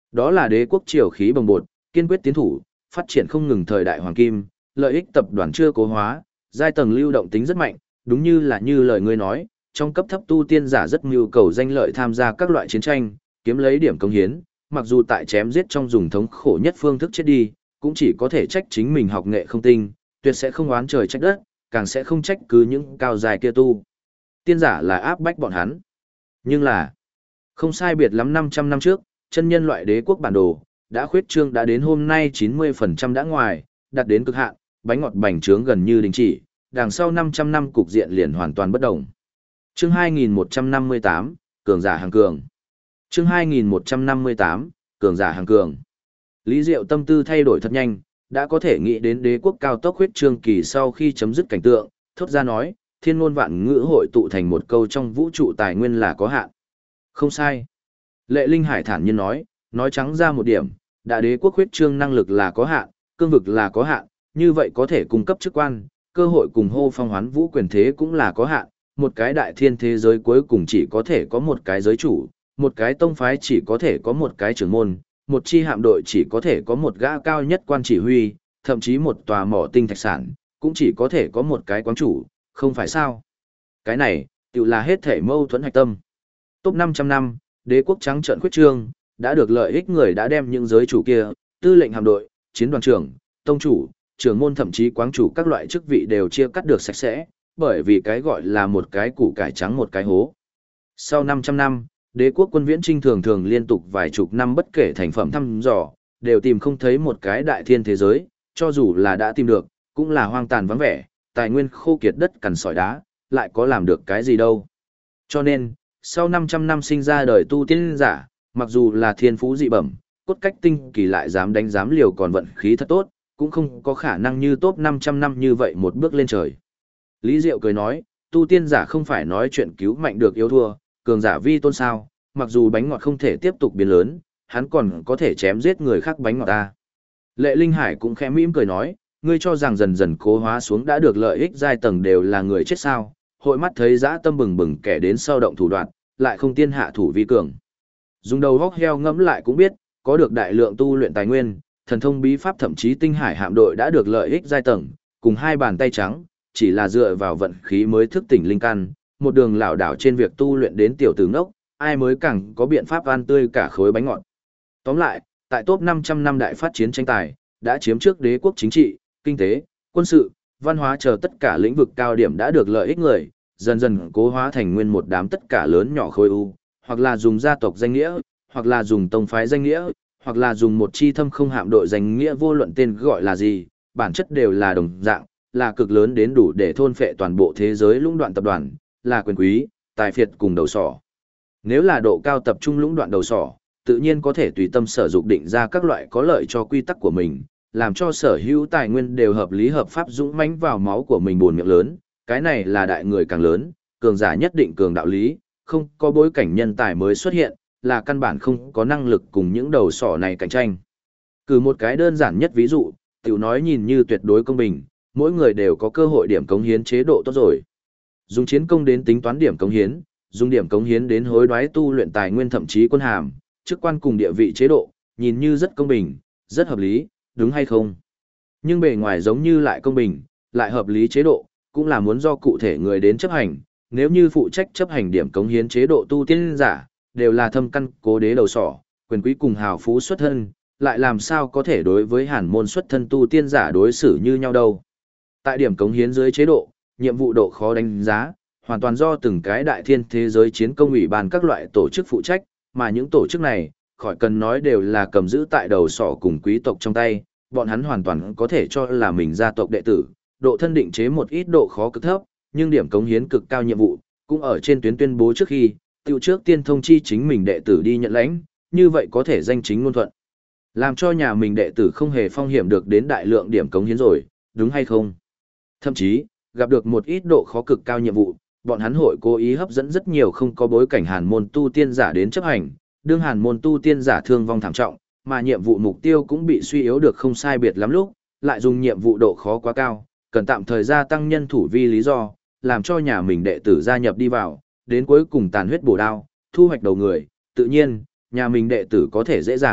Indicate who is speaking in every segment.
Speaker 1: Đó là đế quốc triều khí bồng bột, kiên quyết tiến thủ, phát triển không ngừng thời đại hoàng kim, lợi ích tập đoàn chưa cố hóa, giai tầng lưu động tính rất mạnh, đúng như là như lời ngươi nói, trong cấp thấp tu tiên giả rất nhu cầu danh lợi tham gia các loại chiến tranh, kiếm lấy điểm công hiến, mặc dù tại chém giết trong dùng thống khổ nhất phương thức chết đi, cũng chỉ có thể trách chính mình học nghệ không tinh, tuyệt sẽ không oán trời trách đất, càng sẽ không trách cứ những cao dài kia tu. Tiên giả là áp bách bọn hắn. Nhưng là, không sai biệt lắm 500 năm trước, chân nhân loại đế quốc bản đồ, đã khuyết trương đã đến hôm nay 90% đã ngoài, đạt đến cực hạn, bánh ngọt bành trướng gần như đình chỉ, đằng sau 500 năm cục diện liền hoàn toàn bất động. Chương 2158, cường giả hàng cường. Chương 2158, cường giả hàng cường. Lý Diệu tâm tư thay đổi thật nhanh, đã có thể nghĩ đến đế quốc cao tốc huyết trương kỳ sau khi chấm dứt cảnh tượng, thốt ra nói, thiên ngôn vạn ngữ hội tụ thành một câu trong vũ trụ tài nguyên là có hạn. Không sai. Lệ Linh Hải thản nhiên nói trắng ra một điểm, đã đế quốc huyết trương năng lực là có hạn, cương vực là có hạn, như vậy có thể cung cấp chức quan, cơ hội cùng hô phong hoán vũ quyền thế cũng là có hạn, một cái đại thiên thế giới cuối cùng chỉ có thể có một cái giới chủ, một cái tông phái chỉ có thể có một cái trưởng môn, một chi hạm đội chỉ có thể có một gã cao nhất quan chỉ huy, thậm chí một tòa mỏ tinh thạch sản, cũng chỉ có thể có một cái quán chủ, không phải sao? Cái này, tự là hết thể mâu thuẫn hạch tâm. Top 500 năm, đế quốc trắng trợn khuyết trương, đã được lợi ích người đã đem những giới chủ kia, tư lệnh hạm đội, chiến đoàn trưởng, tông chủ, trưởng môn thậm chí quán chủ các loại chức vị đều chia cắt được sạch sẽ, bởi vì cái gọi là một cái củ cải trắng một cái hố. Sau 500 năm, đế quốc quân viễn trinh thường thường liên tục vài chục năm bất kể thành phẩm thăm dò, đều tìm không thấy một cái đại thiên thế giới, cho dù là đã tìm được, cũng là hoang tàn vắng vẻ, tài nguyên khô kiệt đất cằn sỏi đá, lại có làm được cái gì đâu. Cho nên, sau 500 năm sinh ra đời tu tiên giả, mặc dù là thiên phú dị bẩm, cốt cách tinh kỳ lại dám đánh dám liều còn vận khí thật tốt, cũng không có khả năng như top 500 năm như vậy một bước lên trời. Lý Diệu cười nói, tu tiên giả không phải nói chuyện cứu mạnh được yếu thua, cường giả vi tôn sao, mặc dù bánh ngọt không thể tiếp tục biến lớn, hắn còn có thể chém giết người khác bánh ngọt ta. Lệ Linh Hải cũng khẽ mỉm cười nói, ngươi cho rằng dần dần cố hóa xuống đã được lợi ích giai tầng đều là người chết sao, hội mắt thấy dã tâm bừng bừng kẻ đến sau động thủ đoạn, lại không tiên hạ thủ vi cường. Dùng đầu góc heo ngẫm lại cũng biết, có được đại lượng tu luyện tài nguyên, thần thông bí pháp thậm chí tinh hải hạm đội đã được lợi ích giai tầng, cùng hai bàn tay trắng, chỉ là dựa vào vận khí mới thức tỉnh linh căn, một đường lảo đảo trên việc tu luyện đến tiểu tử ngốc, ai mới càng có biện pháp ăn tươi cả khối bánh ngọt. Tóm lại, tại top 500 năm đại phát chiến tranh tài, đã chiếm trước đế quốc chính trị, kinh tế, quân sự, văn hóa chờ tất cả lĩnh vực cao điểm đã được lợi ích người, dần dần cố hóa thành nguyên một đám tất cả lớn nhỏ khối u, hoặc là dùng gia tộc danh nghĩa, hoặc là dùng tông phái danh nghĩa, hoặc là dùng một chi thâm không hạm đội danh nghĩa, vô luận tên gọi là gì, bản chất đều là đồng dạng, là cực lớn đến đủ để thôn phệ toàn bộ thế giới lũng đoạn tập đoàn, là quyền quý, tài phiệt cùng đầu sỏ. Nếu là độ cao tập trung lũng đoạn đầu sỏ, tự nhiên có thể tùy tâm sở dụng định ra các loại có lợi cho quy tắc của mình, làm cho sở hữu tài nguyên đều hợp lý hợp pháp dũng mãnh vào máu của mình buồn miệng lớn, cái này là đại người càng lớn, cường giả nhất định cường đạo lý, không có bối cảnh nhân tài mới xuất hiện, là căn bản không có năng lực cùng những đầu sỏ này cạnh tranh. Cứ một cái đơn giản nhất ví dụ, tiểu nói nhìn như tuyệt đối công bình, mỗi người đều có cơ hội điểm cống hiến chế độ tốt rồi. Dùng chiến công đến tính toán điểm cống hiến, dùng điểm cống hiến đến hối đoái tu luyện tài nguyên thậm chí quân hàm, chức quan cùng địa vị chế độ, nhìn như rất công bình, rất hợp lý, đúng hay không? Nhưng bề ngoài giống như lại công bình, lại hợp lý chế độ, cũng là muốn do cụ thể người đến chấp hành, nếu như phụ trách chấp hành điểm cống hiến chế độ tu tiên giả, đều là thâm căn cố đế đầu sỏ, quyền quý cùng hào phú xuất thân, lại làm sao có thể đối với hàn môn xuất thân tu tiên giả đối xử như nhau đâu. Tại điểm cống hiến dưới chế độ, nhiệm vụ độ khó đánh giá, hoàn toàn do từng cái đại thiên thế giới chiến công ủy ban các loại tổ chức phụ trách, mà những tổ chức này, khỏi cần nói đều là cầm giữ tại đầu sỏ cùng quý tộc trong tay, bọn hắn hoàn toàn có thể cho là mình gia tộc đệ tử, độ thân định chế một ít độ khó cực thấp, nhưng điểm cống hiến cực cao nhiệm vụ, cũng ở trên tuyến tuyên bố trước khi, tiêu trước tiên thông chi chính mình đệ tử đi nhận lãnh, như vậy có thể danh chính ngôn thuận. Làm cho nhà mình đệ tử không hề phong hiểm được đến đại lượng điểm cống hiến rồi, đúng hay không? Thậm chí, gặp được một ít độ khó cực cao nhiệm vụ, bọn hắn hội cố ý hấp dẫn rất nhiều không có bối cảnh hàn môn tu tiên giả đến chấp hành, đương hàn môn tu tiên giả thương vong thảm trọng, mà nhiệm vụ mục tiêu cũng bị suy yếu được không sai biệt lắm lúc, lại dùng nhiệm vụ độ khó quá cao, cần tạm thời gia tăng nhân thủ vi lý do, làm cho nhà mình đệ tử gia nhập đi vào, đến cuối cùng tàn huyết bổ đao, thu hoạch đầu người, tự nhiên, nhà mình đệ tử có thể dễ dàng,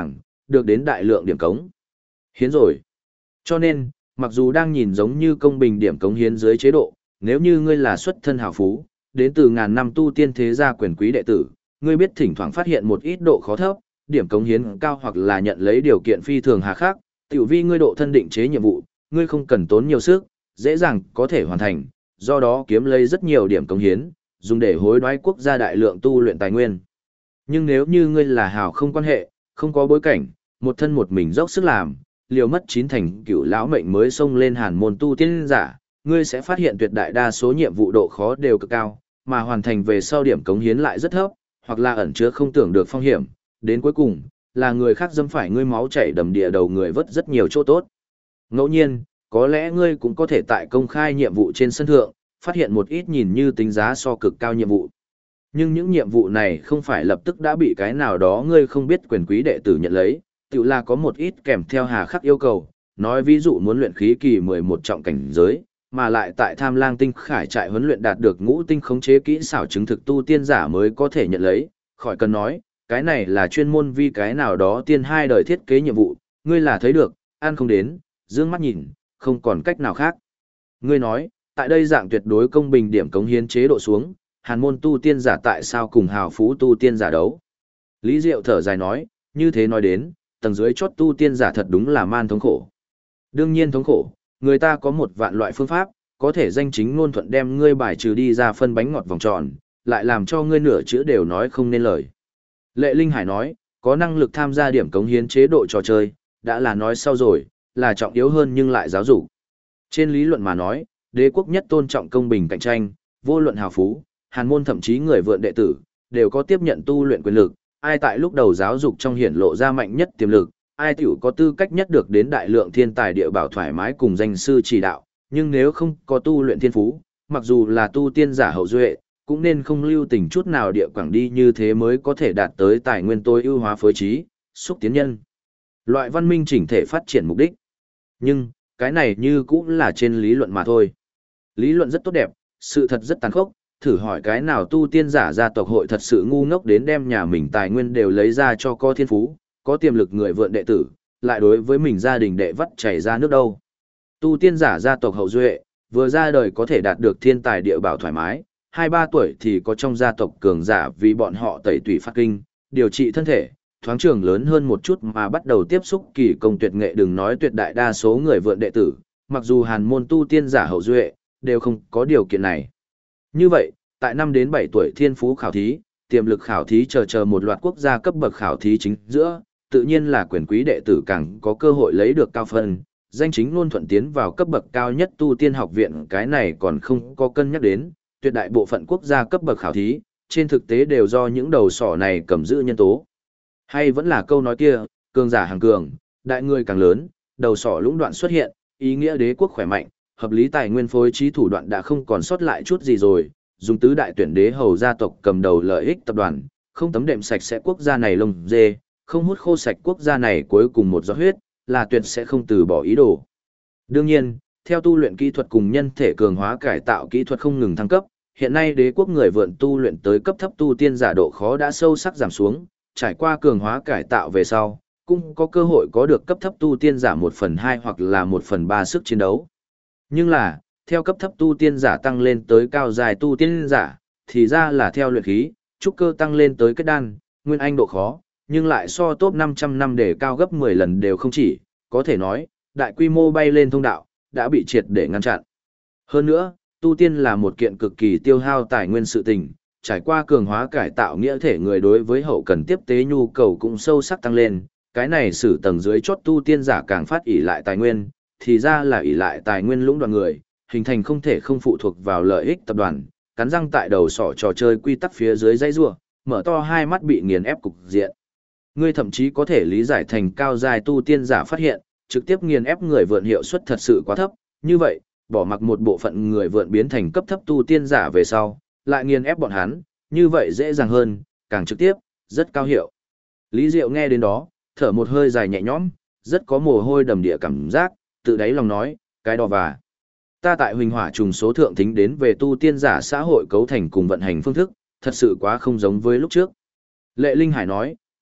Speaker 1: được đến đại lượng điểm cống hiến rồi. Cho nên, mặc dù đang nhìn giống như công bình điểm cống hiến dưới chế độ, nếu như ngươi là xuất thân hào phú, đến từ ngàn năm tu tiên thế gia quyền quý đệ tử, ngươi biết thỉnh thoảng phát hiện một ít độ khó thấp, điểm cống hiến cao hoặc là nhận lấy điều kiện phi thường hà khắc, tiểu vi ngươi độ thân định chế nhiệm vụ, ngươi không cần tốn nhiều sức, dễ dàng có thể hoàn thành, do đó kiếm lấy rất nhiều điểm cống hiến, dùng để hối đoái quốc gia đại lượng tu luyện tài nguyên. Nhưng nếu như ngươi là hào không quan hệ, không có bối cảnh, một thân một mình dốc sức làm, liều mất chín thành cựu lão mệnh mới xông lên hàn môn tu tiên giả, ngươi sẽ phát hiện tuyệt đại đa số nhiệm vụ độ khó đều cực cao, mà hoàn thành về sau điểm cống hiến lại rất thấp, hoặc là ẩn chứa không tưởng được phong hiểm, đến cuối cùng, là người khác dâm phải ngươi máu chảy đầm địa đầu người vớt rất nhiều chỗ tốt. Ngẫu nhiên, có lẽ ngươi cũng có thể tại công khai nhiệm vụ trên sân thượng, phát hiện một ít nhìn như tính giá so cực cao nhiệm vụ. Nhưng những nhiệm vụ này không phải lập tức đã bị cái nào đó ngươi không biết quyền quý đệ tử nhận lấy, tự là có một ít kèm theo hà khắc yêu cầu, nói ví dụ muốn luyện khí kỳ 11 trọng cảnh giới, mà lại tại Tham Lang Tinh Khải trại huấn luyện đạt được ngũ tinh khống chế kỹ xảo chứng thực tu tiên giả mới có thể nhận lấy, khỏi cần nói, cái này là chuyên môn vì cái nào đó tiên hai đời thiết kế nhiệm vụ, ngươi là thấy được, ăn không đến, dương mắt nhìn, không còn cách nào khác. Ngươi nói, tại đây dạng tuyệt đối công bình điểm cống hiến chế độ xuống, hàn môn tu tiên giả tại sao cùng hào phú tu tiên giả đấu? Lý Diệu thở dài nói, như thế nói đến, tầng dưới chót tu tiên giả thật đúng là man thống khổ. Đương nhiên thống khổ, người ta có một vạn loại phương pháp, có thể danh chính ngôn thuận đem ngươi bài trừ đi ra phân bánh ngọt vòng tròn, lại làm cho ngươi nửa chữ đều nói không nên lời. Lệ Linh Hải nói, có năng lực tham gia điểm cống hiến chế độ trò chơi, đã là nói sau rồi, là trọng yếu hơn nhưng lại giáo dục. Trên lý luận mà nói, đế quốc nhất tôn trọng công bình cạnh tranh, vô luận hào phú, hàn môn thậm chí người vượn đệ tử, đều có tiếp nhận tu luyện quyền lực, ai tại lúc đầu giáo dục trong hiển lộ ra mạnh nhất tiềm lực, ai tiểu có tư cách nhất được đến đại lượng thiên tài địa bảo thoải mái cùng danh sư chỉ đạo, nhưng nếu không có tu luyện thiên phú, mặc dù là tu tiên giả hậu duệ, cũng nên không lưu tình chút nào địa quảng đi, như thế mới có thể đạt tới tài nguyên tối ưu hóa phối trí, xúc tiến nhân. Loại văn minh chỉnh thể phát triển mục đích. Nhưng, cái này như cũng là trên lý luận mà thôi. Lý luận rất tốt đẹp, sự thật rất tàn khốc, thử hỏi cái nào tu tiên giả gia tộc hội thật sự ngu ngốc đến đem nhà mình tài nguyên đều lấy ra cho có thiên phú, có tiềm lực người vượn đệ tử, lại đối với mình gia đình đệ vắt chảy ra nước đâu. Tu tiên giả gia tộc hậu duệ, vừa ra đời có thể đạt được thiên tài địa bảo thoải mái, 2-3 tuổi thì có trong gia tộc cường giả vì bọn họ tẩy tủy phát kinh, điều trị thân thể, thoáng trường lớn hơn một chút mà bắt đầu tiếp xúc kỳ công tuyệt nghệ, đừng nói tuyệt đại đa số người vượn đệ tử, mặc dù hàn môn tu tiên giả hậu duệ, đều không có điều kiện này. Như vậy, tại 5 đến 7 tuổi thiên phú khảo thí, tiềm lực khảo thí chờ một loạt quốc gia cấp bậc khảo thí chính giữa, tự nhiên là quyền quý đệ tử càng có cơ hội lấy được cao phân, danh chính ngôn thuận tiến vào cấp bậc cao nhất tu tiên học viện, cái này còn không có cân nhắc đến, tuyệt đại bộ phận quốc gia cấp bậc khảo thí, trên thực tế đều do những đầu sỏ này cầm giữ nhân tố. Hay vẫn là câu nói kia, cường giả hàng cường, đại người càng lớn, đầu sỏ lũng đoạn xuất hiện, ý nghĩa đế quốc khỏe mạnh, hợp lý tài nguyên phối trí thủ đoạn đã không còn sót lại chút gì rồi, dùng tứ đại tuyển đế hầu gia tộc cầm đầu lợi ích tập đoàn, không tấm đệm sạch sẽ quốc gia này lông dê, không hút khô sạch quốc gia này cuối cùng một giọt huyết, là tuyệt sẽ không từ bỏ ý đồ. Đương nhiên, theo tu luyện kỹ thuật cùng nhân thể cường hóa cải tạo kỹ thuật không ngừng thăng cấp, hiện nay đế quốc người vượn tu luyện tới cấp thấp tu tiên giả độ khó đã sâu sắc giảm xuống, trải qua cường hóa cải tạo về sau, cũng có cơ hội có được cấp thấp tu tiên giả 1/2 hoặc là 1/3 sức chiến đấu. Nhưng là, theo cấp thấp tu tiên giả tăng lên tới cao dài tu tiên giả, thì ra là theo luyện khí, trúc cơ tăng lên tới kết đan, nguyên anh độ khó, nhưng lại so top 500 năm để cao gấp 10 lần đều không chỉ, có thể nói, đại quy mô bay lên thông đạo, đã bị triệt để ngăn chặn. Hơn nữa, tu tiên là một kiện cực kỳ tiêu hao tài nguyên sự tình, trải qua cường hóa cải tạo nghĩa thể người đối với hậu cần tiếp tế nhu cầu cũng sâu sắc tăng lên, cái này sử tầng dưới chót tu tiên giả càng phát ỷ lại tài nguyên, thì ra là ỷ lại tài nguyên lũng đoạn người, hình thành không thể không phụ thuộc vào lợi ích tập đoàn, cắn răng tại đầu sỏ trò chơi quy tắc phía dưới dãy rủa, mở to hai mắt bị nghiền ép cục diện. Ngươi thậm chí có thể lý giải thành cao giai tu tiên giả phát hiện, trực tiếp nghiền ép người vượn hiệu suất thật sự quá thấp, như vậy, bỏ mặc một bộ phận người vượn biến thành cấp thấp tu tiên giả về sau, lại nghiền ép bọn hắn, như vậy dễ dàng hơn, càng trực tiếp, rất cao hiệu. Lý Diệu nghe đến đó, thở một hơi dài nhẹ nhõm, rất có mồ hôi đầm địa cảm giác, tự đáy lòng nói, cái đó và. Ta tại huỳnh hỏa trùng số thượng tính đến về tu tiên giả xã hội cấu thành cùng vận hành phương thức, thật sự quá không giống với lúc trước. Lệ Linh Hải nói,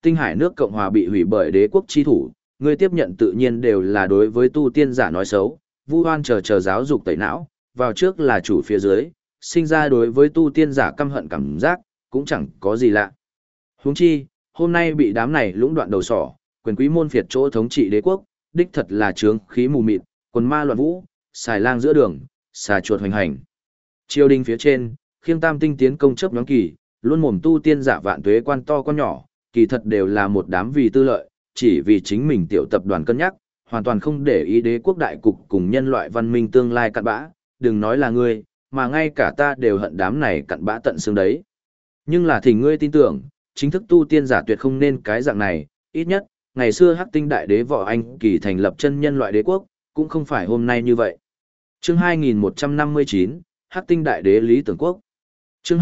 Speaker 1: Tinh Hải nước Cộng hòa bị hủy bởi đế quốc chi thủ, ngươi tiếp nhận tự nhiên đều là đối với tu tiên giả nói xấu, vu oan chờ giáo dục tẩy não, vào trước là chủ phía dưới, sinh ra đối với tu tiên giả căm hận cảm giác, cũng chẳng có gì lạ. Huống chi, hôm nay bị đám này lũng đoạn đầu sỏ, quyền quý môn phiệt chỗ thống trị đế quốc, đích thật là trướng khí mù mịt, quần ma loạn vũ, xài lang giữa đường, xà chuột hoành hành. Triều đình phía trên, khiêng tam tinh tiến công chấp nhóm kỳ, luôn mồm tu tiên giả vạn tuế quan to quan nhỏ, kỳ thật đều là một đám vì tư lợi, chỉ vì chính mình tiểu tập đoàn cân nhắc, hoàn toàn không để ý đế quốc đại cục cùng nhân loại văn minh tương lai cặn bã, đừng nói là ngươi, mà ngay cả ta đều hận đám này cặn bã tận xương đấy. Nhưng là thỉnh ngươi tin tưởng, chính thức tu tiên giả tuyệt không nên cái dạng này, ít nhất, ngày xưa Hắc Tinh Đại Đế Võ Anh Kỳ thành lập chân nhân loại đế quốc, cũng không phải hôm nay như vậy. Chương 2159, Hắc Tinh Đại Đế Lý Tưởng Quốc. Chương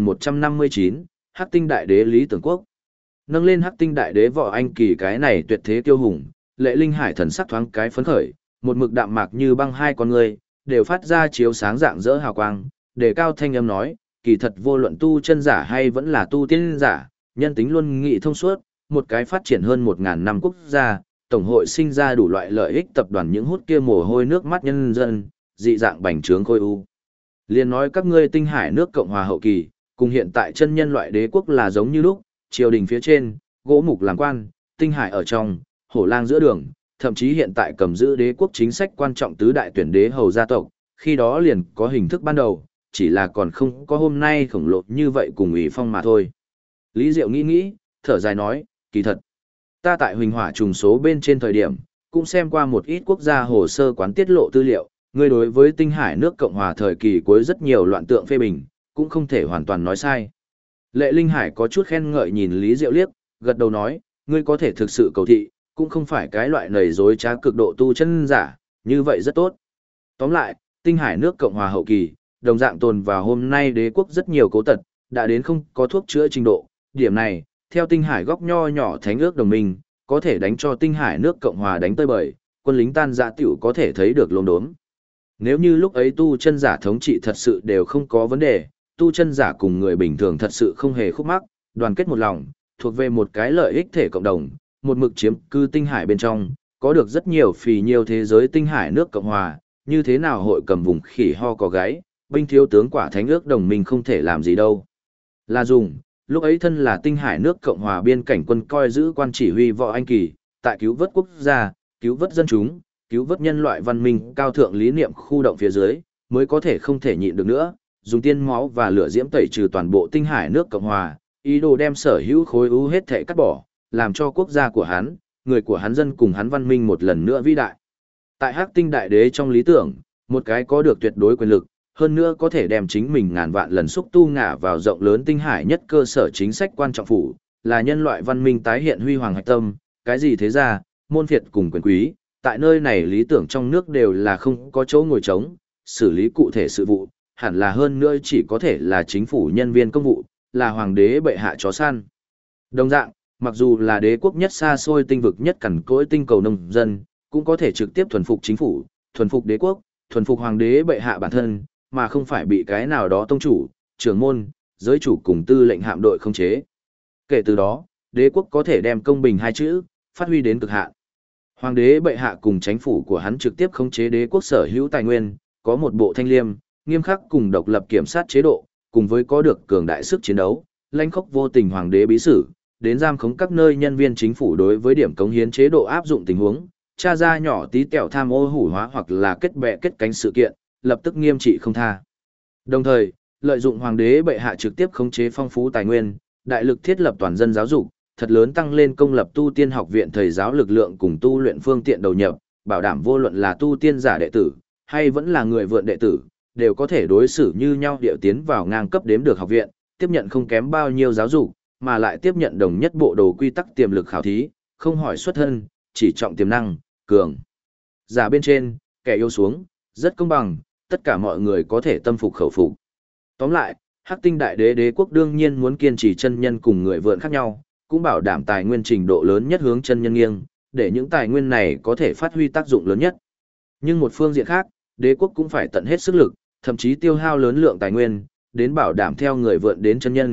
Speaker 1: 2159, Hắc Tinh Đại Đế Lý Tưởng Quốc. Nâng lên Hắc Tinh Đại Đế Võ Anh Kỳ cái này tuyệt thế kiêu hùng, Lệ Linh Hải thần sắc thoáng cái phấn khởi, một mực đạm mạc như băng hai con người, đều phát ra chiếu sáng rạng rỡ hào quang, đề cao thanh âm nói, kỳ thật vô luận tu chân giả hay vẫn là tu tiên giả, nhân tính luôn nghị thông suốt, một cái phát triển hơn 1000 năm quốc gia, tổng hội sinh ra đủ loại lợi ích tập đoàn những hút kia mồ hôi nước mắt nhân dân, dị dạng bành trướng khôi u. Liên nói các ngươi Tinh Hải nước Cộng hòa hậu kỳ, cùng hiện tại chân nhân loại đế quốc là giống như lúc, triều đình phía trên, gỗ mục làm quan, Tinh Hải ở trong, hổ lang giữa đường, thậm chí hiện tại cầm giữ đế quốc chính sách quan trọng tứ đại tuyển đế hầu gia tộc, khi đó liền có hình thức ban đầu, chỉ là còn không có hôm nay khổng lồ như vậy cùng ủy phong mà thôi. Lý Diệu nghĩ, thở dài nói, kỳ thật. Ta tại huỳnh hỏa trùng số bên trên thời điểm, cũng xem qua một ít quốc gia hồ sơ quán tiết lộ tư liệu, ngươi đối với Tinh Hải nước Cộng hòa thời kỳ cuối rất nhiều loạn tượng phê bình, cũng không thể hoàn toàn nói sai. Lệ Linh Hải có chút khen ngợi nhìn Lý Diệu liếc, gật đầu nói, ngươi có thể thực sự cầu thị, cũng không phải cái loại nầy dối trá cực độ tu chân giả, như vậy rất tốt. Tóm lại, Tinh Hải nước Cộng hòa hậu kỳ, đồng dạng tồn vào hôm nay đế quốc rất nhiều cố tật, đã đến không có thuốc chữa trình độ, điểm này, theo Tinh Hải góc nho nhỏ thánh ước đồng minh, có thể đánh cho Tinh Hải nước Cộng hòa đánh tơi bời, quân lính tan rã tiểu có thể thấy được lốm đốm. Nếu như lúc ấy tu chân giả thống trị thật sự đều không có vấn đề, tu chân giả cùng người bình thường thật sự không hề khúc mắc, đoàn kết một lòng, thuộc về một cái lợi ích thể cộng đồng, một mực chiếm cư Tinh Hải bên trong, có được rất nhiều phì nhiều thế giới Tinh Hải nước Cộng hòa, như thế nào hội cầm vùng khỉ ho có gáy, binh thiếu tướng quả thánh ước đồng minh không thể làm gì đâu. Là dùng, lúc ấy thân là Tinh Hải nước Cộng hòa biên cảnh quân coi giữ quan chỉ huy Võ Anh Kỳ, tại cứu vớt quốc gia, cứu vớt dân chúng, cứu vớt nhân loại văn minh cao thượng lý niệm khu động phía dưới, mới có thể không thể nhịn được nữa, dùng tiên máu và lửa diễm tẩy trừ toàn bộ Tinh Hải nước Cộng hòa, ý đồ đem sở hữu khối u hết thể cắt bỏ, làm cho quốc gia của hắn, người của hắn dân cùng hắn văn minh một lần nữa vĩ đại. Tại Hắc Tinh Đại Đế trong lý tưởng, một cái có được tuyệt đối quyền lực, hơn nữa có thể đem chính mình ngàn vạn lần xúc tu ngả vào rộng lớn Tinh Hải nhất cơ sở chính sách quan trọng phủ, là nhân loại văn minh tái hiện huy hoàng hạch tâm, cái gì thế ra, môn phiệt cùng quyền quý, tại nơi này lý tưởng trong nước đều là không có chỗ ngồi trống, xử lý cụ thể sự vụ, hẳn là hơn nữa chỉ có thể là chính phủ nhân viên công vụ, là hoàng đế bệ hạ chó săn. Đồng dạng, mặc dù là đế quốc nhất xa xôi tinh vực nhất cằn cỗi tinh cầu nông dân, cũng có thể trực tiếp thuần phục chính phủ, thuần phục đế quốc, thuần phục hoàng đế bệ hạ bản thân, mà không phải bị cái nào đó tông chủ, trưởng môn, giới chủ cùng tư lệnh hạm đội khống chế. Kể từ đó, đế quốc có thể đem công bình hai chữ, phát huy đến cực hạn. Hoàng đế bệ hạ cùng chính phủ của hắn trực tiếp khống chế đế quốc sở hữu tài nguyên, có một bộ thanh liêm, nghiêm khắc cùng độc lập kiểm soát chế độ, cùng với có được cường đại sức chiến đấu, lãnh khốc vô tình hoàng đế bí sử, đến giam khống các nơi nhân viên chính phủ đối với điểm cống hiến chế độ áp dụng tình huống, tra ra nhỏ tí tẹo tham ô hủ hóa hoặc là kết bè kết cánh sự kiện, lập tức nghiêm trị không tha. Đồng thời, lợi dụng hoàng đế bệ hạ trực tiếp khống chế phong phú tài nguyên, đại lực thiết lập toàn dân giáo dục, thật lớn tăng lên công lập tu tiên học viện thầy giáo lực lượng cùng tu luyện phương tiện đầu nhập, bảo đảm vô luận là tu tiên giả đệ tử, hay vẫn là người vượn đệ tử, đều có thể đối xử như nhau điệu tiến vào ngang cấp đếm được học viện, tiếp nhận không kém bao nhiêu giáo dục, mà lại tiếp nhận đồng nhất bộ đồ quy tắc tiềm lực khảo thí, không hỏi xuất thân, chỉ trọng tiềm năng, cường. Giả bên trên, kẻ yêu xuống, rất công bằng, tất cả mọi người có thể tâm phục khẩu phục. Tóm lại, Hắc Tinh Đại Đế đế quốc đương nhiên muốn kiên trì chân nhân cùng người vượn khác nhau, cũng bảo đảm tài nguyên trình độ lớn nhất hướng chân nhân nghiêng, để những tài nguyên này có thể phát huy tác dụng lớn nhất. Nhưng một phương diện khác, đế quốc cũng phải tận hết sức lực, thậm chí tiêu hao lớn lượng tài nguyên, đến bảo đảm theo người vượn đến chân nhân,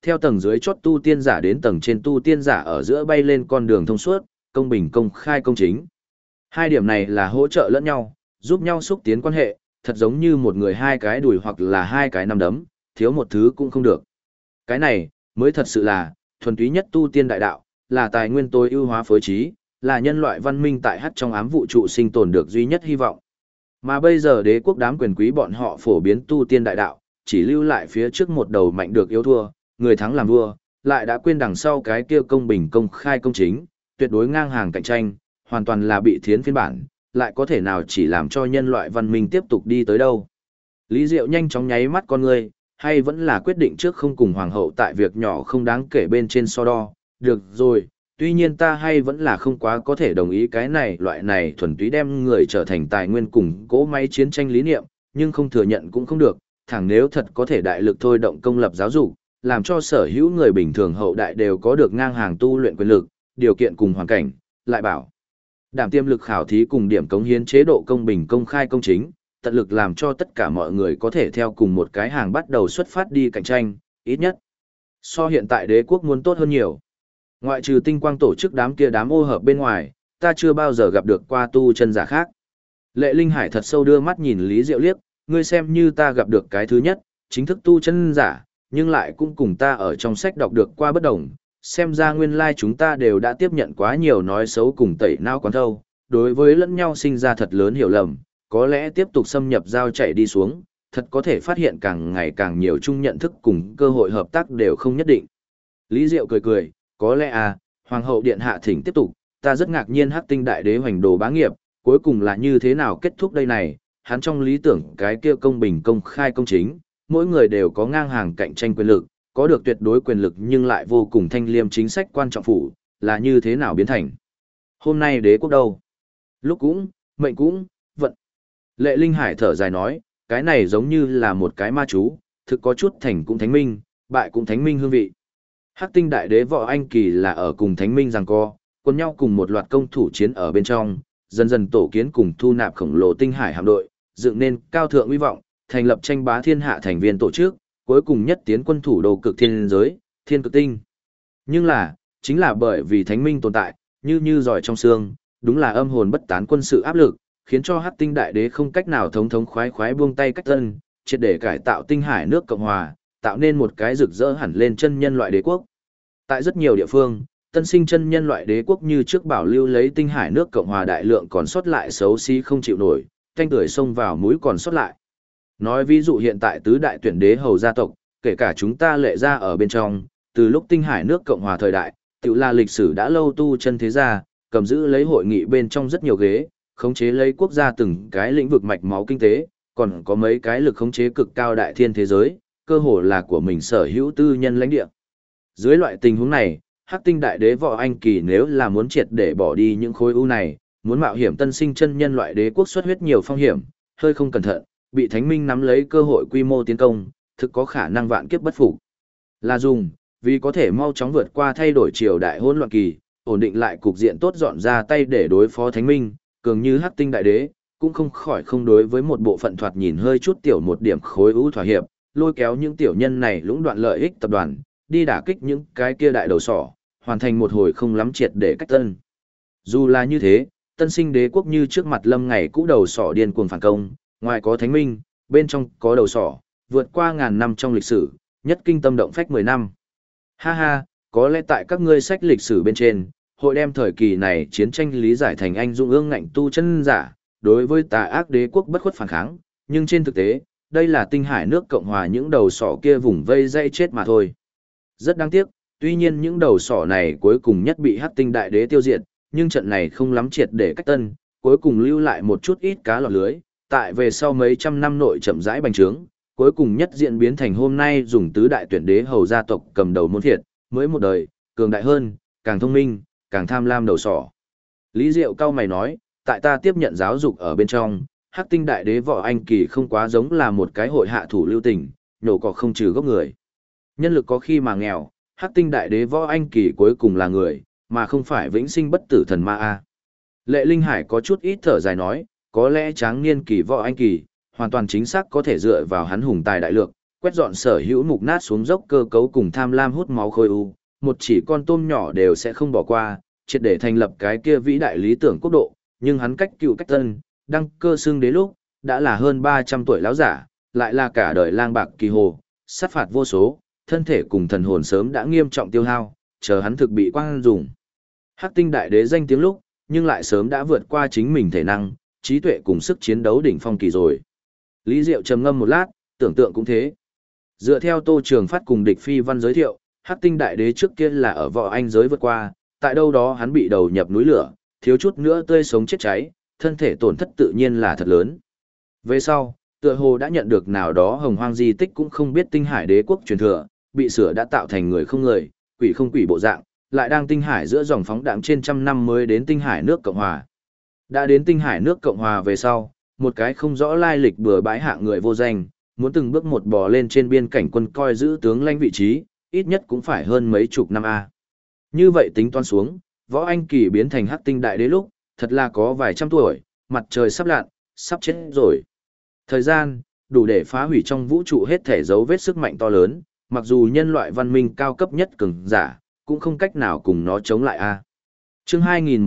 Speaker 1: theo tầng dưới chót tu tiên giả đến tầng trên tu tiên giả ở giữa bay lên con đường thông suốt, công bình công khai công chính. Hai điểm này là hỗ trợ lẫn nhau, giúp nhau xúc tiến quan hệ, thật giống như một người hai cái đùi hoặc là hai cái nắm đấm, thiếu một thứ cũng không được. Cái này, mới thật sự là, thuần túy nhất tu tiên đại đạo, là tài nguyên tối ưu hóa phối trí, là nhân loại văn minh tại hắt trong ám vũ trụ sinh tồn được duy nhất hy vọng. Mà bây giờ đế quốc đám quyền quý bọn họ phổ biến tu tiên đại đạo, chỉ lưu lại phía trước một đầu mạnh được yếu thua, người thắng làm vua, lại đã quên đằng sau cái kia công bình công khai công chính, tuyệt đối ngang hàng cạnh tranh, hoàn toàn là bị thiến phiên bản, lại có thể nào chỉ làm cho nhân loại văn minh tiếp tục đi tới đâu. Lý Diệu nhanh chóng nháy mắt con người, hay vẫn là quyết định trước không cùng hoàng hậu tại việc nhỏ không đáng kể bên trên so đo, được rồi, tuy nhiên ta hay vẫn là không quá có thể đồng ý cái này loại này thuần túy đem người trở thành tài nguyên cùng cỗ máy chiến tranh lý niệm, nhưng không thừa nhận cũng không được, thẳng nếu thật có thể đại lực thôi động công lập giáo dục, làm cho sở hữu người bình thường hậu đại đều có được ngang hàng tu luyện quyền lực, điều kiện cùng hoàn cảnh, lại bảo đảm tiềm lực khảo thí cùng điểm cống hiến chế độ công bình công khai công chính, tận lực làm cho tất cả mọi người có thể theo cùng một cái hàng bắt đầu xuất phát đi cạnh tranh, ít nhất. So hiện tại đế quốc muốn tốt hơn nhiều. Ngoại trừ tinh quang tổ chức đám kia đám ô hợp bên ngoài, ta chưa bao giờ gặp được qua tu chân giả khác. Lệ Linh Hải thật sâu đưa mắt nhìn Lý Diệu liếc, ngươi xem như ta gặp được cái thứ nhất, chính thức tu chân giả, nhưng lại cũng cùng ta ở trong sách đọc được qua bất đồng. Xem ra nguyên lai chúng ta đều đã tiếp nhận quá nhiều nói xấu cùng tẩy não quán thâu, đối với lẫn nhau sinh ra thật lớn hiểu lầm, có lẽ tiếp tục xâm nhập giao chạy đi xuống, thật có thể phát hiện càng ngày càng nhiều chung nhận thức cùng cơ hội hợp tác đều không nhất định. Lý Diệu cười cười, có lẽ à, Hoàng hậu điện hạ thỉnh tiếp tục, ta rất ngạc nhiên Hắc Tinh đại đế hoành đồ bá nghiệp, cuối cùng là như thế nào kết thúc đây này, hắn trong lý tưởng cái kia công bình công khai công chính, mỗi người đều có ngang hàng cạnh tranh quyền lực, có được tuyệt đối quyền lực nhưng lại vô cùng thanh liêm chính sách quan trọng phủ, là như thế nào biến thành. Hôm nay đế quốc đâu? Lúc cũng, mệnh cũng, vận. Lệ Linh Hải thở dài nói, cái này giống như là một cái ma chú, thực có chút thành cũng thánh minh, bại cũng thánh minh hương vị. Hắc Tinh đại đế Võ Anh Kỳ là ở cùng thánh minh giằng co, quân nhau cùng một loạt công thủ chiến ở bên trong, dần dần tổ kiến cùng thu nạp khổng lồ tinh hải hạm đội, dựng nên cao thượng uy vọng, thành lập tranh bá thiên hạ thành viên tổ chức, cuối cùng nhất tiến quân thủ đồ cực thiên giới, thiên cực tinh. Nhưng là, chính là bởi vì thánh minh tồn tại, như giỏi trong xương, đúng là âm hồn bất tán quân sự áp lực, khiến cho Hắc Tinh đại đế không cách nào thống thống khoái khoái buông tay cách tân, triệt để cải tạo tinh hải nước Cộng hòa, tạo nên một cái rực rỡ hẳn lên chân nhân loại đế quốc. Tại rất nhiều địa phương, tân sinh chân nhân loại đế quốc như trước bảo lưu lấy tinh hải nước Cộng hòa đại lượng còn sót lại xấu xí không chịu nổi, thanh tưởi xông vào mũi còn sót lại. Nói ví dụ hiện tại tứ đại tuyển đế hầu gia tộc, kể cả chúng ta Lệ gia ở bên trong, từ lúc tinh hải nước Cộng hòa thời đại, tự là lịch sử đã lâu tu chân thế gia, cầm giữ lấy hội nghị bên trong rất nhiều ghế, khống chế lấy quốc gia từng cái lĩnh vực mạch máu kinh tế, còn có mấy cái lực khống chế cực cao đại thiên thế giới, cơ hồ là của mình sở hữu tư nhân lãnh địa. Dưới loại tình huống này, Hắc Tinh đại đế Võ Anh Kỳ nếu là muốn triệt để bỏ đi những khối ưu này, muốn mạo hiểm tân sinh chân nhân loại đế quốc xuất huyết nhiều phong hiểm, hơi không cẩn thận, bị Thánh Minh nắm lấy cơ hội quy mô tiến công, thực có khả năng vạn kiếp bất phục. Là dùng, vì có thể mau chóng vượt qua thay đổi triều đại hỗn loạn kỳ, ổn định lại cục diện tốt dọn ra tay để đối phó Thánh Minh, cường như Hắc Tinh đại đế, cũng không khỏi không đối với một bộ phận thoạt nhìn hơi chút tiểu một điểm khối ưu thỏa hiệp, lôi kéo những tiểu nhân này lũng đoạn lợi ích tập đoàn, đi đả kích những cái kia đại đầu sỏ, hoàn thành một hồi không lắm triệt để cách tân. Dù là như thế, tân sinh đế quốc như trước mặt lâm ngày cũ đầu sỏ điên cuồng phản công, ngoài có thánh minh, bên trong có đầu sỏ, vượt qua ngàn năm trong lịch sử, nhất kinh tâm động phách 10 năm. Ha ha, có lẽ tại các ngươi sách lịch sử bên trên, hội đem thời kỳ này chiến tranh lý giải thành anh dũng ương ngạnh tu chân giả, đối với tà ác đế quốc bất khuất phản kháng, nhưng trên thực tế, đây là tinh hải nước Cộng hòa những đầu sỏ kia vùng vây dây chết mà thôi. Rất đáng tiếc, tuy nhiên những đầu sỏ này cuối cùng nhất bị Hắc Tinh đại đế tiêu diệt, nhưng trận này không lắm triệt để cách tân, cuối cùng lưu lại một chút ít cá lọt lưới, tại về sau mấy trăm năm nội chậm rãi bành trướng, cuối cùng nhất diễn biến thành hôm nay dùng tứ đại tuyển đế hầu gia tộc cầm đầu môn thiệt, mới một đời, cường đại hơn, càng thông minh, càng tham lam đầu sỏ. Lý Diệu cao mày nói, tại ta tiếp nhận giáo dục ở bên trong, Hắc Tinh đại đế Võ Anh Kỳ không quá giống là một cái hội hạ thủ lưu tình, nhổ cỏ không trừ gốc người. Nhân lực có khi mà nghèo, Hắc Tinh đại đế Võ Anh Kỳ cuối cùng là người, mà không phải vĩnh sinh bất tử thần ma a. Lệ Linh Hải có chút ít thở dài nói, có lẽ Tráng Niên Kỳ Võ Anh Kỳ, hoàn toàn chính xác có thể dựa vào hắn hùng tài đại lược, quét dọn sở hữu mục nát xuống dốc cơ cấu cùng tham lam hút máu khối u, một chỉ con tôm nhỏ đều sẽ không bỏ qua, triệt để thành lập cái kia vĩ đại lý tưởng quốc độ, nhưng hắn cách cựu cách tân, đăng cơ xưng đế lúc, đã là hơn 300 tuổi lão giả, lại là cả đời lang bạc kỳ hồ, sát phạt vô số, thân thể cùng thần hồn sớm đã nghiêm trọng tiêu hao, chờ hắn thực bị quang dùng. Hắc tinh đại đế danh tiếng lúc, nhưng lại sớm đã vượt qua chính mình thể năng, trí tuệ cùng sức chiến đấu đỉnh phong kỳ rồi. Lý Diệu trầm ngâm một lát, tưởng tượng cũng thế. Dựa theo Tô Trường Phát cùng Địch Phi Văn giới thiệu, Hắc tinh đại đế trước kia là ở võ anh giới vượt qua, tại đâu đó hắn bị đầu nhập núi lửa, thiếu chút nữa tươi sống chết cháy, thân thể tổn thất tự nhiên là thật lớn. Về sau, tựa hồ đã nhận được nào đó hồng hoang di tích cũng không biết tinh hải đế quốc truyền thừa, bị sửa đã tạo thành người không người, quỷ không quỷ bộ dạng, lại đang tinh hải giữa dòng phóng đãng trên trăm năm mới đến tinh hải nước Cộng Hòa. Đã đến tinh hải nước Cộng Hòa về sau, một cái không rõ lai lịch bừa bãi hạng người vô danh, muốn từng bước một bò lên trên biên cảnh quân coi giữ tướng lãnh vị trí, ít nhất cũng phải hơn mấy chục năm a. Như vậy tính toán xuống, võ anh kỳ biến thành hắc tinh đại đế lúc, thật là có vài trăm tuổi, mặt trời sắp lặn, sắp chết rồi. Thời gian, đủ để phá hủy trong vũ trụ hết thể dấu vết sức mạnh to lớn, mặc dù nhân loại văn minh cao cấp nhất cường giả, cũng không cách nào cùng nó chống lại a. Chương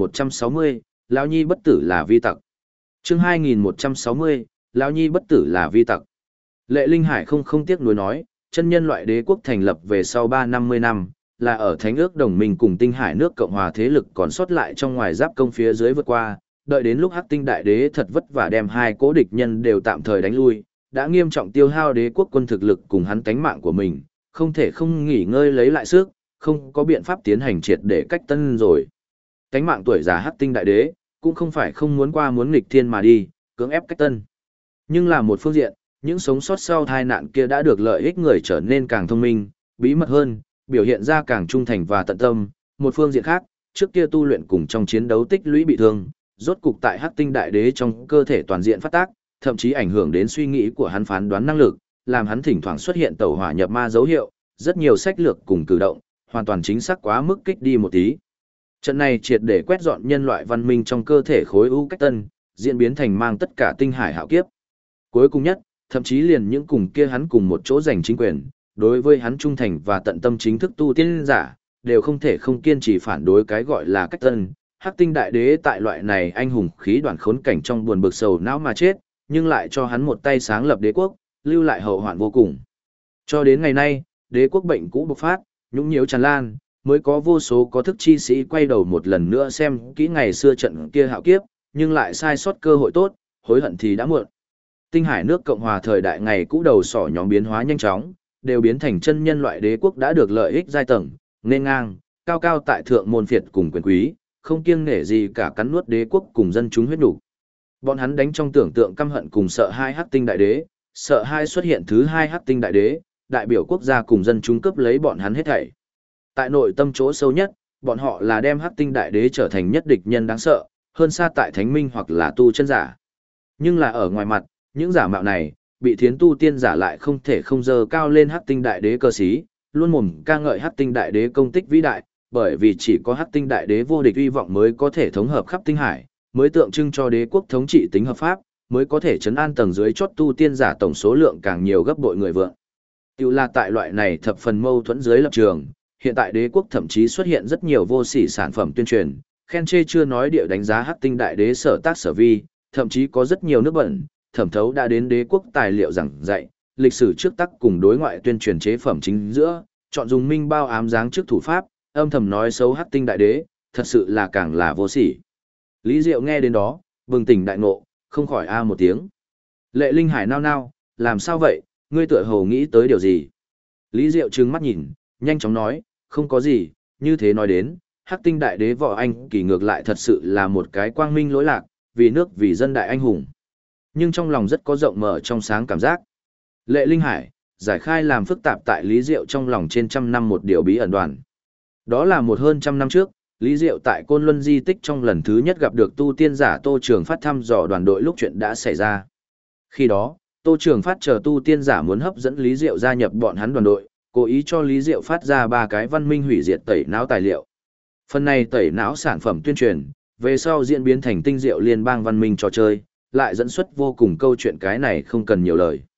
Speaker 1: 2160, lão nhi bất tử là vi tặc. Chương 2160, lão nhi bất tử là vi tặc. Lệ Linh Hải không tiếc nuối nói, chân nhân loại đế quốc thành lập về sau 350 năm, là ở thánh ước đồng minh cùng tinh hải nước Cộng Hòa thế lực còn sót lại trong ngoài giáp công phía dưới vượt qua, đợi đến lúc Hắc tinh đại đế thật vất vả đem hai cố địch nhân đều tạm thời đánh lui, đã nghiêm trọng tiêu hao đế quốc quân thực lực cùng hắn tánh mạng của mình, không thể không nghỉ ngơi lấy lại sức, không có biện pháp tiến hành triệt để cách tân rồi. Tánh mạng tuổi già Hắc tinh đại đế, cũng không phải không muốn qua muốn nghịch thiên mà đi, cưỡng ép cách tân. Nhưng là một phương diện, những sống sót sau tai nạn kia đã được lợi ích người trở nên càng thông minh, bí mật hơn, biểu hiện ra càng trung thành và tận tâm. Một phương diện khác, trước kia tu luyện cùng trong chiến đấu tích lũy bị thương, rốt cục tại Hắc tinh đại đế trong cơ thể toàn diện phát tác, thậm chí ảnh hưởng đến suy nghĩ của hắn phán đoán năng lực, làm hắn thỉnh thoảng xuất hiện tẩu hỏa nhập ma dấu hiệu, rất nhiều sách lược cùng cử động, hoàn toàn chính xác quá mức kích đi một tí. Trận này triệt để quét dọn nhân loại văn minh trong cơ thể khối u cách tân, diễn biến thành mang tất cả tinh hải hạo kiếp. Cuối cùng nhất, thậm chí liền những cùng kia hắn cùng một chỗ giành chính quyền, đối với hắn trung thành và tận tâm chính thức tu tiên giả, đều không thể không kiên trì phản đối cái gọi là cách tân. Hắc tinh đại đế tại loại này anh hùng khí đoạn khốn cảnh trong buồn bực sầu não mà chết, nhưng lại cho hắn một tay sáng lập đế quốc, lưu lại hậu hoạn vô cùng. Cho đến ngày nay, đế quốc bệnh cũ bộc phát, nhũng nhiễu tràn lan, mới có vô số có thức chi sĩ quay đầu một lần nữa xem kỹ ngày xưa trận kia hạo kiếp, nhưng lại sai sót cơ hội tốt, hối hận thì đã muộn. Tinh hải nước Cộng Hòa thời đại ngày cũ đầu sỏ nhóm biến hóa nhanh chóng, đều biến thành chân nhân loại đế quốc đã được lợi ích giai tầng, nên ngang, cao cao tại thượng môn phiệt cùng quyền quý, không kiêng nể gì cả cắn nuốt đế quốc cùng dân chúng huyết đủ. Bọn hắn đánh trong tưởng tượng căm hận cùng sợ hai Hắc tinh đại đế, sợ hai xuất hiện thứ hai Hắc tinh đại đế, đại biểu quốc gia cùng dân chúng cướp lấy bọn hắn hết thảy. Tại nội tâm chỗ sâu nhất, bọn họ là đem Hắc tinh đại đế trở thành nhất địch nhân đáng sợ, hơn xa tại thánh minh hoặc là tu chân giả. Nhưng là ở ngoài mặt, những giả mạo này, bị thiến tu tiên giả lại không thể không dơ cao lên Hắc tinh đại đế cơ sĩ, luôn mồm ca ngợi Hắc tinh đại đế công tích vĩ đại, bởi vì chỉ có Hắc tinh đại đế vô địch uy vọng mới có thể thống hợp khắp tinh hải, mới tượng trưng cho đế quốc thống trị tính hợp pháp, mới có thể trấn an tầng dưới chót tu tiên giả tổng số lượng càng nhiều gấp bội người vượng. Tiểu là tại loại này thập phần mâu thuẫn dưới lập trường, hiện tại đế quốc thậm chí xuất hiện rất nhiều vô sỉ sản phẩm tuyên truyền, khen chê chưa nói địa đánh giá Hắc tinh đại đế sở tác sở vi, thậm chí có rất nhiều nước bẩn, thẩm thấu đã đến đế quốc tài liệu giảng dạy, lịch sử trước tắc cùng đối ngoại tuyên truyền chế phẩm chính giữa, chọn dùng minh bao ám dáng trước thủ pháp, âm thầm nói xấu Hắc tinh đại đế, thật sự là càng là vô sỉ. Lý Diệu nghe đến đó, bừng tỉnh đại ngộ, không khỏi a một tiếng. Lệ Linh Hải nao nao, làm sao vậy, ngươi tựa hồ nghĩ tới điều gì? Lý Diệu trừng mắt nhìn, nhanh chóng nói, không có gì, như thế nói đến, Hắc tinh đại đế võ anh kỳ ngược lại thật sự là một cái quang minh lỗi lạc, vì nước vì dân đại anh hùng. Nhưng trong lòng rất có rộng mở trong sáng cảm giác. Lệ Linh Hải, giải khai làm phức tạp tại Lý Diệu trong lòng trên trăm năm một điều bí ẩn đoàn. Đó là một hơn trăm năm trước, Lý Diệu tại Côn Luân di tích trong lần thứ nhất gặp được tu tiên giả Tô Trường Phát thăm dò đoàn đội lúc chuyện đã xảy ra. Khi đó, Tô Trường Phát chờ tu tiên giả muốn hấp dẫn Lý Diệu gia nhập bọn hắn đoàn đội, cố ý cho Lý Diệu phát ra 3 cái văn minh hủy diệt tẩy não tài liệu. Phần này tẩy não sản phẩm tuyên truyền, về sau diễn biến thành tinh diệu liên bang văn minh trò chơi, lại dẫn xuất vô cùng câu chuyện cái này không cần nhiều lời.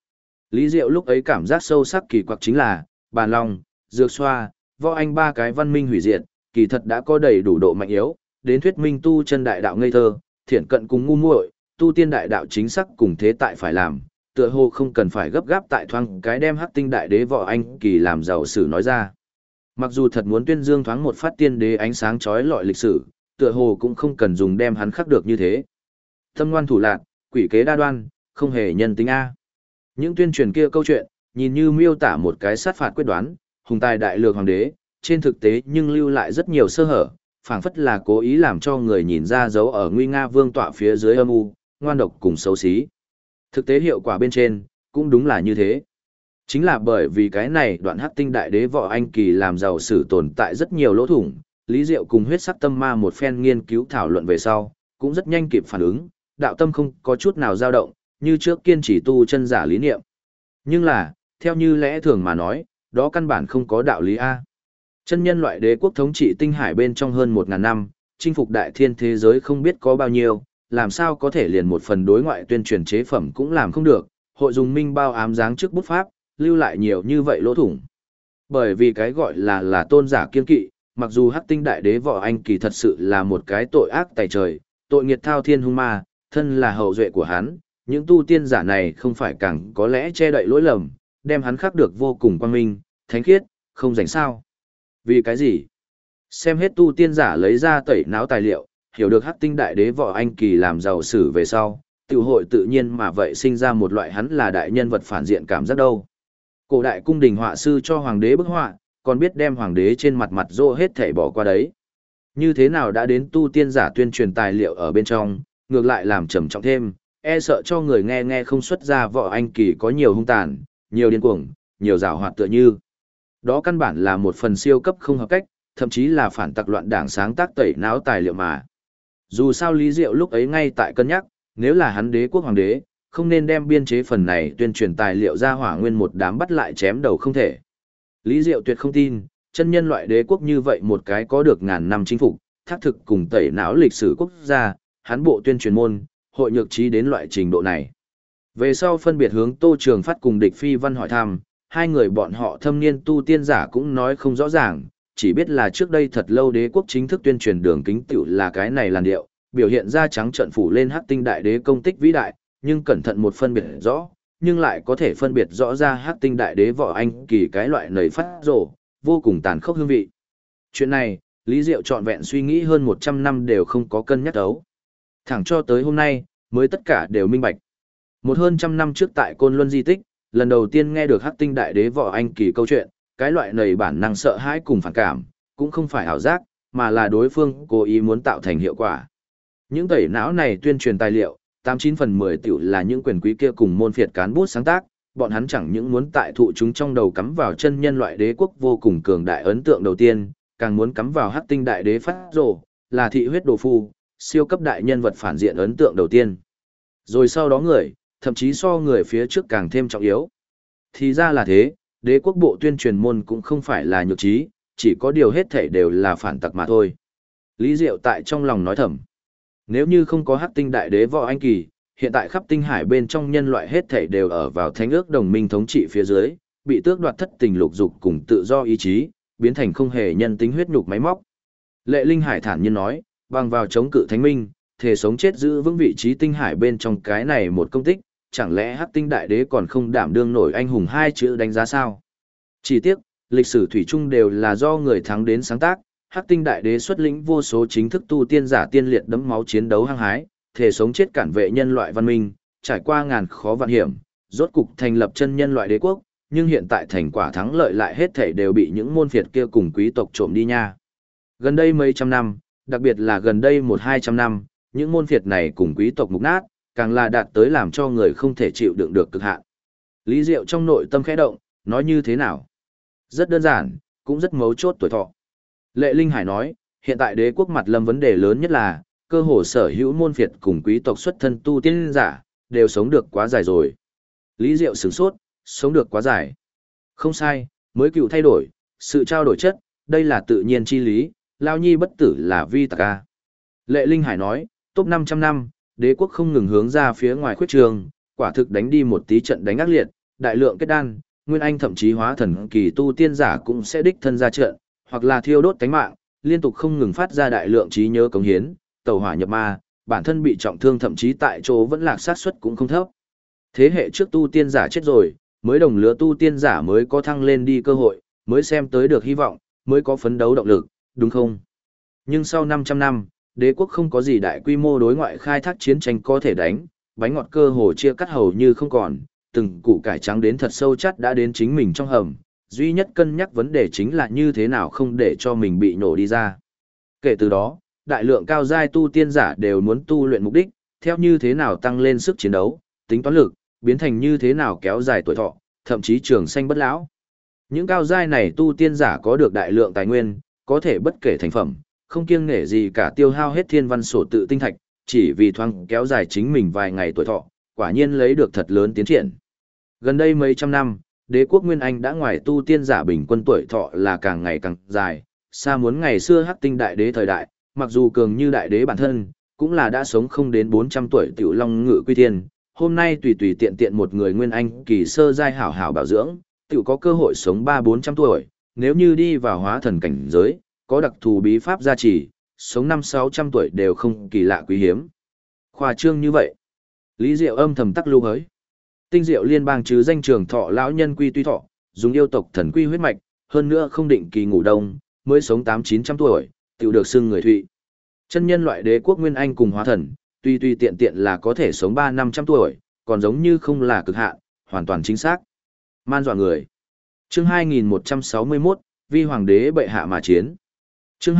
Speaker 1: Lý Diệu lúc ấy cảm giác sâu sắc kỳ quặc chính là, bàn long, dược xoa, võ anh ba cái văn minh hủy diệt, kỳ thật đã có đầy đủ độ mạnh yếu, đến thuyết minh tu chân đại đạo ngây thơ, thiện cận cùng ngu muội, tu tiên đại đạo chính xác cùng thế tại phải làm, tựa hồ không cần phải gấp gáp tại thoáng cái đem hắc tinh đại đế võ anh kỳ làm giàu sử nói ra. Mặc dù thật muốn tuyên dương thoáng một phát tiên đế ánh sáng chói lọi lịch sử, tựa hồ cũng không cần dùng đem hắn khắc được như thế. Tâm ngoan thủ lạn, quỷ kế đa đoan, không hề nhân tính A. Những tuyên truyền kia câu chuyện, nhìn như miêu tả một cái sát phạt quyết đoán, hùng tài đại lược hoàng đế, trên thực tế nhưng lưu lại rất nhiều sơ hở, phảng phất là cố ý làm cho người nhìn ra dấu ở nguy nga vương tọa phía dưới âm u, ngoan độc cùng xấu xí. Thực tế hiệu quả bên trên, cũng đúng là như thế. Chính là bởi vì cái này đoạn hắc tinh đại đế võ anh kỳ làm giàu sử tồn tại rất nhiều lỗ thủng, Lý Diệu cùng huyết sắc tâm ma một phen nghiên cứu thảo luận về sau, cũng rất nhanh kịp phản ứng, đạo tâm không có chút nào dao động, như trước kiên trì tu chân giả lý niệm. Nhưng là, theo như lẽ thường mà nói, đó căn bản không có đạo lý A. Chân nhân loại đế quốc thống trị tinh hải bên trong hơn 1000 năm, chinh phục đại thiên thế giới không biết có bao nhiêu, làm sao có thể liền một phần đối ngoại tuyên truyền chế phẩm cũng làm không được, hội dùng minh bao ám dáng trước bút pháp, lưu lại nhiều như vậy lỗ thủng. Bởi vì cái gọi là tôn giả kiên kỵ, mặc dù hắc tinh đại đế võ anh kỳ thật sự là một cái tội ác tày trời, tội nghiệt thao thiên hung ma, thân là hậu duệ của hắn, những tu tiên giả này không phải càng có lẽ che đậy lỗi lầm, đem hắn khắc được vô cùng quang minh, thánh khiết, không rảnh sao. Vì cái gì? Xem hết tu tiên giả lấy ra tẩy não tài liệu, hiểu được hắc tinh đại đế võ anh kỳ làm giàu sử về sau, tiểu hội tự nhiên mà vậy sinh ra một loại hắn là đại nhân vật phản diện cảm giác đâu. Cổ đại cung đình họa sư cho hoàng đế bức họa, còn biết đem hoàng đế trên mặt mặt rô hết thảy bỏ qua đấy. Như thế nào đã đến tu tiên giả tuyên truyền tài liệu ở bên trong, ngược lại làm trầm trọng thêm, e sợ cho người nghe không xuất ra võ anh kỳ có nhiều hung tàn, nhiều điên cuồng, nhiều giảo hoạt tựa như. Đó căn bản là một phần siêu cấp không hợp cách, thậm chí là phản tặc loạn đảng sáng tác tẩy não tài liệu mà. Dù sao Lý Diệu lúc ấy ngay tại cân nhắc, nếu là hắn đế quốc hoàng đế, không nên đem biên chế phần này tuyên truyền tài liệu ra hỏa nguyên một đám bắt lại chém đầu không thể. Lý Diệu tuyệt không tin, chân nhân loại đế quốc như vậy một cái có được ngàn năm chinh phục, thác thực cùng tẩy não lịch sử quốc gia, hắn bộ tuyên truyền môn, hội nhược trí đến loại trình độ này. Về sau phân biệt hướng Tô Trường Phát cùng Địch Phi Văn hỏi thăm, hai người bọn họ thâm niên tu tiên giả cũng nói không rõ ràng, chỉ biết là trước đây thật lâu đế quốc chính thức tuyên truyền đường kính tiểu là cái này làn điệu, biểu hiện ra trắng trận phủ lên hắc tinh đại đế công tích vĩ đại, nhưng cẩn thận một phân biệt rõ, nhưng lại có thể phân biệt rõ ra hắc tinh đại đế võ anh kỳ cái loại nầy phát rổ, vô cùng tàn khốc hương vị. Chuyện này, Lý Diệu trọn vẹn suy nghĩ hơn 100 năm đều không có cân nhắc đấu. Thẳng cho tới hôm nay, mới tất cả đều minh bạch. Một hơn trăm năm trước tại Côn Luân di tích, lần đầu tiên nghe được hắc tinh đại đế võ anh kỳ câu chuyện, cái loại nầy bản năng sợ hãi cùng phản cảm, cũng không phải ảo giác, mà là đối phương cố ý muốn tạo thành hiệu quả. Những tẩy não này tuyên truyền tài liệu, 89 phần 10 tiểu là những quyền quý kia cùng môn phiệt cán bút sáng tác, bọn hắn chẳng những muốn tại thụ chúng trong đầu cắm vào chân nhân loại đế quốc vô cùng cường đại ấn tượng đầu tiên, càng muốn cắm vào hắc tinh đại đế phát rồ, là thị huyết đồ phu, siêu cấp đại nhân vật phản diện ấn tượng đầu tiên. Rồi sau đó người, thậm chí so người phía trước càng thêm trọng yếu. Thì ra là thế, đế quốc bộ tuyên truyền môn cũng không phải là nhược trí, chỉ có điều hết thảy đều là phản tặc mà thôi. Lý Diệu tại trong lòng nói thầm. Nếu như không có hắc tinh đại đế võ anh kỳ, hiện tại khắp tinh hải bên trong nhân loại hết thảy đều ở vào thánh ước đồng minh thống trị phía dưới, bị tước đoạt thất tình lục dục cùng tự do ý chí, biến thành không hề nhân tính huyết nhục máy móc. Lệ Linh Hải thản nhiên nói, bằng vào chống cự thánh minh, thể sống chết giữ vững vị trí tinh hải bên trong cái này một công tích, chẳng lẽ hắc tinh đại đế còn không đảm đương nổi anh hùng hai chữ đánh giá sao? Chỉ tiếc, lịch sử thủy chung đều là do người thắng đến sáng tác, hắc tinh đại đế xuất lĩnh vô số chính thức tu tiên giả tiên liệt đẫm máu chiến đấu hăng hái, thể sống chết cản vệ nhân loại văn minh, trải qua ngàn khó vạn hiểm, rốt cục thành lập chân nhân loại đế quốc, nhưng hiện tại thành quả thắng lợi lại hết thảy đều bị những môn phiệt kia cùng quý tộc trộm đi nha. Gần đây mấy trăm năm, đặc biệt là gần đây 100-200 năm, những môn phiệt này cùng quý tộc mục nát, càng là đạt tới làm cho người không thể chịu đựng được cực hạn. Lý Diệu trong nội tâm khẽ động, nói như thế nào? Rất đơn giản, cũng rất mấu chốt tuổi thọ. Lệ Linh Hải nói, hiện tại đế quốc mặt lâm vấn đề lớn nhất là, cơ hồ sở hữu môn phiệt cùng quý tộc xuất thân tu tiên giả, đều sống được quá dài rồi. Lý Diệu sửng sốt, sống được quá dài. Không sai, mới cựu thay đổi, sự trao đổi chất, đây là tự nhiên chi lý, lao nhi bất tử là vi tạc ca. Lệ Linh Hải nói, top 500 năm, đế quốc không ngừng hướng ra phía ngoài khuyết trường, quả thực đánh đi một tí trận đánh ác liệt, Đại lượng kết đan, nguyên anh thậm chí hóa thần kỳ tu tiên giả cũng sẽ đích thân ra trận, hoặc là thiêu đốt tánh mạng, liên tục không ngừng phát ra đại lượng trí nhớ cống hiến, tẩu hỏa nhập ma, bản thân bị trọng thương thậm chí tại chỗ vẫn lạc sát suất cũng không thấp. Thế hệ trước tu tiên giả chết rồi, mới đồng lứa tu tiên giả mới có thăng lên đi cơ hội, mới xem tới được hy vọng, mới có phấn đấu động lực, đúng không? Nhưng sau 500 năm, đế quốc không có gì đại quy mô đối ngoại khai thác chiến tranh có thể đánh, bánh ngọt cơ hồ chia cắt hầu như không còn, từng củ cải trắng đến thật sâu chắt đã đến chính mình trong hầm, duy nhất cân nhắc vấn đề chính là như thế nào không để cho mình bị nổ đi ra. Kể từ đó, đại lượng cao giai tu tiên giả đều muốn tu luyện mục đích, theo như thế nào tăng lên sức chiến đấu, tính toán lực, biến thành như thế nào kéo dài tuổi thọ, thậm chí trường sanh bất lão. Những cao giai này tu tiên giả có được đại lượng tài nguyên, có thể bất kể thành phẩm, không kiêng nể gì cả tiêu hao hết thiên văn sổ tự tinh thạch, chỉ vì thoáng kéo dài chính mình vài ngày tuổi thọ, quả nhiên lấy được thật lớn tiến triển. Gần đây mấy trăm năm, đế quốc Nguyên Anh đã ngoài tu tiên giả bình quân tuổi thọ là càng ngày càng dài, xa muốn ngày xưa Hắc Tinh đại đế thời đại, mặc dù cường như đại đế bản thân, cũng là đã sống không đến 400 tuổi tiểu long ngự quy thiên, hôm nay tùy tùy tiện tiện một người Nguyên Anh kỳ sơ giai hảo hảo bảo dưỡng, tiểu có cơ hội sống 3-400 tuổi, nếu như đi vào hóa thần cảnh giới, có đặc thù bí pháp gia trì, sống 500-600 tuổi đều không kỳ lạ quý hiếm. Khoa trương như vậy. Lý Diệu âm thầm tắc lưu hới. Tinh Diệu liên bang chứ danh trường thọ lão nhân quy tuy thọ, dùng yêu tộc thần quy huyết mạch, hơn nữa không định kỳ ngủ đông, mới sống 800-900 tuổi, tiểu được xưng người thụy. Chân nhân loại đế quốc Nguyên Anh cùng hóa thần, tuy tuy tiện tiện là có thể sống 300-500 tuổi, còn giống như không là cực hạn, hoàn toàn chính xác. Man dọa người. Chương 2161, Vi Hoàng đế bệ hạ mà chiến. Chương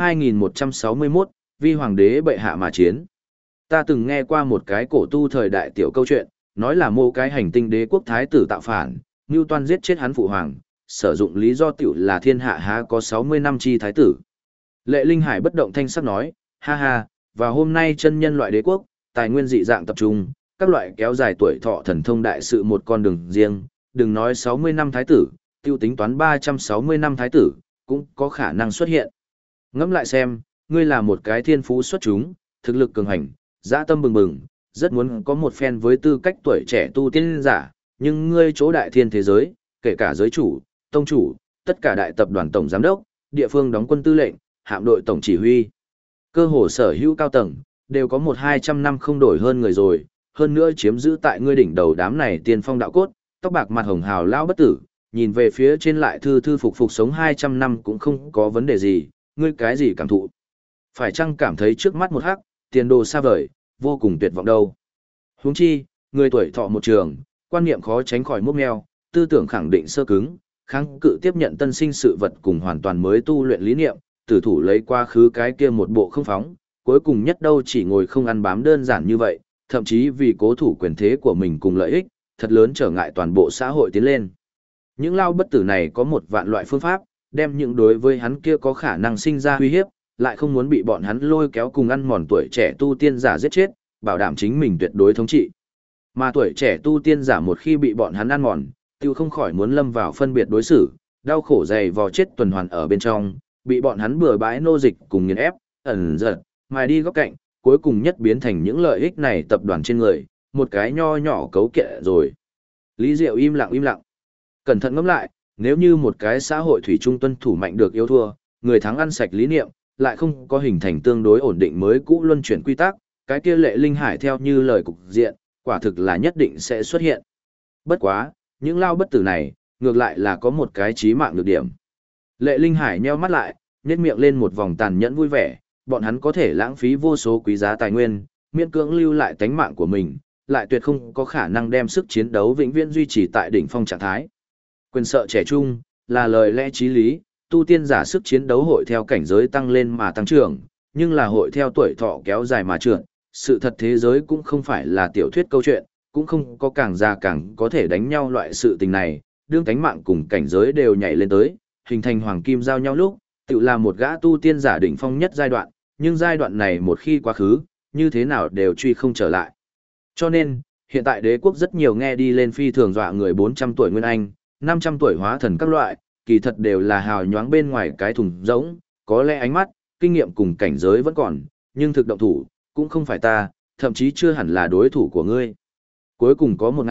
Speaker 1: 2161, Vi Hoàng đế bệ hạ mà chiến. Ta từng nghe qua một cái cổ tu thời đại tiểu câu chuyện, nói là mô cái hành tinh đế quốc thái tử tạo phản, Ngưu Toan giết chết hắn phụ hoàng, sử dụng lý do tiểu là thiên hạ há có 60 năm chi thái tử. Lệ Linh Hải bất động thanh sắc nói, ha ha, và hôm nay chân nhân loại đế quốc, tài nguyên dị dạng tập trung, các loại kéo dài tuổi thọ thần thông đại sự một con đường riêng, đừng nói 60 năm thái tử, tiêu tính toán 360 năm thái tử, cũng có khả năng xuất hiện. Ngẫm lại xem, ngươi là một cái thiên phú xuất chúng, thực lực cường hành, dã tâm bừng bừng, rất muốn có một phen với tư cách tuổi trẻ tu tiên giả, nhưng ngươi chỗ đại thiên thế giới, kể cả giới chủ, tông chủ, tất cả đại tập đoàn tổng giám đốc, địa phương đóng quân tư lệnh, hạm đội tổng chỉ huy. Cơ hồ sở hữu cao tầng, đều có 100-200 năm không đổi hơn người rồi, hơn nữa chiếm giữ tại ngươi đỉnh đầu đám này tiên phong đạo cốt, tóc bạc mặt hồng hào lão bất tử, nhìn về phía trên lại thư thư phục phục sống 200 năm cũng không có vấn đề gì, ngươi cái gì cảm thụ. Phải chăng cảm thấy trước mắt một hắc, tiền đồ xa vời, vô cùng tuyệt vọng đâu. Huống chi, người tuổi thọ một trường, quan niệm khó tránh khỏi mốc meo, tư tưởng khẳng định sơ cứng, kháng cự tiếp nhận tân sinh sự vật cùng hoàn toàn mới tu luyện lý niệm, tử thủ lấy quá khứ cái kia một bộ không phóng, cuối cùng nhất đâu chỉ ngồi không ăn bám đơn giản như vậy, thậm chí vì cố thủ quyền thế của mình cùng lợi ích, thật lớn trở ngại toàn bộ xã hội tiến lên. Những lao bất tử này có một vạn loại phương pháp, đem những đối với hắn kia có khả năng sinh ra uy hiếp, lại không muốn bị bọn hắn lôi kéo cùng ăn mòn tuổi trẻ tu tiên giả giết chết, bảo đảm chính mình tuyệt đối thống trị. Mà tuổi trẻ tu tiên giả một khi bị bọn hắn ăn mòn, tiêu không khỏi muốn lâm vào phân biệt đối xử, đau khổ dày vò chết tuần hoàn ở bên trong, bị bọn hắn bừa bãi nô dịch cùng nghiền ép, ẩn giật, mài đi góc cạnh, cuối cùng nhất biến thành những lợi ích này tập đoàn trên người, một cái nho nhỏ cấu kệ rồi. Lý Diệu im lặng. Cẩn thận ngẫm lại, nếu như một cái xã hội thủy chung tuân thủ mạnh được yếu thua, người thắng ăn sạch lý niệm, lại không có hình thành tương đối ổn định mới cũ luân chuyển quy tắc, cái kia Lệ Linh Hải theo như lời cục diện, quả thực là nhất định sẽ xuất hiện. Bất quá, những lao bất tử này, ngược lại là có một cái chí mạng nhược điểm. Lệ Linh Hải nheo mắt lại, nhếch miệng lên một vòng tàn nhẫn vui vẻ, bọn hắn có thể lãng phí vô số quý giá tài nguyên, miễn cưỡng lưu lại tánh mạng của mình, lại tuyệt không có khả năng đem sức chiến đấu vĩnh viễn duy trì tại đỉnh phong trạng thái. Quyền sợ trẻ trung, là lời lẽ chí lý, tu tiên giả sức chiến đấu hội theo cảnh giới tăng lên mà tăng trưởng, nhưng là hội theo tuổi thọ kéo dài mà trượt. Sự thật thế giới cũng không phải là tiểu thuyết câu chuyện, cũng không có càng già càng có thể đánh nhau loại sự tình này, đương tánh mạng cùng cảnh giới đều nhảy lên tới, hình thành hoàng kim giao nhau lúc, tự là một gã tu tiên giả đỉnh phong nhất giai đoạn, nhưng giai đoạn này một khi quá khứ, như thế nào đều truy không trở lại. Cho nên, hiện tại đế quốc rất nhiều nghe đi lên phi thường dọa người 400 tuổi Nguyên Anh, 500 tuổi hóa thần các loại, kỳ thật đều là hào nhoáng bên ngoài cái thùng rỗng, có lẽ ánh mắt, kinh nghiệm cùng cảnh giới vẫn còn, nhưng thực động thủ, cũng không phải ta, thậm chí chưa hẳn là đối thủ của ngươi. Cuối cùng có một ngày,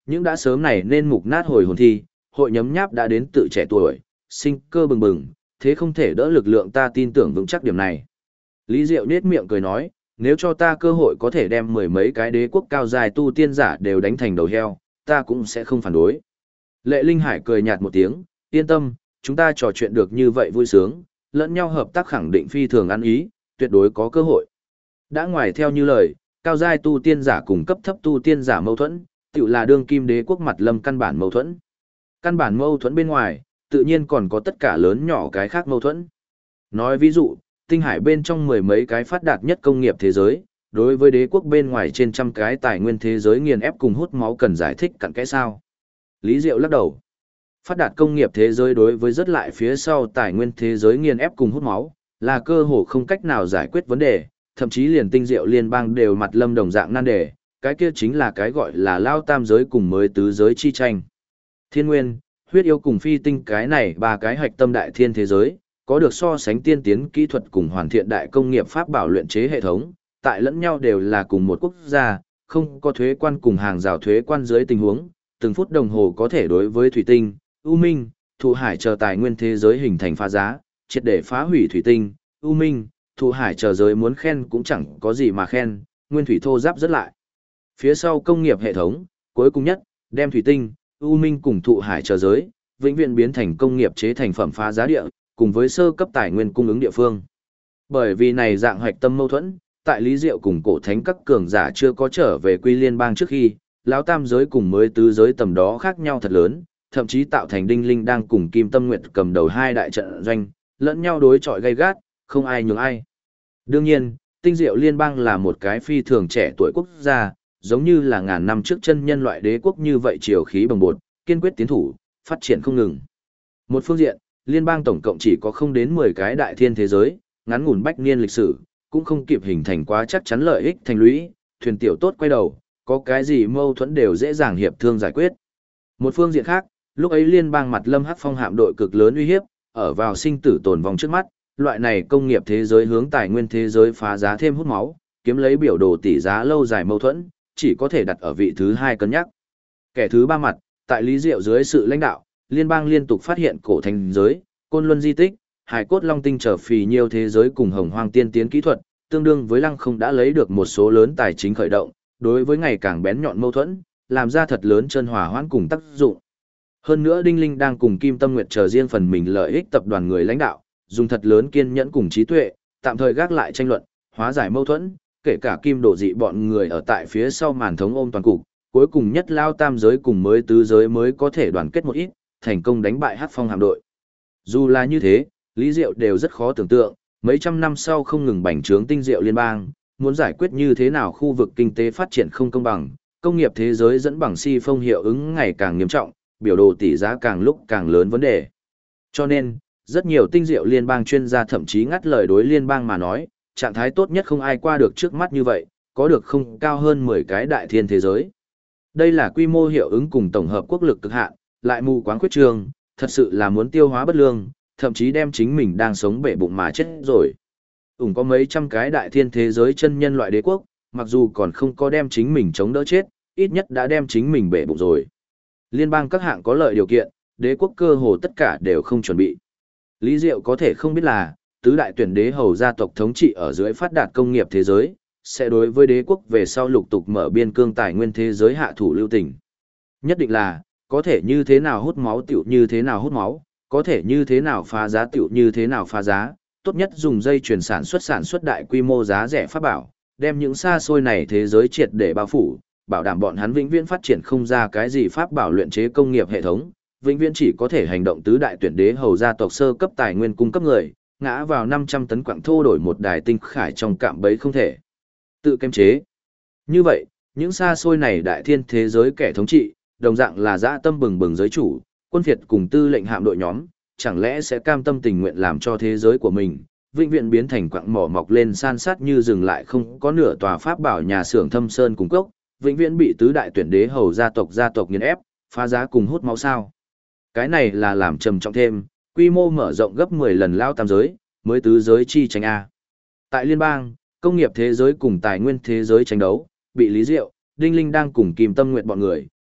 Speaker 1: những đã sớm này nên mục nát hồi hồn thi, hội nhấm nháp đã đến tự trẻ tuổi, sinh cơ bừng bừng, thế không thể đỡ lực lượng ta tin tưởng vững chắc điểm này. Lý Diệu nết miệng cười nói, nếu cho ta cơ hội có thể đem mười mấy cái đế quốc cao dài tu tiên giả đều đánh thành đầu heo, ta cũng sẽ không phản đối. Lệ Linh Hải cười nhạt một tiếng, yên tâm, chúng ta trò chuyện được như vậy vui sướng, lẫn nhau hợp tác khẳng định phi thường ăn ý, tuyệt đối có cơ hội. Đã ngoài theo như lời, cao giai tu tiên giả cùng cấp thấp tu tiên giả mâu thuẫn, tự là đương kim đế quốc mặt lâm căn bản mâu thuẫn. Căn bản mâu thuẫn bên ngoài, tự nhiên còn có tất cả lớn nhỏ cái khác mâu thuẫn. Nói ví dụ, tinh hải bên trong mười mấy cái phát đạt nhất công nghiệp thế giới, đối với đế quốc bên ngoài trên trăm cái tài nguyên thế giới nghiền ép cùng hút máu cần giải thích cặn kẽ sao. Lý Diệu lắc đầu. Phát đạt công nghiệp thế giới đối với rất lại phía sau tài nguyên thế giới nghiền ép cùng hút máu, là cơ hồ không cách nào giải quyết vấn đề, thậm chí liền tinh diệu liên bang đều mặt lâm đồng dạng nan đề, cái kia chính là cái gọi là lao tam giới cùng mới tứ giới chi tranh. Thiên nguyên, huyết yêu cùng phi tinh cái này ba cái hạch tâm đại thiên thế giới, có được so sánh tiên tiến kỹ thuật cùng hoàn thiện đại công nghiệp pháp bảo luyện chế hệ thống, tại lẫn nhau đều là cùng một quốc gia, không có thuế quan cùng hàng rào thuế quan dưới tình huống, từng phút đồng hồ có thể đối với thủy tinh, u minh, thụ hải chờ tài nguyên thế giới hình thành phá giá, triệt để phá hủy thủy tinh, u minh, thụ hải chờ giới muốn khen cũng chẳng có gì mà khen, nguyên thủy thô giáp rất lại. Phía sau công nghiệp hệ thống, cuối cùng nhất, đem thủy tinh, u minh cùng thụ hải chờ giới, vĩnh viễn biến thành công nghiệp chế thành phẩm phá giá địa, cùng với sơ cấp tài nguyên cung ứng địa phương. Bởi vì này dạng hoạch tâm mâu thuẫn, tại Lý Diệu cùng cổ thánh các cường giả chưa có trở về quy liên bang trước khi, lão tam giới cùng mới tứ giới tầm đó khác nhau thật lớn, thậm chí tạo thành Đinh Linh đang cùng Kim Tâm Nguyệt cầm đầu hai đại trận doanh, lẫn nhau đối chọi gay gắt, không ai nhường ai. Đương nhiên, Tinh Diệu Liên bang là một cái phi thường trẻ tuổi quốc gia, giống như là ngàn năm trước chân nhân loại đế quốc như vậy triều khí bồng bột, kiên quyết tiến thủ, phát triển không ngừng. Một phương diện, liên bang tổng cộng chỉ có không đến 10 cái đại thiên thế giới, ngắn ngủn bách niên lịch sử, cũng không kịp hình thành quá chắc chắn lợi ích thành lũy, thuyền tiểu tốt quay đầu, có cái gì mâu thuẫn đều dễ dàng hiệp thương giải quyết. Một phương diện khác, lúc ấy liên bang mặt lâm hắc phong hạm đội cực lớn uy hiếp, ở vào sinh tử tồn vong trước mắt, loại này công nghiệp thế giới hướng tài nguyên thế giới phá giá thêm hút máu, kiếm lấy biểu đồ tỷ giá lâu dài mâu thuẫn, chỉ có thể đặt ở vị thứ hai cân nhắc. Kẻ thứ ba mặt, tại Lý Diệu dưới sự lãnh đạo, liên bang liên tục phát hiện cổ thành giới, côn luân di tích, hải cốt long tinh trở phì nhiều thế giới cùng hồng hoang tiên tiến kỹ thuật, tương đương với lăng không đã lấy được một số lớn tài chính khởi động, đối với ngày càng bén nhọn mâu thuẫn, làm ra thật lớn chân hòa hoãn cùng tác dụng. Hơn nữa Đinh Linh đang cùng Kim Tâm Nguyệt chờ riêng phần mình lợi ích tập đoàn người lãnh đạo, dùng thật lớn kiên nhẫn cùng trí tuệ, tạm thời gác lại tranh luận, hóa giải mâu thuẫn, kể cả Kim Đổ Dị bọn người ở tại phía sau màn thống ôm toàn cục, cuối cùng nhất lao tam giới cùng mới tứ giới mới có thể đoàn kết một ít, thành công đánh bại Hắc Phong hạm đội. Dù là như thế, Lý Diệu đều rất khó tưởng tượng, mấy trăm năm sau không ngừng bành trướng Tinh Diệu liên bang, muốn giải quyết như thế nào khu vực kinh tế phát triển không công bằng, công nghiệp thế giới dẫn bằng si phong hiệu ứng ngày càng nghiêm trọng, biểu đồ tỷ giá càng lúc càng lớn vấn đề. Cho nên, rất nhiều Tinh Diệu liên bang chuyên gia thậm chí ngắt lời đối liên bang mà nói, trạng thái tốt nhất không ai qua được trước mắt như vậy, có được không cao hơn 10 cái đại thiên thế giới. Đây là quy mô hiệu ứng cùng tổng hợp quốc lực cực hạn, lại mù quáng khuyết trương, thật sự là muốn tiêu hóa bất lương, thậm chí đem chính mình đang sống bể bụng mà chết rồi. Có mấy trăm cái đại thiên thế giới chân nhân loại đế quốc, mặc dù còn không có đem chính mình chống đỡ chết, ít nhất đã đem chính mình bể bụng rồi. Liên bang các hạng có lợi điều kiện, đế quốc cơ hồ tất cả đều không chuẩn bị. Lý Diệu có thể không biết là, tứ đại tuyển đế hầu gia tộc thống trị ở dưới phát đạt công nghiệp thế giới, sẽ đối với đế quốc về sau lục tục mở biên cương tài nguyên thế giới hạ thủ lưu tình. Nhất định là, có thể như thế nào hút máu tiểu như thế nào hút máu, có thể như thế nào phá giá tiểu như thế nào phá giá, tốt nhất dùng dây chuyển sản xuất đại quy mô giá rẻ pháp bảo, đem những xa xôi này thế giới triệt để bao phủ, bảo đảm bọn hắn vĩnh viễn phát triển không ra cái gì pháp bảo luyện chế công nghiệp hệ thống, vĩnh viễn chỉ có thể hành động tứ đại tuyển đế hầu gia tộc sơ cấp tài nguyên cung cấp người, ngã vào 500 tấn quặng thô đổi một đài tinh khải trong cạm bẫy không thể tự kiềm chế. Như vậy, những xa xôi này đại thiên thế giới kẻ thống trị, đồng dạng là dã tâm bừng bừng giới chủ, quân phiệt cùng tư lệnh hạm đội nhóm, chẳng lẽ sẽ cam tâm tình nguyện làm cho thế giới của mình, vĩnh viễn biến thành quặng mỏ mọc lên san sát như dừng lại không có nửa tòa pháp bảo nhà xưởng thâm sơn cung cốc, vĩnh viễn bị tứ đại tuyển đế hầu gia tộc nghiền ép, phá giá cùng hút máu sao. Cái này là làm trầm trọng thêm, quy mô mở rộng gấp 10 lần lao tam giới, mới tứ giới chi tranh A. Tại liên bang, công nghiệp thế giới cùng tài nguyên thế giới tranh đấu, bị Lý Diệu, Đinh Linh đang cùng Kim Tâm Nguyệt bọn người,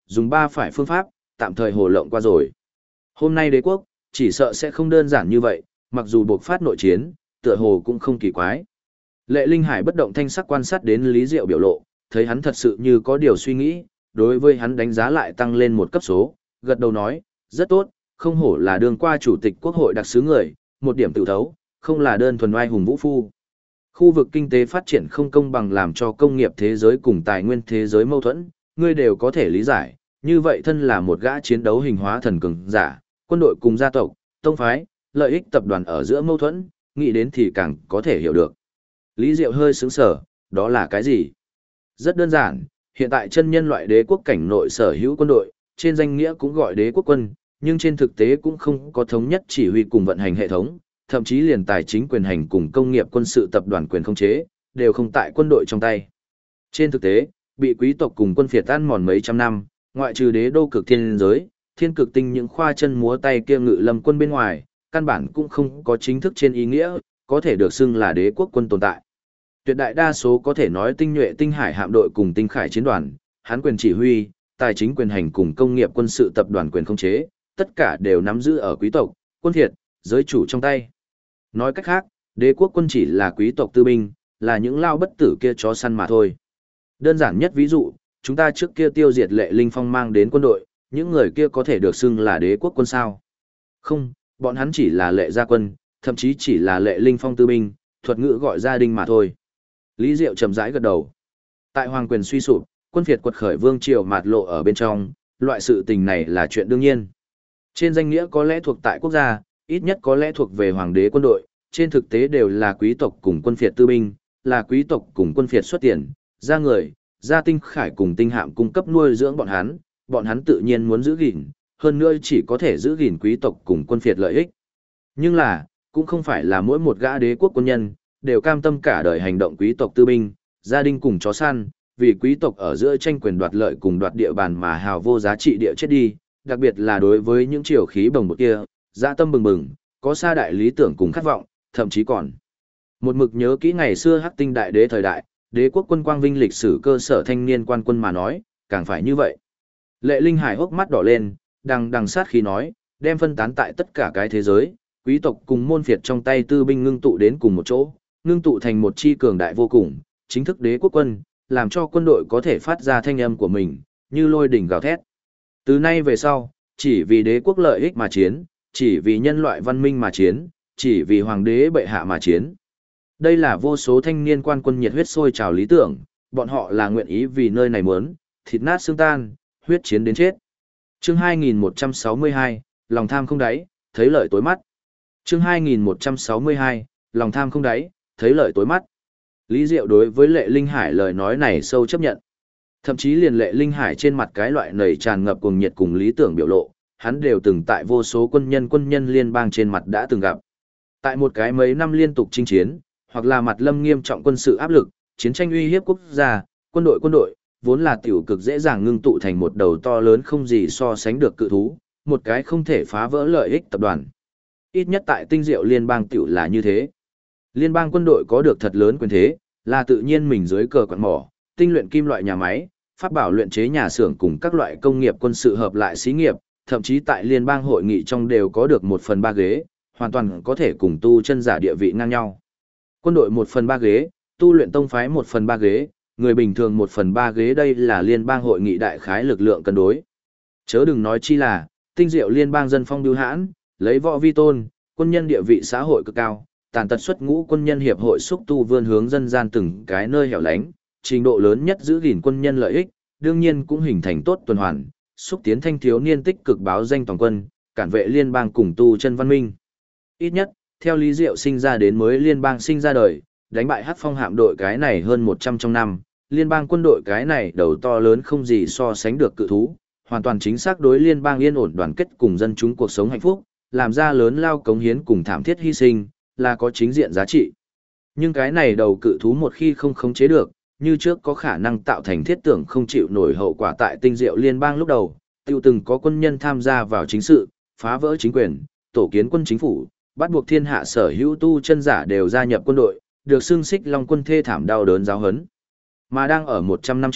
Speaker 1: dùng ba phải phương pháp, tạm thời hồ lộng qua rồi. Hôm nay đế quốc, chỉ sợ sẽ không đơn giản như vậy, mặc dù buộc phát nội chiến, tựa hồ cũng không kỳ quái. Lệ Linh Hải bất động thanh sắc quan sát đến Lý Diệu biểu lộ, thấy hắn thật sự như có điều suy nghĩ, đối với hắn đánh giá lại tăng lên một cấp số, gật đầu nói, rất tốt, không hổ là đương qua chủ tịch quốc hội đặc sứ người, một điểm tự thấu, không là đơn thuần oai hùng vũ phu. Khu vực kinh tế phát triển không công bằng làm cho công nghiệp thế giới cùng tài nguyên thế giới mâu thuẫn, ngươi đều có thể lý giải, như vậy thân là một gã chiến đấu hình hóa thần cường giả, quân đội cùng gia tộc, tông phái, lợi ích tập đoàn ở giữa mâu thuẫn, nghĩ đến thì càng có thể hiểu được. Lý Diệu hơi sững sờ, đó là cái gì? Rất đơn giản, hiện tại chân nhân loại đế quốc cảnh nội sở hữu quân đội, trên danh nghĩa cũng gọi đế quốc quân, nhưng trên thực tế cũng không có thống nhất chỉ huy cùng vận hành hệ thống, thậm chí liền tài chính quyền hành cùng công nghiệp quân sự tập đoàn quyền khống chế, đều không tại quân đội trong tay. Trên thực tế, bị quý tộc cùng quân phiệt ăn mòn mấy trăm năm, ngoại trừ đế đô cực thiên giới, thiên cực tinh những khoa chân múa tay kia ngự lâm quân bên ngoài, căn bản cũng không có chính thức trên ý nghĩa, có thể được xưng là đế quốc quân tồn tại. Tuyệt đại đa số có thể nói tinh nhuệ tinh hải hạm đội cùng tinh khải chiến đoàn, hán quyền chỉ huy, tài chính quyền hành cùng công nghiệp quân sự tập đoàn quyền khống chế, tất cả đều nắm giữ ở quý tộc, quân phiệt, giới chủ trong tay. Nói cách khác, đế quốc quân chỉ là quý tộc tư binh, là những lao bất tử kia chó săn mà thôi. Đơn giản nhất ví dụ, chúng ta trước kia tiêu diệt Lệ Linh Phong mang đến quân đội, những người kia có thể được xưng là đế quốc quân sao? Không, bọn hắn chỉ là lệ gia quân, thậm chí chỉ là Lệ Linh Phong tư binh, thuật ngữ gọi gia đình mà thôi. Lý Diệu chậm rãi gật đầu. Tại hoàng quyền suy sụp, quân phiệt quật khởi vương triều mạt lộ ở bên trong, loại sự tình này là chuyện đương nhiên. Trên danh nghĩa có lẽ thuộc tại quốc gia, ít nhất có lẽ thuộc về hoàng đế quân đội, trên thực tế đều là quý tộc cùng quân phiệt tư binh, là quý tộc cùng quân phiệt xuất tiền, ra người, ra tinh khải cùng tinh hạm cung cấp nuôi dưỡng bọn hắn tự nhiên muốn giữ gìn, hơn nữa chỉ có thể giữ gìn quý tộc cùng quân phiệt lợi ích. Nhưng là, cũng không phải là mỗi một gã đế quốc quân nhân, đều cam tâm cả đời hành động quý tộc tư binh, gia đình cùng chó săn, vì quý tộc ở giữa tranh quyền đoạt lợi cùng đoạt địa bàn mà hào vô giá trị địa chết đi, đặc biệt là đối với những triều khí bồng bột kia, dã tâm bừng bừng, có xa đại lý tưởng cùng khát vọng, thậm chí còn một mực nhớ kỹ ngày xưa Hắc Tinh đại đế thời đại, đế quốc quân quang vinh lịch sử cơ sở thanh niên quan quân mà nói, càng phải như vậy. Lệ Linh Hải hốc mắt đỏ lên, đằng sát khí nói, đem phân tán tại tất cả cái thế giới, quý tộc cùng môn phiệt trong tay tư binh ngưng tụ đến cùng một chỗ, ngưng tụ thành một chi cường đại vô cùng, chính thức đế quốc quân, làm cho quân đội có thể phát ra thanh âm của mình, như lôi đỉnh gào thét. Từ nay về sau, chỉ vì đế quốc lợi ích mà chiến, chỉ vì nhân loại văn minh mà chiến, chỉ vì hoàng đế bệ hạ mà chiến. Đây là vô số thanh niên quan quân nhiệt huyết sôi trào lý tưởng, bọn họ là nguyện ý vì nơi này muốn, thịt nát xương tan, huyết chiến đến chết. Chương 2162, lòng tham không đáy, thấy lợi tối mắt. Chương 2162, lòng tham không đáy, thấy lợi tối mắt. Lý Diệu đối với Lệ Linh Hải lời nói này sâu chấp nhận. Thậm chí liền Lệ Linh Hải trên mặt cái loại nảy tràn ngập cuồng nhiệt cùng lý tưởng biểu lộ, hắn đều từng tại vô số quân nhân liên bang trên mặt đã từng gặp. Tại một cái mấy năm liên tục chinh chiến, hoặc là mặt lâm nghiêm trọng quân sự áp lực, chiến tranh uy hiếp quốc gia, quân đội, vốn là tiểu cực dễ dàng ngưng tụ thành một đầu to lớn không gì so sánh được cự thú, một cái không thể phá vỡ lợi ích tập đoàn. Ít nhất tại tinh diệu liên bang tiểu là như thế. Liên bang quân đội có được thật lớn quyền thế, là tự nhiên mình dưới cờ quạt mỏ, tinh luyện kim loại nhà máy, pháp bảo luyện chế nhà xưởng cùng các loại công nghiệp quân sự hợp lại xí nghiệp, thậm chí tại liên bang hội nghị trong đều có được 1/3 ghế, hoàn toàn có thể cùng tu chân giả địa vị ngang nhau. Quân đội 1/3 ghế, tu luyện tông phái 1/3 ghế, người bình thường 1/3 ghế, đây là liên bang hội nghị đại khái lực lượng cân đối. Chớ đừng nói chi là, tinh diệu liên bang dân phong bưu hãn, lấy võ vi tôn, quân nhân địa vị xã hội cực cao, tàn tật xuất ngũ quân nhân hiệp hội xúc tu vươn hướng dân gian từng cái nơi hẻo lánh, trình độ lớn nhất giữ gìn quân nhân lợi ích, đương nhiên cũng hình thành tốt tuần hoàn, xúc tiến thanh thiếu niên tích cực báo danh toàn quân, cản vệ liên bang cùng tu chân văn minh. Ít nhất, theo Lý Diệu sinh ra đến mới liên bang sinh ra đời, đánh bại Hắc Phong hạm đội cái này hơn 100 trong năm, liên bang quân đội cái này đầu to lớn không gì so sánh được cự thú, hoàn toàn chính xác đối liên bang yên ổn đoàn kết cùng dân chúng cuộc sống hạnh phúc, làm ra lớn lao cống hiến cùng thảm thiết hy sinh, là có chính diện giá trị. Nhưng cái này đầu cự thú một khi không khống chế được, như trước có khả năng tạo thành thiết tưởng không chịu nổi hậu quả. Tại tinh diệu liên bang lúc đầu, tiêu từng có quân nhân tham gia vào chính sự, phá vỡ chính quyền, tổ kiến quân chính phủ, bắt buộc thiên hạ sở hữu tu chân giả đều gia nhập quân đội, được xưng Xích Long quân thê thảm đau đớn giáo huấn. Mà đang ở 100 năm trước,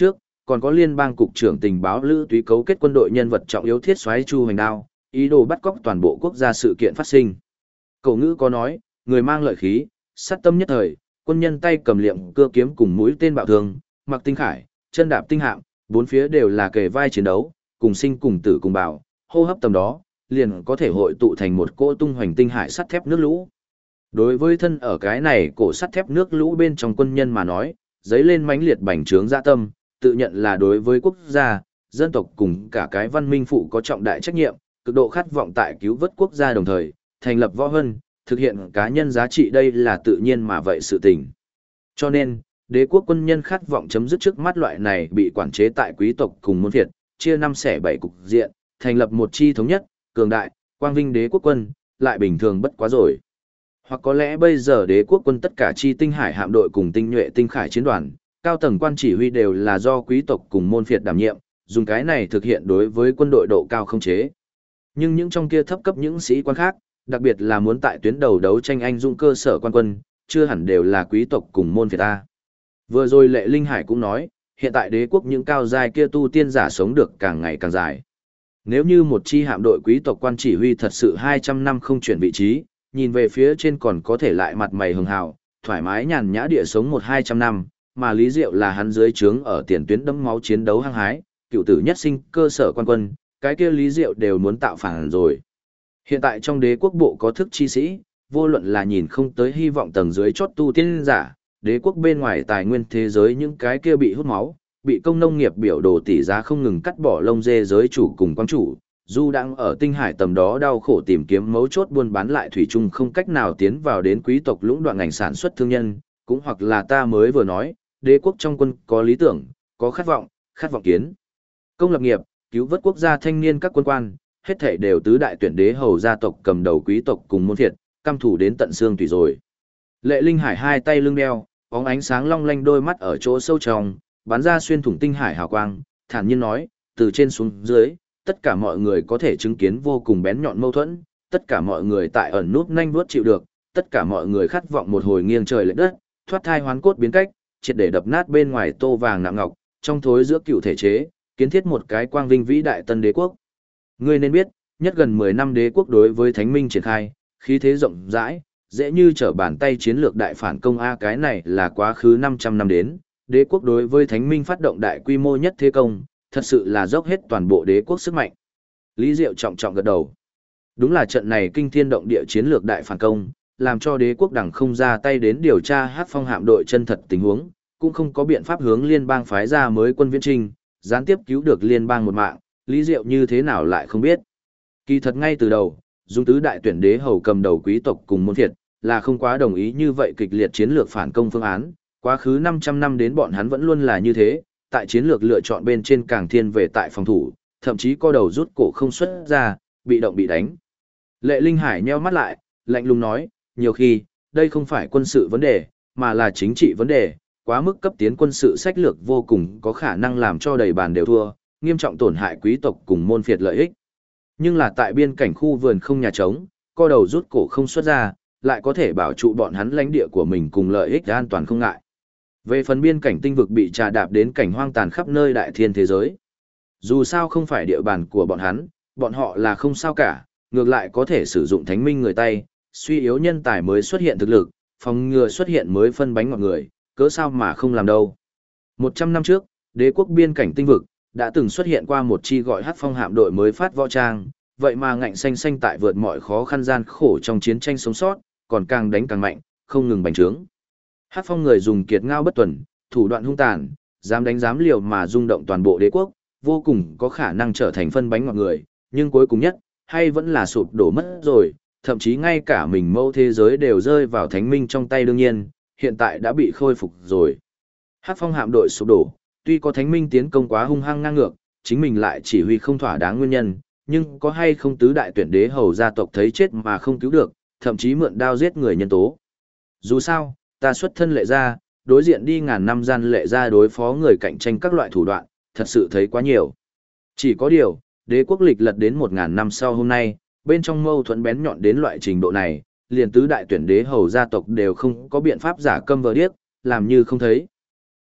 Speaker 1: còn có liên bang cục trưởng tình báo Lữ Túy cấu kết quân đội nhân vật trọng yếu thiết soái Chu Hoành Đao, ý đồ bắt cóc toàn bộ quốc gia sự kiện phát sinh. Cổ ngữ có nói, người mang lợi khí, sát tâm nhất thời, quân nhân tay cầm liệm cưa kiếm cùng mũi tên bạo thương, mặc tinh khải, chân đạp tinh hạm, bốn phía đều là kề vai chiến đấu, cùng sinh cùng tử cùng bảo, hô hấp tầm đó, liền có thể hội tụ thành một cỗ tung hoành tinh hải sắt thép nước lũ. Đối với thân ở cái này cổ sắt thép nước lũ bên trong quân nhân mà nói, dấy lên mãnh liệt bành trướng dạ tâm, tự nhận là đối với quốc gia, dân tộc cùng cả cái văn minh phụ có trọng đại trách nhiệm, cực độ khát vọng tại cứu vớt quốc gia đồng thời, thành lập võ hân, thực hiện cá nhân giá trị đây là tự nhiên mà vậy sự tình. Cho nên, đế quốc quân nhân khát vọng chấm dứt trước mắt loại này bị quản chế tại quý tộc cùng môn phiệt, chia năm xẻ bảy cục diện, thành lập một chi thống nhất, cường đại, quang vinh đế quốc quân, lại bình thường bất quá rồi. Hoặc có lẽ bây giờ đế quốc quân tất cả chi tinh hải hạm đội cùng tinh nhuệ tinh khải chiến đoàn, cao tầng quan chỉ huy đều là do quý tộc cùng môn phiệt đảm nhiệm, dùng cái này thực hiện đối với quân đội độ cao không chế. Nhưng những trong kia thấp cấp những sĩ quan khác, đặc biệt là muốn tại tuyến đầu đấu tranh anh dũng cơ sở quan quân, chưa hẳn đều là quý tộc cùng môn phiệt ta. Vừa rồi Lệ Linh Hải cũng nói, hiện tại đế quốc những cao giai kia tu tiên giả sống được càng ngày càng dài. Nếu như một chi hạm đội quý tộc quan chỉ huy thật sự 200 năm không chuyển vị trí, nhìn về phía trên còn có thể lại mặt mày hường hào, thoải mái nhàn nhã địa sống 100-200 năm, mà Lý Diệu là hắn dưới trướng ở tiền tuyến đẫm máu chiến đấu hăng hái, cựu tử nhất sinh cơ sở quan quân, cái kia Lý Diệu đều muốn tạo phản rồi. Hiện tại trong đế quốc bộ có thức chi sĩ, vô luận là nhìn không tới hy vọng tầng dưới chót tu tiên giả, đế quốc bên ngoài tài nguyên thế giới những cái kia bị hút máu, bị công nông nghiệp biểu đồ tỷ giá không ngừng cắt bỏ lông dê giới chủ cùng quang chủ, dù đang ở tinh hải tầm đó đau khổ tìm kiếm mấu chốt buôn bán lại thủy chung không cách nào tiến vào đến quý tộc lũng đoạn ngành sản xuất thương nhân, cũng hoặc là ta mới vừa nói, đế quốc trong quân có lý tưởng, có khát vọng kiến công lập nghiệp, cứu vớt quốc gia thanh niên các quân quan, hết thảy đều tứ đại tuyển đế hầu gia tộc cầm đầu quý tộc cùng môn phiệt, căm thủ đến tận xương tủy rồi. Lệ Linh Hải hai tay lưng đeo, bóng ánh sáng long lanh đôi mắt ở chỗ sâu trong, bắn ra xuyên thủng tinh hải hào quang, thản nhiên nói, từ trên xuống dưới, tất cả mọi người có thể chứng kiến vô cùng bén nhọn mâu thuẫn, tất cả mọi người tại ẩn nút nhanh vuốt chịu được, tất cả mọi người khát vọng một hồi nghiêng trời lệch đất, thoát thai hoán cốt biến cách, triệt để đập nát bên ngoài tô vàng nạm ngọc, trong thối giữa cựu thể chế, kiến thiết một cái quang vinh vĩ đại tân đế quốc. Ngươi nên biết, nhất gần 10 năm đế quốc đối với thánh minh triển khai, khí thế rộng rãi, dễ như trở bàn tay chiến lược đại phản công a cái này là quá khứ 500 năm đến, đế quốc đối với thánh minh phát động đại quy mô nhất thế công, thật sự là dốc hết toàn bộ đế quốc sức mạnh. Lý Diệu trọng trọng gật đầu. Đúng là trận này kinh thiên động địa chiến lược đại phản công, làm cho đế quốc đẳng không ra tay đến điều tra Hắc Phong hạm đội chân thật tình huống, cũng không có biện pháp hướng liên bang phái ra mới quân viễn trinh, gián tiếp cứu được liên bang một mạng, Lý Diệu như thế nào lại không biết. Kỳ thật ngay từ đầu, dùng tứ đại tuyển đế hầu cầm đầu quý tộc cùng môn phiệt, là không quá đồng ý như vậy kịch liệt chiến lược phản công phương án, quá khứ 500 năm đến bọn hắn vẫn luôn là như thế, tại chiến lược lựa chọn bên trên càng thiên về tại phòng thủ, thậm chí co đầu rút cổ không xuất ra, bị động bị đánh. Lệ Linh Hải nheo mắt lại, lạnh lùng nói, nhiều khi, đây không phải quân sự vấn đề, mà là chính trị vấn đề, quá mức cấp tiến quân sự sách lược vô cùng có khả năng làm cho đầy bàn đều thua, nghiêm trọng tổn hại quý tộc cùng môn phiệt lợi ích. Nhưng là tại biên cảnh khu vườn không nhà trống, co đầu rút cổ không xuất ra, lại có thể bảo trụ bọn hắn lãnh địa của mình cùng lợi ích an toàn không ngại. Về phần biên cảnh tinh vực bị trà đạp đến cảnh hoang tàn khắp nơi đại thiên thế giới. Dù sao không phải địa bàn của bọn hắn, bọn họ là không sao cả, ngược lại có thể sử dụng thánh minh người tay, suy yếu nhân tài mới xuất hiện thực lực, phòng ngừa xuất hiện mới phân bánh ngọt người, cớ sao mà không làm đâu. 100 năm trước, đế quốc biên cảnh tinh vực, đã từng xuất hiện qua một chi gọi Hắc Phong hạm đội mới phát võ trang, vậy mà ngạnh xanh xanh tại vượt mọi khó khăn gian khổ trong chiến tranh sống sót, còn càng đánh càng mạnh, không ngừng bành trướng. Hắc Phong người dùng kiệt ngao bất tuần, thủ đoạn hung tàn, dám đánh dám liều mà rung động toàn bộ đế quốc, vô cùng có khả năng trở thành phân bánh ngọt người, nhưng cuối cùng nhất, hay vẫn là sụp đổ mất rồi, thậm chí ngay cả mình mâu thế giới đều rơi vào thánh minh trong tay đương nhiên, hiện tại đã bị khôi phục rồi. Hắc Phong hạm đội sụp đổ, tuy có thánh minh tiến công quá hung hăng ngang ngược, chính mình lại chỉ huy không thỏa đáng nguyên nhân, nhưng có hay không tứ đại tuyển đế hầu gia tộc thấy chết mà không cứu được, thậm chí mượn đao giết người nhân tố. Dù sao, ta xuất thân lệ gia, đối diện đi ngàn năm gian lệ gia đối phó người cạnh tranh các loại thủ đoạn, thật sự thấy quá nhiều. Chỉ có điều, đế quốc lịch lật đến 1000 năm sau hôm nay, bên trong mâu thuẫn bén nhọn đến loại trình độ này, liền tứ đại tuyển đế hầu gia tộc đều không có biện pháp giả câm vờ điếc, làm như không thấy.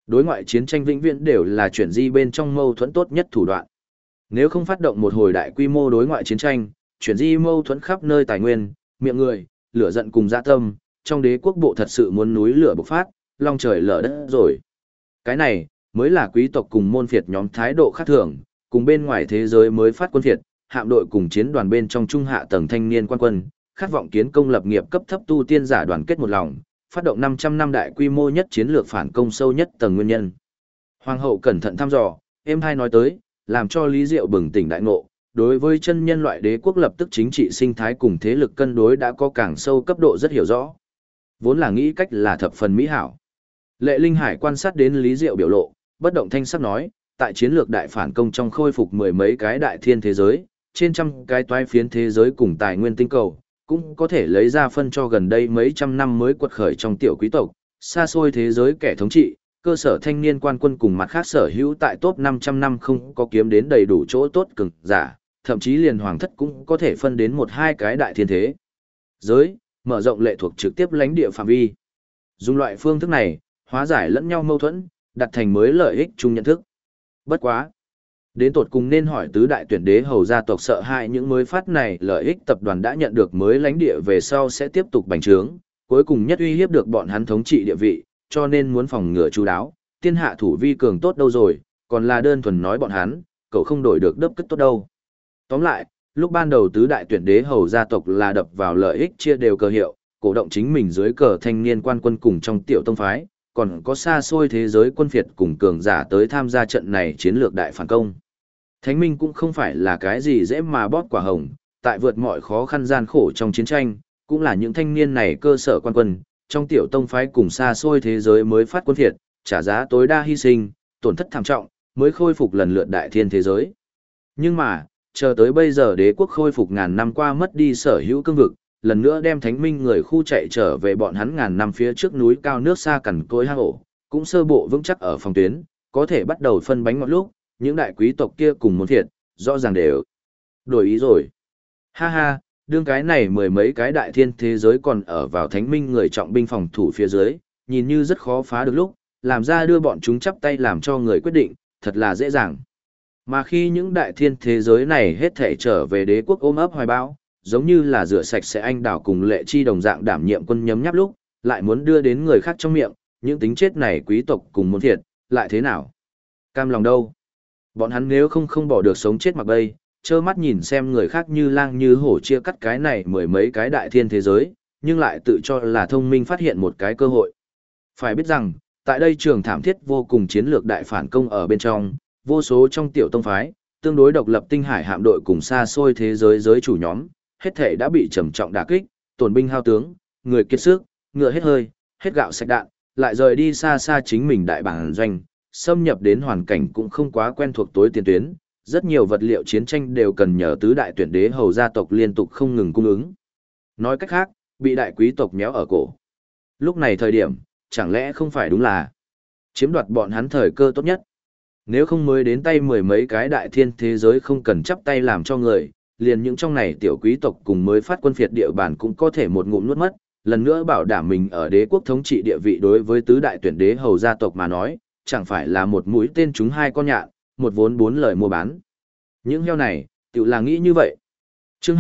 Speaker 1: Đối ngoại chiến tranh vĩnh viễn đều là chuyển di bên trong mâu thuẫn tốt nhất thủ đoạn. Nếu không phát động một hồi đại quy mô đối ngoại chiến tranh, chuyển di mâu thuẫn khắp nơi tài nguyên, miệng người, lửa giận cùng dã tâm, trong đế quốc bộ thật sự muốn núi lửa bộc phát, long trời lở đất rồi. Cái này mới là quý tộc cùng môn phiệt nhóm thái độ khác thường, cùng bên ngoài thế giới mới phát quân phiệt, hạm đội cùng chiến đoàn bên trong trung hạ tầng thanh niên quan quân, khát vọng kiến công lập nghiệp cấp thấp tu tiên giả đoàn kết một lòng, phát động 500 năm đại quy mô nhất chiến lược phản công sâu nhất tầng nguyên nhân. Hoàng hậu cẩn thận thăm dò, êm hai nói tới, làm cho Lý Diệu bừng tỉnh đại ngộ, đối với chân nhân loại đế quốc lập tức chính trị sinh thái cùng thế lực cân đối đã có càng sâu cấp độ rất hiểu rõ. Vốn là nghĩ cách là thập phần mỹ hảo. Lệ Linh Hải quan sát đến Lý Diệu biểu lộ, bất động thanh sắc nói, tại chiến lược đại phản công trong khôi phục mười mấy cái đại thiên thế giới, trên trăm cái toái phiến thế giới cùng tài nguyên tinh cầu, cũng có thể lấy ra phân cho gần đây mấy trăm năm mới quật khởi trong tiểu quý tộc, xa xôi thế giới kẻ thống trị, cơ sở thanh niên quan quân cùng mặt khác sở hữu tại top 500 năm không có kiếm đến đầy đủ chỗ tốt cực giả, thậm chí liền hoàng thất cũng có thể phân đến một hai cái đại thiên thế giới, mở rộng lệ thuộc trực tiếp lãnh địa phạm vi. Dùng loại phương thức này, hóa giải lẫn nhau mâu thuẫn, đặt thành mới lợi ích chung nhận thức. Bất quá. Đến tột cùng nên hỏi tứ đại tuyển đế hầu gia tộc sợ hãi những mới phát này lợi ích tập đoàn đã nhận được mới lãnh địa về sau sẽ tiếp tục bành trướng, cuối cùng nhất uy hiếp được bọn hắn thống trị địa vị, cho nên muốn phòng ngừa chú đáo, tiên hạ thủ vi cường tốt đâu rồi, còn là đơn thuần nói bọn hắn, cậu không đổi được đớp cất tốt đâu. Tóm lại, lúc ban đầu tứ đại tuyển đế hầu gia tộc là đập vào lợi ích chia đều cờ hiệu, cổ động chính mình dưới cờ thanh niên quan quân cùng trong tiểu tông phái, còn có xa xôi thế giới quân phiệt cùng cường giả tới tham gia trận này chiến lược đại phản công. Thánh minh cũng không phải là cái gì dễ mà bóp quả hồng, tại vượt mọi khó khăn gian khổ trong chiến tranh, cũng là những thanh niên này cơ sở quan quân, trong tiểu tông phái cùng xa xôi thế giới mới phát quân phiệt, trả giá tối đa hy sinh, tổn thất thảm trọng, mới khôi phục lần lượt đại thiên thế giới. Nhưng mà, chờ tới bây giờ đế quốc khôi phục ngàn năm qua mất đi sở hữu cương vực, lần nữa đem thánh minh người khu chạy trở về bọn hắn ngàn năm phía trước núi cao nước xa cằn cối hang ổ, cũng sơ bộ vững chắc ở phòng tuyến, có thể bắt đầu phân bánh ngọt lúc, những đại quý tộc kia cùng muốn thiệt, rõ ràng đều đổi ý rồi. Ha ha, đương cái này mười mấy cái đại thiên thế giới còn ở vào thánh minh người trọng binh phòng thủ phía dưới, nhìn như rất khó phá được lúc, làm ra đưa bọn chúng chắp tay làm cho người quyết định, thật là dễ dàng. Mà khi những đại thiên thế giới này hết thể trở về đế quốc ôm ấp hoài bão, giống như là rửa sạch sẽ anh đảo cùng lệ chi đồng dạng đảm nhiệm quân nhấm nháp lúc, lại muốn đưa đến người khác trong miệng, những tính chết này quý tộc cùng muốn thiệt, lại thế nào? Cam lòng đâu? Bọn hắn nếu không bỏ được sống chết mặc bây, trơ mắt nhìn xem người khác như lang như hổ chia cắt cái này mười mấy cái đại thiên thế giới, nhưng lại tự cho là thông minh phát hiện một cái cơ hội. Phải biết rằng, tại đây trường thảm thiết vô cùng chiến lược đại phản công ở bên trong, vô số trong tiểu tông phái, tương đối độc lập tinh hải hạm đội cùng xa xôi thế giới giới chủ nhóm, hết thể đã bị trầm trọng đả kích, tổn binh hao tướng, người kiệt sức, ngựa hết hơi, hết gạo sạch đạn, lại rời đi xa xa chính mình đại bản doanh, xâm nhập đến hoàn cảnh cũng không quá quen thuộc tối tiền tuyến, rất nhiều vật liệu chiến tranh đều cần nhờ tứ đại tuyển đế hầu gia tộc liên tục không ngừng cung ứng. Nói cách khác, bị đại quý tộc méo ở cổ. Lúc này thời điểm, chẳng lẽ không phải đúng là chiếm đoạt bọn hắn thời cơ tốt nhất. Nếu không mới đến tay mười mấy cái đại thiên thế giới không cần chắp tay làm cho người, liền những trong này tiểu quý tộc cùng mới phát quân phiệt địa bàn cũng có thể một ngụm nuốt mất, lần nữa bảo đảm mình ở đế quốc thống trị địa vị đối với tứ đại tuyển đế hầu gia tộc mà nói, chẳng phải là một mũi tên trúng hai con nhạn, một vốn bốn lời mua bán. Những heo này, tự là nghĩ như vậy. Chương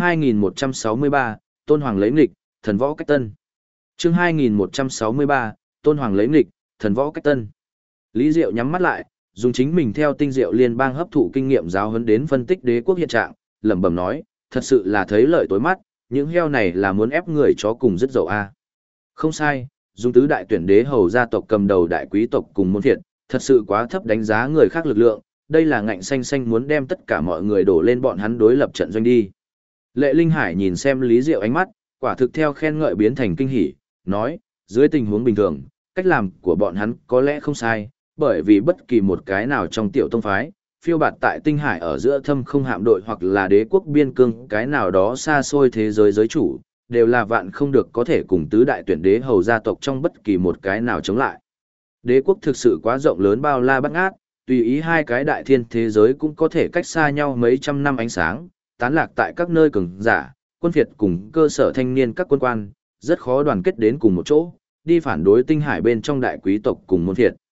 Speaker 1: 2163, Tôn Hoàng lấy nghịch, thần võ cách tân. Chương 2163, Tôn Hoàng lấy nghịch, thần võ cách tân. Lý Diệu nhắm mắt lại, dùng chính mình theo tinh diệu liên bang hấp thụ kinh nghiệm giáo huấn đến phân tích đế quốc hiện trạng, lẩm bẩm nói, thật sự là thấy lợi tối mắt, những heo này là muốn ép người chó cùng dứt dậu a. Không sai, dùng tứ đại tuyển đế hầu gia tộc cầm đầu đại quý tộc cùng môn thiệt, thật sự quá thấp đánh giá người khác lực lượng, đây là ngạnh xanh xanh muốn đem tất cả mọi người đổ lên bọn hắn đối lập trận doanh đi. Lệ Linh Hải nhìn xem Lý Diệu ánh mắt, quả thực theo khen ngợi biến thành kinh hỉ, nói, dưới tình huống bình thường, cách làm của bọn hắn có lẽ không sai, bởi vì bất kỳ một cái nào trong tiểu tông phái, phiêu bạt tại tinh hải ở giữa thâm không hạm đội hoặc là đế quốc biên cương cái nào đó xa xôi thế giới giới chủ, đều là vạn không được có thể cùng tứ đại tuyển đế hầu gia tộc trong bất kỳ một cái nào chống lại. Đế quốc thực sự quá rộng lớn bao la bát ngát, tùy ý hai cái đại thiên thế giới cũng có thể cách xa nhau mấy trăm năm ánh sáng, tán lạc tại các nơi cường giả, quân phiệt cùng cơ sở thanh niên các quân quan, rất khó đoàn kết đến cùng một chỗ, đi phản đối tinh hải bên trong đại quý tộc cùng môn phiệt.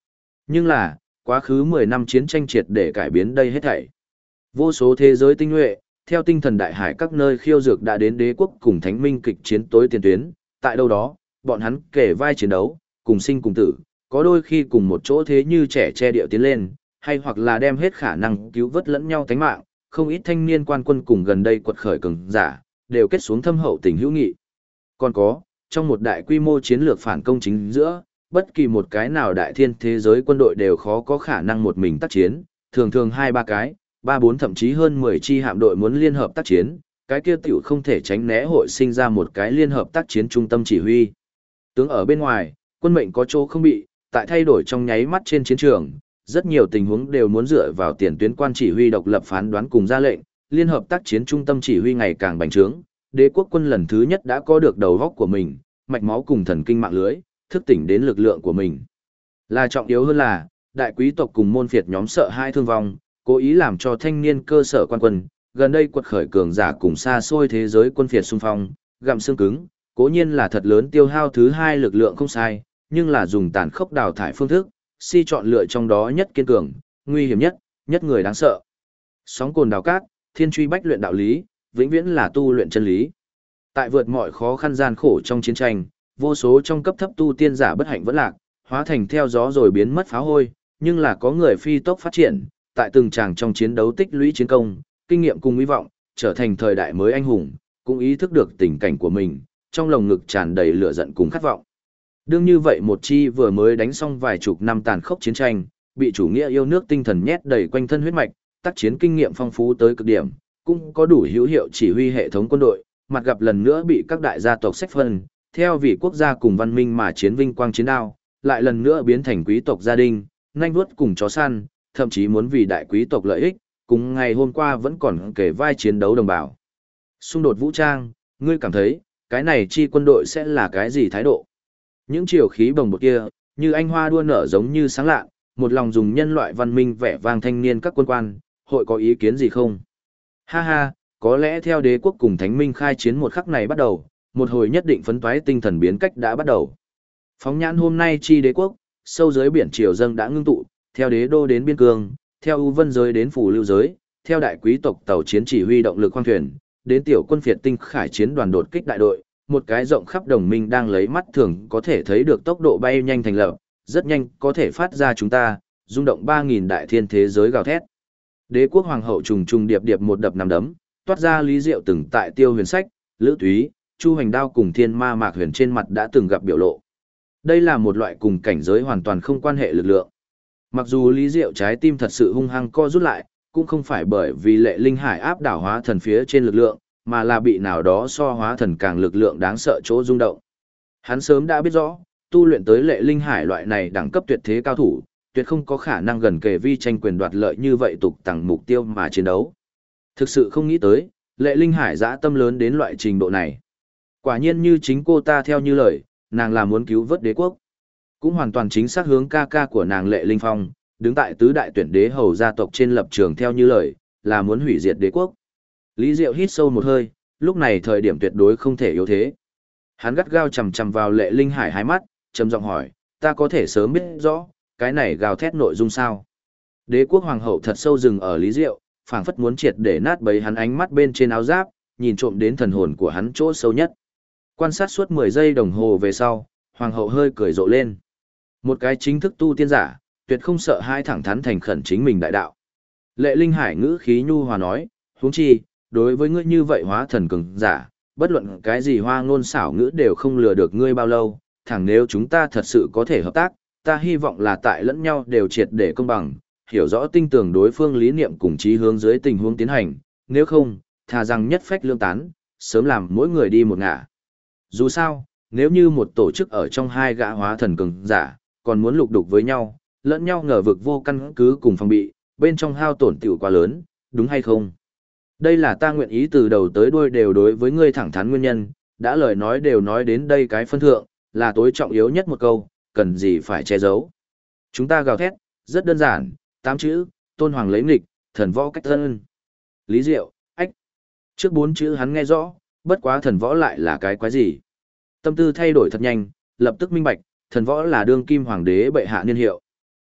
Speaker 1: Nhưng là, quá khứ 10 năm chiến tranh triệt để cải biến đây hết thảy. Vô số thế giới tinh nhuệ, theo tinh thần đại hải các nơi khiêu dược đã đến đế quốc cùng thánh minh kịch chiến tối tiền tuyến, tại đâu đó, bọn hắn kể vai chiến đấu, cùng sinh cùng tử, có đôi khi cùng một chỗ thế như trẻ che điệu tiến lên, hay hoặc là đem hết khả năng cứu vớt lẫn nhau tánh mạng, không ít thanh niên quan quân cùng gần đây quật khởi cường giả, đều kết xuống thâm hậu tình hữu nghị. Còn có, trong một đại quy mô chiến lược phản công chính giữa, bất kỳ một cái nào đại thiên thế giới quân đội đều khó có khả năng một mình tác chiến, thường thường 2-3 cái, 3-4 thậm chí hơn 10 chi hạm đội muốn liên hợp tác chiến, cái kia tiểu không thể tránh né hội sinh ra một cái liên hợp tác chiến trung tâm chỉ huy. Tướng ở bên ngoài, quân mệnh có chỗ không bị, tại thay đổi trong nháy mắt trên chiến trường, rất nhiều tình huống đều muốn dựa vào tiền tuyến quan chỉ huy độc lập phán đoán cùng ra lệnh, liên hợp tác chiến trung tâm chỉ huy ngày càng bành trướng, đế quốc quân lần thứ nhất đã có được đầu góc của mình, mạch máu cùng thần kinh mạng lưới, thức tỉnh đến lực lượng của mình. Là trọng yếu hơn là, đại quý tộc cùng môn phiệt nhóm sợ hai thương vong, cố ý làm cho thanh niên cơ sở quan quân, gần đây quật khởi cường giả cùng xa xôi thế giới quân phiệt xung phong, gặm xương cứng, cố nhiên là thật lớn tiêu hao thứ hai lực lượng không sai, nhưng là dùng tàn khốc đào thải phương thức, si chọn lựa trong đó nhất kiên cường, nguy hiểm nhất, nhất người đáng sợ. Sóng cồn đào cát, thiên truy bách luyện đạo lý, vĩnh viễn là tu luyện chân lý. Tại vượt mọi khó khăn gian khổ trong chiến tranh, vô số trong cấp thấp tu tiên giả bất hạnh vẫn lạc, hóa thành theo gió rồi biến mất pháo hôi, nhưng là có người phi tốc phát triển, tại từng tràng trong chiến đấu tích lũy chiến công, kinh nghiệm cùng hy vọng, trở thành thời đại mới anh hùng, cũng ý thức được tình cảnh của mình, trong lồng ngực tràn đầy lửa giận cùng khát vọng. Đương như vậy một chi vừa mới đánh xong vài chục năm tàn khốc chiến tranh, bị chủ nghĩa yêu nước tinh thần nhét đầy quanh thân huyết mạch, tác chiến kinh nghiệm phong phú tới cực điểm, cũng có đủ hữu hiệu chỉ huy hệ thống quân đội, mặt gặp lần nữa bị các đại gia tộc sách phân, theo vị quốc gia cùng văn minh mà chiến vinh quang chiến đao, lại lần nữa biến thành quý tộc gia đình, nhanh vuốt cùng chó săn, thậm chí muốn vì đại quý tộc lợi ích, cùng ngày hôm qua vẫn còn kể vai chiến đấu đồng bào. Xung đột vũ trang, ngươi cảm thấy, cái này chi quân đội sẽ là cái gì thái độ? Những triều khí bồng bột kia, như anh hoa đua nở giống như sáng lạ, một lòng dùng nhân loại văn minh vẻ vang thanh niên các quân quan, hội có ý kiến gì không? Ha ha, có lẽ theo đế quốc cùng thánh minh khai chiến một khắc này bắt đầu, một hồi nhất định phấn toái tinh thần biến cách đã bắt đầu. Phóng nhãn hôm nay chi đế quốc, sâu dưới biển triều dâng đã ngưng tụ, theo đế đô đến biên cương, theo ưu vân giới đến phủ lưu giới, theo đại quý tộc tàu chiến chỉ huy động lực khoang thuyền, đến tiểu quân phiệt tinh khải chiến đoàn đột kích đại đội, một cái rộng khắp đồng minh đang lấy mắt thường có thể thấy được tốc độ bay nhanh thành lập, rất nhanh có thể phát ra chúng ta, rung động 3.000 đại thiên thế giới gào thét. Đế quốc hoàng hậu trùng trùng điệp điệp một đập nằm đấm, toát ra lý diệu từng tại Tiêu Huyền Sách, Lữ Túy, Chu Hoành Đao cùng Thiên Ma Mạc Huyền trên mặt đã từng gặp biểu lộ. Đây là một loại cùng cảnh giới hoàn toàn không quan hệ lực lượng. Mặc dù lý diệu trái tim thật sự hung hăng co rút lại, cũng không phải bởi vì Lệ Linh Hải áp đảo hóa thần phía trên lực lượng, mà là bị nào đó so hóa thần càng lực lượng đáng sợ chỗ rung động. Hắn sớm đã biết rõ, tu luyện tới Lệ Linh Hải loại này đẳng cấp tuyệt thế cao thủ, tuyệt không có khả năng gần kề vi tranh quyền đoạt lợi như vậy tục tằng mục tiêu mà chiến đấu. Thực sự không nghĩ tới, Lệ Linh Hải dã tâm lớn đến loại trình độ này. Quả nhiên như chính cô ta theo như lời, nàng là muốn cứu vớt đế quốc. Cũng hoàn toàn chính xác hướng ca ca của nàng Lệ Linh Phong, đứng tại tứ đại tuyển đế hầu gia tộc trên lập trường theo như lời, là muốn hủy diệt đế quốc. Lý Diệu hít sâu một hơi, lúc này thời điểm tuyệt đối không thể yếu thế. Hắn gắt gao chằm chằm vào Lệ Linh Hải hai mắt, trầm giọng hỏi, ta có thể sớm biết rõ, cái này gào thét nội dung sao? Đế quốc hoàng hậu thật sâu dừng ở Lý Diệu, phảng phất muốn triệt để nát bấy hắn ánh mắt bên trên áo giáp, nhìn trộm đến thần hồn của hắn chỗ sâu nhất. Quan sát suốt 10 giây đồng hồ về sau, hoàng hậu hơi cười rộ lên. Một cái chính thức tu tiên giả, tuyệt không sợ hai thẳng thắn thành khẩn chính mình đại đạo. Lệ Linh Hải ngữ khí nhu hòa nói, huống chi, đối với ngươi như vậy hóa thần cường giả, bất luận cái gì hoa ngôn xảo ngữ đều không lừa được ngươi bao lâu, thẳng nếu chúng ta thật sự có thể hợp tác, ta hy vọng là tại lẫn nhau đều triệt để công bằng, hiểu rõ tinh tường đối phương lý niệm cùng chí hướng dưới tình huống tiến hành, nếu không, thà rằng nhất phách lương tán, sớm làm mỗi người đi một ngả. Dù sao, nếu như một tổ chức ở trong hai gã hóa thần cường giả, còn muốn lục đục với nhau, lẫn nhau ngờ vực vô căn cứ cùng phòng bị, bên trong hao tổn tiểu quá lớn, đúng hay không? Đây là ta nguyện ý từ đầu tới đuôi đều đối với ngươi thẳng thắn nguyên nhân, đã lời nói đều nói đến đây cái phân thượng, là tối trọng yếu nhất một câu, cần gì phải che giấu. Chúng ta gào thét, rất đơn giản, 8 chữ, tôn hoàng lấy nghịch, thần võ cách thân. Lý Diệu, ách. Trước 4 chữ hắn nghe rõ, bất quá thần võ lại là cái quái gì. Tâm tư thay đổi thật nhanh, lập tức minh bạch, thần võ là đương kim hoàng đế bệ hạ niên hiệu.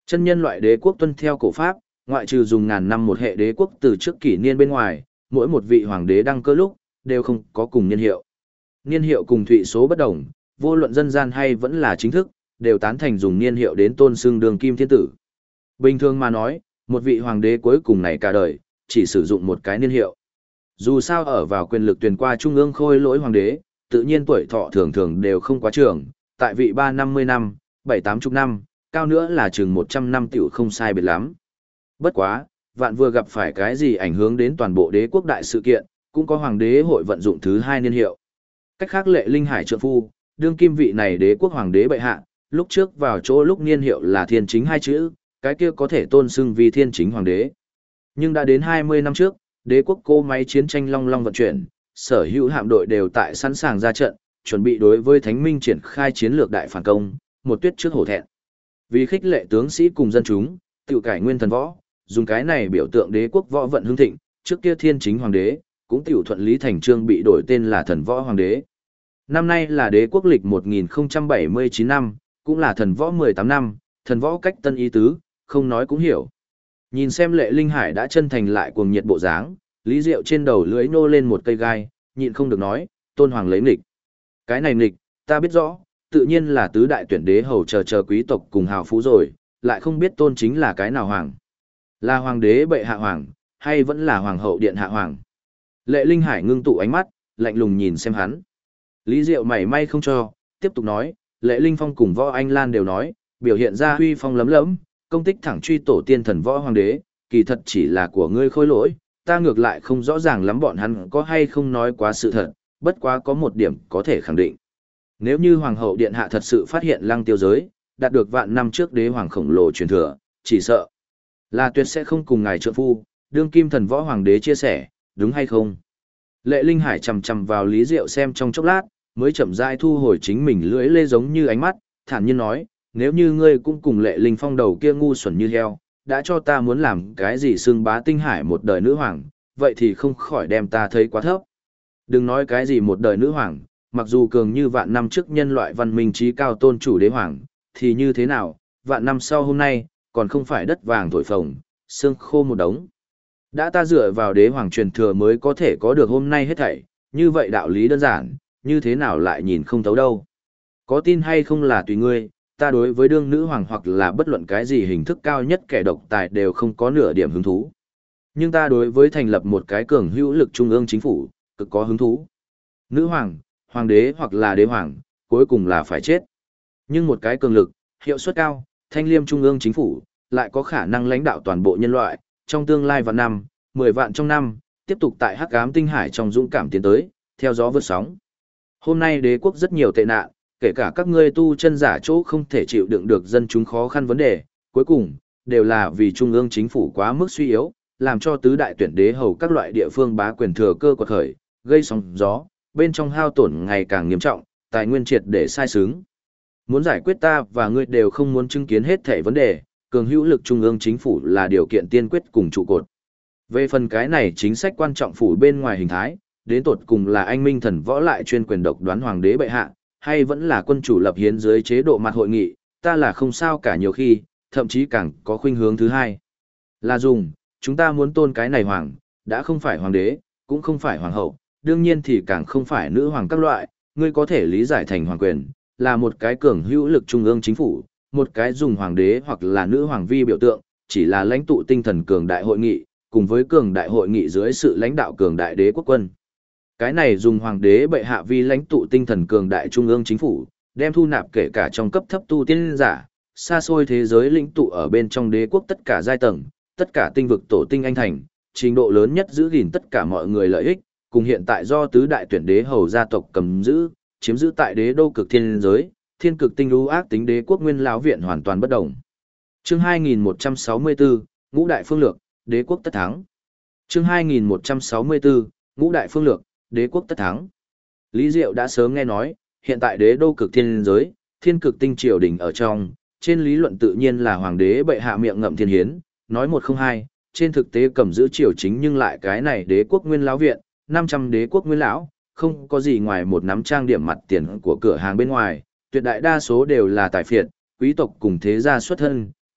Speaker 1: Chân nhân loại đế quốc tuân theo cổ pháp, ngoại trừ dùng ngàn năm một hệ đế quốc từ trước kỷ niên bên ngoài, mỗi một vị hoàng đế đăng cơ lúc, đều không có cùng niên hiệu. Niên hiệu cùng thụy số bất đồng, vô luận dân gian hay vẫn là chính thức, đều tán thành dùng niên hiệu đến tôn xưng đường kim thiên tử. Bình thường mà nói, một vị hoàng đế cuối cùng này cả đời, chỉ sử dụng một cái niên hiệu. Dù sao ở vào quyền lực tuyển qua trung ương khôi lỗi hoàng đế, tự nhiên tuổi thọ thường thường đều không quá trường, tại vị 350 năm, 7-80 năm, cao nữa là chừng 100 năm tiểu không sai biệt lắm. Bất quá, vạn vừa gặp phải cái gì ảnh hưởng đến toàn bộ đế quốc đại sự kiện, cũng có hoàng đế hội vận dụng thứ hai niên hiệu. Cách khác Lệ Linh Hải trượng phu, đương kim vị này đế quốc hoàng đế bệ hạ, lúc trước vào chỗ lúc niên hiệu là thiên chính hai chữ, cái kia có thể tôn xưng vì thiên chính hoàng đế. Nhưng đã đến 20 năm trước, đế quốc cỗ máy chiến tranh long long vận chuyển, sở hữu hạm đội đều tại sẵn sàng ra trận, chuẩn bị đối với Thánh Minh triển khai chiến lược đại phản công, một tuyết trước hổ thẹn. Vì khích lệ tướng sĩ cùng dân chúng, tự cải nguyên thần võ, dùng cái này biểu tượng đế quốc võ vận hưng thịnh, trước kia thiên chính hoàng đế, cũng tiểu thuận lý thành trương bị đổi tên là thần võ hoàng đế. Năm nay là đế quốc lịch 1079 năm, cũng là thần võ 18 năm, thần võ cách tân ý tứ, không nói cũng hiểu. Nhìn xem Lệ Linh Hải đã chân thành lại cuồng nhiệt bộ dáng, Lý Diệu trên đầu lưỡi nô lên một cây gai, nhịn không được nói, tôn hoàng lấy nghịch. Cái này nghịch, ta biết rõ, tự nhiên là tứ đại tuyển đế hầu chờ quý tộc cùng hào phú rồi, lại không biết tôn chính là cái nào hoàng. Là hoàng đế bệ hạ hoàng, hay vẫn là hoàng hậu điện hạ hoàng. Lệ Linh Hải ngưng tụ ánh mắt, lạnh lùng nhìn xem hắn. Lý Diệu mảy may không cho, tiếp tục nói, Lệ Linh Phong cùng Võ Anh Lan đều nói, biểu hiện ra huy phong lấm lấm, công tích thẳng truy tổ tiên thần võ hoàng đế, kỳ thật chỉ là của ngươi khôi lỗi, ta ngược lại không rõ ràng lắm bọn hắn có hay không nói quá sự thật, bất quá có một điểm có thể khẳng định. Nếu như hoàng hậu điện hạ thật sự phát hiện lăng tiêu giới, đạt được vạn năm trước đế hoàng khổng lồ truyền thừa, chỉ sợ là tuyệt sẽ không cùng ngài trượng phu, đương kim thần võ hoàng đế chia sẻ, đúng hay không? Lệ Linh Hải chầm chầm vào Lý Diệu xem trong chốc lát, mới chậm rãi thu hồi chính mình lưỡi lê giống như ánh mắt, thản nhiên nói, nếu như ngươi cũng cùng Lệ Linh Phong đầu kia ngu xuẩn như heo, đã cho ta muốn làm cái gì xưng bá tinh hải một đời nữ hoàng, vậy thì không khỏi đem ta thấy quá thấp. Đừng nói cái gì một đời nữ hoàng, mặc dù cường như vạn năm trước nhân loại văn minh trí cao tôn chủ đế hoàng, thì như thế nào, vạn năm sau hôm nay, còn không phải đất vàng thổi phồng, xương khô một đống. Đã ta dựa vào đế hoàng truyền thừa mới có thể có được hôm nay hết thảy, như vậy đạo lý đơn giản, như thế nào lại nhìn không thấu đâu. Có tin hay không là tùy ngươi, ta đối với đương nữ hoàng hoặc là bất luận cái gì hình thức cao nhất kẻ độc tài đều không có nửa điểm hứng thú. Nhưng ta đối với thành lập một cái cường hữu lực trung ương chính phủ, cực có hứng thú. Nữ hoàng, hoàng đế hoặc là đế hoàng, cuối cùng là phải chết. Nhưng một cái cường lực, hiệu suất cao, thanh liêm trung ương chính phủ, lại có khả năng lãnh đạo toàn bộ nhân loại, trong tương lai vạn năm, 10 vạn trong năm, tiếp tục tại hắc ám tinh hải trong dũng cảm tiến tới, theo gió vượt sóng. Hôm nay đế quốc rất nhiều tệ nạn, kể cả các ngươi tu chân giả chỗ không thể chịu đựng được dân chúng khó khăn vấn đề, cuối cùng, đều là vì trung ương chính phủ quá mức suy yếu, làm cho tứ đại tuyển đế hầu các loại địa phương bá quyền thừa cơ quật khởi, gây sóng gió, bên trong hao tổn ngày càng nghiêm trọng, tài nguyên triệt để sai sướng. Muốn giải quyết ta và ngươi đều không muốn chứng kiến hết thảy vấn đề, cường hữu lực trung ương chính phủ là điều kiện tiên quyết cùng trụ cột. Về phần cái này chính sách quan trọng phủ bên ngoài hình thái, đến tột cùng là anh minh thần võ lại chuyên quyền độc đoán hoàng đế bệ hạ, hay vẫn là quân chủ lập hiến dưới chế độ mặt hội nghị, ta là không sao cả nhiều khi, thậm chí càng có khuynh hướng thứ hai. Là dùng, chúng ta muốn tôn cái này hoàng, đã không phải hoàng đế, cũng không phải hoàng hậu, đương nhiên thì càng không phải nữ hoàng các loại, ngươi có thể lý giải thành hoàng quyền, là một cái cường hữu lực trung ương chính phủ, một cái dùng hoàng đế hoặc là nữ hoàng vi biểu tượng, chỉ là lãnh tụ tinh thần cường đại hội nghị, cùng với cường đại hội nghị dưới sự lãnh đạo cường đại đế quốc quân. Cái này dùng hoàng đế bệ hạ vi lãnh tụ tinh thần cường đại trung ương chính phủ, đem thu nạp kể cả trong cấp thấp tu tiên giả, xa xôi thế giới lĩnh tụ ở bên trong đế quốc tất cả giai tầng, tất cả tinh vực tổ tinh anh thành, trình độ lớn nhất giữ gìn tất cả mọi người lợi ích, cùng hiện tại do tứ đại tuyển đế hầu gia tộc cầm giữ, chiếm giữ tại đế đô cực thiên giới, thiên cực tinh lũ ác tính đế quốc nguyên lão viện hoàn toàn bất động. Chương 2164, Ngũ đại phương lược, đế quốc tất thắng. Chương 2164, Ngũ đại phương lược, đế quốc tất thắng. Lý Diệu đã sớm nghe nói, hiện tại đế đô cực thiên giới, thiên cực tinh triều đình ở trong, trên lý luận tự nhiên là hoàng đế bệ hạ miệng ngậm thiên hiến, nói một không hai, trên thực tế cầm giữ triều chính nhưng lại cái này đế quốc nguyên lão viện, 500 đế quốc nguyên lão, không có gì ngoài một nắm trang điểm mặt tiền của cửa hàng bên ngoài, tuyệt đại đa số đều là tài phiệt, quý tộc cùng thế gia xuất thân,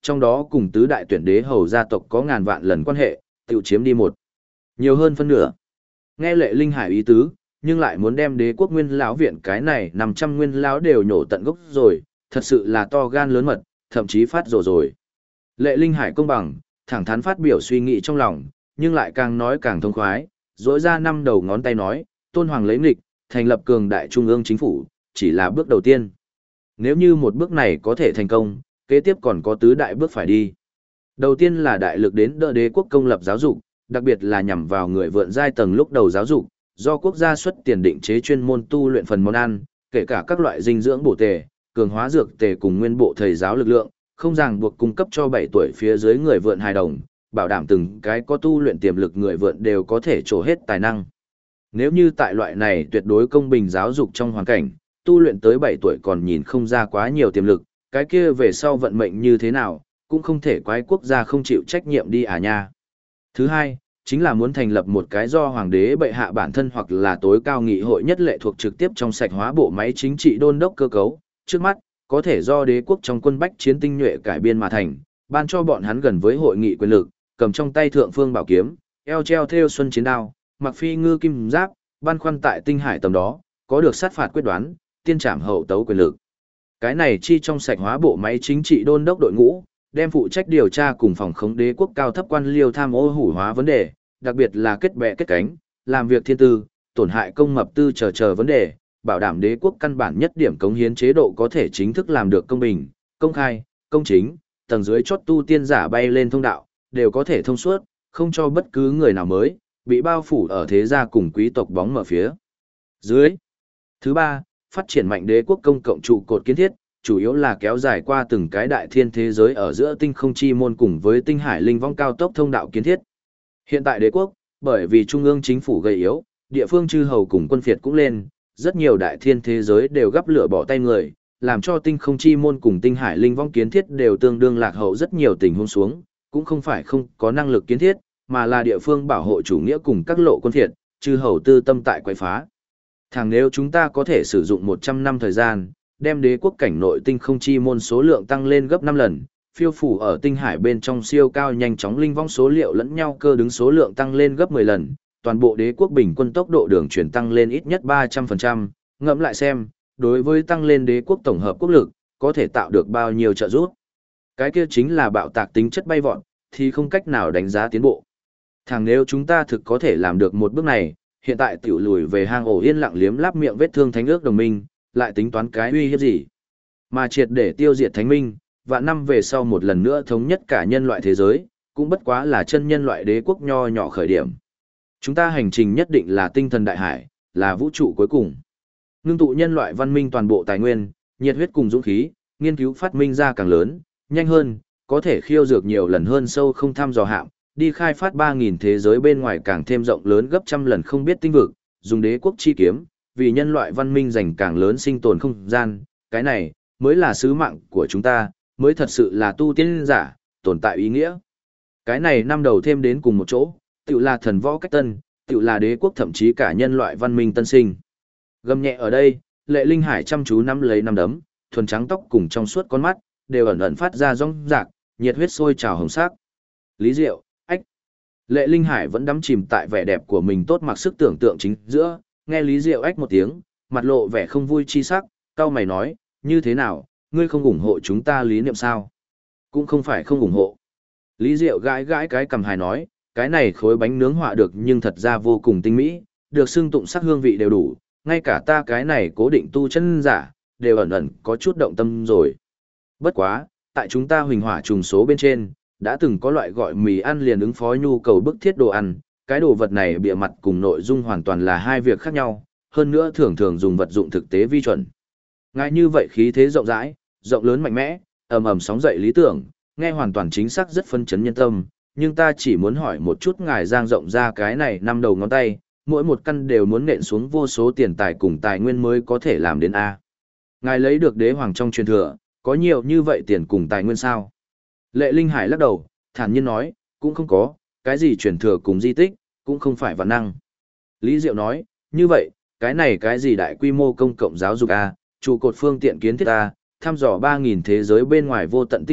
Speaker 1: trong đó cùng tứ đại tuyển đế hầu gia tộc có ngàn vạn lần quan hệ, tự chiếm đi một. Nhiều hơn phân nửa. Nghe Lệ Linh Hải ý tứ, nhưng lại muốn đem đế quốc nguyên lão viện cái này 500 nguyên lão đều nhổ tận gốc rồi, thật sự là to gan lớn mật, thậm chí phát rồ rồi. Lệ Linh Hải công bằng, thẳng thắn phát biểu suy nghĩ trong lòng, nhưng lại càng nói càng thông khoái, rỗi ra năm đầu ngón tay nói, Tôn Hoàng lấy nghịch, thành lập cường đại trung ương chính phủ, chỉ là bước đầu tiên. Nếu như một bước này có thể thành công, kế tiếp còn có tứ đại bước phải đi. Đầu tiên là đại lực đến đỡ đế quốc công lập giáo dục, đặc biệt là nhằm vào người vượn giai tầng lúc đầu giáo dục, do quốc gia xuất tiền định chế chuyên môn tu luyện phần món ăn, kể cả các loại dinh dưỡng bổ tề, cường hóa dược tề cùng nguyên bộ thầy giáo lực lượng, không ràng buộc cung cấp cho 7 tuổi phía dưới người vượn hài đồng, bảo đảm từng cái có tu luyện tiềm lực người vượn đều có thể trổ hết tài năng. Nếu như tại loại này tuyệt đối công bình giáo dục trong hoàn cảnh, tu luyện tới 7 tuổi còn nhìn không ra quá nhiều tiềm lực, cái kia về sau vận mệnh như thế nào, cũng không thể quái quốc gia không chịu trách nhiệm đi à nha. Thứ hai, chính là muốn thành lập một cái do hoàng đế bệ hạ bản thân hoặc là tối cao nghị hội nhất lệ thuộc trực tiếp trong sạch hóa bộ máy chính trị đôn đốc cơ cấu, trước mắt, có thể do đế quốc trong quân bách chiến tinh nhuệ cải biên mà thành, ban cho bọn hắn gần với hội nghị quyền lực, cầm trong tay thượng phương bảo kiếm, eo treo thêu xuân chiến đao, mặc phi ngư kim giáp, ban khoăn tại tinh hải tầm đó, có được sát phạt quyết đoán, tiên trảm hậu tấu quyền lực. Cái này chi trong sạch hóa bộ máy chính trị đôn đốc đội ngũ, đem phụ trách điều tra cùng phòng khống đế quốc cao thấp quan liêu tham ô hủ hóa vấn đề, đặc biệt là kết bè kết cánh, làm việc thiên tư, tổn hại công mập tư chờ vấn đề, bảo đảm đế quốc căn bản nhất điểm cống hiến chế độ có thể chính thức làm được công bình, công khai, công chính, tầng dưới chót tu tiên giả bay lên thông đạo, đều có thể thông suốt, không cho bất cứ người nào mới bị bao phủ ở thế gia cùng quý tộc bóng mở phía dưới. Thứ ba, phát triển mạnh đế quốc công cộng trụ cột kiến thiết, chủ yếu là kéo dài qua từng cái đại thiên thế giới ở giữa tinh không chi môn cùng với tinh hải linh vong cao tốc thông đạo kiến thiết. Hiện tại đế quốc, bởi vì trung ương chính phủ gầy yếu, địa phương chư hầu cùng quân phiệt cũng lên, rất nhiều đại thiên thế giới đều gấp lửa bỏ tay người, làm cho tinh không chi môn cùng tinh hải linh vong kiến thiết đều tương đương lạc hậu rất nhiều tình huống xuống, cũng không phải không có năng lực kiến thiết, mà là địa phương bảo hộ chủ nghĩa cùng các lộ quân phiệt, chư hầu tư tâm tại quậy phá. Thẳng nếu chúng ta có thể sử dụng 100 năm thời gian, đem đế quốc cảnh nội tinh không chi môn số lượng tăng lên gấp 5 lần, phiêu phủ ở tinh hải bên trong siêu cao nhanh chóng linh vong số liệu lẫn nhau cơ đứng số lượng tăng lên gấp 10 lần, toàn bộ đế quốc bình quân tốc độ đường truyền tăng lên ít nhất 300%, ngẫm lại xem, đối với tăng lên đế quốc tổng hợp quốc lực, có thể tạo được bao nhiêu trợ giúp. Cái kia chính là bạo tạc tính chất bay vọt, thì không cách nào đánh giá tiến bộ. Thẳng nếu chúng ta thực có thể làm được một bước này, hiện tại tiểu lùi về hang ổ yên lặng liếm láp miệng vết thương thánh ước đồng minh, lại tính toán cái uy hiếp gì. Mà triệt để tiêu diệt thánh minh, vạn năm về sau một lần nữa thống nhất cả nhân loại thế giới, cũng bất quá là chân nhân loại đế quốc nho nhỏ khởi điểm. Chúng ta hành trình nhất định là tinh thần đại hải, là vũ trụ cuối cùng. Ngưng tụ nhân loại văn minh toàn bộ tài nguyên, nhiệt huyết cùng dũng khí, nghiên cứu phát minh ra càng lớn, nhanh hơn, có thể khiêu dược nhiều lần hơn sâu không thăm dò hạm, đi khai phát 3.000 thế giới bên ngoài càng thêm rộng lớn gấp trăm lần không biết tinh vực, dùng đế quốc chi kiếm, vì nhân loại văn minh dành càng lớn sinh tồn không gian, cái này mới là sứ mạng của chúng ta, mới thật sự là tu tiên giả, tồn tại ý nghĩa. Cái này năm đầu thêm đến cùng một chỗ, tự là thần võ cách tân, tự là đế quốc thậm chí cả nhân loại văn minh tân sinh. Gầm nhẹ ở đây, Lệ Linh Hải chăm chú nắm lấy nắm đấm, thuần trắng tóc cùng trong suốt con mắt, đều ẩn ẩn phát ra rong rạc, nhiệt huyết sôi trào hồng sắc. Lý Diệu, ách. Lệ Linh Hải vẫn đắm chìm tại vẻ đẹp của mình tốt mặc sức tưởng tượng chính giữa, nghe Lý Diệu ách một tiếng, mặt lộ vẻ không vui chi sắc, cau mày nói, như thế nào, ngươi không ủng hộ chúng ta lý niệm sao? Cũng không phải không ủng hộ. Lý Diệu gãi gãi cái cằm hài nói, cái này khối bánh nướng họa được nhưng thật ra vô cùng tinh mỹ, được xưng tụng sắc hương vị đều đủ, ngay cả ta cái này cố định tu chân giả, đều ẩn ẩn có chút động tâm rồi. Bất quá, tại chúng ta huỳnh hỏa trùng số bên trên, đã từng có loại gọi mì ăn liền ứng phó nhu cầu bức thiết đồ ăn, cái đồ vật này bìa mặt cùng nội dung hoàn toàn là hai việc khác nhau, hơn nữa thường thường dùng vật dụng thực tế vi chuẩn. Ngài như vậy khí thế rộng rãi, rộng lớn mạnh mẽ, ầm ầm sóng dậy lý tưởng, nghe hoàn toàn chính xác rất phân chấn nhân tâm, nhưng ta chỉ muốn hỏi một chút ngài giang rộng ra cái này năm đầu ngón tay, mỗi một căn đều muốn nện xuống vô số tiền tài cùng tài nguyên mới có thể làm đến A. Ngài lấy được đế hoàng trong truyền thừa, có nhiều như vậy tiền cùng tài nguyên sao? Lệ Linh Hải lắc đầu, thản nhiên nói, cũng không có, cái gì truyền thừa cùng di tích, cũng không phải vạn năng. Lý Diệu nói, như vậy, cái gì đại quy mô công cộng giáo dục A, trụ cột phương tiện kiến thiết A, thăm dò 3.000 thế giới bên ngoài vô tận tinh vực,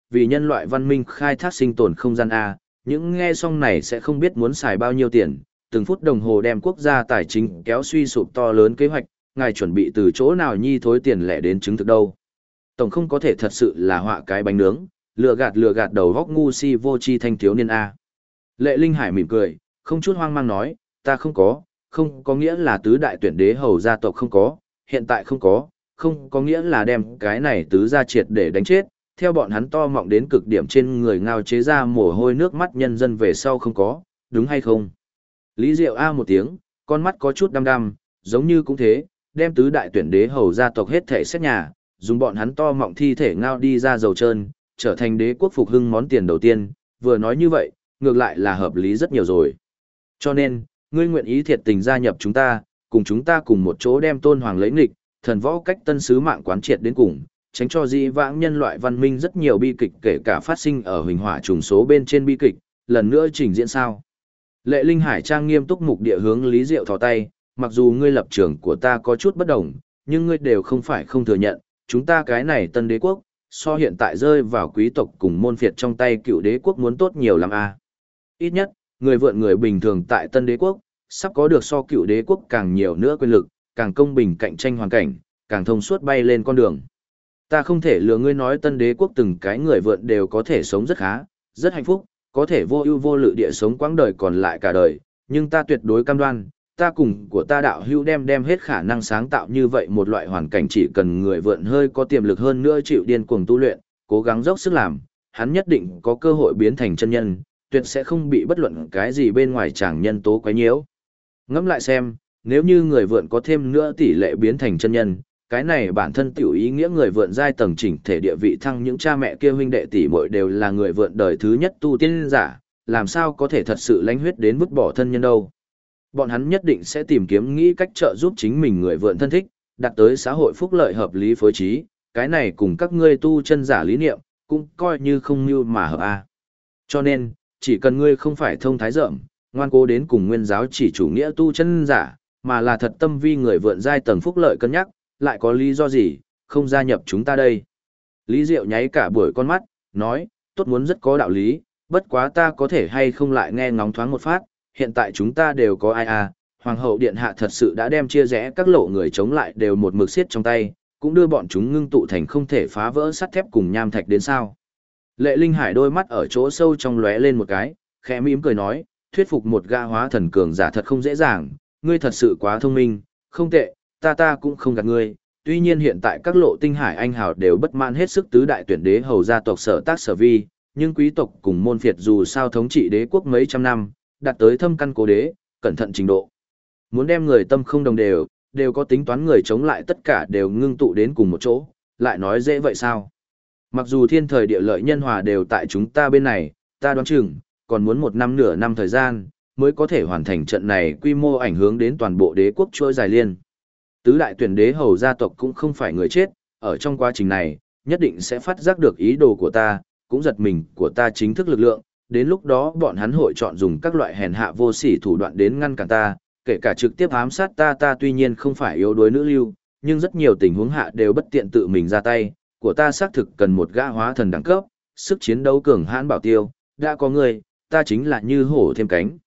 Speaker 1: vì nhân loại văn minh khai thác sinh tồn không gian A, những nghe xong này sẽ không biết muốn xài bao nhiêu tiền, từng phút đồng hồ đem quốc gia tài chính kéo suy sụp to lớn kế hoạch, ngài chuẩn bị từ chỗ nào nhi thối tiền lẻ đến chứng thực đâu. Tổng không có thể thật sự là họa cái bánh nướng, lừa gạt đầu góc ngu si vô tri thanh thiếu niên A. Lệ Linh Hải mỉm cười, không chút hoang mang nói, ta không có nghĩa là tứ đại tuyển đế hầu gia tộc không có, hiện tại không có nghĩa là đem cái này tứ gia triệt để đánh chết, theo bọn hắn to mọng đến cực điểm trên người ngao chế ra mồ hôi nước mắt nhân dân về sau không có, đúng hay không? Lý Diệu A một tiếng, con mắt có chút đăm đăm, giống như cũng thế, đem tứ đại tuyển đế hầu gia tộc hết thể xét nhà, dùng bọn hắn to mọng thi thể ngao đi ra dầu trơn, trở thành đế quốc phục hưng món tiền đầu tiên, vừa nói như vậy, ngược lại là hợp lý rất nhiều rồi. Cho nên, ngươi nguyện ý thiệt tình gia nhập chúng ta, cùng chúng ta cùng một chỗ đem tôn hoàng lấy nghịch, thần võ cách tân sứ mạng quán triệt đến cùng, tránh cho dĩ vãng nhân loại văn minh rất nhiều bi kịch kể cả phát sinh ở huỳnh hỏa trùng số bên trên bi kịch, lần nữa trình diễn sao. Lệ Linh Hải trang nghiêm túc mục địa hướng Lý Diệu thò tay, mặc dù ngươi lập trường của ta có chút bất đồng, nhưng ngươi đều không phải không thừa nhận, chúng ta cái này tân đế quốc, so hiện tại rơi vào quý tộc cùng môn phiệt trong tay cựu đế quốc muốn tốt nhiều lắm a. Ít nhất, người vượn người bình thường tại tân đế quốc, sắp có được so cựu đế quốc càng nhiều nữa quyền lực, càng công bình cạnh tranh hoàn cảnh, càng thông suốt bay lên con đường. Ta không thể lừa ngươi nói tân đế quốc từng cái người vượn đều có thể sống rất khá, rất hạnh phúc, có thể vô ưu vô lự địa sống quãng đời còn lại cả đời, nhưng ta tuyệt đối cam đoan, ta cùng của ta đạo hữu đem hết khả năng sáng tạo như vậy một loại hoàn cảnh chỉ cần người vượn hơi có tiềm lực hơn nữa chịu điên cuồng tu luyện, cố gắng dốc sức làm, hắn nhất định có cơ hội biến thành chân nhân, tuyệt sẽ không bị bất luận cái gì bên ngoài chàng nhân tố quấy nhiễu. Ngẫm lại xem, nếu như người vượn có thêm nữa tỷ lệ biến thành chân nhân, cái này bản thân tiểu ý nghĩa người vượn giai tầng chỉnh thể địa vị thăng những cha mẹ kia huynh đệ tỷ muội đều là người vượn đời thứ nhất tu tiên giả, làm sao có thể thật sự lãnh huyết đến vứt bỏ thân nhân đâu. Bọn hắn nhất định sẽ tìm kiếm nghĩ cách trợ giúp chính mình người vượn thân thích, đạt tới xã hội phúc lợi hợp lý phối trí, cái này cùng các ngươi tu chân giả lý niệm, cũng coi như không mưu mà hợp a. Cho nên, chỉ cần ngươi không phải thông thái rộng, ngoan cố đến cùng nguyên giáo chỉ chủ nghĩa tu chân giả, mà là thật tâm vi người vượn giai tầng phúc lợi cân nhắc, lại có lý do gì, không gia nhập chúng ta đây. Lý Diệu nháy cả buổi con mắt, nói, tốt muốn rất có đạo lý, bất quá ta có thể hay không lại nghe ngóng thoáng một phát, hiện tại chúng ta đều có ai à, Hoàng hậu điện hạ thật sự đã đem chia rẽ các lộ người chống lại đều một mực xiết trong tay, cũng đưa bọn chúng ngưng tụ thành không thể phá vỡ sắt thép cùng nham thạch đến sao. Lệ Linh Hải đôi mắt ở chỗ sâu trong lóe lên một cái, khẽ mỉm cười nói, thuyết phục một gã hóa thần cường giả thật không dễ dàng, ngươi thật sự quá thông minh, không tệ, ta cũng không gạt ngươi. Tuy nhiên hiện tại các lộ tinh hải anh hào đều bất mãn hết sức tứ đại tuyển đế hầu gia tộc sở tác sở vi, nhưng quý tộc cùng môn phiệt dù sao thống trị đế quốc mấy trăm năm, đạt tới thâm căn cố đế, cẩn thận trình độ. Muốn đem người tâm không đồng đều có tính toán người chống lại tất cả đều ngưng tụ đến cùng một chỗ, lại nói dễ vậy sao? Mặc dù thiên thời địa lợi nhân hòa đều tại chúng ta bên này, ta đoán chừng, còn muốn một năm nửa năm thời gian, mới có thể hoàn thành trận này quy mô ảnh hưởng đến toàn bộ đế quốc chuỗi dài liên. Tứ đại tuyển đế hầu gia tộc cũng không phải người chết, ở trong quá trình này, nhất định sẽ phát giác được ý đồ của ta, cũng giật mình của ta chính thức lực lượng, đến lúc đó bọn hắn hội chọn dùng các loại hèn hạ vô sỉ thủ đoạn đến ngăn cản ta, kể cả trực tiếp ám sát ta tuy nhiên không phải yếu đuối nữ lưu, nhưng rất nhiều tình huống hạ đều bất tiện tự mình ra tay, của ta xác thực cần một gã hóa thần đẳng cấp, sức chiến đấu cường hãn bảo tiêu, đã có người, ta chính là như hổ thêm cánh,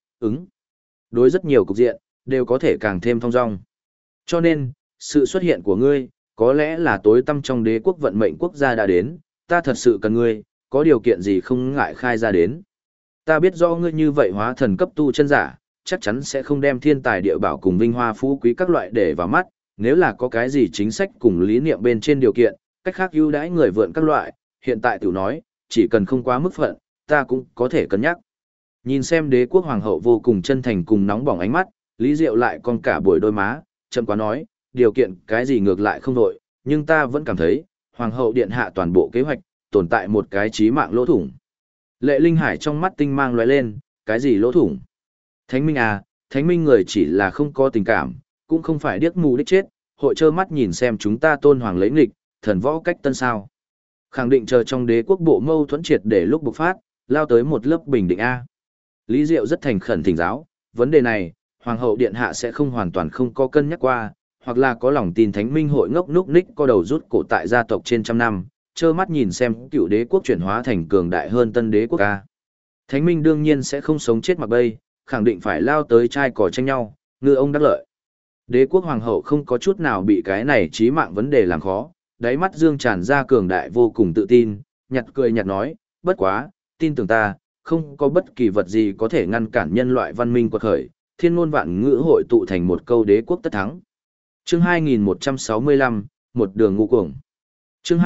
Speaker 1: đối rất nhiều cục diện, đều có thể càng thêm thong dong. Cho nên, sự xuất hiện của ngươi, có lẽ là tối tăm trong đế quốc vận mệnh quốc gia đã đến, ta thật sự cần ngươi, có điều kiện gì không ngại khai ra đến. Ta biết rõ ngươi như vậy hóa thần cấp tu chân giả, chắc chắn sẽ không đem thiên tài địa bảo cùng vinh hoa phú quý các loại để vào mắt, nếu là có cái gì chính sách cùng lý niệm bên trên điều kiện, cách khác ưu đãi người vượn các loại, hiện tại tiểu nói, chỉ cần không quá mức phận, ta cũng có thể cân nhắc. Nhìn xem đế quốc hoàng hậu vô cùng chân thành cùng nóng bỏng ánh mắt, Lý Diệu lại con cả buổi đôi má, chậm quá nói, điều kiện cái gì ngược lại không đội, nhưng ta vẫn cảm thấy, hoàng hậu điện hạ toàn bộ kế hoạch, tồn tại một cái chí mạng lỗ thủng. Lệ Linh Hải trong mắt tinh mang lóe lên, cái gì lỗ thủng? Thánh minh à, thánh minh người chỉ là không có tình cảm, cũng không phải điếc mù đích chết, hội trơ mắt nhìn xem chúng ta tôn hoàng lấy nghịch, thần võ cách tân sao. Khẳng định chờ trong đế quốc bộ mâu thuẫn triệt để lúc bộc phát, lao tới một lớp bình định A. Lý Diệu rất thành khẩn thỉnh giáo, vấn đề này, hoàng hậu điện hạ sẽ không hoàn toàn không có cân nhắc qua, hoặc là có lòng tin thánh minh hội ngốc núc ních co đầu rút cổ tại gia tộc trên trăm năm, trơ mắt nhìn xem cựu đế quốc chuyển hóa thành cường đại hơn tân đế quốc ca. Thánh Minh đương nhiên sẽ không sống chết mặc bay, khẳng định phải lao tới trai cò tranh nhau, ngư ông đắc lợi. Đế quốc hoàng hậu không có chút nào bị cái này chí mạng vấn đề làm khó, đáy mắt dương tràn ra cường đại vô cùng tự tin, nhặt cười nhặt nói, bất quá, tin tưởng ta, không có bất kỳ vật gì có thể ngăn cản nhân loại văn minh quật khởi, thiên ngôn vạn ngữ hội tụ thành một câu đế quốc tất thắng. Chương 2165, một đường ngu cuồng. Chương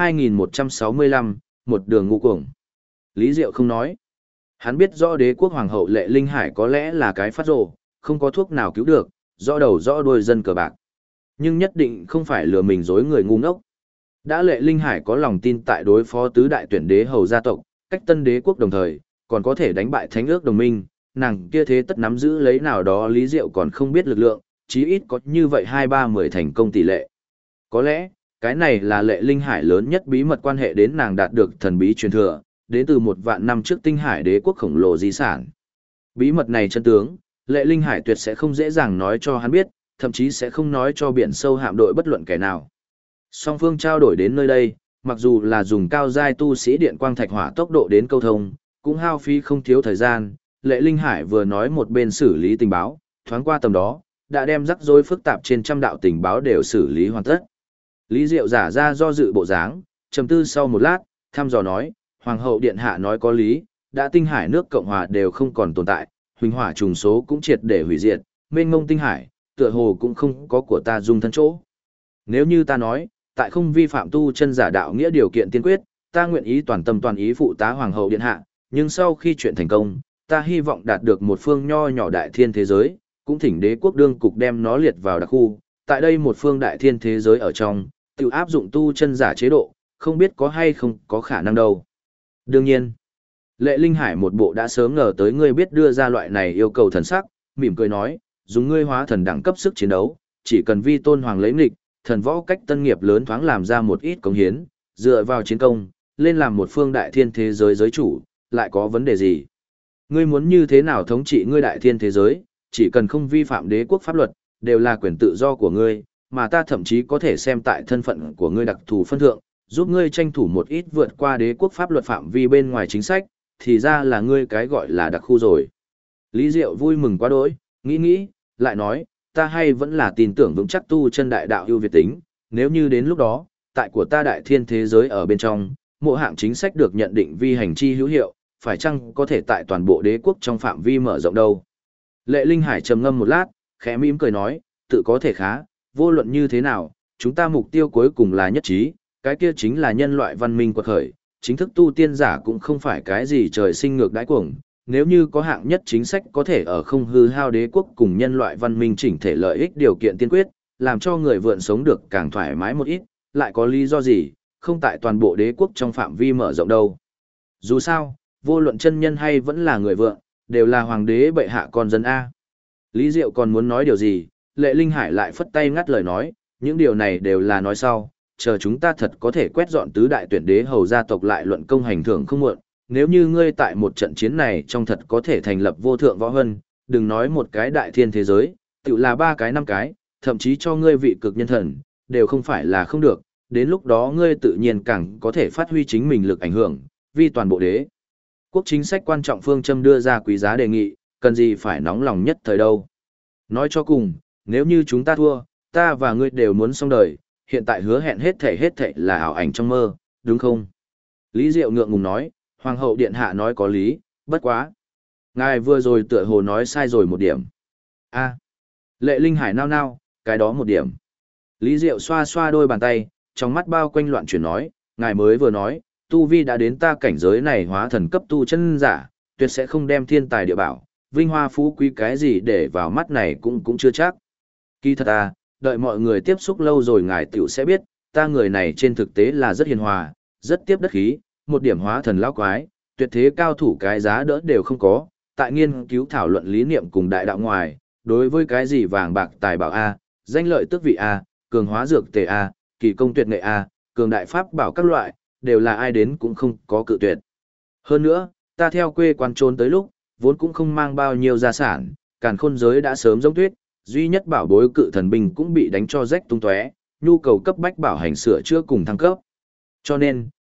Speaker 1: 2165, một đường ngu cuồng. Lý Diệu không nói. Hắn biết rõ đế quốc hoàng hậu Lệ Linh Hải có lẽ là cái phát rồ, không có thuốc nào cứu được, rõ đầu rõ đuôi dân cờ bạc. Nhưng nhất định không phải lừa mình dối người ngu ngốc. Đã Lệ Linh Hải có lòng tin tại đối phó tứ đại tuyển đế hầu gia tộc, cách tân đế quốc đồng thời, còn có thể đánh bại thánh ước đồng minh, nàng kia thế tất nắm giữ lấy nào đó Lý Diệu còn không biết lực lượng, chí ít có như vậy 2-3-10 thành công tỷ lệ. Có lẽ, cái này là Lệ Linh Hải lớn nhất bí mật quan hệ đến nàng đạt được thần bí truyền thừa, đến từ 1.000 năm trước tinh hải đế quốc khổng lồ di sản. Bí mật này chân tướng, Lệ Linh Hải tuyệt sẽ không dễ dàng nói cho hắn biết, thậm chí sẽ không nói cho biển sâu hạm đội bất luận kẻ nào. Song phương trao đổi đến nơi đây, mặc dù là dùng cao giai tu sĩ điện quang thạch hỏa tốc độ đến câu thông, cũng hao phí không thiếu thời gian. Lệ Linh Hải vừa nói một bên xử lý tình báo, thoáng qua tầm đó, đã đem rắc rối phức tạp trên trăm đạo tình báo đều xử lý hoàn tất. Lý Diệu giả ra do dự bộ dáng, trầm tư sau một lát, thăm dò nói, Hoàng hậu điện hạ nói có lý, đã tinh hải nước Cộng hòa đều không còn tồn tại, huỳnh hỏa trùng số cũng triệt để hủy diệt, mênh mông tinh hải, tựa hồ cũng không có của ta dung thân chỗ. Nếu như ta nói, tại không vi phạm tu chân giả đạo nghĩa điều kiện tiên quyết, ta nguyện ý toàn tâm toàn ý phụ tá Hoàng hậu điện hạ, nhưng sau khi chuyện thành công, ta hy vọng đạt được một phương nho nhỏ đại thiên thế giới, cũng thỉnh đế quốc đương cục đem nó liệt vào đặc khu, tại đây một phương đại thiên thế giới ở trong, tự áp dụng tu chân giả chế độ, không biết có hay không có khả năng đâu. Đương nhiên, Lệ Linh Hải một bộ đã sớm ngờ tới ngươi biết đưa ra loại này yêu cầu thần sắc, mỉm cười nói, dùng ngươi hóa thần đẳng cấp sức chiến đấu, chỉ cần vi tôn hoàng lấy nghịch, thần võ cách tân nghiệp lớn thoáng làm ra một ít công hiến, dựa vào chiến công, lên làm một phương đại thiên thế giới giới chủ, lại có vấn đề gì? Ngươi muốn như thế nào thống trị ngươi đại thiên thế giới, chỉ cần không vi phạm đế quốc pháp luật, đều là quyền tự do của ngươi, mà ta thậm chí có thể xem tại thân phận của ngươi đặc thù phân thượng, giúp ngươi tranh thủ một ít vượt qua đế quốc pháp luật phạm vi bên ngoài chính sách, thì ra là ngươi cái gọi là đặc khu rồi. Lý Diệu vui mừng quá đỗi, nghĩ, lại nói, ta hay vẫn là tin tưởng vững chắc tu chân đại đạo ưu việt tính, nếu như đến lúc đó, tại của ta đại thiên thế giới ở bên trong, mộ hạng chính sách được nhận định vi hành chi hữu hiệu, phải chăng có thể tại toàn bộ đế quốc trong phạm vi mở rộng đâu. Lệ Linh Hải trầm ngâm một lát, khẽ mỉm cười nói, tự có thể khá, vô luận như thế nào, chúng ta mục tiêu cuối cùng là nhất trí, cái kia chính là nhân loại văn minh quật khởi, chính thức tu tiên giả cũng không phải cái gì trời sinh ngược đãi cuồng, nếu như có hạng nhất chính sách có thể ở không hư hao đế quốc cùng nhân loại văn minh chỉnh thể lợi ích điều kiện tiên quyết, làm cho người vượn sống được càng thoải mái một ít, lại có lý do gì, không tại toàn bộ đế quốc trong phạm vi mở rộng đâu. Dù sao, vô luận chân nhân hay vẫn là người vượn, đều là hoàng đế bệ hạ con dân A. Lý Diệu còn muốn nói điều gì, Lệ Linh Hải lại phất tay ngắt lời nói, những điều này đều là nói sau, chờ chúng ta thật có thể quét dọn tứ đại tuyển đế hầu gia tộc lại luận công hành thưởng không muộn, nếu như ngươi tại một trận chiến này trong thật có thể thành lập vô thượng võ hân, đừng nói một cái đại thiên thế giới, tự là 3 cái 5 cái, thậm chí cho ngươi vị cực nhân thần, đều không phải là không được, đến lúc đó ngươi tự nhiên càng có thể phát huy chính mình lực ảnh hưởng, vì toàn bộ đế. Quốc chính sách quan trọng phương châm đưa ra quý giá đề nghị, cần gì phải nóng lòng nhất thời đâu. Nói cho cùng, nếu như chúng ta thua, ta và ngươi đều muốn xong đời, hiện tại hứa hẹn hết thảy là ảo ảnh trong mơ, đúng không? Lý Diệu ngượng ngùng nói, Hoàng hậu điện hạ nói có lý, bất quá. Ngài vừa rồi tựa hồ nói sai rồi một điểm. A, Lệ Linh Hải nao nao, cái đó một điểm. Lý Diệu xoa xoa đôi bàn tay, trong mắt bao quanh loạn chuyển nói, ngài mới vừa nói, tu vi đã đến ta cảnh giới này hóa thần cấp tu chân giả, tuyệt sẽ không đem thiên tài địa bảo, vinh hoa phú quý cái gì để vào mắt này cũng chưa chắc. Kỳ thật à, đợi mọi người tiếp xúc lâu rồi ngài tiểu sẽ biết, ta người này trên thực tế là rất hiền hòa, rất tiếp đất khí, một điểm hóa thần lão quái, tuyệt thế cao thủ cái giá đỡ đều không có, tại nghiên cứu thảo luận lý niệm cùng đại đạo ngoài, đối với cái gì vàng bạc tài bảo A, danh lợi tước vị A, cường hóa dược tề A, kỳ công tuyệt nghệ A, cường đại pháp bảo các loại, đều là ai đến cũng không có cự tuyệt. Hơn nữa, ta theo quê quán trốn tới lúc, vốn cũng không mang bao nhiêu gia sản, càn khôn giới đã sớm giống tuyết, duy nhất bảo bối cự thần binh cũng bị đánh cho rách tung tóe, nhu cầu cấp bách bảo hành sửa chữa cùng thăng cấp. Cho nên,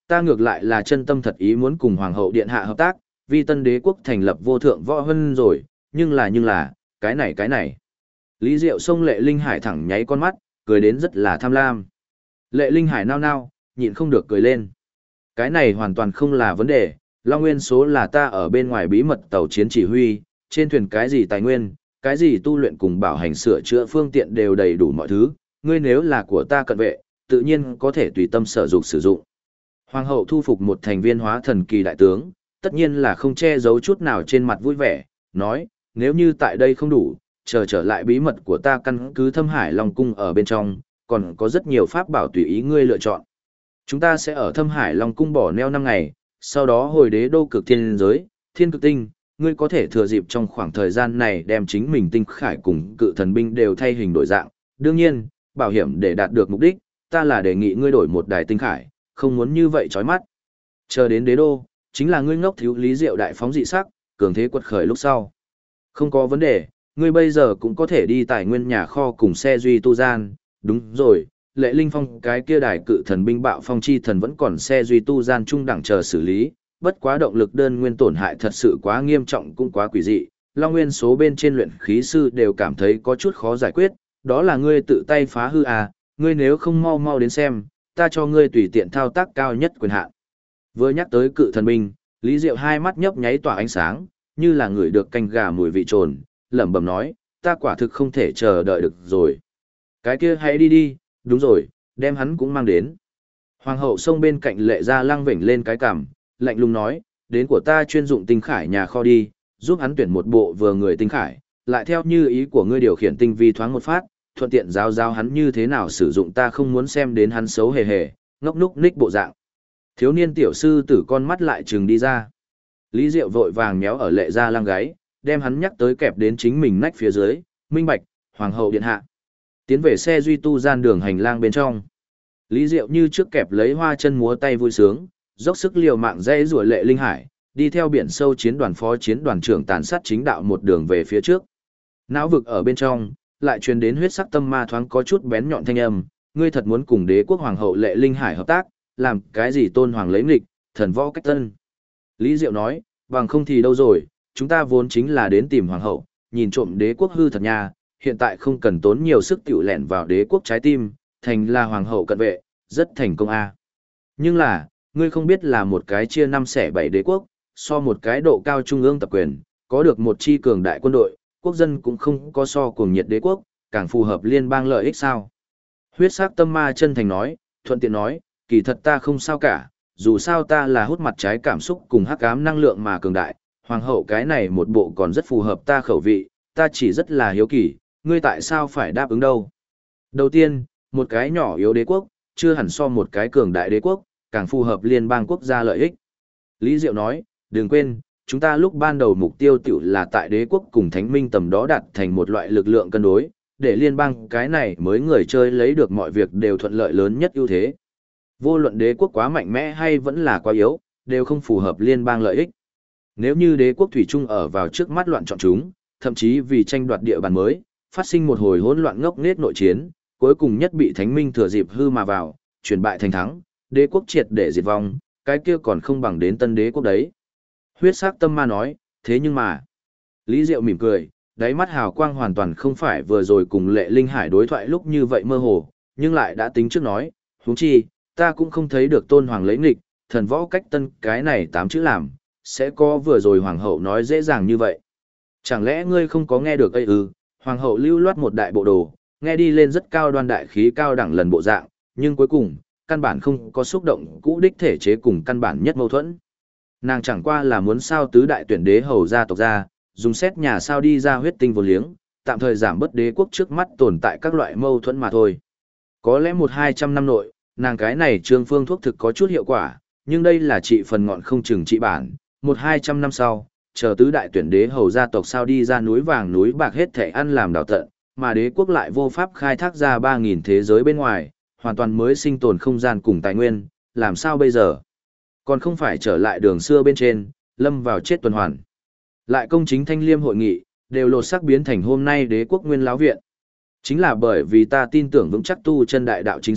Speaker 2: Ta ngược lại là chân tâm thật ý muốn cùng Hoàng hậu Điện Hạ hợp tác, vì tân đế quốc thành lập vô thượng võ hân rồi, nhưng là, cái này. Lý Diệu xông Lệ Linh Hải thẳng nháy con mắt, cười đến rất là tham lam. Lệ Linh Hải nao nao, nhịn không được cười lên. Cái này hoàn toàn không là vấn đề, Long Nguyên số là ta ở bên ngoài bí mật tàu chiến chỉ huy, trên thuyền cái gì tài nguyên, cái gì tu luyện cùng bảo hành sửa chữa phương tiện đều đầy đủ mọi thứ, ngươi nếu là của ta cận vệ, tự nhiên có thể tùy tâm sở dụng sử dụng. Hoàng hậu thu phục một thành viên hóa thần kỳ đại tướng, tất nhiên là không che giấu chút nào trên mặt vui vẻ, nói, nếu như tại đây không đủ, trở lại bí mật của ta căn cứ Thâm Hải Long Cung ở bên trong, còn có rất nhiều pháp bảo tùy ý ngươi lựa chọn. Chúng ta sẽ ở Thâm Hải Long Cung bỏ neo 5 ngày, sau đó hồi đế đô cực thiên giới, thiên cực tinh, ngươi có thể thừa dịp trong khoảng thời gian này đem chính mình tinh khải cùng cự thần binh đều thay hình đổi dạng. Đương nhiên, bảo hiểm để đạt được mục đích, ta là đề nghị ngươi đổi một đài tinh khải, không muốn như vậy chói mắt. Chờ đến đế đô, chính là ngươi ngốc thiếu Lý Diệu đại phóng dị sắc, cường thế quật khởi lúc sau. Không có vấn đề, ngươi bây giờ cũng có thể đi tài nguyên nhà kho cùng xe duy tu gian, đúng rồi, Lệ Linh Phong cái kia đài cự thần binh bạo phong chi thần vẫn còn xe duy tu gian trung đẳng chờ xử lý, bất quá động lực đơn nguyên tổn hại thật sự quá nghiêm trọng cũng quá quỷ dị, Long Nguyên số bên trên luyện khí sư đều cảm thấy có chút khó giải quyết, đó là ngươi tự tay phá hư à, ngươi nếu không mau mau đến xem, ta cho ngươi tùy tiện thao tác cao nhất quyền hạn. Vừa nhắc tới cự thần binh, Lý Diệu hai mắt nhấp nháy tỏa ánh sáng, như là người được canh gà mùi vị trồn, lẩm bẩm nói, ta quả thực không thể chờ đợi được rồi. Cái kia hãy đi đi, đúng rồi, đem hắn cũng mang đến. Hoàng hậu xông bên cạnh Lệ Gia Lăng vểnh lên cái cằm, lạnh lùng nói, đến của ta chuyên dụng tinh khải nhà kho đi, giúp hắn tuyển một bộ vừa người tinh khải, lại theo như ý của ngươi điều khiển tinh vi thoáng một phát, thuận tiện giáo hắn như thế nào sử dụng, ta không muốn xem đến hắn xấu hề hề, ngốc núc ních bộ dạng. Thiếu niên tiểu sư tử con mắt lại trừng đi ra. Lý Diệu vội vàng méo ở Lệ Gia Lăng gáy, đem hắn nhắc tới kẹp đến chính mình nách phía dưới, minh bạch, Hoàng hậu điện hạ. Tiến về xe duy tu gian đường hành lang bên trong. Lý Diệu như trước kẹp lấy hoa chân múa tay vui sướng, dốc sức liều mạng dây rủa Lệ Linh Hải, đi theo biển sâu chiến đoàn phó chiến đoàn trưởng tàn sát chính đạo một đường về phía trước. Não vực ở bên trong, lại truyền đến huyết sắc tâm ma thoáng có chút bén nhọn thanh âm, ngươi thật muốn cùng đế quốc hoàng hậu Lệ Linh Hải hợp tác, làm cái gì tôn hoàng lấy nghịch, thần võ cách tân. Lý Diệu nói, bằng không thì đâu rồi, chúng ta vốn chính là đến tìm hoàng hậu, nhìn trộm đế quốc hư thật nha, hiện tại không cần tốn nhiều sức tiểu lẻn vào đế quốc trái tim, thành là hoàng hậu cận vệ, rất thành công a. Nhưng là, ngươi không biết là một cái chia 5 xẻ 7 đế quốc, so một cái độ cao trung ương tập quyền, có được một chi cường đại quân đội, quốc dân cũng không có so cuồng nhiệt đế quốc, càng phù hợp liên bang lợi ích sao. Huyết sắc tâm ma chân thành nói, thuận tiện nói, kỳ thật ta không sao cả, dù sao ta là hút mặt trái cảm xúc cùng hắc ám năng lượng mà cường đại, hoàng hậu cái này một bộ còn rất phù hợp ta khẩu vị, ta chỉ rất là hiếu kỳ, ngươi tại sao phải đáp ứng đâu. Đầu tiên, một cái nhỏ yếu đế quốc, chưa hẳn so một cái cường đại đế quốc, càng phù hợp liên bang quốc gia lợi ích. Lý Diệu nói, đừng quên, chúng ta lúc ban đầu mục tiêu tiểu là tại đế quốc cùng thánh minh tầm đó đạt thành một loại lực lượng cân đối, để liên bang cái này mới người chơi lấy được mọi việc đều thuận lợi lớn nhất ưu thế. Vô luận đế quốc quá mạnh mẽ hay vẫn là quá yếu, đều không phù hợp liên bang lợi ích. Nếu như đế quốc thủy chung ở vào trước mắt loạn chọn chúng, thậm chí vì tranh đoạt địa bàn mới, phát sinh một hồi hỗn loạn ngốc nghếch nội chiến, cuối cùng nhất bị thánh minh thừa dịp hư mà vào, chuyển bại thành thắng, đế quốc triệt để diệt vong, cái kia còn không bằng đến tân đế quốc đấy. Huyết sắc tâm ma nói, thế nhưng mà, Lý Diệu mỉm cười, đáy mắt hào quang hoàn toàn không phải vừa rồi cùng Lệ Linh Hải đối thoại lúc như vậy mơ hồ, nhưng lại đã tính trước nói, huống chi, ta cũng không thấy được tôn hoàng lấy nghịch, thần võ cách tân cái này 8 chữ làm, sẽ có vừa rồi hoàng hậu nói dễ dàng như vậy. Chẳng lẽ ngươi không có nghe được ấy ư, hoàng hậu lưu loát một đại bộ đồ, nghe đi lên rất cao đoan đại khí cao đẳng lần bộ dạng, nhưng cuối cùng, căn bản không có xúc động cũ đích thể chế cùng căn bản nhất mâu thuẫn. Nàng chẳng qua là muốn sao tứ đại tuyển đế hầu gia tộc ra, dùng xét nhà sao đi ra huyết tinh vô liếng, tạm thời giảm bớt đế quốc trước mắt tồn tại các loại mâu thuẫn mà thôi. Có lẽ 100-200 năm nội, nàng cái này trương phương thuốc thực có chút hiệu quả, nhưng đây là trị phần ngọn không chừng trị bản, 100-200 năm sau, chờ tứ đại tuyển đế hầu gia tộc sao đi ra núi vàng núi bạc hết thể ăn làm đào tận, mà đế quốc lại vô pháp khai thác ra 3.000 thế giới bên ngoài, hoàn toàn mới sinh tồn không gian cùng tài nguyên, làm sao bây giờ? Còn không phải trở lại đường xưa bên trên, lâm vào chết tuần hoàn. Lại công chính thanh liêm hội nghị, đều lột sắc biến thành hôm nay đế quốc nguyên lão viện. Chính là bởi vì ta tin tưởng vững chắc tu chân đại đạo chính xác,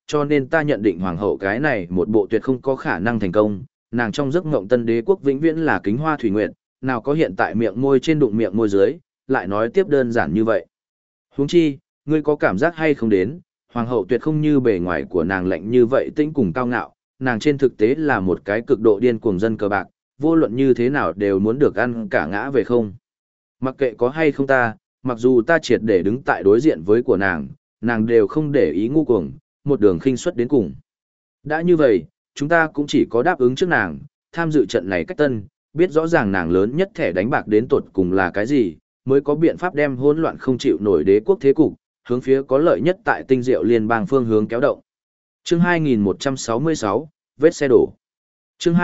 Speaker 1: cho nên ta nhận định hoàng hậu cái này một bộ tuyệt không có khả năng thành công, nàng trong giấc mộng tân đế quốc vĩnh viễn là kính hoa thủy nguyệt, nào có hiện tại miệng môi trên đụng miệng môi dưới, lại nói tiếp đơn giản như vậy. Huống chi, ngươi có cảm giác hay không đến, hoàng hậu tuyệt không như bề ngoài của nàng lạnh như vậy tĩnh cùng cao ngạo, nàng trên thực tế là một cái cực độ điên cuồng dân cờ bạc, vô luận như thế nào đều muốn được ăn cả ngã về không. Mặc kệ có hay không ta, mặc dù ta triệt để đứng tại đối diện với của nàng đều không để ý ngu cuồng, một đường khinh suất đến cùng. Đã như vậy, chúng ta cũng chỉ có đáp ứng trước nàng, tham dự trận này cách tân, biết rõ ràng nàng lớn nhất thẻ đánh bạc đến tột cùng là cái gì, mới có biện pháp đem hỗn loạn không chịu nổi đế quốc thế cục, hướng phía có lợi nhất tại tinh diệu liên bang phương hướng kéo động. Chương 2166, vết xe đổ. Chương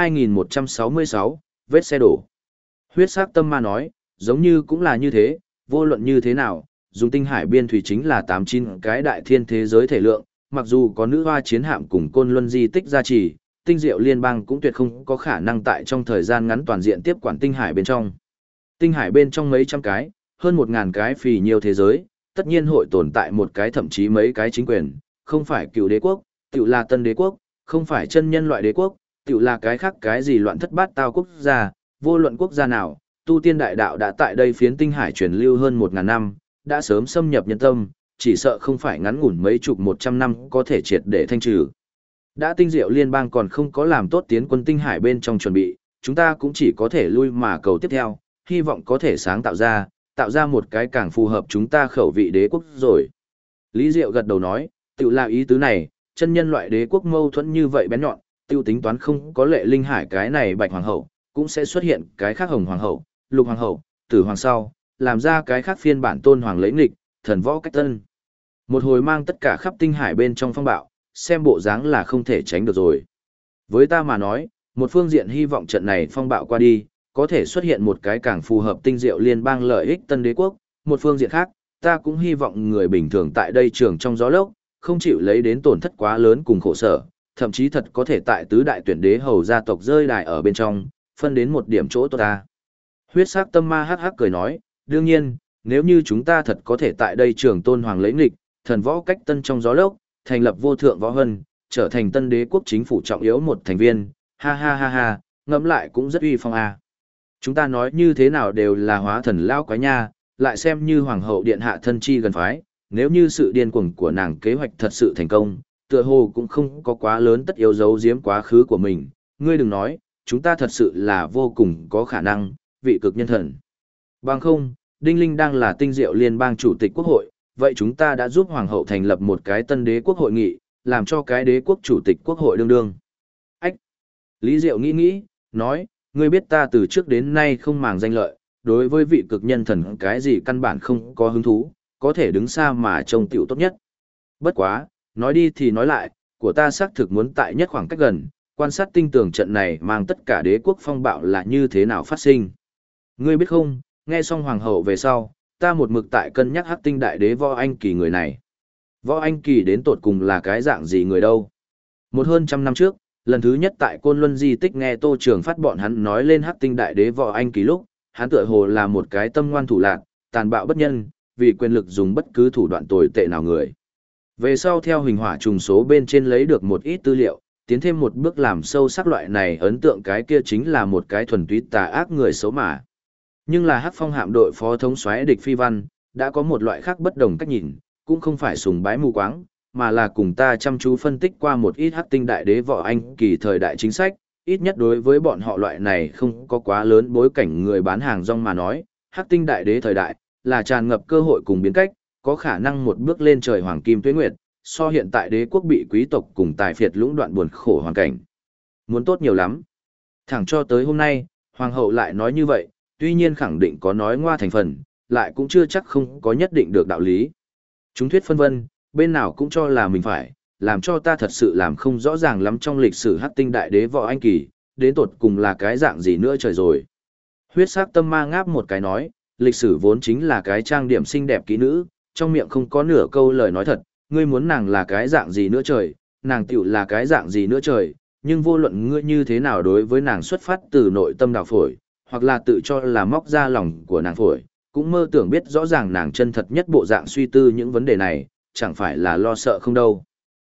Speaker 1: 2166, vết xe đổ. Huyết sắc tâm ma nói, giống như cũng là như thế, vô luận như thế nào, dùng tinh hải biên thủy chính là 89 cái đại thiên thế giới thể lượng, mặc dù có nữ hoa chiến hạm cùng côn luân di tích gia trì, tinh diệu liên bang cũng tuyệt không có khả năng tại trong thời gian ngắn toàn diện tiếp quản tinh hải bên trong. Tinh hải bên trong mấy trăm cái, hơn 1000 cái phì nhiều thế giới, tất nhiên hội tồn tại một cái thậm chí mấy cái chính quyền, không phải cựu đế quốc, tự là tân đế quốc, không phải chân nhân loại đế quốc, tự là cái khác cái gì loạn thất bát tao quốc gia, vô luận quốc gia nào, tu tiên đại đạo đã tại đây phiến tinh hải truyền lưu hơn 1000 năm, đã sớm xâm nhập nhân tâm, chỉ sợ không phải ngắn ngủn mấy chục 100 năm có thể triệt để thanh trừ. Đã tinh diệu liên bang còn không có làm tốt tiến quân tinh hải bên trong chuẩn bị, chúng ta cũng chỉ có thể lui mà cầu tiếp theo, hy vọng có thể sáng tạo ra một cái càng phù hợp chúng ta khẩu vị đế quốc rồi. Lý Diệu gật đầu nói, tự là ý tứ này, chân nhân loại đế quốc mâu thuẫn như vậy bén nhọn, tiêu tính toán không có lệ linh hải cái này bạch hoàng hậu, cũng sẽ xuất hiện cái khác hồng hoàng hậu, lục hoàng hậu, tử hoàng sau, làm ra cái khác phiên bản tôn hoàng lẫy nghịch, thần võ cách tân. Một hồi mang tất cả khắp tinh hải bên trong phong bạo, xem bộ dáng là không thể tránh được rồi. Với ta mà nói, một phương diện hy vọng trận này phong bạo qua đi, có thể xuất hiện một cái càng phù hợp tinh diệu liên bang lợi ích tân đế quốc, một phương diện khác, ta cũng hy vọng người bình thường tại đây trường trong gió lốc, không chịu lấy đến tổn thất quá lớn cùng khổ sở, thậm chí thật có thể tại tứ đại tuyển đế hầu gia tộc rơi đài ở bên trong, phân đến một điểm chỗ tốt ta. Huyết sắc tâm ma hắc hắc cười nói, đương nhiên, nếu như chúng ta thật có thể tại đây trường tôn hoàng lẫy nghịch, thần võ cách tân trong gió lốc, thành lập vô thượng võ hân, trở thành tân đế quốc chính phủ trọng yếu một thành viên, ha ha ha ha, ngẫm lại cũng rất uy phong a. Chúng ta nói như thế nào đều là hóa thần lao quái nha, lại xem như hoàng hậu điện hạ thân chi gần phái, nếu như sự điên cuồng của nàng kế hoạch thật sự thành công, tựa hồ cũng không có quá lớn tất yếu giấu giếm quá khứ của mình, ngươi đừng nói, chúng ta thật sự là vô cùng có khả năng, vị cực nhân thần. Bằng không, Đinh Linh đang là tinh diệu liên bang chủ tịch quốc hội, vậy chúng ta đã giúp hoàng hậu thành lập một cái tân đế quốc hội nghị, làm cho cái đế quốc chủ tịch quốc hội đương đương. Ách! Lý Diệu nghĩ, nói, ngươi biết ta từ trước đến nay không màng danh lợi, đối với vị cực nhân thần cái gì căn bản không có hứng thú, có thể đứng xa mà trông tiểu tốt nhất. Bất quá, nói đi thì nói lại, của ta xác thực muốn tại nhất khoảng cách gần, quan sát tinh tường trận này mang tất cả đế quốc phong bạo là như thế nào phát sinh. Ngươi biết không, nghe xong hoàng hậu về sau, ta một mực tại cân nhắc Hắc Tinh đại đế Võ Anh Kỳ người này. Võ Anh Kỳ đến tột cùng là cái dạng gì người đâu? Hơn trăm năm trước, lần thứ nhất tại Côn Luân di tích nghe Tô Trường Phát bọn hắn nói lên Hắc Tinh đại đế Võ Anh Kỳ lúc, hắn tựa hồ là một cái tâm ngoan thủ lạn, tàn bạo bất nhân, vì quyền lực dùng bất cứ thủ đoạn tồi tệ nào người. Về sau theo hình hỏa trùng số bên trên lấy được một ít tư liệu, tiến thêm một bước làm sâu sắc loại này ấn tượng cái kia chính là một cái thuần túy tà ác người xấu mà. Nhưng là Hắc Phong hạm đội phó thống soái Địch Phi Văn, đã có một loại khác bất đồng cách nhìn, cũng không phải sùng bái mù quáng, mà là cùng ta chăm chú phân tích qua một ít Hắc Tinh đại đế Võ Anh Kỳ thời đại chính sách, ít nhất đối với bọn họ loại này không có quá lớn bối cảnh người bán hàng rong mà nói, Hắc Tinh đại đế thời đại là tràn ngập cơ hội cùng biến cách, có khả năng một bước lên trời hoàng kim tuế nguyệt, so hiện tại đế quốc bị quý tộc cùng tài phiệt lũng đoạn buồn khổ hoàn cảnh. Muốn tốt nhiều lắm. Thẳng cho tới hôm nay, hoàng hậu lại nói như vậy, tuy nhiên khẳng định có nói ngoa thành phần, lại cũng chưa chắc không có nhất định được đạo lý. Chúng thuyết phân vân, bên nào cũng cho là mình phải, làm cho ta thật sự làm không rõ ràng lắm trong lịch sử Hắc Tinh đại đế Võ Anh Kỳ, đến tột cùng là cái dạng gì nữa trời rồi. Huyết sắc tâm ma ngáp một cái nói, lịch sử vốn chính là cái trang điểm xinh đẹp kỹ nữ, trong miệng không có nửa câu lời nói thật, ngươi muốn nàng là cái dạng gì nữa trời, nàng tiểu là cái dạng gì nữa trời, nhưng vô luận ngươi như thế nào đối với nàng xuất phát từ nội tâm đào phổi, hoặc là tự cho là móc ra lòng của nàng phổi, cũng mơ tưởng biết rõ ràng nàng chân thật nhất bộ dạng suy tư những vấn đề này, chẳng phải là lo sợ không đâu.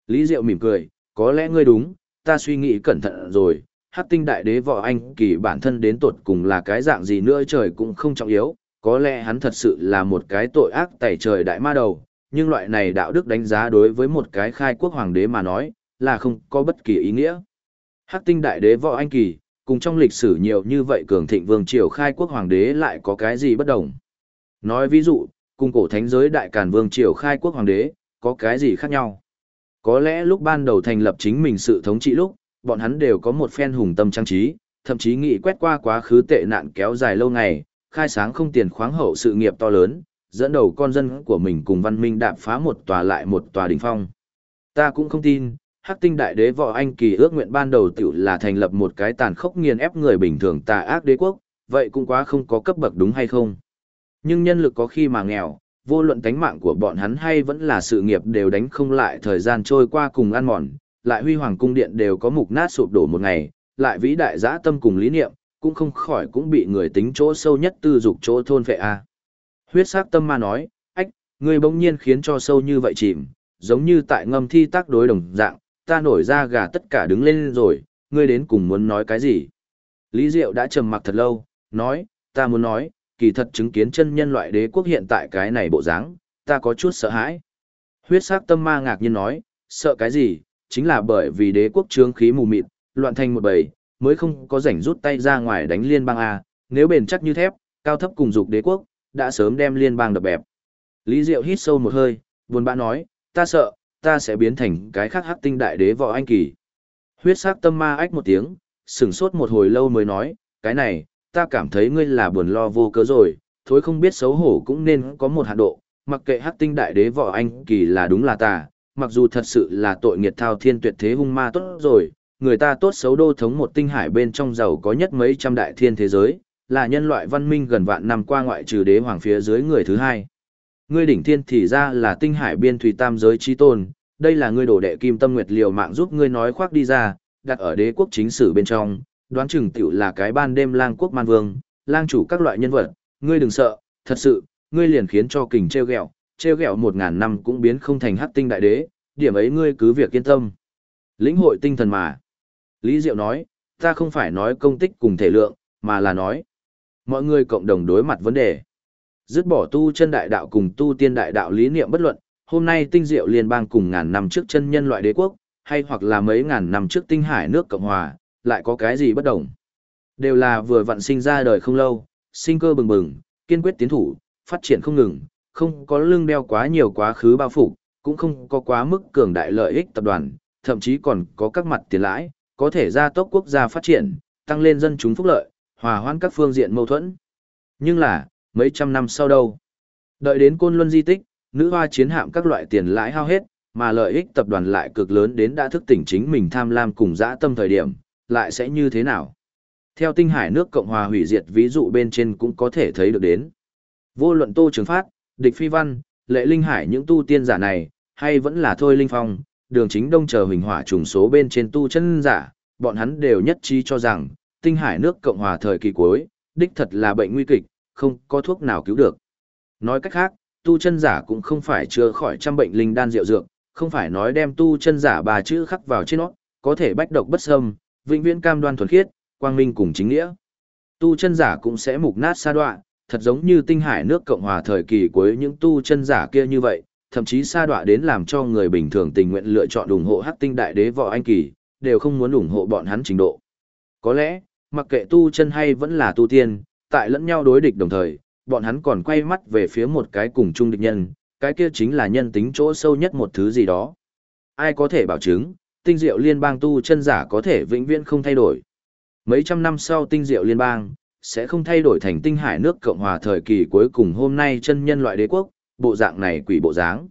Speaker 1: Lý Diệu mỉm cười, có lẽ ngươi đúng, ta suy nghĩ cẩn thận rồi, Hắc Tinh Đại Đế Võ Anh Kỳ bản thân đến tột cùng là cái dạng gì nữa trời cũng không trọng yếu, có lẽ hắn thật sự là một cái tội ác tày trời đại ma đầu, nhưng loại này đạo đức đánh giá đối với một cái khai quốc hoàng đế mà nói, là không có bất kỳ ý nghĩa. Hắc Tinh Đại Đế Võ Anh Kỳ, cùng trong lịch sử nhiều như vậy cường thịnh vương triều khai quốc hoàng đế lại có cái gì bất đồng. Nói ví dụ, cùng cổ thánh giới đại càn vương triều khai quốc hoàng đế, có cái gì khác nhau. Có lẽ lúc ban đầu thành lập chính mình sự thống trị lúc, bọn hắn đều có một phen hùng tâm trang trí, thậm chí nghĩ quét qua quá khứ tệ nạn kéo dài lâu ngày, khai sáng không tiền khoáng hậu sự nghiệp to lớn, dẫn đầu con dân của mình cùng văn minh đạp phá một tòa lại một tòa đỉnh phong. Ta cũng không tin, Hắc Tinh Đại Đế Võ Anh Kỳ ước nguyện ban đầu tiểu là thành lập một cái tàn khốc nghiền ép người bình thường tà ác đế quốc, vậy cũng quá không có cấp bậc đúng hay không? Nhưng nhân lực có khi mà nghèo, vô luận tánh mạng của bọn hắn hay vẫn là sự nghiệp đều đánh không lại thời gian trôi qua cùng ăn mòn, lại huy hoàng cung điện đều có mục nát sụp đổ một ngày, lại vĩ đại dã tâm cùng lý niệm, cũng không khỏi cũng bị người tính chỗ sâu nhất tư dục chỗ thôn phệ a. Huyết sắc tâm ma nói, ách, ngươi bỗng nhiên khiến cho sâu như vậy chìm, giống như tại ngâm thi tác đối đồng dạng, ta nổi ra gà tất cả đứng lên rồi, ngươi đến cùng muốn nói cái gì? Lý Diệu đã trầm mặc thật lâu, nói, ta muốn nói, kỳ thật chứng kiến chân nhân loại đế quốc hiện tại cái này bộ dáng, ta có chút sợ hãi. Huyết sắc tâm ma ngạc nhiên nói, sợ cái gì, chính là bởi vì đế quốc trướng khí mù mịt, loạn thành một bầy, mới không có rảnh rút tay ra ngoài đánh liên bang A, nếu bền chắc như thép, cao thấp cùng dục đế quốc, đã sớm đem liên bang đập bẹp. Lý Diệu hít sâu một hơi, buồn bã nói, ta sợ, ta sẽ biến thành cái khác Hắc Tinh Đại Đế Võ Anh Kỳ. Huyết sắc tâm ma ách một tiếng, sửng sốt một hồi lâu mới nói, cái này, ta cảm thấy ngươi là buồn lo vô cớ rồi, thối không biết xấu hổ cũng nên có một hạn độ, mặc kệ Hắc Tinh Đại Đế Võ Anh Kỳ là đúng là tà, mặc dù thật sự là tội nghiệt thao thiên tuyệt thế hung ma tốt rồi, người ta tốt xấu đô thống một tinh hải bên trong giàu có nhất mấy trăm đại thiên thế giới, là nhân loại văn minh gần vạn năm qua ngoại trừ đế hoàng phía dưới người thứ hai. Ngươi đỉnh thiên thì ra là tinh hải biên thủy tam giới chi tôn, đây là ngươi đổ đệ kim tâm nguyệt liều mạng giúp ngươi nói khoác đi ra, đặt ở đế quốc chính sử bên trong, đoán chừng tiểu là cái ban đêm lang quốc man vương, lang chủ các loại nhân vật, ngươi đừng sợ, thật sự, ngươi liền khiến cho kình treo gẹo 1000 năm cũng biến không thành Hắc Tinh Đại Đế, điểm ấy ngươi cứ việc yên tâm. Lĩnh hội tinh thần mà. Lý Diệu nói, ta không phải nói công tích cùng thể lượng, mà là nói, mọi người cộng đồng đối mặt vấn đề. Dứt bỏ tu chân đại đạo cùng tu tiên đại đạo lý niệm bất luận, hôm nay tinh diệu liên bang cùng ngàn năm trước chân nhân loại đế quốc, hay hoặc là mấy ngàn năm trước tinh hải nước Cộng Hòa, lại có cái gì bất đồng. Đều là vừa vặn sinh ra đời không lâu, sinh cơ bừng bừng, kiên quyết tiến thủ, phát triển không ngừng, không có lưng đeo quá nhiều quá khứ bao phủ, cũng không có quá mức cường đại lợi ích tập đoàn, thậm chí còn có các mặt tiền lãi, có thể gia tốc quốc gia phát triển, tăng lên dân chúng phúc lợi, hòa hoãn các phương diện mâu thuẫn. Nhưng là, mấy trăm năm sau đâu? Đợi đến Côn Luân di tích, nữ hoa chiến hạm các loại tiền lãi hao hết, mà lợi ích tập đoàn lại cực lớn đến đã thức tỉnh chính mình tham lam cùng dã tâm thời điểm, lại sẽ như thế nào? Theo tinh hải nước Cộng Hòa hủy diệt ví dụ bên trên cũng có thể thấy được đến. Vô luận Tô Trường Phát, Địch Phi Văn, Lệ Linh Hải những tu tiên giả này, hay vẫn là Thôi Linh Phong, Đường Chính Đông chờ huỳnh hỏa trùng số bên trên tu chân giả, bọn hắn đều nhất trí cho rằng, tinh hải nước Cộng Hòa thời kỳ cuối, đích thật là bệnh nguy kịch, không có thuốc nào cứu được. Nói cách khác, tu chân giả cũng không phải chữa khỏi trăm bệnh linh đan rượu dược, không phải nói đem tu chân giả ba chữ khắc vào trên nó, có thể bách độc bất xâm, vĩnh viễn cam đoan thuần khiết, quang minh cùng chính nghĩa. Tu chân giả cũng sẽ mục nát sa đọa, thật giống như tinh hải nước Cộng Hòa thời kỳ cuối những tu chân giả kia như vậy, thậm chí sa đọa đến làm cho người bình thường tình nguyện lựa chọn ủng hộ Hắc Tinh Đại Đế Võ Anh Kỳ, đều không muốn ủng hộ bọn hắn trình độ. Có lẽ, mặc kệ tu chân hay vẫn là tu tiên, tại lẫn nhau đối địch đồng thời, bọn hắn còn quay mắt về phía một cái cùng chung địch nhân, cái kia chính là nhân tính chỗ sâu nhất một thứ gì đó. Ai có thể bảo chứng, tinh diệu liên bang tu chân giả có thể vĩnh viễn không thay đổi. Mấy trăm năm sau tinh diệu liên bang, sẽ không thay đổi thành tinh hải nước Cộng Hòa thời kỳ cuối cùng hôm nay chân nhân loại đế quốc, bộ dạng này quỷ bộ dáng.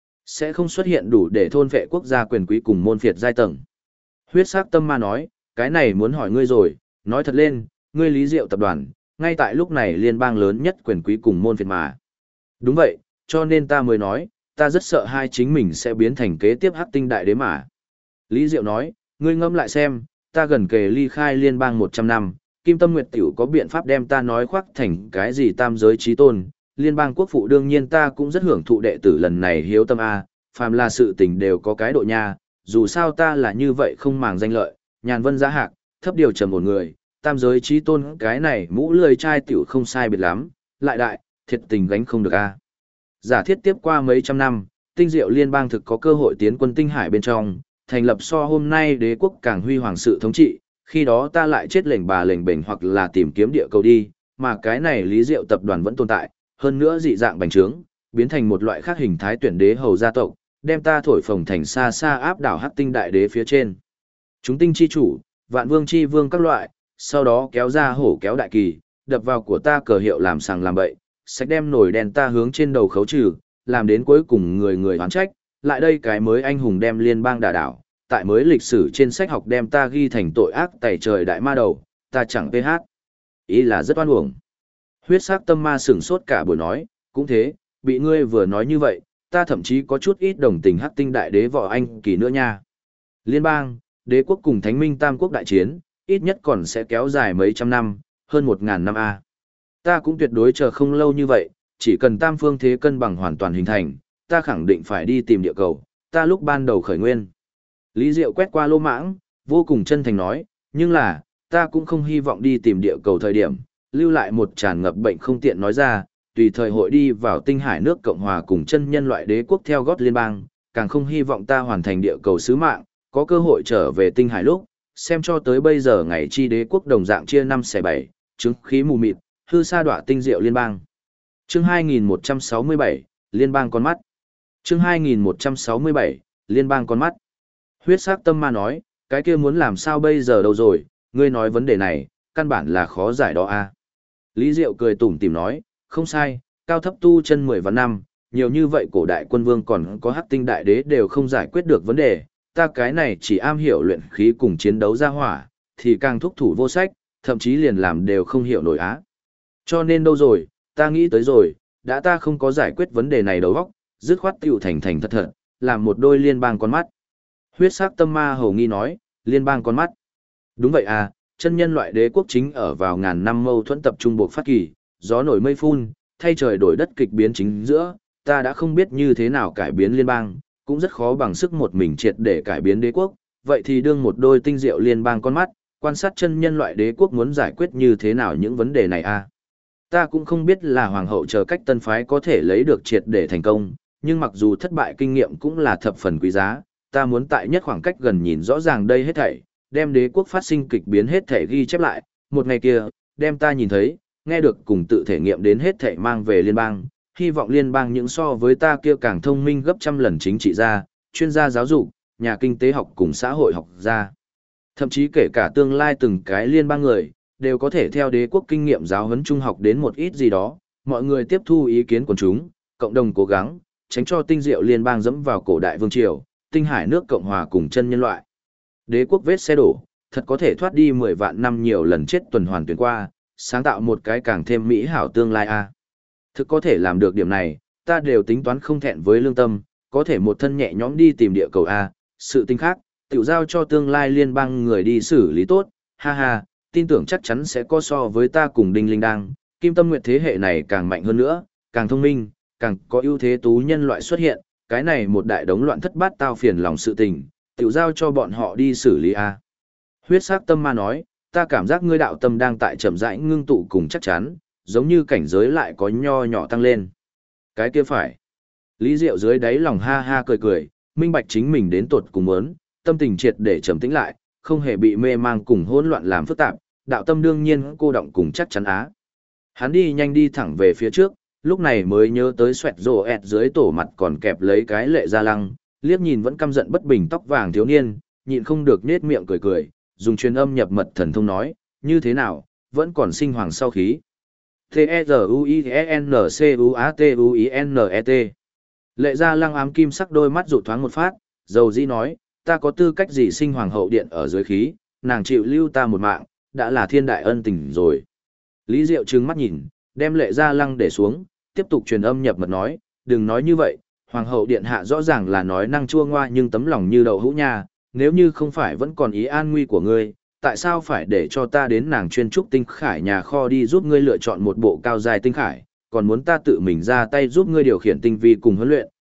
Speaker 1: Sẽ không xuất hiện đủ để thôn vệ quốc gia quyền quý cùng môn phiệt giai tầng. Huyết sắc tâm ma nói, cái này muốn hỏi ngươi rồi, nói thật lên, ngươi Lý Diệu tập đoàn, ngay tại lúc này liên bang lớn nhất quyền quý cùng môn phiệt mà. Đúng vậy, cho nên ta mới nói, ta rất sợ hai chính mình sẽ biến thành kế tiếp Hắc Tinh Đại Đế mà. Lý Diệu nói, ngươi ngẫm lại xem, ta gần kề ly khai liên bang 100 năm, Kim Tâm Nguyệt Tiểu có biện pháp đem ta nói khoác thành cái gì tam giới trí tôn, liên bang quốc phụ đương nhiên ta cũng rất hưởng thụ đệ tử lần này hiếu tâm A, phàm là sự tình đều có cái độ nha,
Speaker 2: dù sao ta là như vậy không màng danh lợi, nhàn vân giá hạc, thấp điều trầm một người, tam giới trí tôn cái này mũ lười trai tiểu không sai biệt lắm, lại đại, thiệt tình gánh không được a. Giả thiết tiếp qua mấy trăm năm, tinh diệu liên bang thực có cơ hội tiến quân tinh hải bên trong, thành lập so hôm nay đế quốc càng huy hoàng sự thống trị, khi đó ta lại chết lệnh bà lệnh bềnh hoặc là tìm kiếm địa cầu đi, mà cái này Lý Diệu tập đoàn vẫn tồn tại, hơn nữa dị dạng bành trướng, biến thành một loại khác hình thái tuyển đế hầu gia tộc, đem ta thổi phồng thành xa xa áp đảo hắc tinh đại đế phía trên. Chúng tinh chi chủ, vạn vương chi vương các loại, sau đó kéo ra hổ kéo đại kỳ, đập vào của ta cờ hiệu làm sàng làm bậy, sạch đem nổi đèn ta hướng trên đầu khấu trừ, làm đến cuối cùng người người oán trách, lại đây cái mới anh hùng đem liên bang đả đảo, tại mới lịch sử trên sách học đem ta ghi thành tội ác tẩy trời đại ma đầu, ta chẳng PH. Ý là rất oan uổng. Huyết sắc tâm ma sửng sốt cả buổi nói, cũng thế, bị ngươi vừa nói như vậy, ta thậm chí có chút ít đồng tình hắc tinh đại đế võ anh kỳ nữa nha. Liên bang, đế quốc cùng thánh minh tam quốc đại chiến, ít nhất còn sẽ kéo dài mấy trăm năm, hơn 1000 năm a. Ta cũng tuyệt đối chờ không lâu như vậy, chỉ cần tam phương thế cân bằng hoàn toàn hình thành, ta khẳng định phải đi tìm địa cầu, ta lúc ban đầu khởi nguyên. Lý Diệu quét qua lô mãng, vô cùng chân thành nói, nhưng là, ta cũng không hy vọng đi tìm địa cầu thời điểm, lưu lại một tràn ngập bệnh không tiện nói ra, tùy thời hội đi vào tinh hải nước Cộng hòa cùng chân nhân loại đế quốc theo gót liên bang, càng không hy vọng ta hoàn thành địa cầu sứ mạng, có cơ hội trở về tinh hải lúc, xem cho tới bây giờ ngày chi đế quốc đồng dạng chia 5/7, chứng khí mù mịt, hư sa đọa tinh diệu liên bang. Chương 2167, Liên bang con mắt. Chương 2167, Liên bang con mắt. Huyết sắc tâm ma nói, cái kia muốn làm sao bây giờ đâu rồi, ngươi nói vấn đề này, căn bản là khó giải đó a. Lý Diệu cười tủm tỉm nói, không sai, cao thấp tu chân 10 vạn năm, nhiều như vậy cổ đại quân vương còn có hắc tinh đại đế đều không giải quyết được vấn đề, ta cái này chỉ am hiểu luyện khí cùng chiến đấu ra hỏa, thì càng thúc thủ vô sách, thậm chí liền làm đều không hiểu nổi á. Cho nên đâu rồi, ta nghĩ tới rồi, đã ta không có giải quyết vấn đề này đầu óc, dứt khoát tiểu thành thành thật thật, làm một đôi liên bang con mắt. Huyết sắc tâm ma hầu nghi nói, liên bang con mắt. Đúng vậy à, chân nhân loại đế quốc chính ở vào ngàn năm mâu thuẫn tập trung buộc phát kỳ, gió nổi mây phun, thay trời đổi đất kịch biến chính giữa, ta đã không biết như thế nào cải biến liên bang, cũng rất khó bằng sức một mình triệt để cải biến đế quốc, vậy thì đương một đôi tinh diệu liên bang con mắt, quan sát chân nhân loại đế quốc muốn giải quyết như thế nào những vấn đề này à. Ta cũng không biết là hoàng hậu chờ cách tân phái có thể lấy được triệt để thành công, nhưng mặc dù thất bại kinh nghiệm cũng là thập phần quý giá, ta muốn tại nhất khoảng cách gần nhìn rõ ràng đây hết thảy, đem đế quốc phát sinh kịch biến hết thảy ghi chép lại, một ngày kia, đem ta nhìn thấy, nghe được cùng tự thể nghiệm đến hết thảy mang về liên bang, hy vọng liên bang những so với ta kia càng thông minh gấp trăm lần chính trị gia, chuyên gia giáo dục, nhà kinh tế học cùng xã hội học gia. Thậm chí kể cả tương lai từng cái liên bang người, đều có thể theo đế quốc kinh nghiệm giáo huấn trung học đến một ít gì đó, mọi người tiếp thu ý kiến của chúng, cộng đồng cố gắng, tránh cho tinh diệu liên bang dẫm vào cổ đại vương triều, tinh hải nước Cộng hòa cùng chân nhân loại. Đế quốc vết xe đổ, thật có thể thoát đi 10 vạn năm nhiều lần chết tuần hoàn tuyển qua, sáng tạo một cái càng thêm mỹ hảo tương lai a. Thực có thể làm được điểm này, ta đều tính toán không thẹn với lương tâm, có thể một thân nhẹ nhõm đi tìm địa cầu a, sự tinh khác, tiểu giao cho tương lai liên bang người đi xử lý tốt, ha ha, tin tưởng chắc chắn sẽ có so với ta cùng Đinh Linh Đang, Kim Tâm Nguyệt thế hệ này càng mạnh hơn nữa, càng thông minh, càng có ưu thế tú nhân loại xuất hiện, cái này một đại đống loạn thất bát tao phiền lòng sự tình, tiểu giao cho bọn họ đi xử lý a. Huyết sắc tâm ma nói, ta cảm giác ngươi đạo tâm đang tại chậm rãi ngưng tụ cùng chắc chắn, giống như cảnh giới lại có nho nhỏ tăng lên. Cái kia phải. Lý Diệu dưới đáy lòng ha ha cười cười, minh bạch chính mình đến tuột cùng muốn, tâm tình triệt để trầm tĩnh lại, không hề bị mê mang cùng hỗn loạn làm phức tạp, đạo tâm đương nhiên cô động cùng chắc chắn á. Hắn đi nhanh đi thẳng về phía trước, lúc này mới nhớ tới xoẹt rồ ẹt dưới tổ mặt còn kẹp lấy cái lệ gia lăng, liếc nhìn vẫn căm giận bất bình tóc vàng thiếu niên, nhịn không được nết miệng cười cười, dùng truyền âm nhập mật thần thông nói, như thế nào, vẫn còn sinh hoàng sau khí. T-E-Z-U-I-N-C-U-A-T-U-I-N-E-T. Lệ gia lăng ám kim sắc đôi mắt rụt thoáng một phát, dầu dĩ nói, ta có tư cách gì sinh hoàng hậu điện ở dưới khí, nàng chịu lưu ta một mạng, đã là thiên đại ân tình rồi. Lý Diệu trừng mắt nhìn, đem lệ gia lăng để xuống, tiếp tục truyền âm nhập mật nói, đừng nói như vậy, hoàng hậu điện hạ rõ ràng là nói năng chua ngoa nhưng tấm lòng như đậu hũ nha, nếu như không phải vẫn còn ý an nguy của ngươi, tại sao phải để cho ta đến nàng chuyên trúc tinh khải nhà kho đi giúp ngươi lựa chọn một bộ cao dài tinh khải, còn muốn ta tự mình ra tay giúp ngươi điều khiển tinh vi cùng huấn luyện,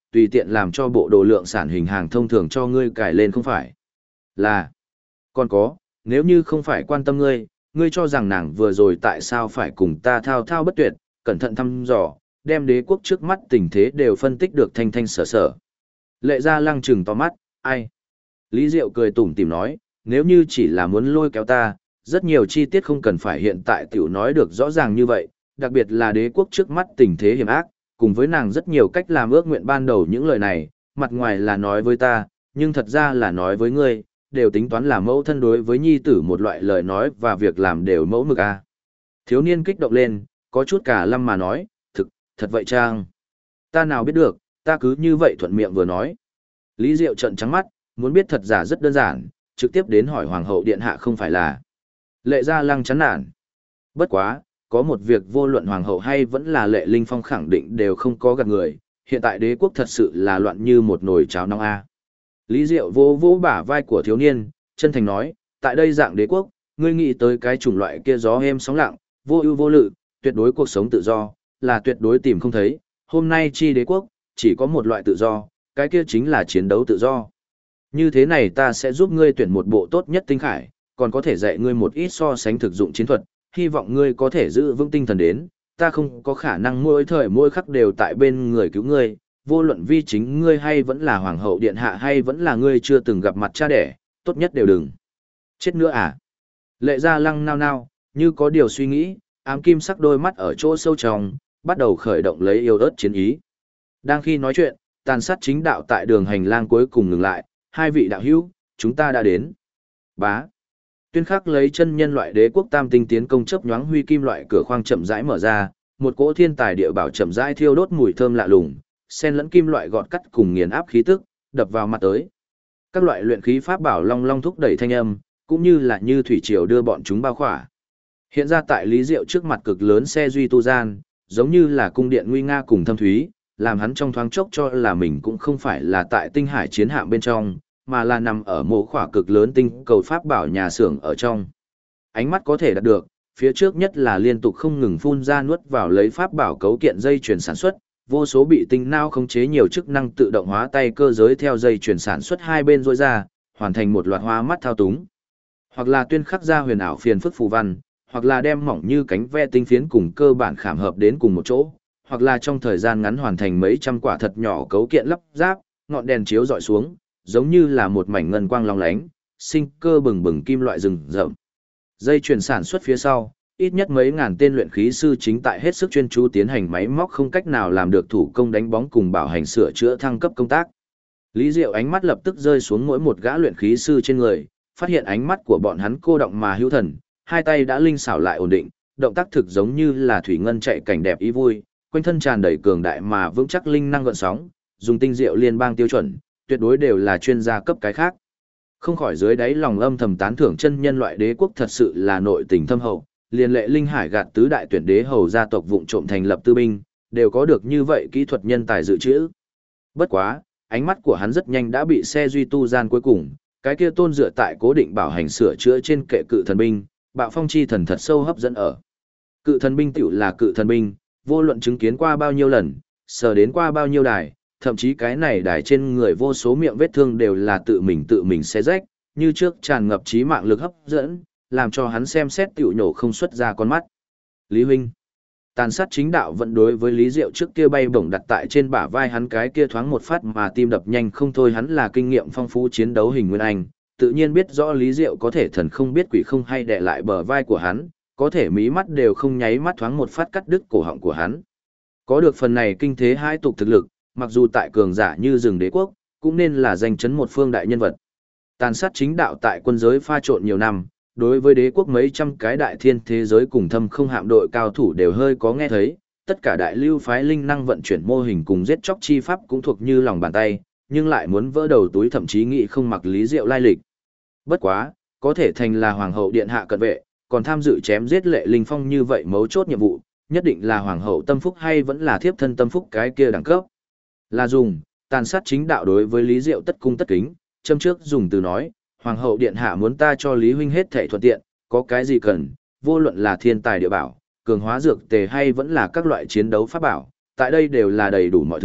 Speaker 1: tùy tiện làm cho bộ đồ lượng sản hình hàng thông thường cho ngươi cài lên không phải. Là, còn có, nếu như không phải quan tâm ngươi, ngươi cho rằng nàng vừa rồi tại sao phải cùng ta thao thao bất tuyệt, cẩn thận thăm dò, đem đế quốc trước mắt tình thế đều phân tích được thanh thanh sở sở. Lệ Gia Lăng trừng to mắt, ai? Lý Diệu cười tủm tỉm nói, nếu như chỉ là muốn lôi kéo ta, rất nhiều chi tiết không cần phải hiện tại tiểu nói được rõ ràng như vậy, đặc biệt là đế quốc trước mắt tình thế hiểm ác, cùng với nàng rất nhiều cách làm ước nguyện ban đầu những lời này, mặt ngoài là nói với ta, nhưng thật ra là nói với ngươi, đều tính toán là mẫu thân đối với nhi tử một loại lời nói và việc làm đều mẫu mực a. Thiếu niên kích động lên, có chút cả lâm mà nói, thật vậy chăng? Ta nào biết được, ta cứ như vậy thuận miệng vừa nói. Lý Diệu trợn trắng mắt, muốn biết thật giả rất đơn giản, trực tiếp đến hỏi hoàng hậu điện hạ không phải là. Lệ Gia Lăng chán nản. Bất quá, có một việc vô luận hoàng hậu hay vẫn là Lệ Linh Phong khẳng định đều không có gạt người, hiện tại đế quốc thật sự là loạn như một nồi cháo nóng a. Lý Diệu vỗ vỗ bả vai của thiếu niên, chân thành nói, tại đây dạng đế quốc, ngươi nghĩ tới cái chủng loại kia gió êm sóng lặng, vô ưu vô lự, tuyệt đối cuộc sống tự do, là tuyệt đối tìm không thấy, hôm nay chi đế quốc, chỉ có một loại tự do, cái kia chính là chiến đấu tự do. Như thế này ta sẽ giúp ngươi tuyển một bộ tốt nhất tinh khải, còn có thể dạy ngươi một ít so sánh thực dụng chiến thuật, hy vọng ngươi có thể giữ vững tinh thần đến, ta không có khả năng mỗi thời mỗi khắc đều tại bên người cứu ngươi, vô luận vi chính ngươi hay vẫn là hoàng hậu điện hạ hay vẫn là ngươi chưa từng gặp mặt cha đẻ, tốt nhất đều đừng. Chết nữa à? Lệ Gia Lăng nao nao, như có điều suy nghĩ, ám kim sắc đôi mắt ở chỗ sâu trong, bắt đầu khởi động lấy yêu ớt chiến ý. Đang khi nói chuyện, tàn sát chính đạo tại đường hành lang cuối cùng ngừng lại, hai vị đạo hữu, chúng ta đã đến. Bá. Tuyên khắc lấy chân nhân loại đế quốc tam tinh tiến công chấp nhoáng huy kim loại cửa khoang chậm rãi mở ra, một cỗ thiên tài địa bảo chậm rãi thiêu đốt mùi thơm lạ lùng, xen lẫn kim loại gọt cắt cùng nghiền áp khí tức, đập vào mặt tới. Các loại luyện khí pháp bảo long long thúc đẩy thanh âm, cũng như là như thủy triều đưa bọn chúng bao khỏa. Hiện ra tại Lý Diệu trước mặt cực lớn xe duy tu gian, giống như là cung điện nguy nga cùng thâm thúy, làm hắn trong thoáng chốc cho là mình cũng không phải là tại tinh hải chiến hạm bên trong, mà là nằm ở mộ khỏa cực lớn tinh cầu pháp bảo nhà xưởng ở trong. Ánh mắt có thể đạt được, phía trước nhất là liên tục không ngừng phun ra nuốt vào lấy pháp bảo cấu kiện dây chuyển sản xuất, vô số bị tinh não khống chế nhiều chức năng tự động hóa tay cơ giới theo dây chuyển sản xuất hai bên rối ra, hoàn thành một loạt hóa mắt thao túng. Hoặc là tuyên khắc ra huyền ảo phiền phức phù văn, hoặc là đem mỏng như cánh ve tinh phiến cùng cơ bản khảm hợp đến cùng một chỗ, hoặc là trong thời gian ngắn hoàn thành mấy trăm quả thật nhỏ cấu kiện lắp ráp, ngọn đèn chiếu dọi xuống, giống như là một mảnh ngân quang long lánh, sinh cơ bừng bừng kim loại rừng rậm. Dây chuyển sản xuất phía sau, ít nhất mấy ngàn tên luyện khí sư chính tại hết sức chuyên chú tiến hành máy móc không cách nào làm được thủ công đánh bóng cùng bảo hành sửa chữa thăng cấp công tác. Lý Diệu ánh mắt lập tức rơi xuống mỗi một gã luyện khí sư trên người, phát hiện ánh mắt của bọn hắn cô động mà hữu thần, hai tay đã linh xảo lại ổn định, động tác thực giống như là thủy ngân chạy cảnh đẹp ý vui, quanh thân tràn đầy cường đại mà vững chắc linh năng gợn sóng, dùng tinh diệu liên bang tiêu chuẩn, tuyệt đối đều là chuyên gia cấp cái khác. Không khỏi dưới đáy lòng âm thầm tán thưởng chân nhân loại đế quốc thật sự là nội tình thâm hậu, liền Lệ Linh Hải gạt tứ đại tuyển đế hầu gia tộc vụng trộm thành lập tư binh, đều có được như vậy kỹ thuật nhân tài dự trữ. Bất quá, ánh mắt của hắn rất nhanh đã bị xe duy tu gian cuối cùng, cái kia tôn dựa tại cố định bảo hành sửa chữa trên kệ cự thần binh, bạo phong chi thần thật sâu hấp dẫn ở. Cự thần binh tiểu là cự thần binh, vô luận chứng kiến qua bao nhiêu lần, sờ đến qua bao nhiêu đài, thậm chí cái này đài trên người vô số miệng vết thương đều là tự mình xé rách, như trước tràn ngập trí mạng lực hấp dẫn, làm cho hắn xem xét tiểu nhổ không xuất ra con mắt. Lý huynh, tàn sát chính đạo vẫn đối với Lý Diệu trước kia bay bổng đặt tại trên bả vai hắn cái kia thoáng một phát mà tim đập nhanh không thôi, hắn là kinh nghiệm phong phú chiến đấu hình nguyên anh, tự nhiên biết rõ Lý Diệu có thể thần không biết quỷ không hay đè lại bờ vai của hắn, có thể mí mắt đều không nháy mắt thoáng một phát cắt đứt cổ họng của hắn. Có được phần này kinh thế hai tục thực lực, mặc dù tại cường giả như rừng đế quốc, cũng nên là danh chấn một phương đại nhân vật. Tàn sát chính đạo tại quân giới pha trộn nhiều năm, đối với đế quốc mấy trăm cái đại thiên thế giới cùng thâm không hạm đội cao thủ đều hơi có nghe thấy, tất cả đại lưu phái linh năng vận chuyển mô hình cùng giết chóc chi pháp cũng thuộc như lòng bàn tay, nhưng lại muốn vỡ đầu túi, thậm chí nghĩ không mặc Lý Diệu lai lịch. Bất quá, có thể thành là hoàng hậu điện hạ cận vệ, còn tham dự chém giết Lệ Linh Phong như vậy mấu chốt nhiệm vụ, nhất định là hoàng hậu tâm phúc hay vẫn là thiếp thân tâm phúc cái kia đẳng cấp. Là dùng, tàn sát chính đạo đối với Lý Diệu tất cung tất kính, châm trước dùng từ nói, hoàng hậu điện hạ muốn ta cho Lý huynh hết thảy thuận tiện, có cái gì cần, vô luận là thiên tài địa bảo, cường hóa dược tề hay vẫn là các loại chiến đấu pháp bảo, tại đây đều là đầy đủ mọi thứ,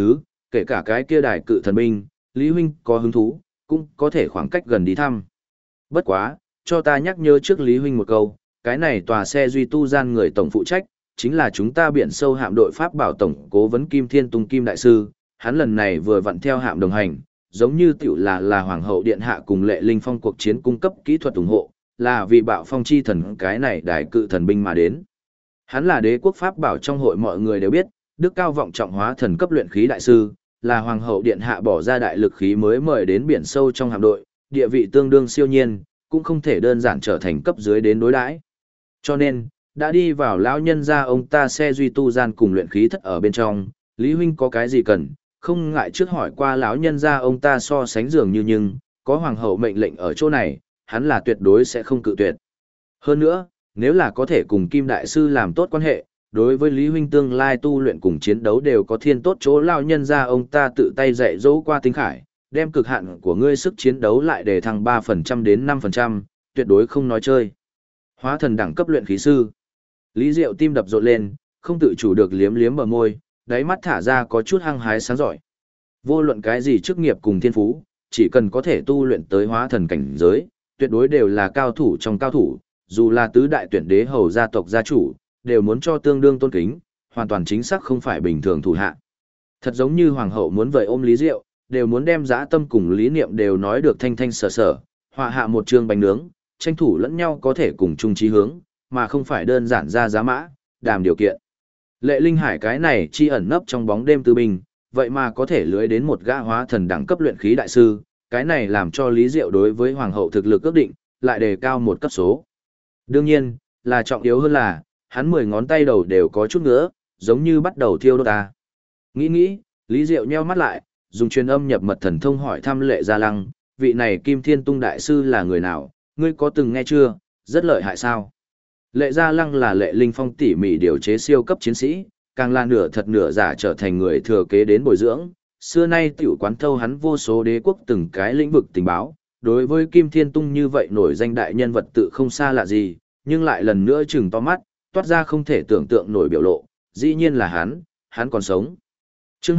Speaker 1: kể cả cái kia đài cự thần binh, Lý huynh có hứng thú, cũng có thể khoảng cách gần đi thăm. Bất quá, cho ta nhắc nhớ trước Lý huynh một câu, cái này tòa xe duy tu gian người tổng phụ trách, chính là chúng ta biển sâu hạm đội Pháp bảo tổng cố vấn Kim Thiên Tung Kim Đại Sư, hắn lần này vừa vặn theo hạm đồng hành, giống như tiểu là Hoàng hậu Điện Hạ cùng Lệ Linh Phong cuộc chiến cung cấp kỹ thuật ủng hộ, là vì bạo phong chi thần cái này đại cự thần binh mà đến. Hắn là đế quốc Pháp bảo trong hội mọi người đều biết, đức cao vọng trọng hóa thần cấp luyện khí đại sư, là Hoàng hậu Điện Hạ bỏ ra đại lực khí mới mời đến biển sâu trong hạm đội, địa vị tương đương siêu nhiên, cũng không thể đơn giản trở thành cấp dưới đến đối đãi. Cho nên, đã đi vào lão nhân gia ông ta xe duy tu gian cùng luyện khí thất ở bên trong, Lý huynh có cái gì cần, không ngại trước hỏi qua lão nhân gia ông ta so sánh dường như nhưng, có hoàng hậu mệnh lệnh ở chỗ này, hắn là tuyệt đối sẽ không cự tuyệt. Hơn nữa, nếu là có thể cùng Kim Đại Sư làm tốt quan hệ, đối với Lý huynh tương lai tu luyện cùng chiến đấu đều có thiên tốt chỗ lão nhân gia ông ta tự tay dạy dỗ qua tinh khải, đem cực hạn của ngươi sức chiến đấu lại để thăng 3% đến 5%, tuyệt đối không nói chơi. Hóa thần đẳng cấp luyện khí sư. Lý Diệu tim đập rộn lên, không tự chủ được liếm liếm bờ môi, đáy mắt thả ra có chút hăng hái sáng giỏi. Vô luận cái gì chức nghiệp cùng thiên phú, chỉ cần có thể tu luyện tới hóa thần cảnh giới, tuyệt đối đều là cao thủ trong cao thủ, dù là tứ đại tuyển đế hầu gia tộc gia chủ, đều muốn cho tương đương tôn kính, hoàn toàn chính xác không phải bình thường thủ hạ. Thật giống như hoàng hậu muốn vời ôm Lý Diệu, đều muốn đem dã tâm cùng lý niệm đều nói được thanh thanh sở sở, họa hạ một trường bánh nướng, tranh thủ lẫn nhau có thể cùng chung chí hướng, mà không phải đơn giản ra giá mã, đàm điều kiện. Lệ Linh Hải cái này chi ẩn nấp trong bóng đêm tư binh, vậy mà có thể lưới đến một gã hóa thần đẳng cấp luyện khí đại sư, cái này làm cho Lý Diệu đối với hoàng hậu thực lực ước định, lại đề cao một cấp số. Đương nhiên, là trọng yếu hơn là, hắn 10 ngón tay đầu đều có chút ngứa, giống như bắt đầu thiêu đốt ta. Nghĩ, Lý Diệu nheo mắt lại, dùng truyền âm nhập mật thần thông hỏi thăm Lệ Gia Lăng, vị này Kim Thiên Tung đại sư là người nào, ngươi có từng nghe chưa, rất lợi hại sao? Lệ Gia Lăng là Lệ Linh Phong tỉ mỉ điều chế siêu cấp chiến sĩ, càng là nửa thật nửa giả trở thành người thừa kế đến bồi dưỡng. Xưa nay tiểu quán thâu hắn vô số đế quốc từng cái lĩnh vực tình báo, đối với Kim Thiên Tung như vậy nổi danh đại nhân vật tự không xa lạ gì, nhưng lại lần nữa chừng to mắt, toát ra không thể tưởng tượng nổi biểu lộ, dĩ nhiên là hắn còn sống. Chương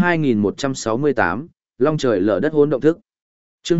Speaker 1: 2168, Long trời lở đất hỗn động thức. Chương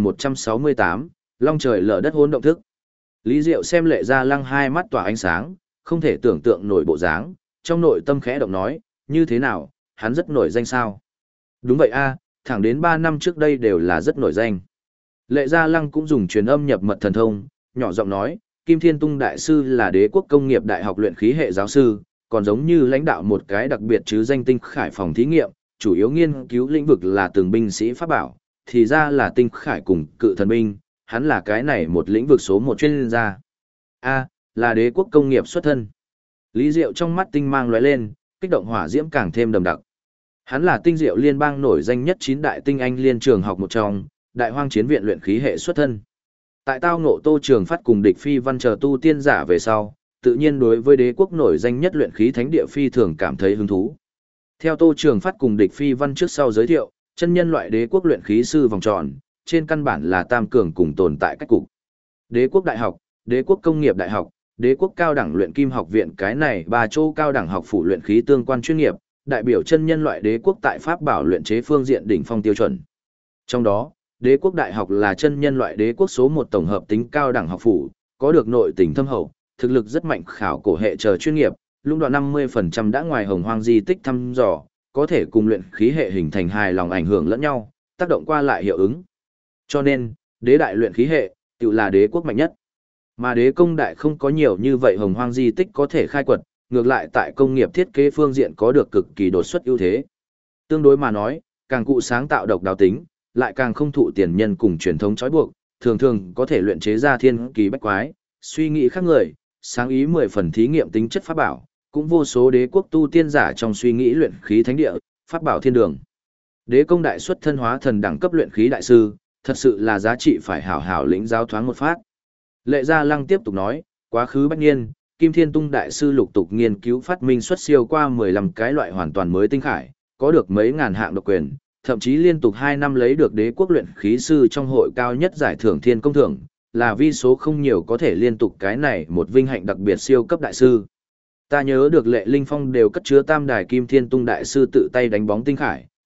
Speaker 1: 2168, Long trời lở đất hỗn động thức. Lý Diệu xem Lệ Gia Lăng hai mắt tỏa ánh sáng, không thể tưởng tượng nổi bộ dáng, trong nội tâm khẽ động nói, như thế nào, hắn rất nổi danh sao? Đúng vậy a, thẳng đến 3 năm trước đây đều là rất nổi danh. Lệ Gia Lăng cũng dùng truyền âm nhập mật thần thông, nhỏ giọng nói, Kim Thiên Tung đại sư là đế quốc công nghiệp đại học luyện khí hệ giáo sư, còn giống như lãnh đạo một cái đặc biệt chứ danh tinh khải phòng thí nghiệm, chủ yếu nghiên cứu lĩnh vực là từng binh sĩ pháp bảo, thì ra là tinh khải cùng cự thần binh, hắn là cái này một lĩnh vực số một chuyên gia. A, là đế quốc công nghiệp xuất thân. Lý Diệu trong mắt tinh mang lóe lên, kích động hỏa diễm càng thêm đậm đặc. Hắn là tinh diệu liên bang nổi danh nhất 9 đại tinh anh liên trường học một trong, đại hoang chiến viện luyện khí hệ xuất thân. Tại tao ngộ Tô Trường Phát cùng địch phi văn chờ tu tiên giả về sau, tự nhiên đối với đế quốc nổi danh nhất luyện khí thánh địa phi thường cảm thấy hứng thú. Theo Tô Trường Phát cùng địch phi văn trước sau giới thiệu, chân nhân loại đế quốc luyện khí sư vòng tròn, trên căn bản là tam cường cùng tồn tại cách cục. Đế quốc đại học, đế quốc công nghiệp đại học, đế quốc cao đẳng luyện kim học viện cái này 3 chỗ cao đẳng học phủ luyện khí tương quan chuyên nghiệp, đại biểu chân nhân loại đế quốc tại pháp bảo luyện chế phương diện đỉnh phong tiêu chuẩn. Trong đó, đế quốc đại học là chân nhân loại đế quốc số 1 tổng hợp tính cao đẳng học phủ, có được nội tình thâm hậu, thực lực rất mạnh khảo cổ hệ chờ chuyên nghiệp, lũng đoạn 50% đã ngoài hồng hoang di tích thăm dò, có thể cùng luyện khí hệ hình thành hài lòng ảnh hưởng lẫn nhau, tác động qua lại hiệu ứng. Cho nên, đế đại luyện khí hệ, tự là đế quốc mạnh nhất. Mà đế công đại không có nhiều như vậy hồng hoang di tích có thể khai quật, ngược lại tại công nghiệp thiết kế phương diện có được cực kỳ đột xuất ưu thế. Tương đối mà nói, càng cụ sáng tạo độc đáo tính, lại càng không thụ tiền nhân cùng truyền thống trói buộc, thường thường có thể luyện chế ra thiên kỳ bách quái, suy nghĩ khác người, sáng ý 10 phần thí nghiệm tính chất pháp bảo, cũng vô số đế quốc tu tiên giả trong suy nghĩ luyện khí thánh địa, pháp bảo thiên đường. Đế công đại xuất thân hóa thần đẳng cấp luyện khí đại sư, thật sự là giá trị phải hảo hảo lĩnh giáo thoáng một phát. Lệ Gia Lăng tiếp tục nói, quá khứ bách niên, Kim Thiên Tung đại sư lục tục nghiên cứu phát minh xuất siêu qua 15 cái loại hoàn toàn mới tinh khải, có được mấy ngàn hạng độc quyền, thậm chí liên tục 2 năm lấy được đế quốc luyện khí sư trong hội cao nhất giải thưởng thiên công thưởng, là vi số không nhiều có thể liên tục cái này một vinh hạnh đặc biệt siêu cấp đại sư. Ta nhớ được Lệ Linh Phong đều cất chứa tam đài Kim Thiên Tung đại sư tự tay đánh bóng tinh khải,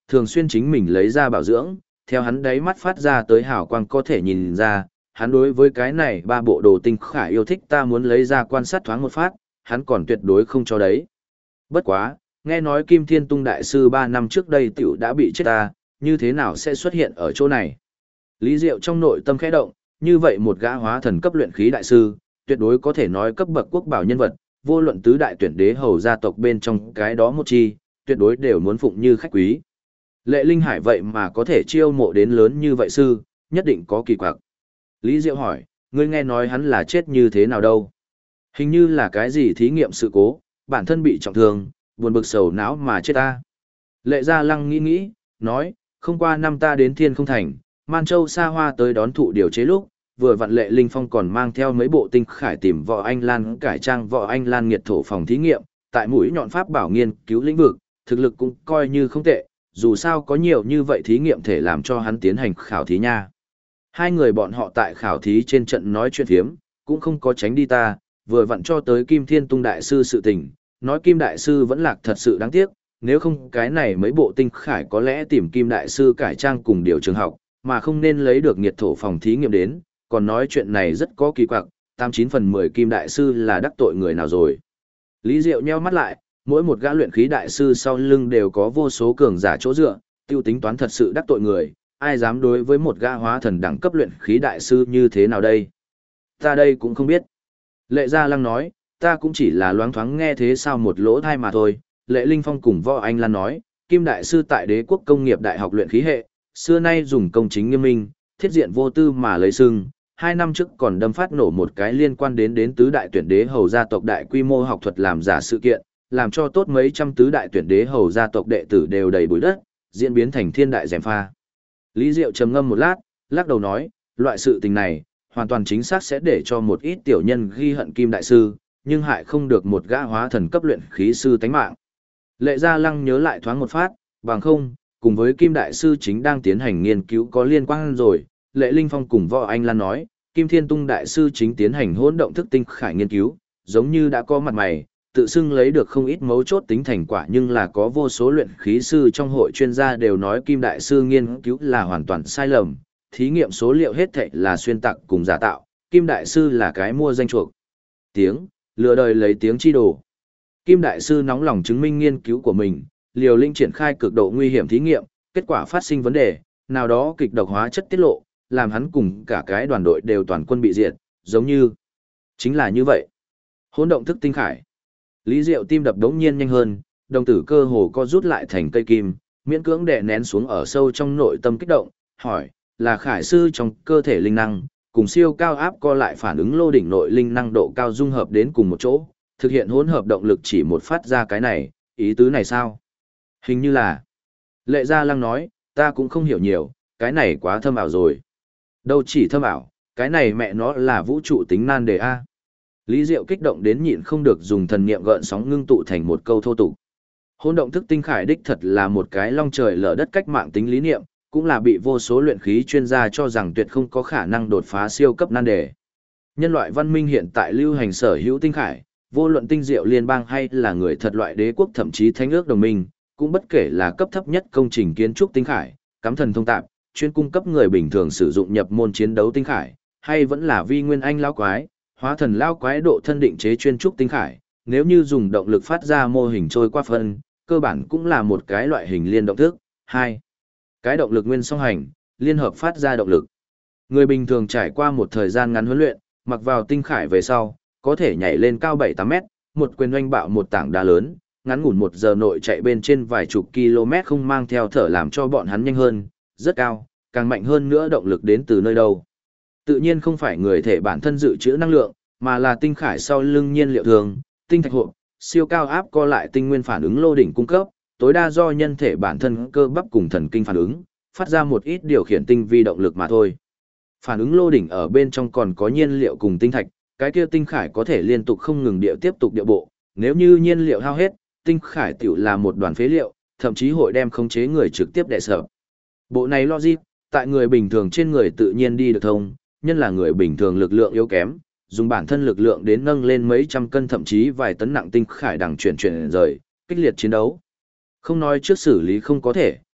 Speaker 1: thường xuyên chính mình lấy ra bảo dưỡng, theo hắn đáy mắt phát ra tới hào quang có thể nhìn ra, hắn đối với cái này ba bộ đồ tinh khải yêu thích, ta muốn lấy ra quan sát thoáng một phát, hắn còn tuyệt đối không cho đấy. Bất quá, nghe nói Kim Thiên Tung Đại Sư 3 năm trước đây tiểu đã bị chết ta, như thế nào sẽ xuất hiện ở chỗ này? Lý Diệu trong nội tâm khẽ động, như vậy một gã hóa thần cấp luyện khí đại sư, tuyệt đối có thể nói cấp bậc quốc bảo nhân vật, vô luận tứ đại tuyển đế hầu gia tộc bên trong cái đó một chi, tuyệt đối đều muốn phụng như khách quý. Lệ Linh Hải vậy mà có thể chiêu mộ đến lớn như vậy sư, nhất định có kỳ quặc. Lý Diệu hỏi, ngươi nghe nói hắn là chết như thế nào đâu? Hình như là cái gì thí nghiệm sự cố, bản thân bị trọng thương, buồn bực sầu não mà chết ta. Lệ Gia Lăng nghĩ nghĩ, nói, không qua năm ta đến Thiên Không Thành, Man Châu xa hoa tới đón thụ điều chế lúc, vừa vặn Lệ Linh Phong còn mang theo mấy bộ tinh khải tìm Võ Anh Lan cải trang Võ Anh Lan nghiệt thổ phòng thí nghiệm, tại mũi nhọn pháp bảo nghiên cứu lĩnh vực, thực lực cũng coi như không tệ, dù sao có nhiều như vậy thí nghiệm thể làm cho hắn tiến hành khảo thí nha. Hai người bọn họ tại khảo thí trên trận nói chuyện phiếm, cũng không có tránh đi ta, vừa vặn cho tới Kim Thiên Tung Đại Sư sự tình, nói Kim Đại Sư vẫn lạc thật sự đáng tiếc, nếu không cái này mấy bộ tinh khải có lẽ tìm Kim Đại Sư cải trang cùng điều trường học, mà không nên lấy được nghiệt thổ phòng thí nghiệm đến, còn nói chuyện này rất có kỳ quặc, 89 phần 10 Kim Đại Sư là đắc tội người nào rồi. Lý Diệu nheo mắt lại, mỗi một gã luyện khí đại sư sau lưng đều có vô số cường giả chỗ dựa, tiêu tính toán thật sự đắc tội người, ai dám đối với một gã hóa thần đẳng cấp luyện khí đại sư như thế nào đây? Ta đây cũng không biết. Lệ Gia Lăng nói, ta cũng chỉ là loáng thoáng nghe thế sao một lỗ thai mà thôi. Lệ Linh Phong cùng Võ Anh Lan nói, Kim Đại Sư tại Đế quốc công nghiệp đại học luyện khí hệ, xưa nay dùng công chính nghiêm minh, thiết diện vô tư mà lấy sưng. 2 năm trước còn đâm phát nổ một cái liên quan đến tứ đại tuyển đế hầu gia tộc đại quy mô học thuật làm giả sự kiện, làm cho tốt mấy trăm tứ đại tuyển đế hầu gia tộc đệ tử đều đầy bụi đất, diễn biến thành thiên đại gièm pha. Lý Diệu trầm ngâm một lát, lắc đầu nói, loại sự tình này, hoàn toàn chính xác sẽ để cho một ít tiểu nhân ghi hận Kim Đại Sư, nhưng hại không được một gã hóa thần cấp luyện khí sư tánh mạng. Lệ Gia Lăng nhớ lại thoáng một phát, bằng không, cùng với Kim Đại Sư chính đang tiến hành nghiên cứu có liên quan rồi, Lệ Linh Phong cùng Võ Anh Lan nói, Kim Thiên Tung Đại Sư chính tiến hành hỗn động thức tinh khải nghiên cứu, giống như đã có mặt mày, tự xưng lấy được không ít mấu chốt tính thành quả, nhưng là có vô số luyện khí sư trong hội chuyên gia đều nói Kim Đại Sư nghiên cứu là hoàn toàn sai lầm, thí nghiệm số liệu hết thảy là xuyên tạc cùng giả tạo, Kim Đại Sư là cái mua danh chuộc tiếng, lừa đời lấy tiếng chi đồ. Kim Đại Sư nóng lòng chứng minh nghiên cứu của mình, liều lĩnh triển khai cực độ nguy hiểm thí nghiệm, kết quả phát sinh vấn đề, nào đó kịch độc hóa chất tiết lộ, làm hắn cùng cả cái đoàn đội đều toàn quân bị diệt, giống như chính là như vậy. Hỗn động thức tinh khải. Lý Diệu tim đập đống nhiên nhanh hơn, đồng tử cơ hồ co rút lại thành cây kim, miễn cưỡng đè nén xuống ở sâu trong nội tâm kích động, hỏi, là khải sư trong cơ thể linh năng, cùng siêu cao áp co lại phản ứng lô đỉnh nội linh năng độ cao dung hợp đến cùng một chỗ, thực hiện hỗn hợp động lực chỉ một phát ra cái này, ý tứ này sao? Hình như là. Lệ Gia Lăng nói, ta cũng không hiểu nhiều, cái này quá thâm ảo rồi. Đâu chỉ thâm ảo, cái này mẹ nó là vũ trụ tính nan đề A. Lý Diệu kích động đến nhịn không được dùng thần niệm gợn sóng ngưng tụ thành một câu thô tục. Hỗn động thức tinh khải đích thật là một cái long trời lở đất cách mạng tính lý niệm, cũng là bị vô số luyện khí chuyên gia cho rằng tuyệt không có khả năng đột phá siêu cấp nan đề. Nhân loại văn minh hiện tại lưu hành sở hữu tinh khải, vô luận tinh diệu liên bang hay là người thật loại đế quốc thậm chí thánh ước đồng minh, cũng bất kể là cấp thấp nhất công trình kiến trúc tinh khải, cắm thần thông tạp, chuyên cung cấp người bình thường sử dụng nhập môn chiến đấu tinh khải, hay vẫn là vi nguyên anh lão quái, hóa thần lao quái độ thân định chế chuyên trúc tinh khải, nếu như dùng động lực phát ra mô hình trôi qua phân, cơ bản cũng là một cái loại hình liên động thức. 2. Cái động lực nguyên song hành, liên hợp phát ra động lực. Người bình thường trải qua một thời gian ngắn huấn luyện, mặc vào tinh khải về sau, có thể nhảy lên cao 7-8 mét, một quyền oanh bạo một tảng đá lớn, ngắn ngủn 1 giờ nội chạy bên trên vài chục km không mang theo thở làm cho bọn hắn nhanh hơn, rất cao, càng mạnh hơn nữa động lực đến từ nơi đâu. Tự nhiên không phải người thể bản thân dự trữ năng lượng, mà là tinh khải sau lưng nhiên liệu thường, tinh thạch hộp, siêu cao áp co lại tinh nguyên phản ứng lô đỉnh cung cấp, tối đa do nhân thể bản thân cơ bắp cùng thần kinh phản ứng, phát ra một ít điều khiển tinh vi động lực mà thôi. Phản ứng lô đỉnh ở bên trong còn có nhiên liệu cùng tinh thạch, cái kia tinh khải có thể liên tục không ngừng tiếp tục điệu bộ, nếu như nhiên liệu hao hết, tinh khải tiểu là một đoàn phế liệu, thậm chí hội đem khống chế người trực tiếp đè sợ. Bộ này logic, tại người bình thường trên người tự nhiên đi được thông, nhân là người bình thường lực lượng yếu kém, dùng bản thân lực lượng đến nâng lên mấy trăm cân thậm chí vài tấn nặng tinh khải đằng chuyển rời, kích liệt chiến đấu. Không nói trước xử lý không có thể,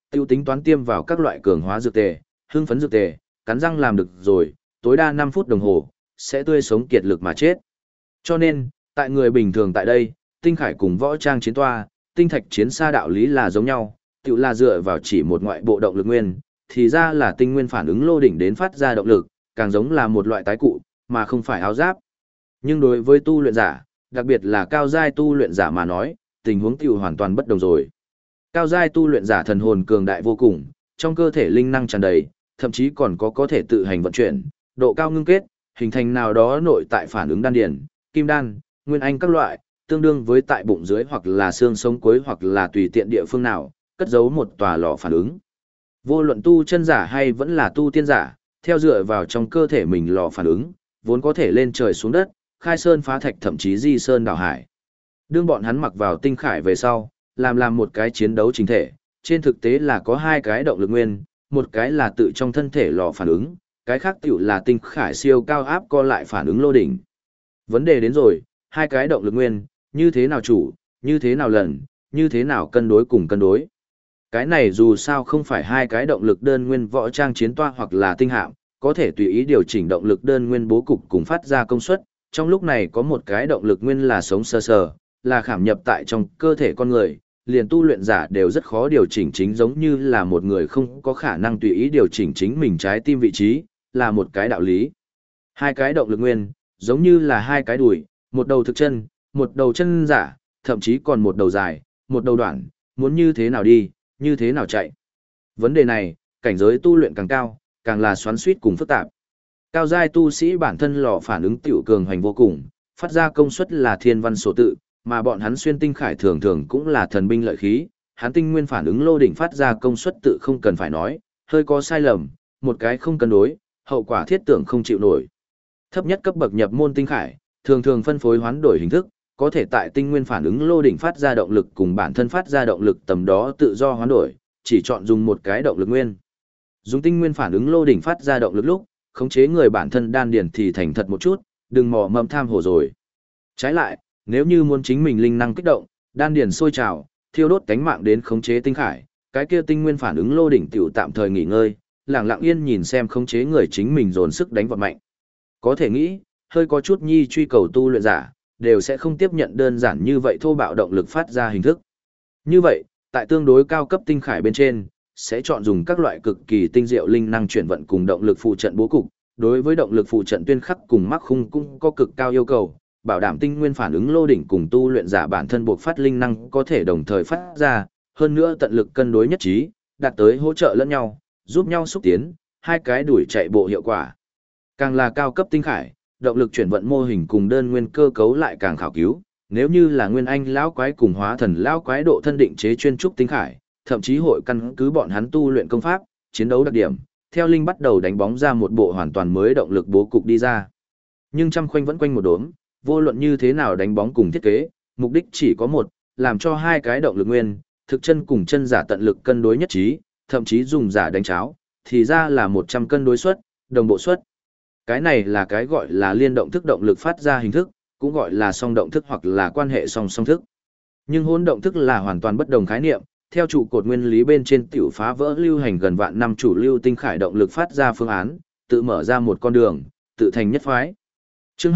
Speaker 1: tiêu tính toán tiêm vào các loại cường hóa dược tề, hưng phấn dược tề, cắn răng làm được rồi, tối đa 5 phút đồng hồ, sẽ tươi sống kiệt lực mà chết. Cho nên, tại người bình thường tại đây, tinh khải cùng võ trang chiến toa, tinh thạch chiến xa đạo lý là giống nhau, tự là dựa vào chỉ một ngoại bộ động lực nguyên, thì ra là tinh nguyên phản ứng lô đỉnh đến phát ra động lực, càng giống là một loại tái cụ, mà không phải áo giáp. Nhưng đối với tu luyện giả, đặc biệt là cao giai tu luyện giả mà nói, tình huống tiểu hoàn toàn bất đồng rồi. Cao giai tu luyện giả thần hồn cường đại vô cùng, trong cơ thể linh năng tràn đầy, thậm chí còn có thể tự hành vận chuyển, độ cao ngưng kết, hình thành nào đó nội tại phản ứng đan điền, kim đan, nguyên anh các loại, tương đương với tại bụng dưới hoặc là xương sống cuối hoặc là tùy tiện địa phương nào, cất giấu một tòa lò phản ứng. Vô luận tu chân giả hay vẫn là tu tiên giả, theo dựa vào trong cơ thể mình lò phản ứng, vốn có thể lên trời xuống đất, khai sơn phá thạch thậm chí di sơn đảo hải. Đương bọn hắn mặc vào tinh khải về sau, làm một cái chiến đấu chính thể, trên thực tế là có hai cái động lực nguyên, một cái là tự trong thân thể lò phản ứng, cái khác tiểu là tinh khải siêu cao áp co lại phản ứng lô đỉnh. Vấn đề đến rồi, hai cái động lực nguyên, như thế nào chủ, như thế nào lần, như thế nào cân đối cùng cân đối. Cái này dù sao không phải hai cái động lực đơn nguyên võ trang chiến toa hoặc là tinh hạm, có thể tùy ý điều chỉnh động lực đơn nguyên bố cục cùng phát ra công suất. Trong lúc này có một cái động lực nguyên là sống sờ sờ, là khảm nhập tại trong cơ thể con người, liền tu luyện giả đều rất khó điều chỉnh chính, giống như là một người không có khả năng tùy ý điều chỉnh chính mình trái tim vị trí, là một cái đạo lý. Hai cái động lực nguyên, giống như là hai cái đùi, một đầu thực chân, một đầu chân giả, thậm chí còn một đầu dài, một đầu đoạn, muốn như thế nào đi, như thế nào chạy. Vấn đề này, cảnh giới tu luyện càng cao, càng là xoắn xuýt cùng phức tạp. Cao giai tu sĩ bản thân lò phản ứng tiểu cường hành vô cùng, phát ra công suất là thiên văn số tự, mà bọn hắn xuyên tinh khải thường thường cũng là thần binh lợi khí, hắn tinh nguyên phản ứng lô đỉnh phát ra công suất tự không cần phải nói, hơi có sai lầm, một cái không cân đối, hậu quả thiết tưởng không chịu nổi. Thấp nhất cấp bậc nhập môn tinh khải, thường thường phân phối hoán đổi hình thức, có thể tại tinh nguyên phản ứng lô đỉnh phát ra động lực cùng bản thân phát ra động lực tầm đó tự do hoán đổi, chỉ chọn dùng một cái động lực nguyên. Dùng tinh nguyên phản ứng lô đỉnh phát ra động lực lúc, khống chế người bản thân đan điền thì thành thật một chút, đừng mò mẫm tham hồ rồi. Trái lại, nếu như muốn chính mình linh năng kích động, đan điền sôi trào, thiêu đốt cánh mạng đến khống chế tinh khải, cái kia tinh nguyên phản ứng lô đỉnh tiểu tạm thời nghỉ ngơi, lặng lặng yên nhìn xem khống chế người chính mình dồn sức đánh vào mạnh. Có thể nghĩ, hơi có chút nhi truy cầu tu luyện giả, đều sẽ không tiếp nhận đơn giản như vậy thô bạo động lực phát ra hình thức. Như vậy, tại tương đối cao cấp tinh khải bên trên, sẽ chọn dùng các loại cực kỳ tinh diệu linh năng chuyển vận cùng động lực phụ trận bố cục. Đối với động lực phụ trận tuyên khắc cùng mắc khung cũng có cực cao yêu cầu, bảo đảm tinh nguyên phản ứng lô đỉnh cùng tu luyện giả bản thân buộc phát linh năng có thể đồng thời phát ra, hơn nữa tận lực cân đối nhất trí, đạt tới hỗ trợ lẫn nhau, giúp nhau xúc tiến, hai cái đuổi chạy bộ hiệu quả. Càng là cao cấp tinh khải, động lực chuyển vận mô hình cùng đơn nguyên cơ cấu lại càng khảo cứu, nếu như là nguyên anh lão quái cùng hóa thần lão quái độ thân định chế chuyên trúc tinh khải, thậm chí hội căn cứ bọn hắn tu luyện công pháp, chiến đấu đặc điểm, theo linh bắt đầu đánh bóng ra một bộ hoàn toàn mới động lực bố cục đi ra. Nhưng trăm khoanh vẫn quanh một đốm, vô luận như thế nào đánh bóng cùng thiết kế, mục đích chỉ có một, làm cho hai cái động lực nguyên, thực chân cùng chân giả tận lực cân đối nhất trí, thậm chí dùng giả đánh cháo, thì ra là 100 cân đối suất, đồng bộ suất. Cái này là cái gọi là liên động thức động lực phát ra hình thức, cũng gọi là song động thức hoặc là quan hệ song song thức. Nhưng hỗn động thức là hoàn toàn bất đồng khái niệm, theo trụ cột nguyên lý bên trên tiểu phá vỡ lưu hành gần vạn năm chủ lưu tinh khải động lực phát ra phương án, tự mở ra một con đường, tự thành nhất phái. Chương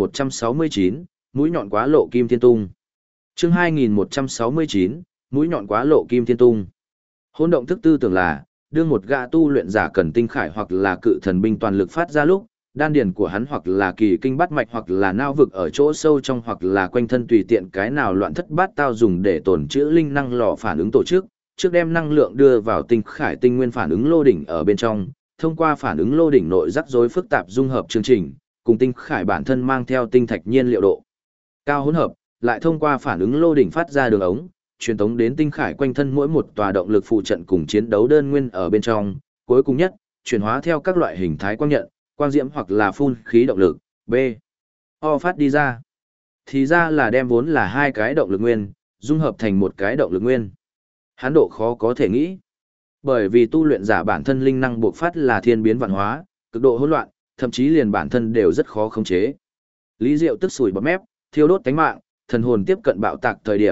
Speaker 1: 2169, mũi nhọn quá lộ kim thiên tung. Chương 2169, mũi nhọn quá lộ kim thiên tung. Hỗn động thức tư tưởng là, đương một gã tu luyện giả cần tinh khải hoặc là cự thần binh toàn lực phát ra lúc, đan điền của hắn hoặc là kỳ kinh bát mạch hoặc là não vực ở chỗ sâu trong hoặc là quanh thân tùy tiện cái nào loạn thất bát tao dùng để tồn trữ linh năng lò phản ứng tổ chức, trước đem năng lượng đưa vào tinh khải tinh nguyên phản ứng lô đỉnh ở bên trong, thông qua phản ứng lô đỉnh nội rắc rối phức tạp dung hợp chương trình, cùng tinh khải bản thân mang theo tinh thạch nhiên liệu độ cao hỗn hợp, lại thông qua phản ứng lô đỉnh phát ra đường ống, truyền tống đến tinh khải quanh thân mỗi một tòa động lực phụ trận cùng chiến đấu đơn nguyên ở bên trong, cuối cùng nhất, chuyển hóa theo các loại hình thái quang nhận, quang diễm hoặc là phun khí động lực, B. O phát đi ra. Thì ra là đem vốn là hai cái động lực nguyên, dung hợp thành một cái động lực nguyên. Hán độ khó có thể nghĩ. Bởi vì tu luyện giả bản thân linh năng buộc phát là thiên biến vạn hóa, cực độ hỗn loạn, thậm chí liền bản thân đều rất khó khống chế. Lý Diệu tức sủi bọt mép, thiêu đốt cánh mạng, thần hồn tiếp cận bạo tạc thời điểm,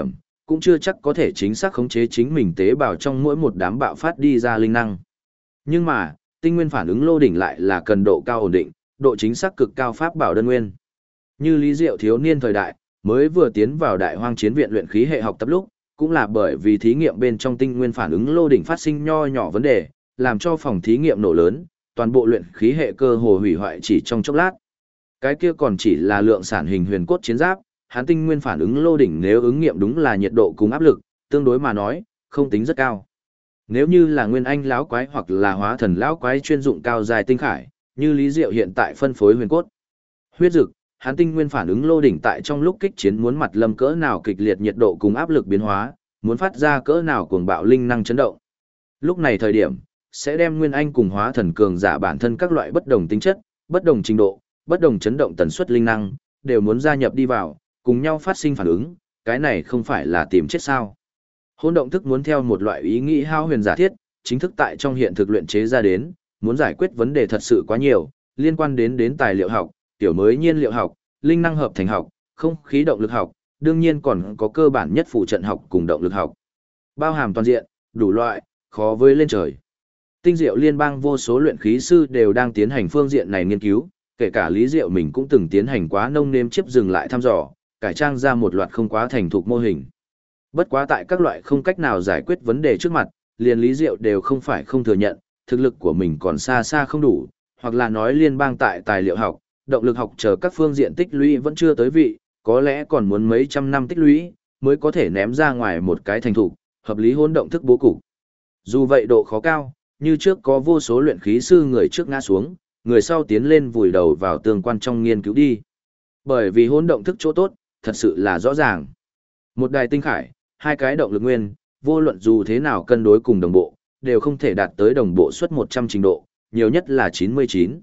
Speaker 1: cũng chưa chắc có thể chính xác khống chế chính mình tế bào trong mỗi một đám bạo phát đi ra linh năng. Nhưng mà, tinh nguyên phản ứng lô đỉnh lại là cần độ cao ổn định, độ chính xác cực cao pháp bảo đơn nguyên. Như Lý Diệu thiếu niên thời đại, mới vừa tiến vào Đại Hoang Chiến viện luyện khí hệ học tập lúc, cũng là bởi vì thí nghiệm bên trong tinh nguyên phản ứng lô đỉnh phát sinh nho nhỏ vấn đề, làm cho phòng thí nghiệm nổ lớn, toàn bộ luyện khí hệ cơ hồ hủy hoại chỉ trong chốc lát. Cái kia còn chỉ là lượng sản hình huyền cốt chiến giáp, hắn tinh nguyên phản ứng lô đỉnh nếu ứng nghiệm đúng là nhiệt độ cùng áp lực, tương đối mà nói, không tính rất cao. Nếu như là nguyên anh lão quái hoặc là hóa thần lão quái chuyên dụng cao dài tinh khải, như Lý Diệu hiện tại phân phối huyền cốt, huyết dực, hắn tinh nguyên phản ứng lô đỉnh tại trong lúc kích chiến muốn mặt lâm cỡ nào kịch liệt nhiệt độ cùng áp lực biến hóa, muốn phát ra cỡ nào cuồng bạo linh năng chấn động. Lúc này thời điểm, sẽ đem nguyên anh cùng hóa thần cường giả bản thân các loại bất đồng tính chất, bất đồng trình độ, bất đồng chấn động tần suất linh năng, đều muốn gia nhập đi vào, cùng nhau phát sinh phản ứng, cái này không phải là tìm chết sao. Hỗn động thức muốn theo một loại ý nghĩ hao huyền giả thiết, chính thức tại trong hiện thực luyện chế ra đến, muốn giải quyết vấn đề thật sự quá nhiều, liên quan đến tài liệu học, tiểu mới nhiên liệu học, linh năng hợp thành học, không khí động lực học, đương nhiên còn có cơ bản nhất phụ trận học cùng động lực học. Bao hàm toàn diện, đủ loại, khó với lên trời. Tinh Diệu liên bang vô số luyện khí sư đều đang tiến hành phương diện này nghiên cứu, kể cả Lý Diệu mình cũng từng tiến hành quá nông nêm chiếp dừng lại thăm dò, cải trang ra một loạt không quá thành thục mô hình. Bất quá tại các loại không cách nào giải quyết vấn đề trước mặt, liền Lý Diệu đều không phải không thừa nhận, thực lực của mình còn xa xa không đủ, hoặc là nói liên bang tại tài liệu học, động lực học chờ các phương diện tích lũy vẫn chưa tới vị, có lẽ còn muốn mấy trăm năm tích lũy, mới có thể ném ra ngoài một cái thành thục, hợp lý hỗn động thức bố cục. Dù vậy độ khó cao, như trước có vô số luyện khí sư người trước ngã xuống, người sau tiến lên vùi đầu vào tương quan trong nghiên cứu đi. Bởi vì hỗn động thức chỗ tốt, thật sự là rõ ràng. Một đài tinh khải, hai cái động lực nguyên, vô luận dù thế nào cân đối cùng đồng bộ, đều không thể đạt tới đồng bộ suất 100 trình độ, nhiều nhất là 99.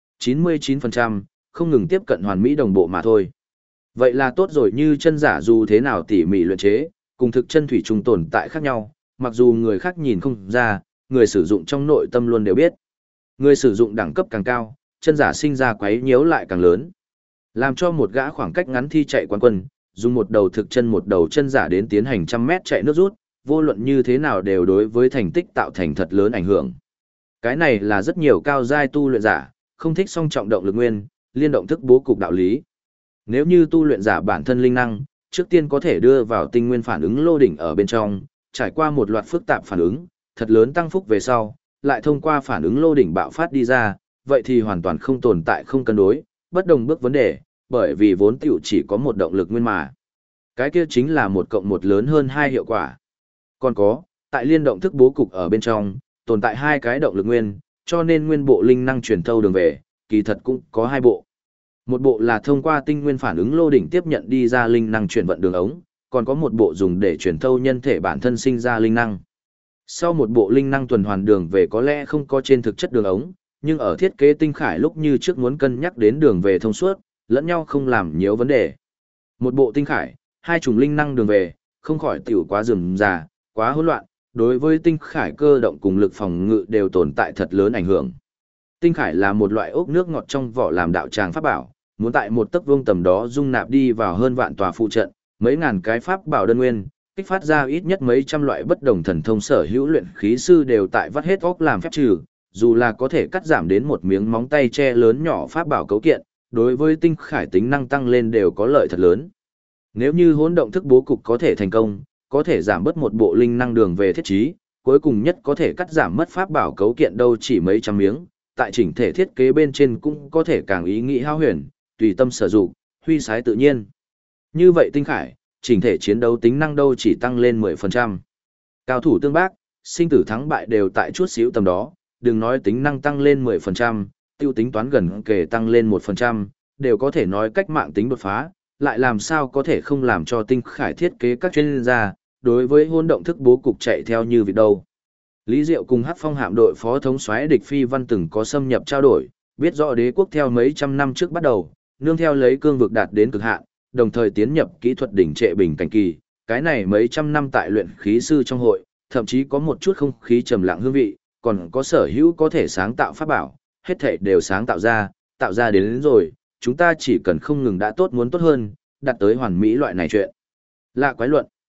Speaker 1: 99%, không ngừng tiếp cận hoàn mỹ đồng bộ mà thôi. Vậy là tốt rồi, như chân giả dù thế nào tỉ mỉ luyện chế, cùng thực chân thủy trùng tồn tại khác nhau, mặc dù người khác nhìn không ra, người sử dụng trong nội tâm luôn đều biết. Người sử dụng đẳng cấp càng cao, chân giả sinh ra quấy nhiễu lại càng lớn. Làm cho một gã khoảng cách ngắn thi chạy quán quân, dùng một đầu thực chân một đầu chân giả đến tiến hành trăm mét chạy nước rút, vô luận như thế nào đều đối với thành tích tạo thành thật lớn ảnh hưởng. Cái này là rất nhiều cao giai tu luyện giả, không thích song trọng động lực nguyên, liên động thức bố cục đạo lý. Nếu như tu luyện giả bản thân linh năng, trước tiên có thể đưa vào tinh nguyên phản ứng lô đỉnh ở bên trong, trải qua một loạt phức tạp phản ứng, thật lớn tăng phúc về sau, lại thông qua phản ứng lô đỉnh bạo phát đi ra, vậy thì hoàn toàn không tồn tại không cân đối, bất đồng bước vấn đề, bởi vì vốn tiểu chỉ có một động lực nguyên mà. Cái kia chính là một cộng một lớn hơn hai hiệu quả. Còn có, tại liên động thức bố cục ở bên trong, tồn tại hai cái động lực nguyên, cho nên nguyên bộ linh năng truyền thâu đường về, kỳ thật cũng có hai bộ. Một bộ là thông qua tinh nguyên phản ứng lô đỉnh tiếp nhận đi ra linh năng chuyển vận đường ống, còn có một bộ dùng để truyền thâu nhân thể bản thân sinh ra linh năng. Sau một bộ linh năng tuần hoàn đường về có lẽ không có trên thực chất đường ống, nhưng ở thiết kế tinh khải lúc như trước muốn cân nhắc đến đường về thông suốt, lẫn nhau không làm nhiều vấn đề. Một bộ tinh khải, hai chủng linh năng đường về, không khỏi tiểu quá rườm rà, quá hỗn loạn, đối với tinh khải cơ động cùng lực phòng ngự đều tồn tại thật lớn ảnh hưởng. Tinh khải là một loại ốc nước ngọt trong vỏ làm đạo tràng pháp bảo, muốn tại một tấc vuông tầm đó dung nạp đi vào hơn vạn tòa phụ trận, mấy ngàn cái pháp bảo đơn nguyên, kích phát ra ít nhất mấy trăm loại bất đồng thần thông, sở hữu luyện khí sư đều tại vắt hết óc làm phép trừ, dù là có thể cắt giảm đến một miếng móng tay che lớn nhỏ pháp bảo cấu kiện, đối với tinh khải tính năng tăng lên đều có lợi thật lớn. Nếu như hỗn động thức bố cục có thể thành công, có thể giảm bớt một bộ linh năng đường về thiết trí, cuối cùng nhất có thể cắt giảm mất pháp bảo cấu kiện đâu chỉ mấy trăm miếng, tại chỉnh thể thiết kế bên trên cũng có thể càng ý nghĩ hao huyền, tùy tâm sử dụng, huy sái tự nhiên. Như vậy tinh khải, chỉnh thể chiến đấu tính năng đâu chỉ tăng lên 10%. Cao thủ tương bác, sinh tử thắng bại đều tại chút xíu tầm đó, đừng nói tính năng tăng lên 10%, tiêu tính toán gần kề tăng lên 1%, đều có thể nói cách mạng tính đột phá, lại làm sao có thể không làm cho tinh khải thiết kế các chuyên gia, đối với hôn động thức bố cục chạy theo như việc đâu. Lý Diệu cùng Hắc Phong hạm đội phó thống soái Địch Phi Văn từng có xâm nhập trao đổi, biết rõ đế quốc theo mấy trăm năm trước bắt đầu, nương theo lấy cương vực đạt đến cực hạn, đồng thời tiến nhập kỹ thuật đỉnh trệ bình cảnh kỳ, cái này mấy trăm năm tại luyện khí sư trong hội, thậm chí có một chút không khí trầm lặng hương vị, còn có sở hữu có thể sáng tạo pháp bảo, hết thảy đều sáng tạo ra đến rồi, chúng ta chỉ cần không ngừng đã tốt muốn tốt hơn, đạt tới hoàn mỹ loại này chuyện. Lạ quái luận.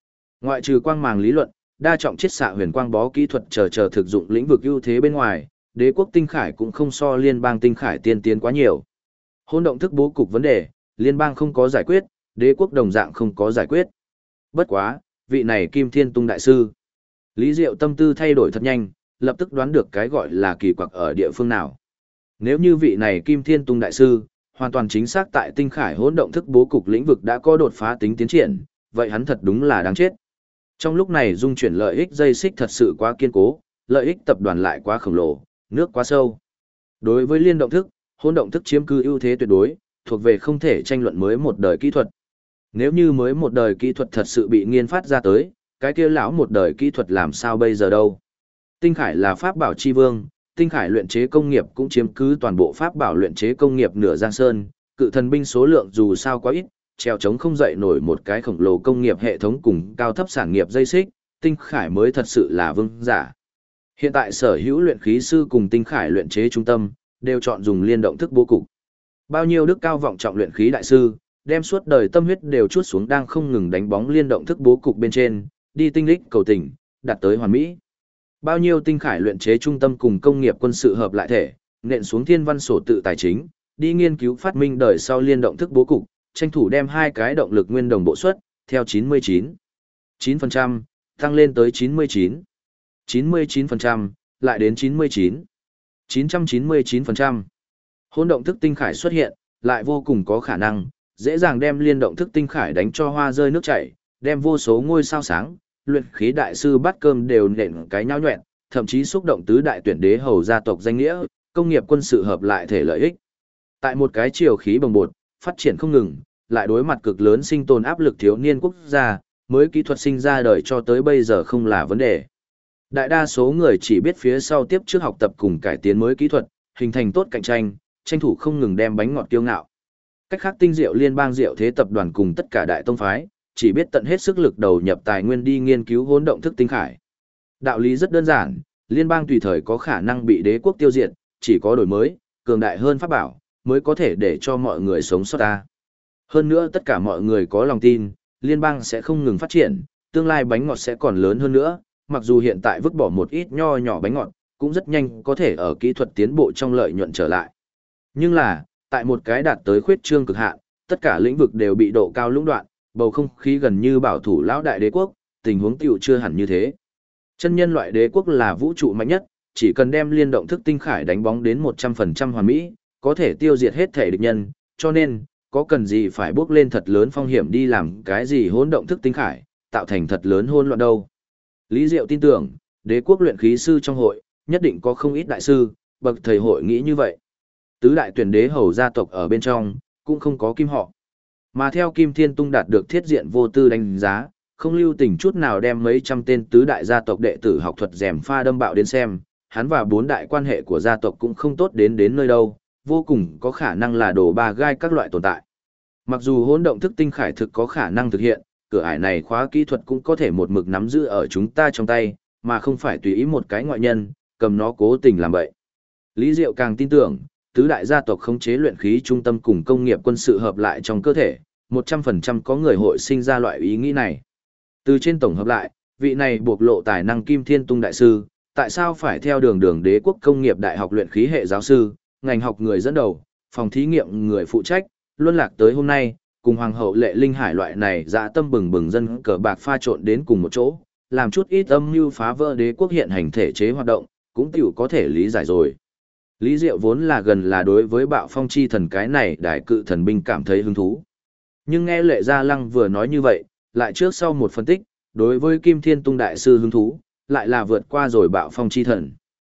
Speaker 1: Ngoại trừ quang màng lý luận, đa trọng chiết xạ huyền quang bó kỹ thuật chờ thực dụng lĩnh vực ưu thế bên ngoài, đế quốc tinh khải cũng không so liên bang tinh khải tiên tiến quá nhiều. Hỗn động thức bố cục vấn đề, liên bang không có giải quyết, đế quốc đồng dạng không có giải quyết. Bất quá, vị này Kim Thiên Tung đại sư. Lý Diệu tâm tư thay đổi thật nhanh, lập tức đoán được cái gọi là kỳ quặc ở địa phương nào. Nếu như vị này Kim Thiên Tung đại sư, hoàn toàn chính xác tại tinh khải hỗn động thức bố cục lĩnh vực đã có đột phá tính tiến triển, vậy hắn thật đúng là đáng chết. Trong lúc này dung chuyển lợi ích dây xích thật sự quá kiên cố, lợi ích tập đoàn lại quá khổng lồ, nước quá sâu. Đối với liên động thức, hỗn động thức chiếm cứ ưu thế tuyệt đối, thuộc về không thể tranh luận mới một đời kỹ thuật. Nếu như mới một đời kỹ thuật thật sự bị nghiên phát ra tới, cái kia lão một đời kỹ thuật làm sao bây giờ đâu. Tinh khải là pháp bảo chi vương, tinh khải luyện chế công nghiệp cũng chiếm cứ toàn bộ pháp bảo luyện chế công nghiệp nửa giang sơn, cự thần binh số lượng dù sao quá ít, treo chống không dậy nổi một cái khổng lồ công nghiệp hệ thống cùng cao thấp sản nghiệp dây xích, tinh khải mới thật sự là vương giả. Hiện tại sở hữu luyện khí sư cùng tinh khải luyện chế trung tâm, đều chọn dùng liên động thức bố cục. Bao nhiêu đức cao vọng trọng luyện khí đại sư, đem suốt đời tâm huyết đều chuốt xuống đang không ngừng đánh bóng liên động thức bố cục bên trên, đi tinh lích cầu tình, đạt tới hoàn mỹ. Bao nhiêu tinh khải luyện chế trung tâm cùng công nghiệp quân sự hợp lại thể, nện xuống thiên văn sổ tự tài chính, đi nghiên cứu phát minh đời sau liên động thức bố cục, tranh thủ đem hai cái động lực nguyên đồng bộ suất, theo 99,9%, tăng lên tới 99,9%, lại đến 99,999%. Hỗn động thức tinh khải xuất hiện, lại vô cùng có khả năng, dễ dàng đem liên động thức tinh khải đánh cho hoa rơi nước chảy, đem vô số ngôi sao sáng, luyện khí đại sư bát cơm đều nện cái nhão nhoẹn, thậm chí xúc động tứ đại tuyển đế hầu gia tộc danh nghĩa, công nghiệp quân sự hợp lại thể lợi ích. Tại một cái chiều khí bồng bột, phát triển không ngừng, lại đối mặt cực lớn sinh tồn áp lực thiếu niên quốc gia, mới kỹ thuật sinh ra đời cho tới bây giờ không là vấn đề. Đại đa số người chỉ biết phía sau tiếp trước học tập cùng cải tiến mới kỹ thuật, hình thành tốt cạnh tranh, tranh thủ không ngừng đem bánh ngọt kiêu ngạo. Cách khác tinh diệu liên bang diệu thế tập đoàn cùng tất cả đại tông phái, chỉ biết tận hết sức lực đầu nhập tài nguyên đi nghiên cứu hỗn động thức tinh khải. Đạo lý rất đơn giản, liên bang tùy thời có khả năng bị đế quốc tiêu diệt, chỉ có đổi mới, cường đại hơn pháp bảo, mới có thể để cho mọi người sống sót ta. Hơn nữa tất cả mọi người có lòng tin, liên bang sẽ không ngừng phát triển, tương lai bánh ngọt sẽ còn lớn hơn nữa, mặc dù hiện tại vứt bỏ một ít nho nhỏ bánh ngọt, cũng rất nhanh có thể ở kỹ thuật tiến bộ trong lợi nhuận trở lại. Nhưng là, tại một cái đạt tới khuyết trương cực hạn, tất cả lĩnh vực đều bị độ cao lũng đoạn, bầu không khí gần như bảo thủ lão đại đế quốc, tình huống tiểu chưa hẳn như thế. Chân nhân loại đế quốc là vũ trụ mạnh nhất, chỉ cần đem liên động thức tinh khải đánh bóng đến 100% hoàn mỹ, có thể tiêu diệt hết thể địch nhân, cho nên, có cần gì phải bước lên thật lớn phong hiểm đi làm cái gì hỗn động thức tinh khải, tạo thành thật lớn hỗn loạn đâu. Lý Diệu tin tưởng, đế quốc luyện khí sư trong hội, nhất định có không ít đại sư, bậc thầy hội nghĩ như vậy. Tứ đại tuyển đế hầu gia tộc ở bên trong, cũng không có kim họ. Mà theo Kim Thiên Tung đạt được thiết diện vô tư đánh giá, không lưu tình chút nào đem mấy trăm tên tứ đại gia tộc đệ tử học thuật rèm pha đâm bạo đến xem, hắn và bốn đại quan hệ của gia tộc cũng không tốt đến nơi đâu, vô cùng có khả năng là đồ ba gai các loại tồn tại. Mặc dù hỗn động thức tinh khải thực có khả năng thực hiện, cửa ải này khóa kỹ thuật cũng có thể một mực nắm giữ ở chúng ta trong tay, mà không phải tùy ý một cái ngoại nhân, cầm nó cố tình làm bậy. Lý Diệu càng tin tưởng, tứ đại gia tộc khống chế luyện khí trung tâm cùng công nghiệp quân sự hợp lại trong cơ thể, 100% có người hội sinh ra loại ý nghĩ này. Từ trên tổng hợp lại, vị này bộc lộ tài năng Kim Thiên Tung đại sư, tại sao phải theo đường đế quốc công nghiệp đại học luyện khí hệ giáo sư, ngành học người dẫn đầu, phòng thí nghiệm người phụ trách, luân lạc tới hôm nay, cùng hoàng hậu Lệ Linh Hải loại này dạ tâm bừng bừng dân cờ bạc pha trộn đến cùng một chỗ, làm chút ít âm mưu phá vỡ đế quốc hiện hành thể chế hoạt động, cũng tiểu có thể lý giải rồi. Lý Diệu vốn là gần là đối với bạo phong chi thần cái này đại cự thần binh cảm thấy hứng thú. Nhưng nghe Lệ Gia Lăng vừa nói như vậy, lại trước sau một phân tích, đối với Kim Thiên Tung đại sư hứng thú, lại là vượt qua rồi bạo phong chi thần.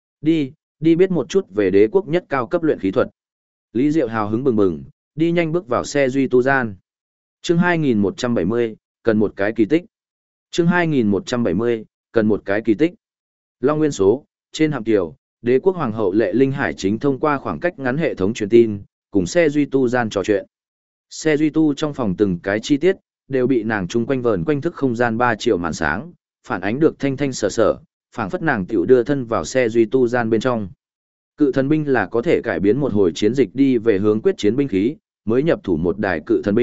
Speaker 1: Đi biết một chút về đế quốc nhất cao cấp luyện khí thuật. Lý Diệu hào hứng bừng bừng, đi nhanh bước vào xe duy tu gian. Chương 2170, cần một cái kỳ tích. Chương 2170, cần một cái kỳ tích. Long Nguyên số, trên hạm kiều, đế quốc hoàng hậu Lệ Linh Hải chính thông qua khoảng cách ngắn hệ thống truyền tin, cùng xe duy tu gian trò chuyện. Xe duy tu trong phòng từng cái chi tiết, đều bị nàng chung quanh vờn quanh thức không gian 3 triệu màn sáng, phản ánh được thanh thanh sở sở, phảng phất nàng tiểu đưa thân vào xe duy tu gian bên trong. Cự thần binh là có thể cải biến một hồi chiến dịch đi về hướng quyết chiến binh khí, mới nhập thủ một đài cự thần binh,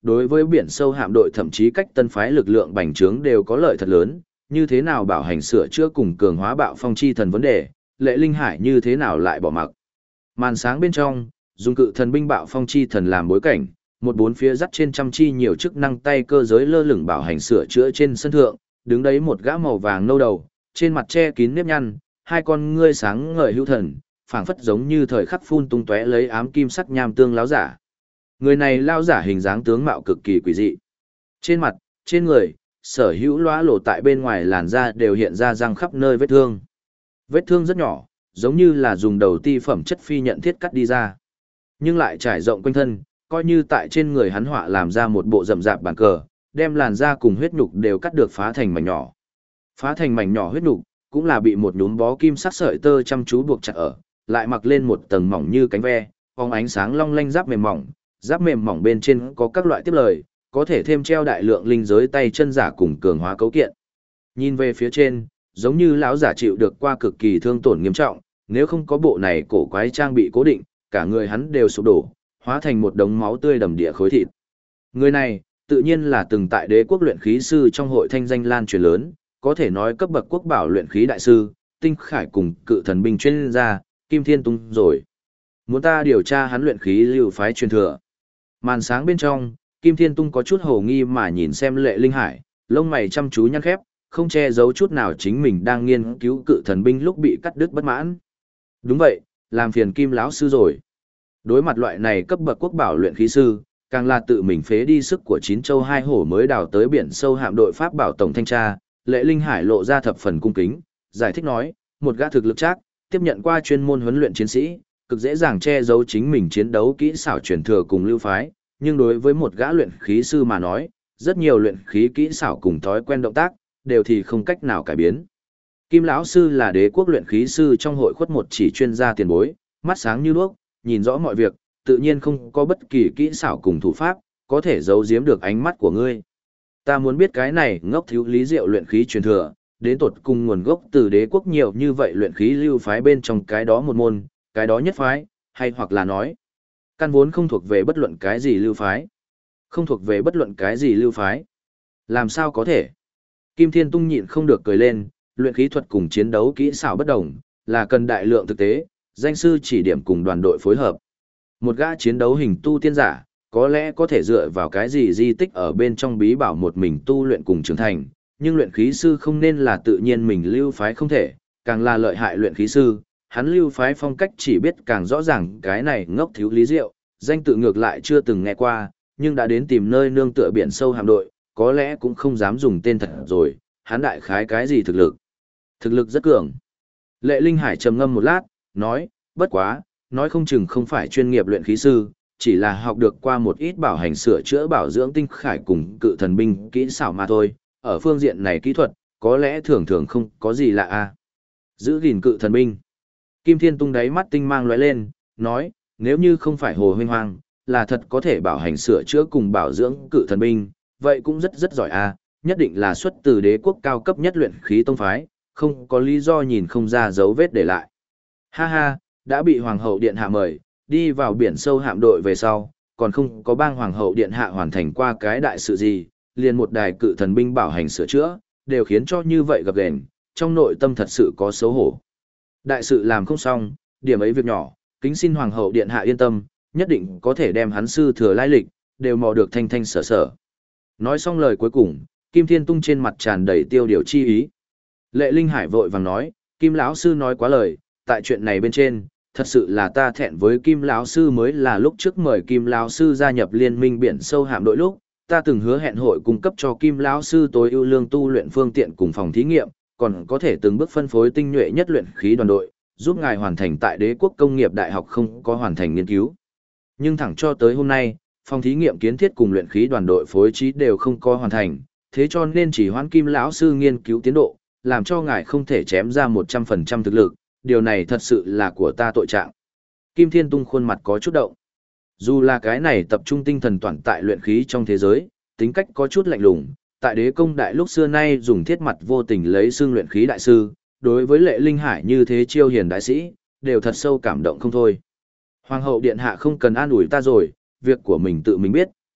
Speaker 1: đối với biển sâu hạm đội thậm chí cách tân phái lực lượng bành trướng đều có lợi thật lớn, như thế nào bảo hành sửa chữa cùng cường hóa bạo phong chi thần vấn đề, Lệ Linh Hải như thế nào lại bỏ mặc. Màn sáng bên trong, dùng cự thần binh bạo phong chi thần làm bối cảnh, một bốn phía dắt trên trăm chi nhiều chức năng tay cơ giới lơ lửng bảo hành sửa chữa trên sân thượng, đứng đấy một gã màu vàng nâu đầu, trên mặt che kín nếp nhăn, hai con ngươi sáng ngời hữu thần, phảng phất giống như thời khắc phun tung tóe lấy ám kim sắc nham tương láo giả. Người này lao giả hình dáng tướng mạo cực kỳ quỷ dị. Trên mặt, trên người, sở hữu lóa lộ tại bên ngoài làn da đều hiện ra răng khắp nơi vết thương. Vết thương rất nhỏ, giống như là dùng đầu ti phẩm chất phi nhận thiết cắt đi ra. Nhưng lại trải rộng quanh thân, coi như tại trên người hắn họa làm ra một bộ rậm rạp bàn cờ, đem làn da cùng huyết nhục đều cắt được phá thành mảnh nhỏ. Phá thành mảnh nhỏ huyết nhục, cũng là bị một nhúm bó kim sắc sợi tơ chăm chú buộc chặt ở, lại mặc lên một tầng mỏng như cánh ve, phóng ánh sáng long lanh giáp mềm mỏng bên trên có các loại tiếp lời, có thể thêm treo đại lượng linh giới tay chân giả cùng cường hóa cấu kiện. Nhìn về phía trên, giống như lão giả chịu được qua cực kỳ thương tổn nghiêm trọng, nếu không có bộ này cổ quái trang bị cố định, cả người hắn đều sụp đổ, hóa thành một đống máu tươi đầm địa khối thịt. Người này, tự nhiên là từng tại Đế quốc luyện khí sư trong hội thanh danh lan truyền lớn, có thể nói cấp bậc quốc bảo luyện khí đại sư, tinh khải cùng cự thần binh chuyên gia, Kim Thiên Tung rồi. Muốn ta điều tra hắn luyện khí lưu phái truyền thừa. Màn sáng bên trong, Kim Thiên Tung có chút hồ nghi mà nhìn xem Lệ Linh Hải, lông mày chăm chú nhăn khép, không che giấu chút nào chính mình đang nghiên cứu cự thần binh lúc bị cắt đứt bất mãn. Đúng vậy, làm phiền Kim lão sư rồi. Đối mặt loại này cấp bậc quốc bảo luyện khí sư, càng là tự mình phế đi sức của chín châu hai hổ mới đào tới biển sâu hạm đội pháp bảo tổng thanh tra, Lệ Linh Hải lộ ra thập phần cung kính, giải thích nói, một gã thực lực chắc, tiếp nhận qua chuyên môn huấn luyện chiến sĩ, cực dễ dàng che giấu chính mình chiến đấu kỹ xảo truyền thừa cùng lưu phái, nhưng đối với một gã luyện khí sư mà nói, rất nhiều luyện khí kỹ xảo cùng thói quen động tác, đều thì không cách nào cải biến. Kim lão sư là Đế quốc luyện khí sư trong hội khuất một chỉ chuyên gia tiền bối, mắt sáng như đuốc, nhìn rõ mọi việc, tự nhiên không có bất kỳ kỹ xảo cùng thủ pháp, có thể giấu giếm được ánh mắt của ngươi. Ta muốn biết cái này ngốc thiếu lý diệu luyện khí truyền thừa, đến tột cùng nguồn gốc từ Đế quốc nhiều như vậy luyện khí lưu phái bên trong cái đó một môn, cái đó nhất phái, hay hoặc là nói, căn vốn không thuộc về bất luận cái gì lưu phái. Không thuộc về bất luận cái gì lưu phái. Làm sao có thể? Kim Thiên Tung nhịn không được cười lên, luyện khí thuật cùng chiến đấu kỹ xảo bất đồng, là cần đại lượng thực tế, danh sư chỉ điểm cùng đoàn đội phối hợp. Một gã chiến đấu hình tu tiên giả, có lẽ có thể dựa vào cái gì di tích ở bên trong bí bảo một mình tu luyện cùng trưởng thành, nhưng luyện khí sư không nên là tự nhiên mình lưu phái không thể, càng là lợi hại luyện khí sư, hắn lưu phái phong cách chỉ biết càng rõ ràng cái này ngốc thiếu lý diệu, danh tự ngược lại chưa từng nghe qua, nhưng đã đến tìm nơi nương tựa biển sâu hạm đội, có lẽ cũng không dám dùng tên thật rồi, hắn đại khái cái gì thực lực. Thực lực rất cường. Lệ Linh Hải trầm ngâm một lát, nói, bất quá, nói không chừng không phải chuyên nghiệp luyện khí sư, chỉ là học được qua một ít bảo hành sửa chữa bảo dưỡng tinh khải cùng cự thần binh kỹ xảo mà thôi, ở phương diện này kỹ thuật, có lẽ thường thường không có gì lạ a. Giữ gìn cự thần binh. Kim Thiên Tung đáy mắt tinh mang lóe lên, nói, nếu như không phải Hồ Huynh Hoang, là thật có thể bảo hành sửa chữa cùng bảo dưỡng cự thần binh, vậy cũng rất giỏi a, nhất định là xuất từ Đế quốc cao cấp nhất luyện khí tông phái, không có lý do nhìn không ra dấu vết để lại. Ha ha, đã bị Hoàng hậu điện hạ mời, đi vào biển sâu hạm đội về sau, còn không có bang Hoàng hậu điện hạ hoàn thành qua cái đại sự gì, liền một đài cự thần binh bảo hành sửa chữa, đều khiến cho như vậy gập ghềnh, trong nội tâm thật sự có xấu hổ. Đại sự làm không xong, điểm ấy việc nhỏ, kính xin Hoàng hậu điện hạ yên tâm, nhất định có thể đem hắn sư thừa lai lịch, đều mò được thanh thanh sở sở. Nói xong lời cuối cùng, Kim Thiên Tung trên mặt tràn đầy tiêu điều chi ý. Lệ Linh Hải vội vàng nói, Kim lão sư nói quá lời, tại chuyện này bên trên, thật sự là ta thẹn với Kim lão sư, mới là lúc trước mời Kim lão sư gia nhập liên minh biển sâu hạm đội lúc, ta từng hứa hẹn hội cung cấp cho Kim lão sư tối ưu lương tu luyện phương tiện cùng phòng thí nghiệm, còn có thể từng bước phân phối tinh nhuệ nhất luyện khí đoàn đội, giúp ngài hoàn thành tại Đế quốc công nghiệp đại học không có hoàn thành nghiên cứu. Nhưng thẳng cho tới hôm nay, phòng thí nghiệm kiến thiết cùng luyện khí đoàn đội phối trí đều không có hoàn thành, thế cho nên chỉ hoãn Kim lão sư nghiên cứu tiến độ, làm cho ngài không thể chém ra 100% thực lực, điều này thật sự là của ta tội trạng. Kim Thiên Tung khuôn mặt có chút động. Dù là cái này tập trung tinh thần toàn tại luyện khí trong thế giới, tính cách có chút lạnh lùng, tại Đế công đại lúc xưa nay dùng thiết mặt vô tình lấy xương luyện khí đại sư, đối với Lệ Linh Hải như thế chiêu hiền đại sĩ, đều thật sâu cảm động không thôi. Hoàng hậu điện hạ không cần an ủi ta rồi, việc của mình tự mình biết,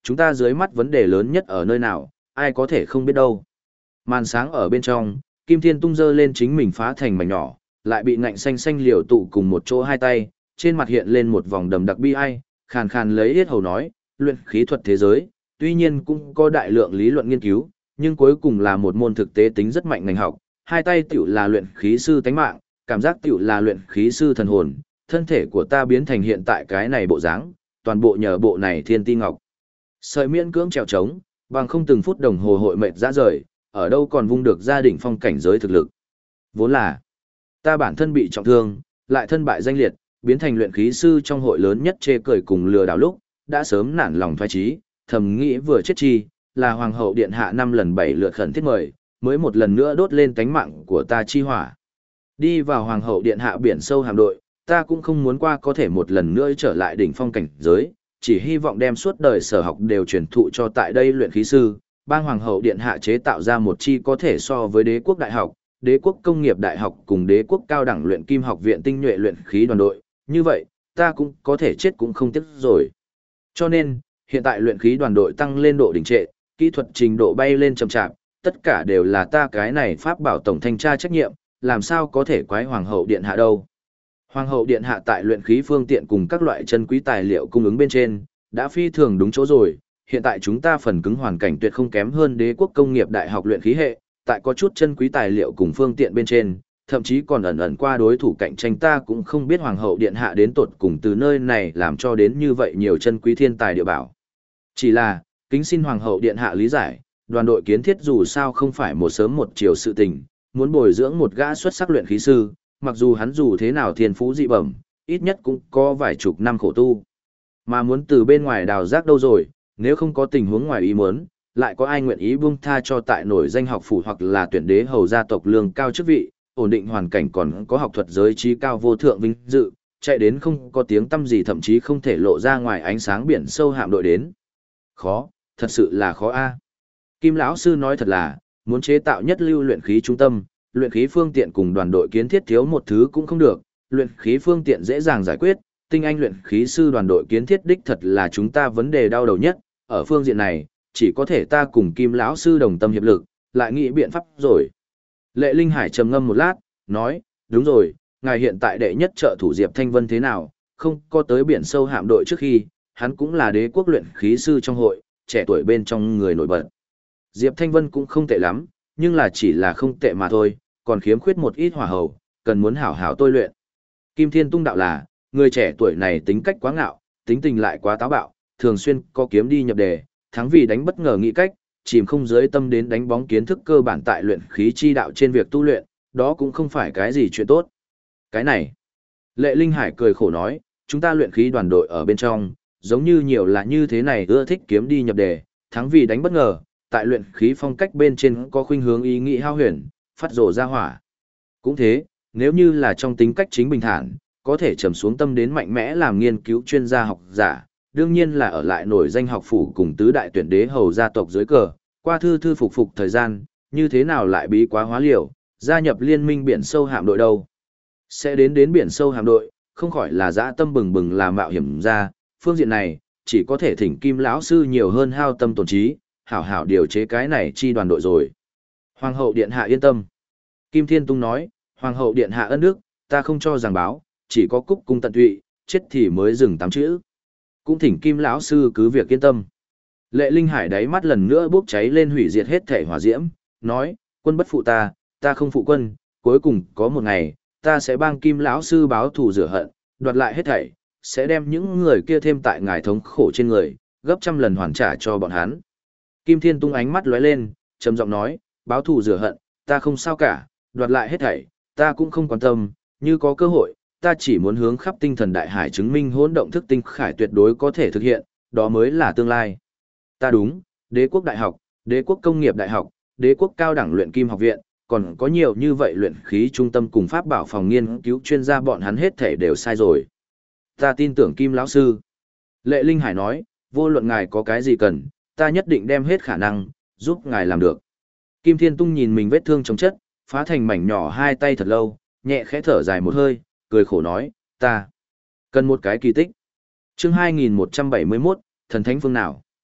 Speaker 1: chúng ta dưới mắt vấn đề lớn nhất ở nơi nào, ai có thể không biết đâu. Màn sáng ở bên trong, Kim Thiên Tung giơ lên chính mình phá thành mảnh nhỏ, lại bị ngạnh xanh xanh liều tụ cùng một chỗ hai tay, trên mặt hiện lên một vòng đầm đặc bi ai, khàn khàn lấy yết hầu nói, luyện khí thuật thế giới, tuy nhiên cũng có đại lượng lý luận nghiên cứu, nhưng cuối cùng là một môn thực tế tính rất mạnh ngành học, hai tay tiểu là luyện khí sư tánh mạng, cảm giác tiểu là luyện khí sư thần hồn, thân thể của ta biến thành hiện tại cái này bộ dáng, toàn bộ nhờ bộ này thiên ti ngọc. Sợi miễn cưỡng trèo trống, bằng không từng phút đồng hồ hội mệt ra rời, ở đâu còn vung được gia đình phong cảnh giới thực lực. Vốn là, ta bản thân bị trọng thương, lại thân bại danh liệt, biến thành luyện khí sư trong hội lớn nhất chê cười cùng lừa đảo lúc, đã sớm nản lòng thoái chí, thầm nghĩ vừa chết chi, là hoàng hậu điện hạ 5 lần 7 lượt khẩn thiết mời, mới một lần nữa đốt lên cánh mạng của ta chi hỏa. Đi vào hoàng hậu điện hạ biển sâu hạm đội, ta cũng không muốn qua có thể một lần nữa trở lại đỉnh phong cảnh giới, chỉ hy vọng đem suốt đời sở học đều truyền thụ cho tại đây luyện khí sư, bang hoàng hậu điện hạ chế tạo ra một chi có thể so với đế quốc đại học, đế quốc công nghiệp đại học cùng đế quốc cao đẳng luyện kim học viện tinh nhuệ luyện khí đoàn đội, như vậy, ta cũng có thể chết cũng không tiếc rồi. Cho nên, hiện tại luyện khí đoàn đội tăng lên độ đỉnh trệ, kỹ thuật trình độ bay lên chậm chạp, tất cả đều là ta cái này pháp bảo tổng thanh tra trách nhiệm, làm sao có thể quái hoàng hậu điện hạ đâu. Hoàng hậu điện hạ tại luyện khí phương tiện cùng các loại chân quý tài liệu cung ứng bên trên, đã phi thường đúng chỗ rồi, hiện tại chúng ta phần cứng hoàn cảnh tuyệt không kém hơn đế quốc công nghiệp đại học luyện khí hệ, tại có chút chân quý tài liệu cùng phương tiện bên trên, thậm chí còn ẩn ẩn qua đối thủ cạnh tranh ta cũng không biết hoàng hậu điện hạ đến tột cùng từ nơi này làm cho đến như vậy nhiều chân quý thiên tài địa bảo. Chỉ là, kính xin hoàng hậu điện hạ lý giải, đoàn đội kiến thiết dù sao không phải một sớm một chiều sự tình, muốn bồi dưỡng một gã xuất sắc luyện khí sư, mặc dù hắn dù thế nào thiên phú dị bẩm, ít nhất cũng có vài chục năm khổ tu. Mà muốn từ bên ngoài đào rác đâu rồi, nếu không có tình huống ngoài ý muốn, lại có ai nguyện ý buông tha cho tại nổi danh học phủ hoặc là tuyển đế hầu gia tộc lương cao chức vị, ổn định hoàn cảnh còn có học thuật giới trí cao vô thượng vinh dự, chạy đến không có tiếng tăm gì thậm chí không thể lộ ra ngoài ánh sáng biển sâu hạm đội đến. Khó, thật sự là khó a. Kim lão sư nói thật là, muốn chế tạo nhất lưu luyện khí trung tâm, luyện khí phương tiện cùng đoàn đội kiến thiết thiếu một thứ cũng không được, luyện khí phương tiện dễ dàng giải quyết, tinh anh luyện khí sư đoàn đội kiến thiết đích thật là chúng ta vấn đề đau đầu nhất, ở phương diện này, chỉ có thể ta cùng Kim lão sư đồng tâm hiệp lực, lại nghĩ biện pháp rồi. Lệ Linh Hải trầm ngâm một lát, nói, đúng rồi, ngài hiện tại đệ nhất trợ thủ Diệp Thanh Vân thế nào, không có tới biển sâu hạm đội trước khi, hắn cũng là đế quốc luyện khí sư trong hội, trẻ tuổi bên trong người nổi bật. Diệp Thanh Vân cũng không tệ lắm, nhưng là chỉ là không tệ mà thôi, còn khiếm khuyết một ít hỏa hầu, cần muốn hảo hảo tôi luyện. Kim Thiên Tung đạo là, người trẻ tuổi này tính cách quá ngạo, tính tình lại quá táo bạo, thường xuyên có kiếm đi nhập đề, thắng vì đánh bất ngờ nghĩ cách, chìm không dưới tâm đến đánh bóng kiến thức cơ bản tại luyện khí chi đạo trên việc tu luyện, đó cũng không phải cái gì chuyện tốt. Cái này, Lệ Linh Hải cười khổ nói, chúng ta luyện khí đoàn đội ở bên trong, giống như nhiều là như thế này ưa thích kiếm đi nhập đề, thắng vì đánh bất ngờ, tại luyện khí phong cách bên trên có khuynh hướng ý nghĩ hao huyền, phát rồ ra hỏa. Cũng thế, nếu như là trong tính cách chính bình thản, có thể trầm xuống tâm đến mạnh mẽ làm nghiên cứu chuyên gia học giả, đương nhiên là ở lại nổi danh học phủ cùng tứ đại tuyển đế hầu gia tộc dưới cờ, qua thư thư phục phục thời gian, như thế nào lại bí quá hóa liều, gia nhập liên minh biển sâu hạm đội đâu. Sẽ đến biển sâu hạm đội, không khỏi là dã tâm bừng bừng làm mạo hiểm ra, phương diện này, chỉ có thể thỉnh Kim lão sư nhiều hơn hao tâm tổn trí, hảo hảo điều chế cái này chi đoàn đội rồi. Hoàng hậu điện hạ yên tâm. Kim Thiên Tung nói, Hoàng hậu điện hạ ân đức, ta không cho giảng báo, chỉ có cúc cung tận tụy, chết thì mới dừng 8 chữ. Cũng thỉnh Kim lão sư cứ việc yên tâm. Lệ Linh Hải đáy mắt lần nữa bốc cháy lên hủy diệt hết thể hỏa diễm, nói, quân bất phụ ta, ta không phụ quân, cuối cùng có một ngày, ta sẽ bang Kim lão sư báo thù rửa hận, đoạt lại hết thảy, sẽ đem những người kia thêm tại ngài thống khổ trên người, gấp trăm lần hoàn trả cho bọn hắn. Kim Thiên Tung ánh mắt lóe lên, trầm giọng nói, báo thù rửa hận, ta không sao cả, đoạt lại hết thảy, ta cũng không quan tâm, như có cơ hội, ta chỉ muốn hướng khắp tinh thần đại hải chứng minh hỗn động thức tinh khải tuyệt đối có thể thực hiện, đó mới là tương lai. Ta đúng, đế quốc đại học, đế quốc công nghiệp đại học, đế quốc cao đẳng luyện kim học viện, còn có nhiều như vậy luyện khí trung tâm cùng pháp bảo phòng nghiên cứu chuyên gia bọn hắn hết thể đều sai rồi. Ta tin tưởng Kim lão sư. Lệ Linh Hải nói, vô luận ngài có cái gì cần, ta nhất định đem hết khả năng, giúp ngài làm được. Kim Thiên Tung nhìn mình vết thương chống chất, phá thành mảnh nhỏ hai tay thật lâu, nhẹ khẽ thở dài một hơi, cười khổ nói, ta cần một cái kỳ tích. Chương 2171, thần thánh phương nào?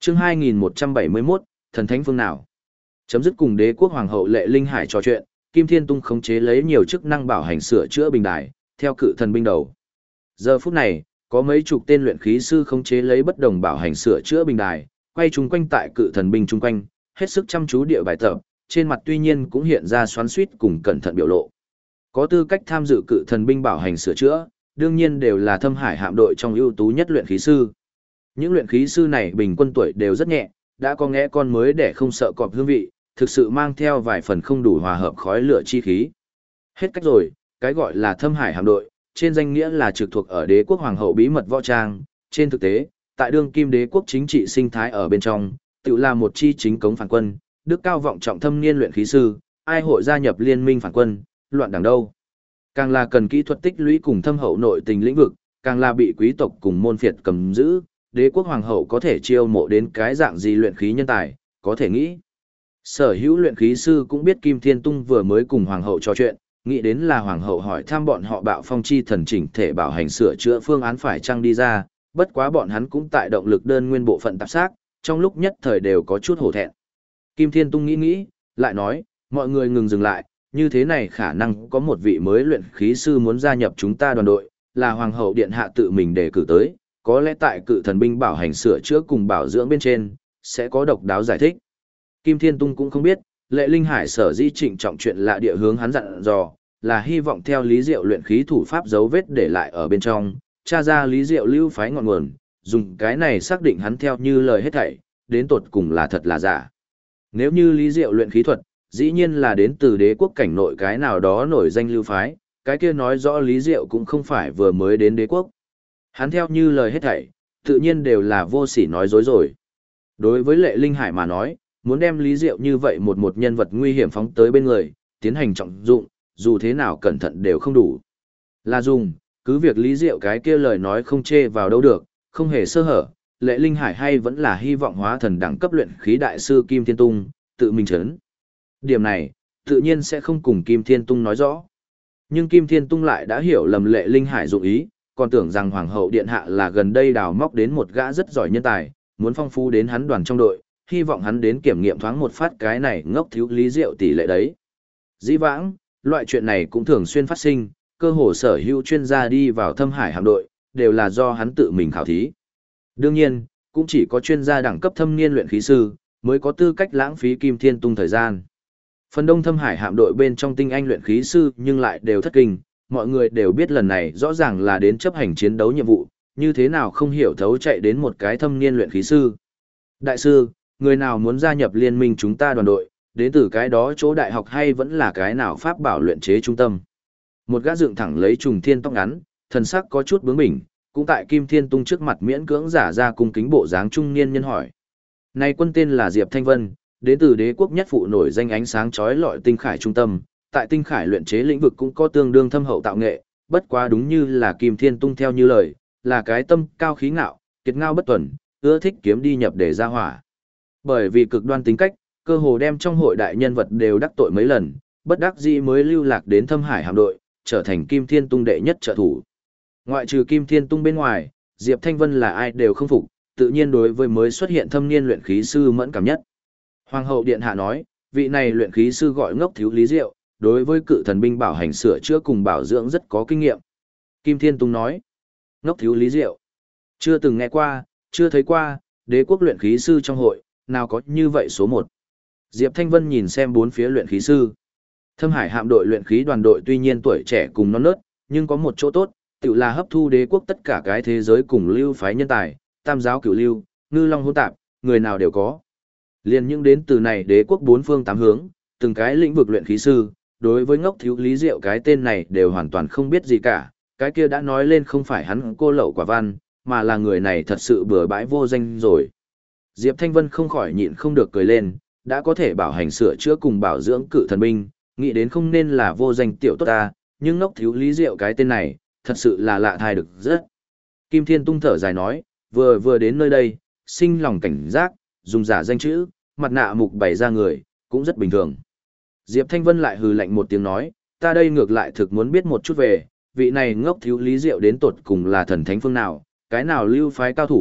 Speaker 2: Chương 2171, thần thánh phương nào? Chấm dứt cùng đế quốc hoàng hậu Lệ Linh Hải trò chuyện, Kim Thiên Tung khống chế lấy nhiều chức năng bảo hành sửa chữa bình đài, theo cự thần binh đầu. Giờ phút này, có mấy chục tên luyện khí sư khống chế lấy bất đồng bảo hành sửa chữa bình đài, quay chung quanh tại cự thần binh chung quanh, hết sức chăm chú địa bài tập, trên mặt tuy nhiên cũng hiện ra xoắn xuýt cùng cẩn thận biểu lộ. Có tư cách tham dự cự thần binh bảo hành sửa chữa, đương nhiên đều là Thâm Hải hạm đội trong ưu tú nhất luyện khí sư. Những luyện khí sư này bình quân tuổi đều rất nhẹ, đã có nghe con mới để không sợ cọp hương vị, thực sự mang theo vài phần không đủ hòa hợp khói lửa chi khí. Hết cách rồi, cái gọi là Thâm Hải hạm đội, trên danh nghĩa là trực thuộc ở đế quốc hoàng hậu bí mật võ trang, trên thực tế, tại đương kim đế quốc chính trị sinh thái ở bên trong, tự là một chi chính cống phản quân, đức cao vọng trọng thâm niên luyện khí sư, ai hội gia nhập liên minh phản quân, loạn đảng đâu. Càng là cần kỹ thuật tích lũy cùng thâm hậu nội tình lĩnh vực, càng là bị quý tộc cùng môn phiệt cầm giữ, đế quốc hoàng hậu có thể chiêu mộ đến cái dạng gì luyện khí nhân tài, có thể nghĩ. Sở hữu luyện khí sư cũng biết Kim Thiên Tung vừa mới cùng hoàng hậu trò chuyện, nghĩ đến là hoàng hậu hỏi thăm bọn họ bạo phong chi thần chỉnh thể bảo hành sửa chữa phương án phải chăng đi ra, bất quá bọn hắn cũng tại động lực đơn nguyên bộ phận tạp xác, trong lúc nhất thời đều có chút hổ thẹn. Kim Thiên Tung nghĩ, lại nói, mọi người ngừng dừng lại, như thế này khả năng có một vị mới luyện khí sư muốn gia nhập chúng ta đoàn đội, là hoàng hậu điện hạ tự mình đề cử tới, có lẽ tại cự thần binh bảo hành sửa chữa cùng bảo dưỡng bên trên, sẽ có độc đáo giải thích. Kim Thiên Tung cũng không biết, Lệ Linh Hải sở dĩ trịnh trọng chuyện lạ địa hướng hắn dặn dò, là hy vọng theo Lý Diệu luyện khí thủ pháp dấu vết để lại ở bên trong, tra ra Lý Diệu lưu phái ngọn nguồn, dùng cái này xác định hắn theo như lời hết thảy, đến tột cùng là thật là giả. Nếu như Lý Diệu luyện khí thuật, dĩ nhiên là đến từ đế quốc cảnh nội cái nào đó nổi danh lưu phái, cái kia nói rõ Lý Diệu cũng không phải vừa mới đến đế quốc. Hắn theo như lời hết thảy, tự nhiên đều là vô sỉ nói dối rồi. Đối với Lệ Linh Hải mà nói, muốn đem Lý Diệu như vậy một nhân vật nguy hiểm phóng tới bên người, tiến hành trọng dụng, dù thế nào cẩn thận đều không đủ. Là dùng, cứ việc Lý Diệu cái kia lời nói không chê vào đâu được, không hề sơ hở, Lệ Linh Hải hay vẫn là hy vọng hóa thần đẳng cấp luyện khí đại sư Kim Thiên Tung, tự mình chấn. Điểm này, tự nhiên sẽ không cùng Kim Thiên Tung nói rõ. Nhưng Kim Thiên Tung lại đã hiểu lầm Lệ Linh Hải dụng ý, còn tưởng rằng Hoàng hậu Điện Hạ là gần đây đào móc đến một gã rất giỏi nhân tài, muốn phong phú đến hắn đoàn trong đội, hy vọng hắn đến kiểm nghiệm thoáng một phát cái này ngốc thiếu Lý Diệu tỷ lệ đấy. Dĩ vãng, loại chuyện này cũng thường xuyên phát sinh, cơ hồ sở hữu chuyên gia đi vào Thâm Hải hạm đội, đều là do hắn tự mình khảo thí. Đương nhiên, cũng chỉ có chuyên gia đẳng cấp thâm niên luyện khí sư, mới có tư cách lãng phí Kim Thiên Tung thời gian. Phần đông Thâm Hải hạm đội bên trong tinh anh luyện khí sư nhưng lại đều thất kinh, mọi người đều biết lần này rõ ràng là đến chấp hành chiến đấu nhiệm vụ, như thế nào không hiểu thấu chạy đến một cái thâm niên luyện khí sư. Đại sư, người nào muốn gia nhập liên minh chúng ta đoàn đội, đến từ cái đó chỗ đại học hay vẫn là cái nào pháp bảo luyện chế trung tâm. Một gã dựng thẳng lấy trùng thiên tóc ngắn, thần sắc có chút bướng bỉnh, cũng tại Kim Thiên Tung trước mặt miễn cưỡng giả ra cung kính bộ dáng trung niên nhân hỏi. Này quân tên là Diệp Thanh Vân, đến từ đế quốc nhất phụ nổi danh ánh sáng chói lọi tinh khải trung tâm, tại tinh khải luyện chế lĩnh vực cũng có tương đương thâm hậu tạo nghệ, bất quá đúng như là Kim Thiên Tung theo như lời, là cái tâm cao khí ngạo, kiệt ngao bất tuần, ưa thích kiếm đi nhập để ra hỏa. Bởi vì cực đoan tính cách, cơ hồ đem trong hội đại nhân vật đều đắc tội mấy lần, bất đắc dĩ mới lưu lạc đến Thâm Hải hạm đội, trở thành Kim Thiên Tung đệ nhất trợ thủ. Ngoại trừ Kim Thiên Tung bên ngoài, Diệp Thanh Vân là ai đều không phục, tự nhiên đối với mới xuất hiện thâm niên luyện khí sư mẫn cảm nhất. Hoàng hậu điện hạ nói, vị này luyện khí sư gọi ngốc thiếu Lý Diệu, đối với cự thần binh bảo hành sửa chữa cùng bảo dưỡng rất có kinh nghiệm. Kim Thiên Tung nói, ngốc thiếu Lý Diệu, chưa từng nghe qua, chưa thấy qua, đế quốc luyện khí sư trong hội, nào có như vậy số một. Diệp Thanh Vân nhìn xem bốn phía luyện khí sư. Thâm Hải hạm đội luyện khí đoàn đội tuy nhiên tuổi trẻ cùng non nớt, nhưng có một chỗ tốt, tự là hấp thu đế quốc tất cả cái thế giới cùng lưu phái nhân tài, tam giáo cửu lưu, ngư long hỗn tạp, người nào đều có. Liên những đến từ này đế quốc bốn phương tám hướng, từng cái lĩnh vực luyện khí sư, đối với ngốc thiếu Lý Diệu cái tên này đều hoàn toàn không biết gì cả, cái kia đã nói lên không phải hắn cô lậu quả văn, mà là người này thật sự bừa bãi vô danh rồi. Diệp Thanh Vân không khỏi nhịn không được cười lên, đã có thể bảo hành sửa chữa cùng bảo dưỡng cự thần binh, nghĩ đến không nên là vô danh tiểu tốt ta, nhưng ngốc thiếu Lý Diệu cái tên này, thật sự là lạ thai được rất. Kim Thiên Tung thở dài nói, vừa đến nơi đây, sinh lòng cảnh giác, dùng giả danh chữ, mặt nạ mục bày ra người, cũng rất bình thường. Diệp Thanh Vân lại hừ lạnh một tiếng nói, ta đây ngược lại thực muốn biết một chút về, vị này ngốc thiếu Lý Diệu đến tột cùng là thần thánh phương nào, cái nào lưu phái cao thủ,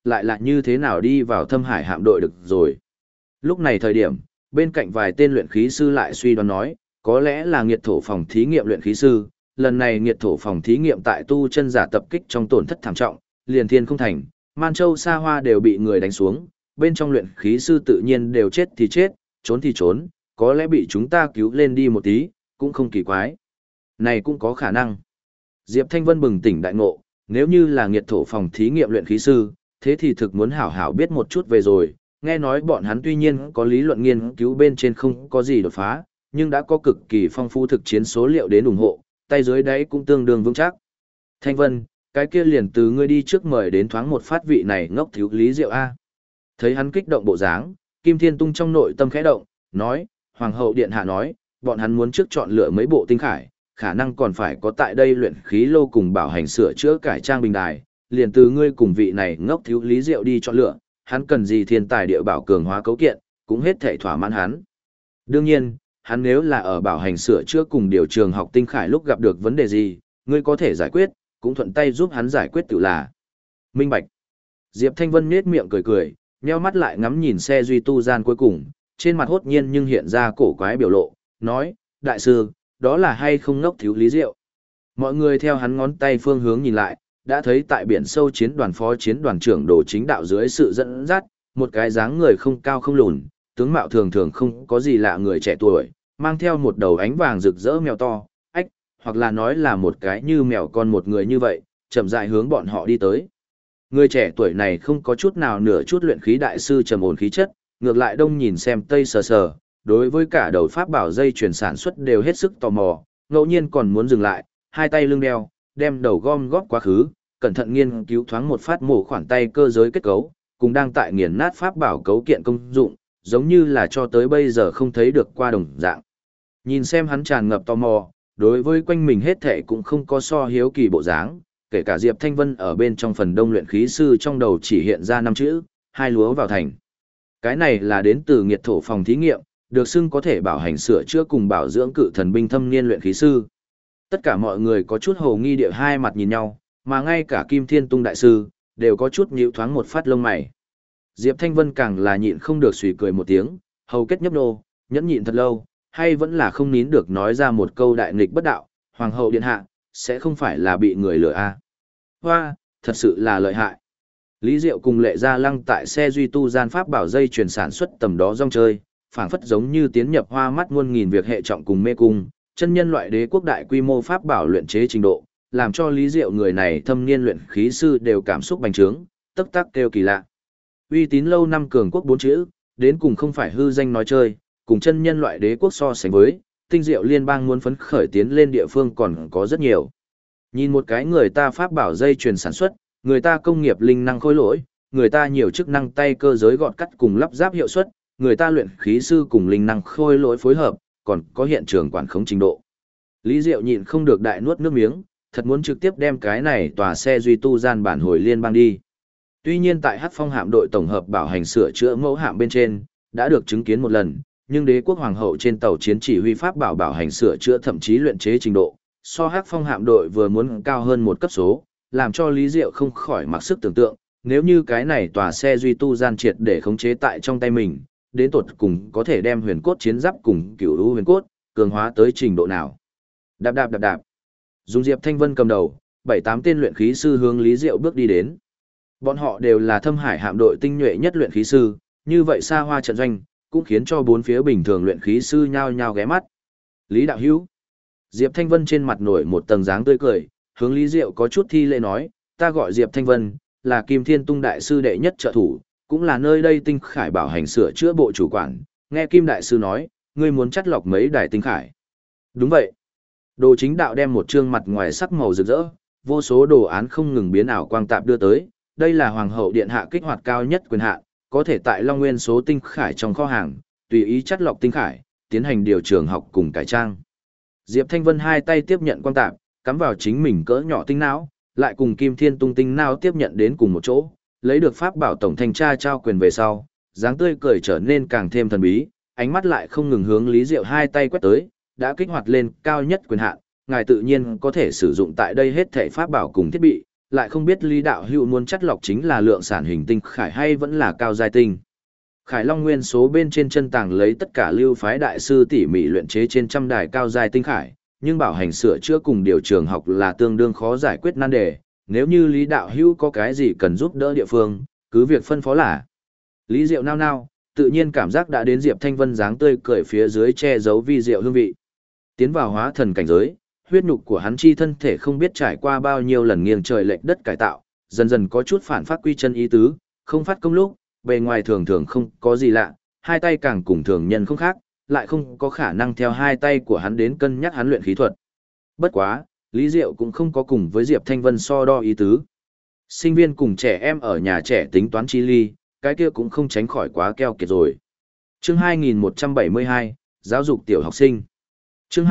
Speaker 1: lại là như thế nào đi vào Thâm Hải hạm đội được rồi. Lúc này thời điểm, bên cạnh vài tên luyện khí sư lại suy đoán nói, có lẽ là nghiệt thổ phòng thí nghiệm luyện khí sư, lần này nghiệt thổ phòng thí nghiệm tại tu chân giả tập kích trong tổn thất thảm trọng, liền thiên không thành, Man Châu Sa Hoa đều bị người đánh xuống, bên trong luyện khí sư tự nhiên đều chết thì chết, trốn thì trốn, có lẽ bị chúng ta cứu lên đi một tí, cũng không kỳ quái. Này cũng có khả năng. Diệp Thanh Vân bừng tỉnh đại ngộ, nếu như là nghiệt thổ phòng thí nghiệm luyện khí sư, thế thì thực muốn hảo hảo biết một chút về rồi, nghe nói bọn hắn tuy nhiên có lý luận nghiên cứu bên trên không có gì đột phá, nhưng đã có cực kỳ phong phú thực chiến số liệu đến ủng hộ, tay dưới đáy cũng tương đương vững chắc. Thanh Vân, cái kia liền từ ngươi đi trước mời đến thoáng một phát vị này ngốc thiếu Lý Diệu A. Thấy hắn kích động bộ dáng, Kim Thiên Tung trong nội tâm khẽ động, nói, Hoàng hậu điện hạ nói, bọn hắn muốn trước chọn lựa mấy bộ tinh khải, khả năng còn phải có tại đây luyện khí lô cùng bảo hành sửa chữa cải trang bình đài, liền từ ngươi cùng vị này ngốc thiếu Lý Diệu đi chọn lựa, hắn cần gì thiên tài địa bảo cường hóa cấu kiện, cũng hết thể thỏa mãn hắn. Đương nhiên, hắn nếu là ở bảo hành sửa chữa cùng điều trường học tinh khải lúc gặp được vấn đề gì, ngươi có thể giải quyết, cũng thuận tay giúp hắn giải quyết tự là. Minh Bạch. Diệp Thanh Vân nhếch miệng cười cười, nheo mắt lại ngắm nhìn xe duy tu gian cuối cùng, trên mặt hốt nhiên nhưng hiện ra cổ quái biểu lộ, nói, đại sư, đó là hay không ngốc thiếu Lý Diệu. Mọi người theo hắn ngón tay phương hướng nhìn lại, đã thấy tại biển sâu chiến đoàn phó chiến đoàn trưởng Đồ Chính Đạo dưới sự dẫn dắt, một cái dáng người không cao không lùn, tướng mạo thường thường không có gì lạ người trẻ tuổi, mang theo một đầu ánh vàng rực rỡ mèo to, ách, hoặc là nói là một cái như mèo con một người như vậy, chậm rãi hướng bọn họ đi tới. Người trẻ tuổi này không có chút nào nửa chút luyện khí đại sư trầm ổn khí chất, ngược lại đông nhìn xem tây sờ sờ, đối với cả đầu pháp bảo dây chuyển sản xuất đều hết sức tò mò, ngẫu nhiên còn muốn dừng lại, hai tay lưng đeo, đem đầu gom góp quá khứ, cẩn thận nghiên cứu thoáng một phát mổ khoản tay cơ giới kết cấu, cùng đang tại nghiền nát pháp bảo cấu kiện công dụng, giống như là cho tới bây giờ không thấy được qua đồng dạng. Nhìn xem hắn tràn ngập tò mò, đối với quanh mình hết thảy cũng không có so hiếu kỳ bộ dáng, kể cả Diệp Thanh Vân ở bên trong phần đông luyện khí sư trong đầu chỉ hiện ra 5 chữ, hai lúa vào thành. Cái này là đến từ nghiệt thổ phòng thí nghiệm, được xưng có thể bảo hành sửa chữa cùng bảo dưỡng cự thần binh thâm niên luyện khí sư. Tất cả mọi người có chút hồ nghi địa hai mặt nhìn nhau, mà ngay cả Kim Thiên Tung đại sư đều có chút nhíu thoáng một phát lông mày. Diệp Thanh Vân càng là nhịn không được suy cười một tiếng, hầu kết nhấp nô, nhẫn nhịn thật lâu, hay vẫn là không nín được nói ra một câu đại nghịch bất đạo, Hoàng hậu điện hạ, sẽ không phải là bị người lừa à. Hoa, thật sự là lợi hại. Lý Diệu cùng Lệ Gia Lăng tại xe duy tu gian pháp bảo dây chuyển sản xuất tầm đó rong chơi, phảng phất giống như tiến nhập hoa mắt muôn nghìn việc hệ trọng cùng mê cung, chân nhân loại đế quốc đại quy mô pháp bảo luyện chế trình độ, làm cho Lý Diệu người này thâm niên luyện khí sư đều cảm xúc bành trướng, tức tắc kêu kỳ lạ. Uy tín lâu năm cường quốc 4 chữ, đến cùng không phải hư danh nói chơi, cùng chân nhân loại đế quốc so sánh với, tinh diệu liên bang muốn phấn khởi tiến lên địa phương còn có rất nhiều. Nhìn một cái người ta pháp bảo dây chuyền sản xuất, người ta công nghiệp linh năng khối lỗi, người ta nhiều chức năng tay cơ giới gọt cắt cùng lắp ráp hiệu suất, người ta luyện khí sư cùng linh năng khôi lỗi phối hợp, còn có hiện trường quản khống trình độ. Lý Diệu nhịn không được đại nuốt nước miếng, thật muốn trực tiếp đem cái này tòa xe duy tu gian bản hồi liên bang đi. Tuy nhiên tại Hắc Phong hạm đội tổng hợp bảo hành sửa chữa mẫu hạm bên trên, đã được chứng kiến một lần, nhưng đế quốc hoàng hậu trên tàu chiến chỉ huy pháp bảo hành sửa chữa thậm chí luyện chế trình độ, so Hắc Phong hạm đội vừa muốn cao hơn một cấp số, làm cho Lý Diệu không khỏi mặc sức tưởng tượng, nếu như cái này tòa xe duy tu gian triệt để khống chế tại trong tay mình, đến tột cùng có thể đem huyền cốt chiến giáp cùng cửu u huyền cốt cường hóa tới trình độ nào. Đạp đạp đạp đạp. Dùng Diệp Thanh Vân cầm đầu, 7-8 tên luyện khí sư hướng Lý Diệu bước đi đến. Bọn họ đều là Thâm Hải hạm đội tinh nhuệ nhất luyện khí sư, như vậy xa hoa trận doanh, cũng khiến cho bốn phía bình thường luyện khí sư nhao nhao ghé mắt. Lý đạo hữu. Diệp Thanh Vân trên mặt nổi một tầng dáng tươi cười, hướng Lý Diệu có chút thi lễ nói, ta gọi Diệp Thanh Vân, là Kim Thiên Tung đại sư đệ nhất trợ thủ, cũng là nơi đây tinh khải bảo hành sửa chữa bộ chủ quản, nghe Kim đại sư nói, ngươi muốn chắt lọc mấy đài tinh khải. Đúng vậy. Đồ Chính Đạo đem một trương mặt ngoài sắc màu rực rỡ, vô số đồ án không ngừng biến ảo quang tạp đưa tới, đây là hoàng hậu điện hạ kích hoạt cao nhất quyền hạn, có thể tại Long Nguyên số tinh khải trong kho hàng, tùy ý chắt lọc tinh khải, tiến hành điều trường học cùng cải trang. Diệp Thanh Vân hai tay tiếp nhận quang tạp, cắm vào chính mình cỡ nhỏ tinh não, lại cùng Kim Thiên Tung tinh não tiếp nhận đến cùng một chỗ, lấy được pháp bảo tổng thanh tra trao quyền về sau, dáng tươi cười trở nên càng thêm thần bí, ánh mắt lại không ngừng hướng Lý Diệu hai tay quét tới, đã kích hoạt lên cao nhất quyền hạn, ngài tự nhiên có thể sử dụng tại đây hết thảy pháp bảo cùng thiết bị, lại không biết Lý đạo hữu muốn chắt lọc chính là lượng sản hình tinh khải hay vẫn là cao giai tinh. Khải Long nguyên số bên trên chân tàng lấy tất cả lưu phái đại sư tỉ mỉ luyện chế trên trăm đài cao giai tinh khải, nhưng bảo hành sửa chữa cùng điều trường học là tương đương khó giải quyết nan đề, nếu như Lý đạo hữu có cái gì cần giúp đỡ địa phương, cứ việc phân phó là. Lý Diệu nao nao, tự nhiên cảm giác đã đến Diệp Thanh Vân dáng tươi cười phía dưới che giấu vi diệu hương vị. Tiến vào hóa thần cảnh giới, huyết nhục của hắn chi thân thể không biết trải qua bao nhiêu lần nghiêng trời lệch đất cải tạo, dần dần có chút phản phát quy chân ý tứ, không phát công lúc, bề ngoài thường thường không có gì lạ, hai tay càng cùng thường nhân không khác, lại không có khả năng theo hai tay của hắn đến cân nhắc hắn luyện khí thuật. Bất quá, Lý Diệu cũng không có cùng với Diệp Thanh Vân so đo ý tứ. Sinh viên cùng trẻ em ở nhà trẻ tính toán chi ly, cái kia cũng không tránh khỏi quá keo kiệt rồi. Chương 2172, giáo dục tiểu học sinh. Chương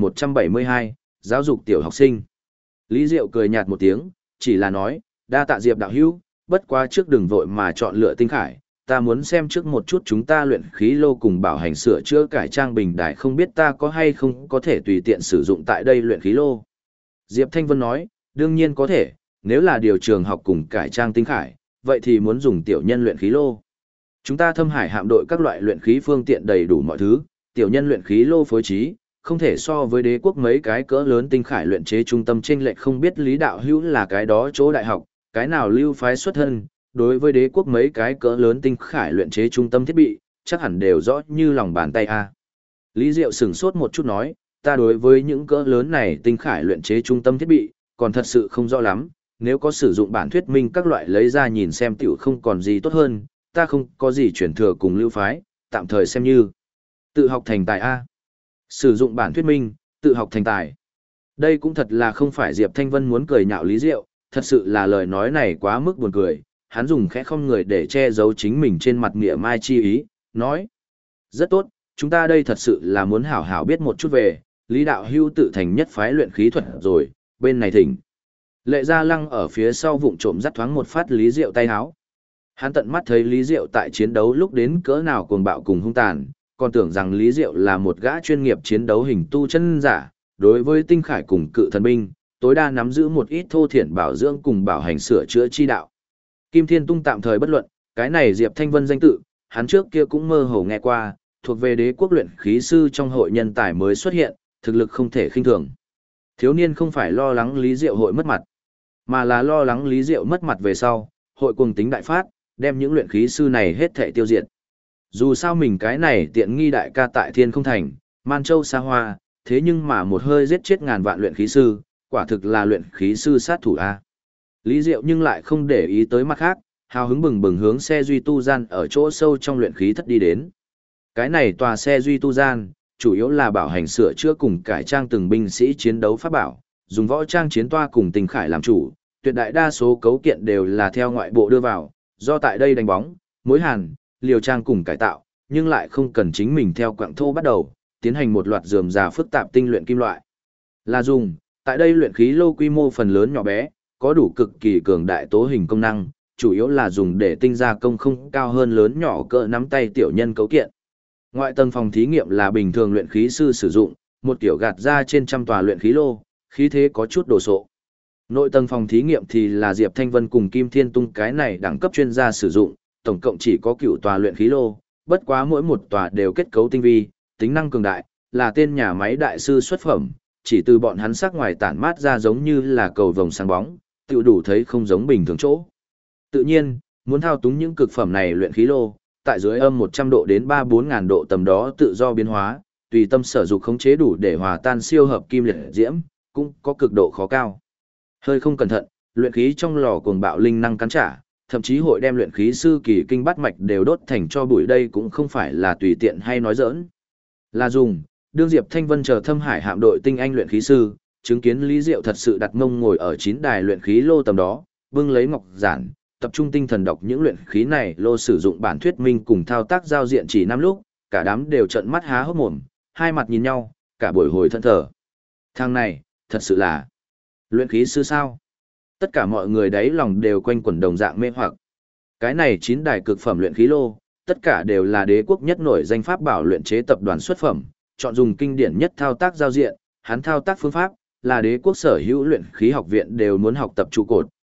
Speaker 1: 2172, giáo dục tiểu học sinh. Lý Diệu cười nhạt một tiếng, chỉ là nói, đa tạ Diệp đạo hữu, bất quá trước đừng vội mà chọn lựa tinh khải, ta muốn xem trước một chút chúng ta luyện khí lô cùng bảo hành sửa chữa cải trang bình đài, không biết ta có hay không có thể tùy tiện sử dụng tại đây luyện khí lô. Diệp Thanh Vân nói, đương nhiên có thể, nếu là điều trường học cùng cải trang tinh khải, vậy thì muốn dùng tiểu nhân luyện khí lô. Chúng ta Thâm Hải hạm đội các loại luyện khí phương tiện đầy đủ mọi thứ, tiểu nhân luyện khí lô phối trí, không thể so với đế quốc mấy cái cỡ lớn tinh khải luyện chế trung tâm chênh lệch, không biết Lý đạo hữu là cái đó chỗ đại học, cái nào lưu phái xuất thân, đối với đế quốc mấy cái cỡ lớn tinh khải luyện chế trung tâm thiết bị, chắc hẳn đều rõ như lòng bàn tay a. Lý Diệu sửng sốt một chút nói, ta đối với những cỡ lớn này tinh khải luyện chế trung tâm thiết bị, còn thật sự không rõ lắm, nếu có sử dụng bản thuyết minh các loại lấy ra nhìn xem tiểu không còn gì tốt hơn, ta không có gì chuyển thừa cùng lưu phái, tạm thời xem như tự học thành tài a. Sử dụng bản thuyết minh, tự học thành tài. Đây cũng thật là không phải Diệp Thanh Vân muốn cười nhạo Lý Diệu, thật sự là lời nói này quá mức buồn cười, hắn dùng khẽ không người để che giấu chính mình trên mặt mỉa mai chi ý, nói. Rất tốt, chúng ta đây thật sự là muốn hảo hảo biết một chút về, Lý đạo hưu tự thành nhất phái luyện khí thuật rồi, bên này thỉnh. Lệ Gia Lăng ở phía sau vụng trộm dắt thoáng một phát Lý Diệu tay háo. Hắn tận mắt thấy Lý Diệu tại chiến đấu lúc đến cỡ nào cuồng bạo cùng hung tàn, còn tưởng rằng Lý Diệu là một gã chuyên nghiệp chiến đấu hình tu chân giả, đối với tinh khải cùng cự thần binh, tối đa nắm giữ một ít thô thiển bảo dưỡng cùng bảo hành sửa chữa chi đạo. Kim Thiên Tung tạm thời bất luận, cái này Diệp Thanh Vân danh tự, hắn trước kia cũng mơ hồ nghe qua, thuộc về đế quốc luyện khí sư trong hội nhân tài mới xuất hiện, thực lực không thể khinh thường. Thiếu niên không phải lo lắng Lý Diệu hội mất mặt, mà là lo lắng Lý Diệu mất mặt về sau, hội cuồng tính đại phát, đem những luyện khí sư này hết thảy tiêu diệt. Dù sao mình cái này tiện nghi đại ca tại Thiên Không Thành, Man Châu xa hoa, thế nhưng mà một hơi giết chết ngàn vạn luyện khí sư, quả thực là luyện khí sư sát thủ a. Lý Diệu nhưng lại không để ý tới mặt khác, hào hứng bừng bừng hướng xe duy tu gian ở chỗ sâu trong luyện khí thất đi đến. Cái này tòa xe duy tu gian, chủ yếu là bảo hành sửa chữa cùng cải trang từng binh sĩ chiến đấu pháp bảo, dùng võ trang chiến toa cùng tinh khải làm chủ, tuyệt đại đa số cấu kiện đều là theo ngoại bộ đưa vào, do tại đây đánh bóng, mối hàn, liều trang cùng cải tạo, nhưng lại không cần chính mình theo quặng thô bắt đầu, tiến hành một loạt rườm rà phức tạp tinh luyện kim loại. Là dùng, tại đây luyện khí lô quy mô phần lớn nhỏ bé, có đủ cực kỳ cường đại tố hình công năng, chủ yếu là dùng để tinh gia công không cao hơn lớn nhỏ cỡ nắm tay tiểu nhân cấu kiện. Ngoại tầng phòng thí nghiệm là bình thường luyện khí sư sử dụng, một kiểu gạt ra trên trăm tòa luyện khí lô, khí thế có chút đồ sộ. Nội tầng phòng thí nghiệm thì là Diệp Thanh Vân cùng Kim Thiên Tung cái này đẳng cấp chuyên gia sử dụng, tổng cộng chỉ có cựu tòa luyện khí lô, bất quá mỗi một tòa đều kết cấu tinh vi, tính năng cường đại, là tên nhà máy đại sư xuất phẩm, chỉ từ bọn hắn sắc ngoài tản mát ra giống như là cầu vồng sáng bóng, tự đủ thấy không giống bình thường chỗ. Tự nhiên, muốn thao túng những cực phẩm này luyện khí lô, tại dưới âm 100 độ đến 3-4 ngàn độ tầm đó tự do biến hóa, tùy tâm sở dục khống chế đủ để hòa tan siêu hợp kim liệt diễm, cũng có cực độ khó cao. Hơi không cẩn thận, luyện khí trong lò cuồng bạo linh năng cắn trả, thậm chí hội đem luyện khí sư kỳ kinh bát mạch đều đốt thành cho bụi, đây cũng không phải là tùy tiện hay nói giỡn. Là dùng, đương Diệp Thanh Vân chờ Thâm Hải hạm đội tinh anh luyện khí sư, chứng kiến Lý Diệu thật sự đặt mông ngồi ở 9 đài luyện khí lô tầm đó, bưng lấy ngọc giản, tập trung tinh thần đọc những luyện khí này lô sử dụng bản thuyết minh cùng thao tác giao diện chỉ năm lúc, cả đám đều trợn mắt há hốc mồm, hai mặt nhìn nhau, cả buổi hồi thẫn thờ. Thằng này, thật sự là luyện khí sư sao? Tất cả mọi người đáy lòng đều quanh quẩn đồng dạng mê hoặc. Cái này 9 đài cực phẩm luyện khí lô, tất cả đều là đế quốc nhất nổi danh pháp bảo luyện chế tập đoàn xuất phẩm, chọn dùng kinh điển nhất thao tác giao diện, hắn thao tác phương pháp, là đế quốc sở hữu luyện khí học viện đều muốn học tập trụ cột,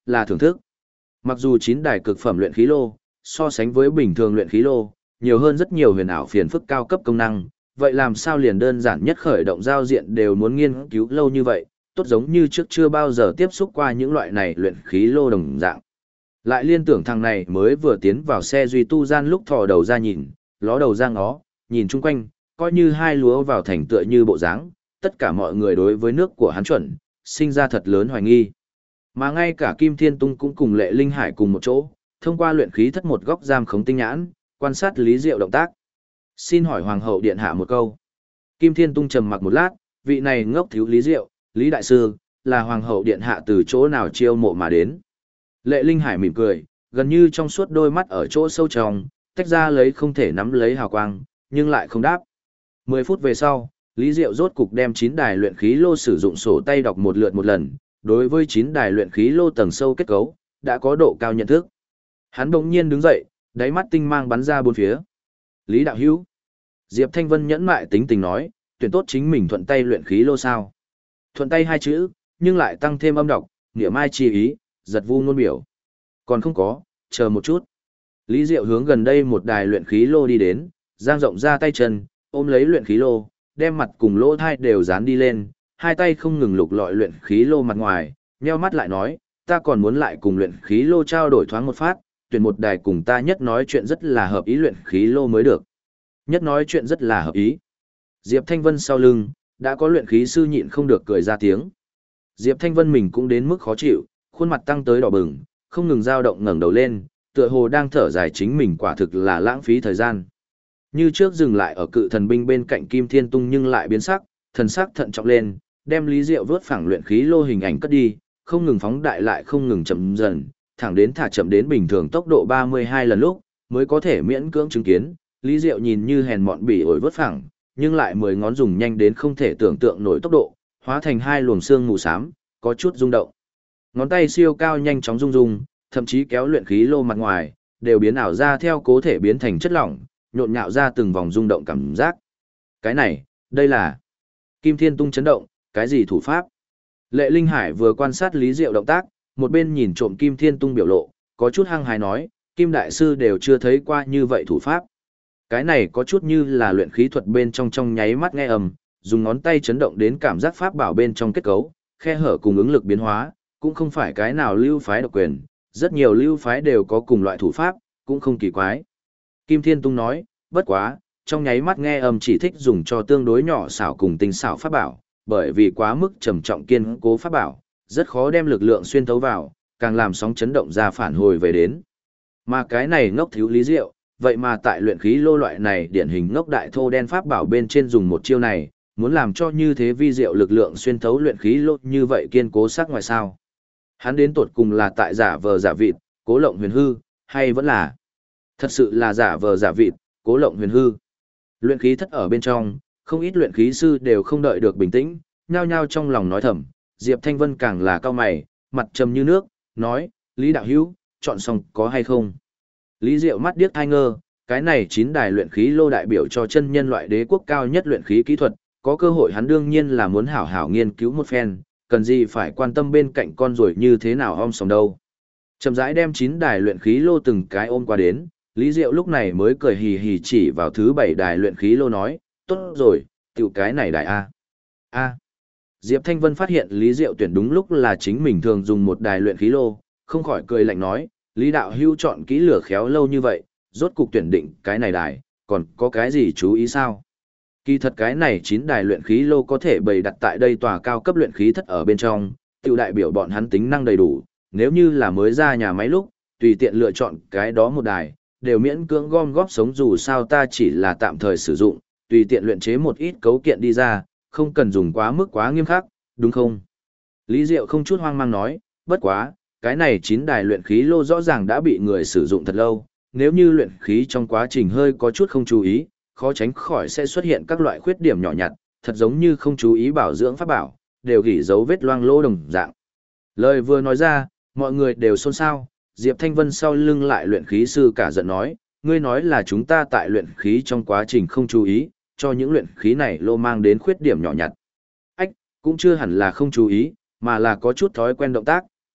Speaker 1: là thưởng thức. Mặc dù 9 đài cực phẩm luyện khí lô, so sánh với bình thường luyện khí lô, nhiều hơn rất nhiều huyền ảo phiền phức cao cấp công năng, vậy làm sao liền đơn giản nhất khởi động giao diện đều muốn nghiên cứu lâu như vậy, tốt giống như trước chưa bao giờ tiếp xúc qua những loại này luyện khí lô đồng dạng. Lại liên tưởng thằng này mới vừa tiến vào xe duy tu gian lúc thò đầu ra nhìn, ló đầu ra ngó, nhìn chung quanh, coi như hai lúa vào thành tựa như bộ dáng, tất cả mọi người đối với nước của hắn chuẩn, sinh ra thật lớn hoài nghi. Mà ngay cả Kim Thiên Tung cũng cùng Lệ Linh Hải cùng một chỗ, thông qua luyện khí thất một góc giam khống tinh nhãn, quan sát Lý Diệu động tác. Xin hỏi Hoàng hậu điện hạ một câu. Kim Thiên Tung trầm mặc một lát, vị này ngốc thiếu Lý Diệu, Lý Đại Sư, là Hoàng hậu điện hạ từ chỗ nào chiêu mộ mà đến. Lệ Linh Hải mỉm cười, gần như trong suốt đôi mắt ở chỗ sâu trong, tách ra lấy không thể nắm lấy hào quang, nhưng lại không đáp. 10 phút về sau, Lý Diệu rốt cục đem 9 đài luyện khí lô sử dụng sổ tay đọc một lượt một lần, đối với 9 đài luyện khí lô tầng sâu kết cấu, đã có độ cao nhận thức. Hắn bỗng nhiên đứng dậy, đáy mắt tinh mang bắn ra bốn phía. Lý đạo hữu. Diệp Thanh Vân nhẫn mại tính tình nói, tuyển tốt chính mình thuận tay luyện khí lô sao. Thuận tay hai chữ, nhưng lại tăng thêm âm đọc, nghĩa mai chi ý, giật vu ngôn biểu. Còn không có, chờ một chút. Lý Diệu hướng gần đây một đài luyện khí lô đi đến, giang rộng ra tay chân, ôm lấy luyện khí lô, đem mặt cùng lỗ thai đều dán đi lên, hai tay không ngừng lục lọi luyện khí lô mặt ngoài, nheo mắt lại nói, ta còn muốn lại cùng luyện khí lô trao đổi thoáng một phát, tuyển một đài cùng ta nhất nói chuyện rất là hợp ý luyện khí lô mới được. Nhất nói chuyện rất là hợp ý. Diệp Thanh Vân sau lưng, đã có luyện khí sư nhịn không được cười ra tiếng. Diệp Thanh Vân mình cũng đến mức khó chịu, khuôn mặt tăng tới đỏ bừng, không ngừng dao động ngẩng đầu lên, tựa hồ đang thở dài chính mình quả thực là lãng phí thời gian. Như trước dừng lại ở cự thần binh bên cạnh Kim Thiên Tung nhưng lại biến sắc, thần sắc thận trọng lên, đem Lý Diệu vớt phẳng luyện khí lô hình ảnh cất đi, không ngừng phóng đại lại không ngừng chậm dần, thẳng đến thả chậm đến bình thường tốc độ 32 lần lúc, mới có thể miễn cưỡng chứng kiến. Lý Diệu nhìn như hèn mọn bỉ ổi vớt phẳng, nhưng lại 10 ngón dùng nhanh đến không thể tưởng tượng nổi tốc độ, hóa thành hai luồng xương mù xám, có chút rung động. Ngón tay siêu cao nhanh chóng rung rung, thậm chí kéo luyện khí lô mặt ngoài, đều biến ảo ra theo cố thể biến thành chất lỏng, nhộn nhạo ra từng vòng rung động cảm giác. Cái này, đây là Kim Thiên Tung chấn động, cái gì thủ pháp? Lệ Linh Hải vừa quan sát Lý Diệu động tác, một bên nhìn trộm Kim Thiên Tung biểu lộ, có chút hăng hái nói, Kim Đại Sư đều chưa thấy qua như vậy thủ pháp. Cái này có chút như là luyện khí thuật bên trong nháy mắt nghe ầm, dùng ngón tay chấn động đến cảm giác pháp bảo bên trong kết cấu, khe hở cùng ứng lực biến hóa, cũng không phải cái nào lưu phái độc quyền, rất nhiều lưu phái đều có cùng loại thủ pháp, cũng không kỳ quái. Kim Thiên Tung nói, bất quá, trong nháy mắt nghe ầm chỉ thích dùng cho tương đối nhỏ xảo cùng tinh xảo pháp bảo, bởi vì quá mức trầm trọng kiên cố pháp bảo, rất khó đem lực lượng xuyên thấu vào, càng làm sóng chấn động ra phản hồi về đến. Mà cái này ngốc thiếu Lý Diệu, vậy mà tại luyện khí lô loại này điển hình ngốc đại thô đen pháp bảo bên trên dùng một chiêu này, muốn làm cho như thế vi diệu lực lượng xuyên thấu luyện khí lô như vậy kiên cố sắc ngoài sao. Hắn đến tột cùng là tại giả vờ giả vịt, cố lộng huyền hư, hay vẫn là thật sự là giả vờ giả vịt, cố lộng huyền hư. Luyện khí thất ở bên trong, không ít luyện khí sư đều không đợi được bình tĩnh, nhao nhao trong lòng nói thầm, Diệp Thanh Vân càng là cao mày, mặt trầm như nước, nói, Lý đạo hữu, chọn xong có hay không? Lý Diệu mắt điếc hai ngơ, cái này 9 đài luyện khí lô đại biểu cho chân nhân loại đế quốc cao nhất luyện khí kỹ thuật, có cơ hội hắn đương nhiên là muốn hảo hảo nghiên cứu một phen, cần gì phải quan tâm bên cạnh con rồi như thế nào om sòm đâu. Chậm rãi đem 9 đài luyện khí lô từng cái ôm qua đến, Lý Diệu lúc này mới cười hì hì chỉ vào thứ 7 đài luyện khí lô nói, tốt rồi, tiểu cái này đài A. A. Diệp Thanh Vân phát hiện Lý Diệu tuyển đúng lúc là chính mình thường dùng một đài luyện khí lô, không khỏi cười lạnh nói, Lý đạo hưu chọn kỹ lửa khéo lâu như vậy, rốt cục tuyển định cái này đài, còn có cái gì chú ý sao? Kỳ thật cái này 9 đài luyện khí lô có thể bày đặt tại đây tòa cao cấp luyện khí thất ở bên trong, tiểu đại biểu bọn hắn tính năng đầy đủ, nếu như là mới ra nhà máy lúc, tùy tiện lựa chọn cái đó một đài, đều miễn cưỡng gom góp sống dù sao ta chỉ là tạm thời sử dụng, tùy tiện luyện chế một ít cấu kiện đi ra, không cần dùng quá mức quá nghiêm khắc, đúng không? Lý Diệu không chút hoang mang nói, bất quá, cái này 9 đài luyện khí lô rõ ràng đã bị người sử dụng thật lâu, nếu như luyện khí trong quá trình hơi có chút không chú ý, khó tránh khỏi sẽ xuất hiện các loại khuyết điểm nhỏ nhặt, thật giống như không chú ý bảo dưỡng pháp bảo, đều ghi dấu vết loang lô đồng dạng. Lời vừa nói ra, mọi người đều xôn xao, Diệp Thanh Vân sau lưng lại luyện khí sư cả giận nói, ngươi nói là chúng ta tại luyện khí trong quá trình không chú ý, cho những luyện khí này lô mang đến khuyết điểm nhỏ nhặt. Ách, cũng chưa hẳn là không chú ý, mà là có chút thói quen động tác,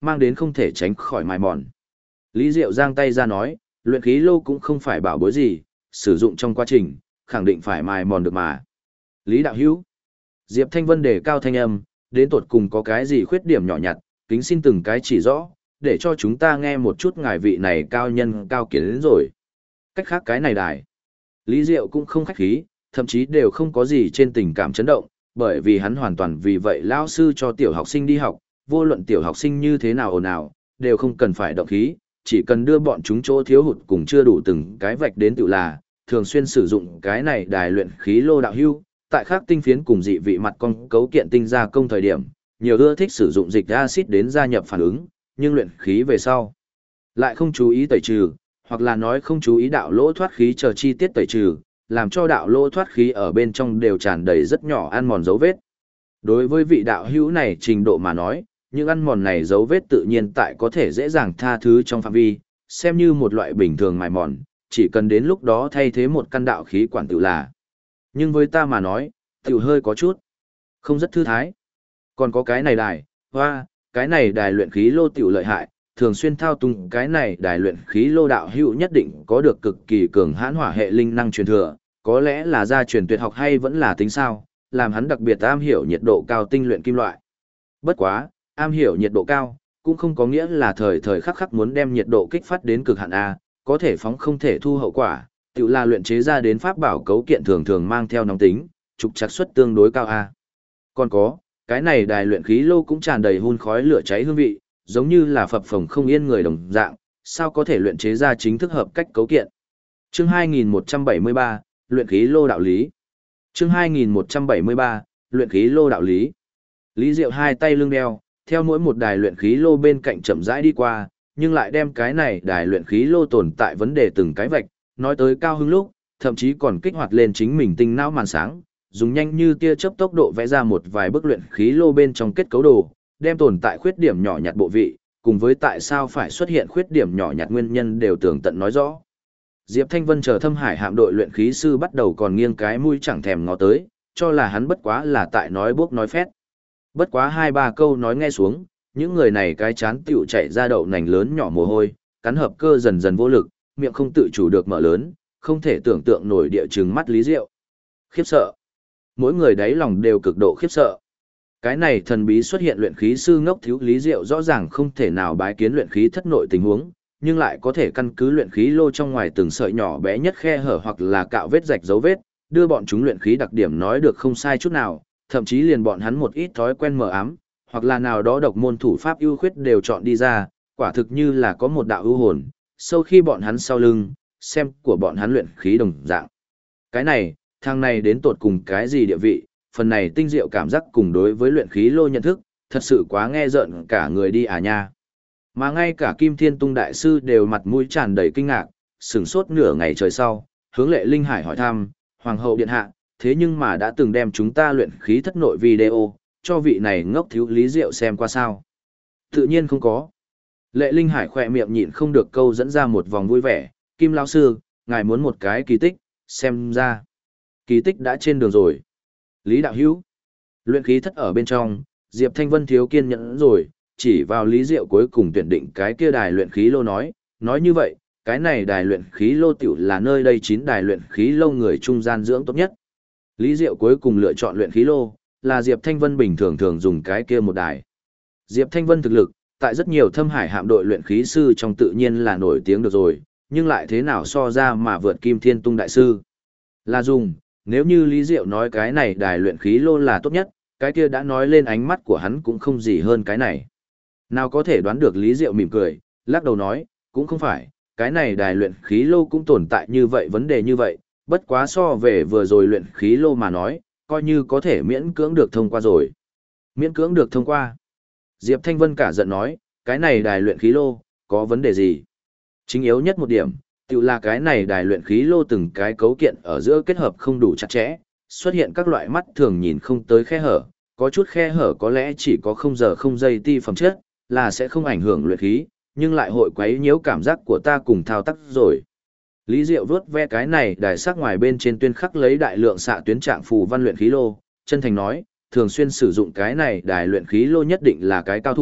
Speaker 1: mang đến không thể tránh khỏi mài mòn. Lý Diệu giang tay ra nói, luyện khí lô cũng không phải bảo bối gì, sử dụng trong quá trình, khẳng định phải mài mòn được mà. Lý đạo hữu. Diệp Thanh Vân đề cao thanh âm, đến tột cùng có cái gì khuyết điểm nhỏ nhặt, kính xin từng cái chỉ rõ, để cho chúng ta nghe một chút ngài vị này cao nhân cao kiến đến rồi. Cách khác cái này đài. Lý Diệu cũng không khách khí, thậm chí đều không có gì trên tình cảm chấn động, bởi vì hắn hoàn toàn vì vậy lão sư cho tiểu học sinh đi học, vô luận tiểu học sinh như thế nào ồn ào, đều không cần phải động khí, chỉ cần đưa bọn chúng chỗ thiếu hụt cùng chưa đủ từng cái vạch đến tự là, thường xuyên sử dụng cái này đài luyện khí lô đạo hưu, tại khác tinh phiến cùng dị vị mặt con cấu kiện tinh gia công thời điểm, nhiều ưa thích sử dụng dịch axit đến gia nhập phản ứng, nhưng luyện khí về sau lại không chú ý tẩy trừ, hoặc là nói không chú ý đạo lỗ thoát khí chờ chi tiết tẩy trừ, làm cho đạo lỗ thoát khí ở bên trong đều tràn đầy rất nhỏ ăn mòn dấu vết. Đối với vị đạo hữu này trình độ mà nói, những ăn mòn này dấu vết tự nhiên tại có thể dễ dàng tha thứ trong phạm vi, xem như một loại bình thường mài mòn, chỉ cần đến lúc đó thay thế một căn đạo khí quản tự là. Nhưng với ta mà nói, tự hơi có chút, không rất thư thái. Còn có cái này đài, hoa, cái này đài luyện khí lô tiểu lợi hại, thường xuyên thao túng cái này đài luyện khí lô đạo hữu nhất định có được cực kỳ cường hãn hỏa hệ linh năng truyền thừa, có lẽ là gia truyền tuyệt học hay vẫn là tính sao, làm hắn đặc biệt am hiểu nhiệt độ cao tinh luyện kim loại. Bất quá, am hiểu nhiệt độ cao, cũng không có nghĩa là thời thời khắc khắc muốn đem nhiệt độ kích phát đến cực hạn A, có thể phóng không thể thu hậu quả, tự là luyện chế ra đến pháp bảo cấu kiện thường thường mang theo nóng tính, trục trặc suất tương đối cao A. Còn có, cái này đài luyện khí lô cũng tràn đầy hun khói lửa cháy hương vị, giống như là phập phồng không yên người đồng dạng, sao có thể luyện chế ra chính thức hợp cách cấu kiện. Chương 2173, luyện khí lô đạo lý. Chương 2173, luyện khí lô đạo lý. Lý Diệu hai tay lưng đeo, theo mỗi một đài luyện khí lô bên cạnh chậm rãi đi qua, nhưng lại đem cái này đài luyện khí lô tồn tại vấn đề từng cái vạch, nói tới cao hứng lúc, thậm chí còn kích hoạt lên chính mình tinh não màn sáng, dùng nhanh như tia chớp tốc độ vẽ ra một vài bức luyện khí lô bên trong kết cấu đồ, đem tồn tại khuyết điểm nhỏ nhặt bộ vị, cùng với tại sao phải xuất hiện khuyết điểm nhỏ nhặt nguyên nhân đều tường tận nói rõ. Diệp Thanh Vân chờ Thâm Hải hạm đội luyện khí sư bắt đầu còn nghiêng cái mũi chẳng thèm ngó tới, cho là hắn bất quá là tại nói bốc nói phét. Bất quá hai ba câu nói nghe xuống, những người này cái chán tựu chạy ra đậu nành lớn nhỏ mồ hôi, cắn hợp cơ dần dần vô lực, miệng không tự chủ được mở lớn, không thể tưởng tượng nổi địa chừng mắt Lý Diệu. Khiếp sợ. Mỗi người đáy lòng đều cực độ khiếp sợ. Cái này thần bí xuất hiện luyện khí sư ngốc thiếu Lý Diệu rõ ràng không thể nào bái kiến luyện khí thất nội tình huống, nhưng lại có thể căn cứ luyện khí lô trong ngoài từng sợi nhỏ bé nhất khe hở hoặc là cạo vết rạch dấu vết, đưa bọn chúng luyện khí đặc điểm nói được không sai chút nào, thậm chí liền bọn hắn một ít thói quen mờ ám, hoặc là nào đó độc môn thủ pháp ưu khuyết đều chọn đi ra, quả thực như là có một đạo ưu hồn, sau khi bọn hắn sau lưng, xem của bọn hắn luyện khí đồng dạng. Cái này, thằng này đến tột cùng cái gì địa vị, phần này tinh diệu cảm giác cùng đối với luyện khí lô nhận thức, thật sự quá nghe rợn cả người đi à nha. Mà ngay cả Kim Thiên Tung đại sư đều mặt mũi tràn đầy kinh ngạc, sửng sốt nửa ngày trời sau, hướng Lệ Linh Hải hỏi thăm, Hoàng hậu điện hạ, thế nhưng mà đã từng đem chúng ta luyện khí thất nội video, cho vị này ngốc thiếu Lý Diệu xem qua sao? Tự nhiên không có. Lệ Linh Hải khỏe miệng nhịn không được câu dẫn ra một vòng vui vẻ, Kim lão sư, ngài muốn một cái kỳ tích, xem ra. Kỳ tích đã trên đường rồi. Lý đạo hữu, luyện khí thất ở bên trong, Diệp Thanh Vân thiếu kiên nhẫn rồi, chỉ vào Lý Diệu cuối cùng tuyển định cái kia đài luyện khí lô nói như vậy, cái này đài luyện khí lô tiểu là nơi đây 9 đài luyện khí lô người trung gian dưỡng tốt nhất. Lý Diệu cuối cùng lựa chọn luyện khí lô, là Diệp Thanh Vân bình thường thường dùng cái kia một đài. Diệp Thanh Vân thực lực, tại rất nhiều Thâm Hải hạm đội luyện khí sư trong tự nhiên là nổi tiếng được rồi, nhưng lại thế nào so ra mà vượt Kim Thiên Tung đại sư. Là dùng, nếu như Lý Diệu nói cái này đài luyện khí lô là tốt nhất, cái kia đã nói lên ánh mắt của hắn cũng không gì hơn cái này. Nào có thể đoán được Lý Diệu mỉm cười, lắc đầu nói, cũng không phải, cái này đài luyện khí lô cũng tồn tại như vậy vấn đề như vậy, bất quá so về vừa rồi luyện khí lô mà nói, coi như có thể miễn cưỡng được thông qua rồi. Miễn cưỡng được thông qua. Diệp Thanh Vân cả giận nói, cái này đài luyện khí lô, có vấn đề gì? Chính yếu nhất một điểm, tự là cái này đài luyện khí lô từng cái cấu kiện ở giữa kết hợp không đủ chặt chẽ, xuất hiện các loại mắt thường nhìn không tới khe hở, có chút khe hở có lẽ chỉ có 0 giờ 0 giây ti phẩm chất, là sẽ không ảnh hưởng luyện khí, nhưng lại hội quấy nhiễu cảm giác của ta cùng thao tác rồi. Lý Diệu vuốt ve cái này đài sắc ngoài bên trên tuyên khắc lấy đại lượng xạ tuyến trạng phù văn luyện khí lô, chân thành nói, thường xuyên sử dụng cái này đài luyện khí lô nhất định là cái cao thủ,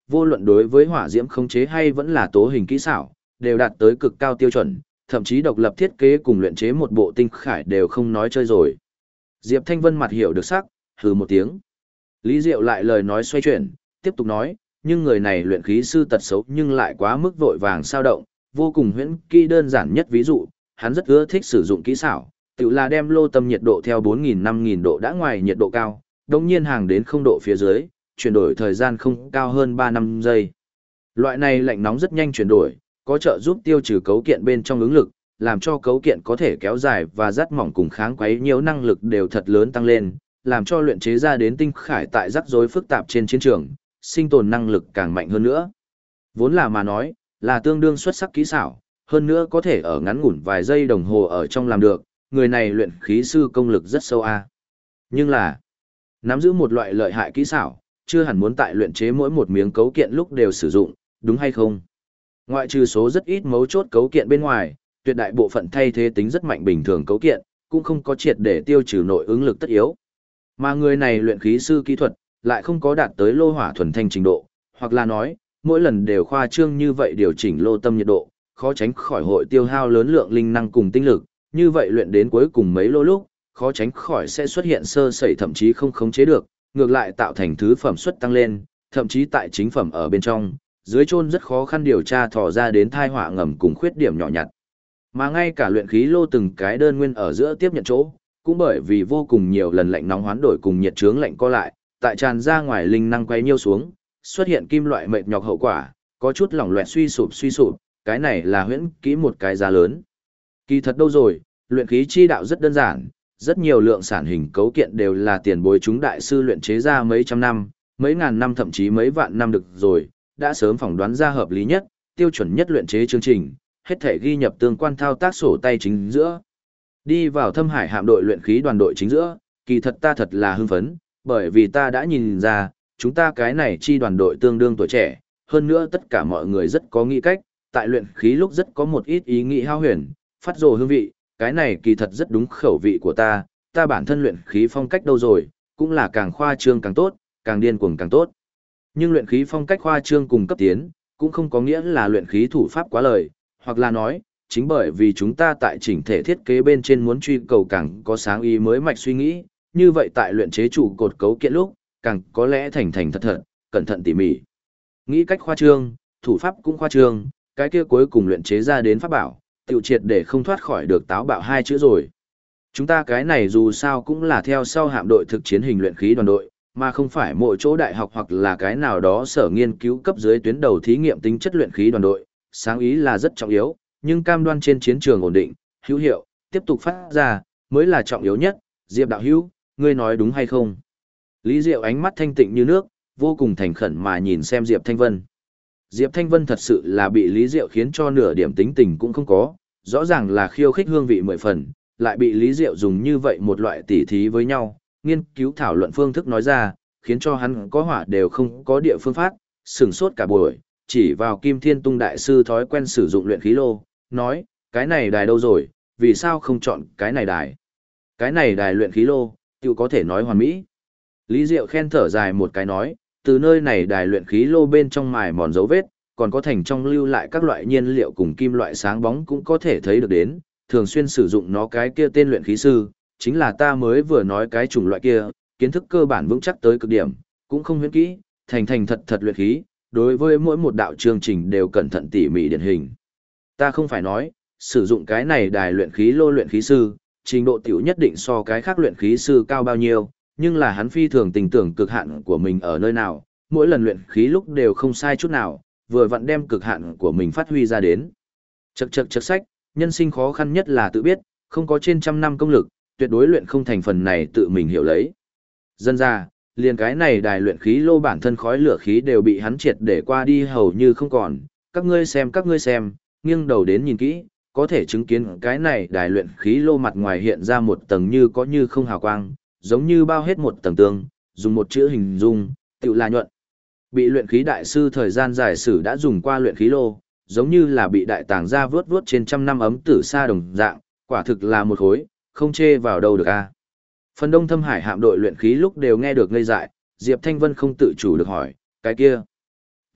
Speaker 1: vô luận đối với hỏa diễm khống chế hay vẫn là tố hình kỹ xảo, đều đạt tới cực cao tiêu chuẩn, thậm chí độc lập thiết kế cùng luyện chế một bộ tinh khải đều không nói chơi rồi. Diệp Thanh Vân mặt hiểu được sắc, hừ một tiếng. Lý Diệu lại lời nói xoay chuyển, tiếp tục nói, nhưng người này luyện khí sư tật xấu nhưng lại quá mức vội vàng sao động, vô cùng huyễn kỹ đơn giản nhất ví dụ, hắn rất ưa thích sử dụng kỹ xảo, tự là đem lô tâm nhiệt độ theo 4.000-5.000 độ đã ngoài nhiệt độ cao, đồng nhiên hàng đến 0 độ phía dưới, chuyển đổi thời gian không cao hơn 3-5 giây. Loại này lạnh nóng rất nhanh chuyển đổi, có trợ giúp tiêu trừ cấu kiện bên trong ứng lực, làm cho cấu kiện có thể kéo dài và rát mỏng cùng kháng quấy nhiều năng lực đều thật lớn tăng lên, làm cho luyện chế ra đến tinh khải tại rắc rối phức tạp trên chiến trường, sinh tồn năng lực càng mạnh hơn nữa. Vốn là mà nói, là tương đương xuất sắc kỹ xảo, hơn nữa có thể ở ngắn ngủn vài giây đồng hồ ở trong làm được, người này luyện khí sư công lực rất sâu a. Nhưng là, nắm giữ một loại lợi hại kỹ xảo, chưa hẳn muốn tại luyện chế mỗi một miếng cấu kiện lúc đều sử dụng, đúng hay không? Ngoại trừ số rất ít mấu chốt cấu kiện bên ngoài, tuyệt đại bộ phận thay thế tính rất mạnh bình thường cấu kiện, cũng không có triệt để tiêu trừ nội ứng lực tất yếu. Mà người này luyện khí sư kỹ thuật, lại không có đạt tới lô hỏa thuần thanh trình độ, hoặc là nói, mỗi lần đều khoa trương như vậy điều chỉnh lô tâm nhiệt độ, khó tránh khỏi hội tiêu hao lớn lượng linh năng cùng tinh lực, như vậy luyện đến cuối cùng mấy lô lúc, khó tránh khỏi sẽ xuất hiện sơ sẩy thậm chí không khống chế được, ngược lại tạo thành thứ phẩm suất tăng lên, thậm chí tại chính phẩm ở bên trong, dưới chôn rất khó khăn điều tra thò ra đến thai họa ngầm cùng khuyết điểm nhỏ nhặt. Mà ngay cả luyện khí lô từng cái đơn nguyên ở giữa tiếp nhận chỗ, cũng bởi vì vô cùng nhiều lần lạnh nóng hoán đổi cùng nhiệt chướng lạnh co lại, tại tràn ra ngoài linh năng quay nhiêu xuống, xuất hiện kim loại mệt nhọc hậu quả, có chút lỏng loẹt suy sụp, cái này là huyễn kỹ một cái giá lớn. Kỳ thật đâu rồi, luyện khí chi đạo rất đơn giản, rất nhiều lượng sản hình cấu kiện đều là tiền bối chúng đại sư luyện chế ra mấy trăm năm, mấy ngàn năm thậm chí mấy vạn năm được rồi, đã sớm phỏng đoán ra hợp lý nhất, tiêu chuẩn nhất luyện chế chương trình, hết thể ghi nhập tương quan thao tác sổ tay chính giữa. Đi vào Thâm Hải hạm đội luyện khí đoàn đội chính giữa, kỳ thật ta thật là hưng phấn, bởi vì ta đã nhìn ra, chúng ta cái này chi đoàn đội tương đương tuổi trẻ, hơn nữa tất cả mọi người rất có nghĩ cách, tại luyện khí lúc rất có một ít ý nghĩ hao huyền, phát rồ hương vị, cái này kỳ thật rất đúng khẩu vị của ta bản thân luyện khí phong cách đâu rồi, cũng là càng khoa trương càng tốt, càng điên cuồng càng tốt. Nhưng luyện khí phong cách khoa trương cùng cấp tiến, cũng không có nghĩa là luyện khí thủ pháp quá lời, hoặc là nói, chính bởi vì chúng ta tại chỉnh thể thiết kế bên trên muốn truy cầu càng có sáng ý mới mạch suy nghĩ, như vậy tại luyện chế trụ cột cấu kiện lúc, càng có lẽ thành thật, cẩn thận tỉ mỉ. Nghĩ cách khoa trương, thủ pháp cũng khoa trương, cái kia cuối cùng luyện chế ra đến pháp bảo, tiểu triệt để không thoát khỏi được táo bạo hai chữ rồi. Chúng ta cái này dù sao cũng là theo sau hạm đội thực chiến hình luyện khí đoàn đội, mà không phải mỗi chỗ đại học hoặc là cái nào đó sở nghiên cứu cấp dưới tuyến đầu thí nghiệm tính chất luyện khí đoàn đội, sáng ý là rất trọng yếu, nhưng cam đoan trên chiến trường ổn định, hữu hiệu, tiếp tục phát ra, mới là trọng yếu nhất. Diệp đạo hữu, ngươi nói đúng hay không? Lý Diệu ánh mắt thanh tịnh như nước, vô cùng thành khẩn mà nhìn xem Diệp Thanh Vân. Diệp Thanh Vân thật sự là bị Lý Diệu khiến cho nửa điểm tính tình cũng không có, rõ ràng là khiêu khích hương vị 10 phần, lại bị Lý Diệu dùng như vậy một loại tỉ thí với nhau, nghiên cứu thảo luận phương thức nói ra, khiến cho hắn có hỏa đều không có địa phương phát, sửng sốt cả buổi, chỉ vào Kim Thiên Tung đại sư thói quen sử dụng luyện khí lô, nói, cái này đài đâu rồi, vì sao không chọn cái này đài? Cái này đài luyện khí lô, tự có thể nói hoàn mỹ. Lý Diệu khen thở dài một cái nói, từ nơi này đài luyện khí lô bên trong mài mòn dấu vết, còn có thành trong lưu lại các loại nhiên liệu cùng kim loại sáng bóng cũng có thể thấy được đến, thường xuyên sử dụng nó cái kia tên luyện khí sư, chính là ta mới vừa nói cái chủng loại kia, kiến thức cơ bản vững chắc tới cực điểm, cũng không huyễn kỹ, thành thật luyện khí, đối với mỗi một đạo chương trình đều cẩn thận tỉ mỉ điển hình. Ta không phải nói, sử dụng cái này đài luyện khí lô luyện khí sư, trình độ tiểu nhất định so cái khác luyện khí sư cao bao nhiêu, nhưng là hắn phi thường tình tưởng cực hạn của mình ở nơi nào, mỗi lần luyện khí lúc đều không sai chút nào, vừa vặn đem cực hạn của mình phát huy ra đến. Chậc sách, nhân sinh khó khăn nhất là tự biết, không có trên trăm năm công lực, tuyệt đối luyện không thành phần này tự mình hiểu lấy. Dân ra, liền cái này đài luyện khí lô bản thân khói lửa khí đều bị hắn triệt để qua đi hầu như không còn, các ngươi xem, nghiêng đầu đến nhìn kỹ, có thể chứng kiến cái này đài luyện khí lô mặt ngoài hiện ra một tầng như có như không hào quang, giống như bao hết một tầng tương, dùng một chữ hình dung, tự là nhuận. Bị luyện khí đại sư thời gian dài sử đã dùng qua luyện khí lô, giống như là bị đại tàng ra vướt trên trăm năm ấm tử sa đồng dạng, quả thực là một khối, không chê vào đâu được a. Phần đông Thâm Hải hạm đội luyện khí lúc đều nghe được ngây dại, Diệp Thanh Vân không tự chủ được hỏi, cái kia,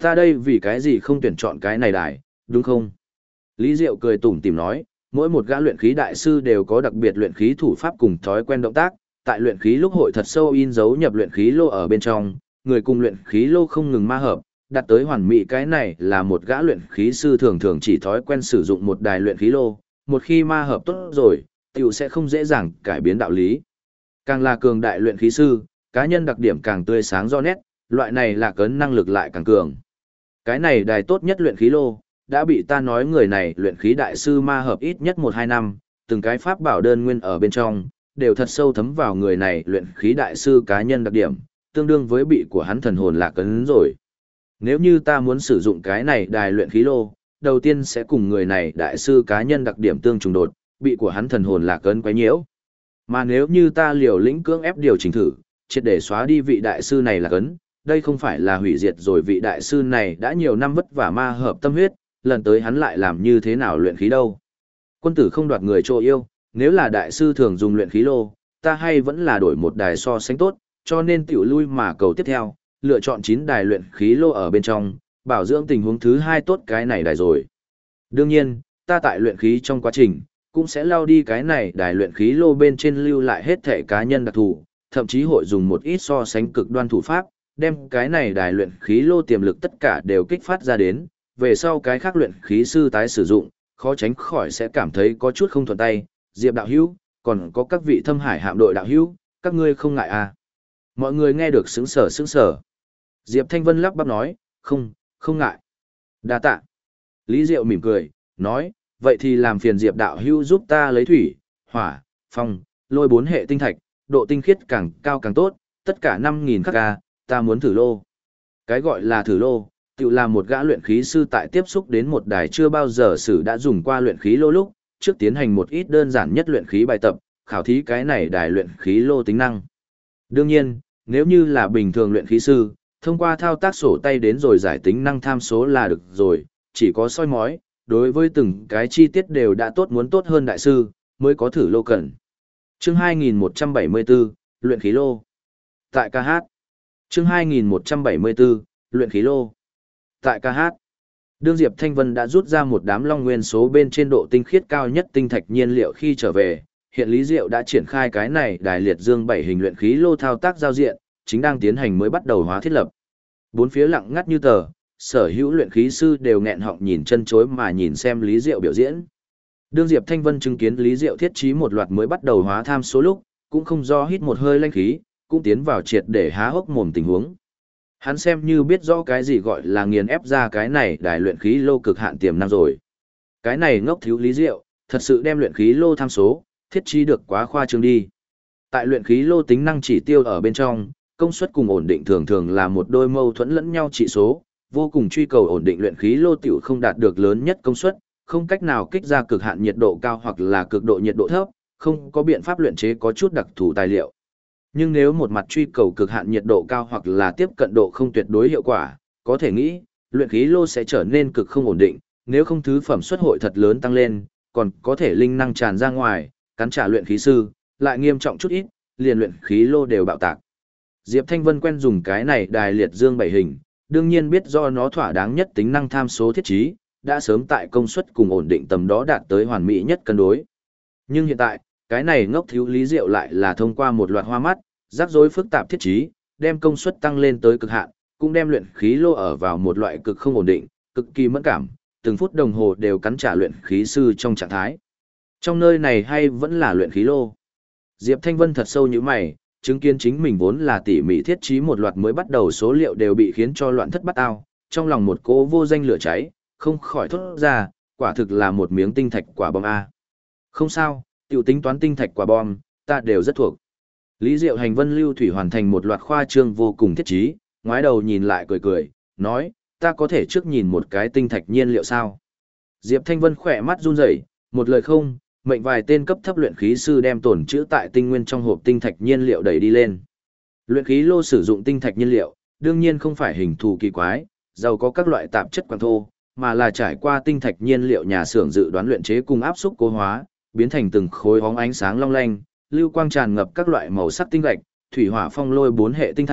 Speaker 1: Ta đây vì cái gì không tuyển chọn cái này đài, đúng không? Lý Diệu cười tủm tỉm nói, mỗi một gã luyện khí đại sư đều có đặc biệt luyện khí thủ pháp cùng thói quen động tác, tại luyện khí lúc hội thật sâu in dấu nhập luyện khí lô ở bên trong, người cùng luyện khí lô không ngừng ma hợp, đạt tới hoàn mỹ cái này là một gã luyện khí sư thường thường chỉ thói quen sử dụng một đài luyện khí lô, một khi ma hợp tốt rồi, tiểu sẽ không dễ dàng cải biến đạo lý. Càng là cường đại luyện khí sư, cá nhân đặc điểm càng tươi sáng rõ nét, loại này là cấn năng lực lại càng cường. Cái này đài tốt nhất luyện khí lô, đã bị ta nói người này luyện khí đại sư ma hợp ít nhất 1-2 năm, từng cái pháp bảo đơn nguyên ở bên trong, đều thật sâu thấm vào người này luyện khí đại sư cá nhân đặc điểm, tương đương với bị của hắn thần hồn lạc cấn rồi. Nếu như ta muốn sử dụng cái này đài luyện khí lô, đầu tiên sẽ cùng người này đại sư cá nhân đặc điểm tương trùng đột, bị của hắn thần hồn lạc cấn quấy nhiễu. Mà nếu như ta liều lĩnh cưỡng ép điều chỉnh thử, triệt để xóa đi vị đại sư này là cấn, đây không phải là hủy diệt rồi vị đại sư này đã nhiều năm vất vả ma hợp tâm huyết, lần tới hắn lại làm như thế nào luyện khí đâu. Quân tử không đoạt người chỗ yêu, nếu là đại sư thường dùng luyện khí lô, ta hay vẫn là đổi một đài so sánh tốt, cho nên tiểu lui mà cầu tiếp theo, lựa chọn 9 đài luyện khí lô ở bên trong, bảo dưỡng tình huống thứ 2 tốt cái này đài rồi. Đương nhiên, ta tại luyện khí trong quá trình, cũng sẽ lao đi cái này đài luyện khí lô bên trên lưu lại hết thể cá nhân đặc thù, thậm chí hội dùng một ít so sánh cực đoan thủ pháp, đem cái này đài luyện khí lô tiềm lực tất cả đều kích phát ra đến, về sau cái khác luyện khí sư tái sử dụng, khó tránh khỏi sẽ cảm thấy có chút không thuận tay. Diệp đạo hữu, còn có các vị Thâm Hải hạm đội đạo hữu, các ngươi không ngại à? Mọi người nghe được sững sờ sững sờ. Diệp Thanh Vân lắp bắp nói, không ngại. Đa tạ. Lý Diệu mỉm cười, nói, vậy thì làm phiền Diệp đạo hữu giúp ta lấy thủy, hỏa, phong, lôi 4 hệ tinh thạch, độ tinh khiết càng cao càng tốt, tất cả 5.000 khắc ca, ta muốn thử lô. Cái gọi là thử lô, tự là một gã luyện khí sư tại tiếp xúc đến một đài chưa bao giờ sử đã dùng qua luyện khí lô lúc, trước tiến hành một ít đơn giản nhất luyện khí bài tập, khảo thí cái này đài luyện khí lô tính năng. Đương nhiên, nếu như là bình thường luyện khí sư, thông qua thao tác sổ tay đến rồi giải tính năng tham số là được rồi, chỉ có soi mói, đối với từng cái chi tiết đều đã tốt muốn tốt hơn đại sư, mới có thử lô cần. Chương 2174, luyện khí lô. Tại ca hát. Chương 2174, luyện khí lô. Tại ca hát. Đương Diệp Thanh Vân đã rút ra một đám long nguyên số bên trên độ tinh khiết cao nhất tinh thạch nhiên liệu khi trở về, hiện Lý Diệu đã triển khai cái này đài liệt dương 7 hình luyện khí lô thao tác giao diện, chính đang tiến hành mới bắt đầu hóa thiết lập. Bốn phía lặng ngắt như tờ, sở hữu luyện khí sư đều nghẹn họng nhìn chân chối mà nhìn xem Lý Diệu biểu diễn. Đương Diệp Thanh Vân chứng kiến Lý Diệu thiết trí một loạt mới bắt đầu hóa tham số lúc, cũng không do hít một hơi lanh khí, cũng tiến vào triệt để há hốc mồm tình huống. Hắn xem như biết rõ cái gì gọi là nghiền ép ra cái này đài luyện khí lô cực hạn tiềm năng rồi. Cái này ngốc thiếu Lý Diệu, thật sự đem luyện khí lô tham số, thiết trí được quá khoa trương đi. Tại luyện khí lô tính năng chỉ tiêu ở bên trong, công suất cùng ổn định thường thường là một đôi mâu thuẫn lẫn nhau trị số, vô cùng truy cầu ổn định luyện khí lô tiểu không đạt được lớn nhất công suất, không cách nào kích ra cực hạn nhiệt độ cao hoặc là cực độ nhiệt độ thấp, không có biện pháp luyện chế có chút đặc thù tài liệu. Nhưng nếu một mặt truy cầu cực hạn nhiệt độ cao hoặc là tiếp cận độ không tuyệt đối hiệu quả, có thể nghĩ, luyện khí lô sẽ trở nên cực không ổn định, nếu không thứ phẩm suất hội thật lớn tăng lên, còn có thể linh năng tràn ra ngoài, cắn trả luyện khí sư, lại nghiêm trọng chút ít, liền luyện khí lô đều bạo tạc. Diệp Thanh Vân quen dùng cái này đài liệt dương 7 hình, đương nhiên biết do nó thỏa đáng nhất tính năng tham số thiết trí, đã sớm tại công suất cùng ổn định tầm đó đạt tới hoàn mỹ nhất cân đối. Nhưng hiện tại, cái này ngốc thiếu Lý Diệu lại là thông qua một loạt hoa mắt, rắc rối phức tạp thiết trí, đem công suất tăng lên tới cực hạn, cũng đem luyện khí lô ở vào một loại cực không ổn định, cực kỳ mẫn cảm, từng phút đồng hồ đều cắn trả luyện khí sư trong trạng thái. Trong nơi này hay vẫn là luyện khí lô. Diệp Thanh Vân thật sâu như mày, chứng kiến chính mình vốn là tỉ mỉ thiết trí một loạt mới bắt đầu số liệu đều bị khiến cho loạn thất bát ao, trong lòng một cỗ vô danh lửa cháy, không khỏi thốt ra, quả thực là một miếng tinh thạch quả bom A. Không sao, tiểu tính toán tinh thạch quả bom, ta đều rất thuộc. Lý Diệu hành vân lưu thủy hoàn thành một loạt khoa trương vô cùng thiết trí, ngoái đầu nhìn lại cười cười, nói, ta có thể trước nhìn một cái tinh thạch nhiên liệu sao. Diệp Thanh Vân khỏe mắt run rẩy, một lời không, mệnh vài tên cấp thấp luyện khí sư đem tổn trữ tại tinh nguyên trong hộp tinh thạch nhiên liệu đẩy đi lên. Luyện khí lô sử dụng tinh thạch nhiên liệu, đương nhiên không phải hình thù kỳ quái, giàu có các loại tạp chất quặng thô, mà là trải qua tinh thạch nhiên liệu nhà xưởng dự đoán luyện chế cùng áp xúc cố hóa, biến thành từng khối bóng ánh sáng long lanh, lưu quang tràn ngập các loại màu sắc tinh gạch, thủy hỏa phong lôi 4 hệ tinh thạch,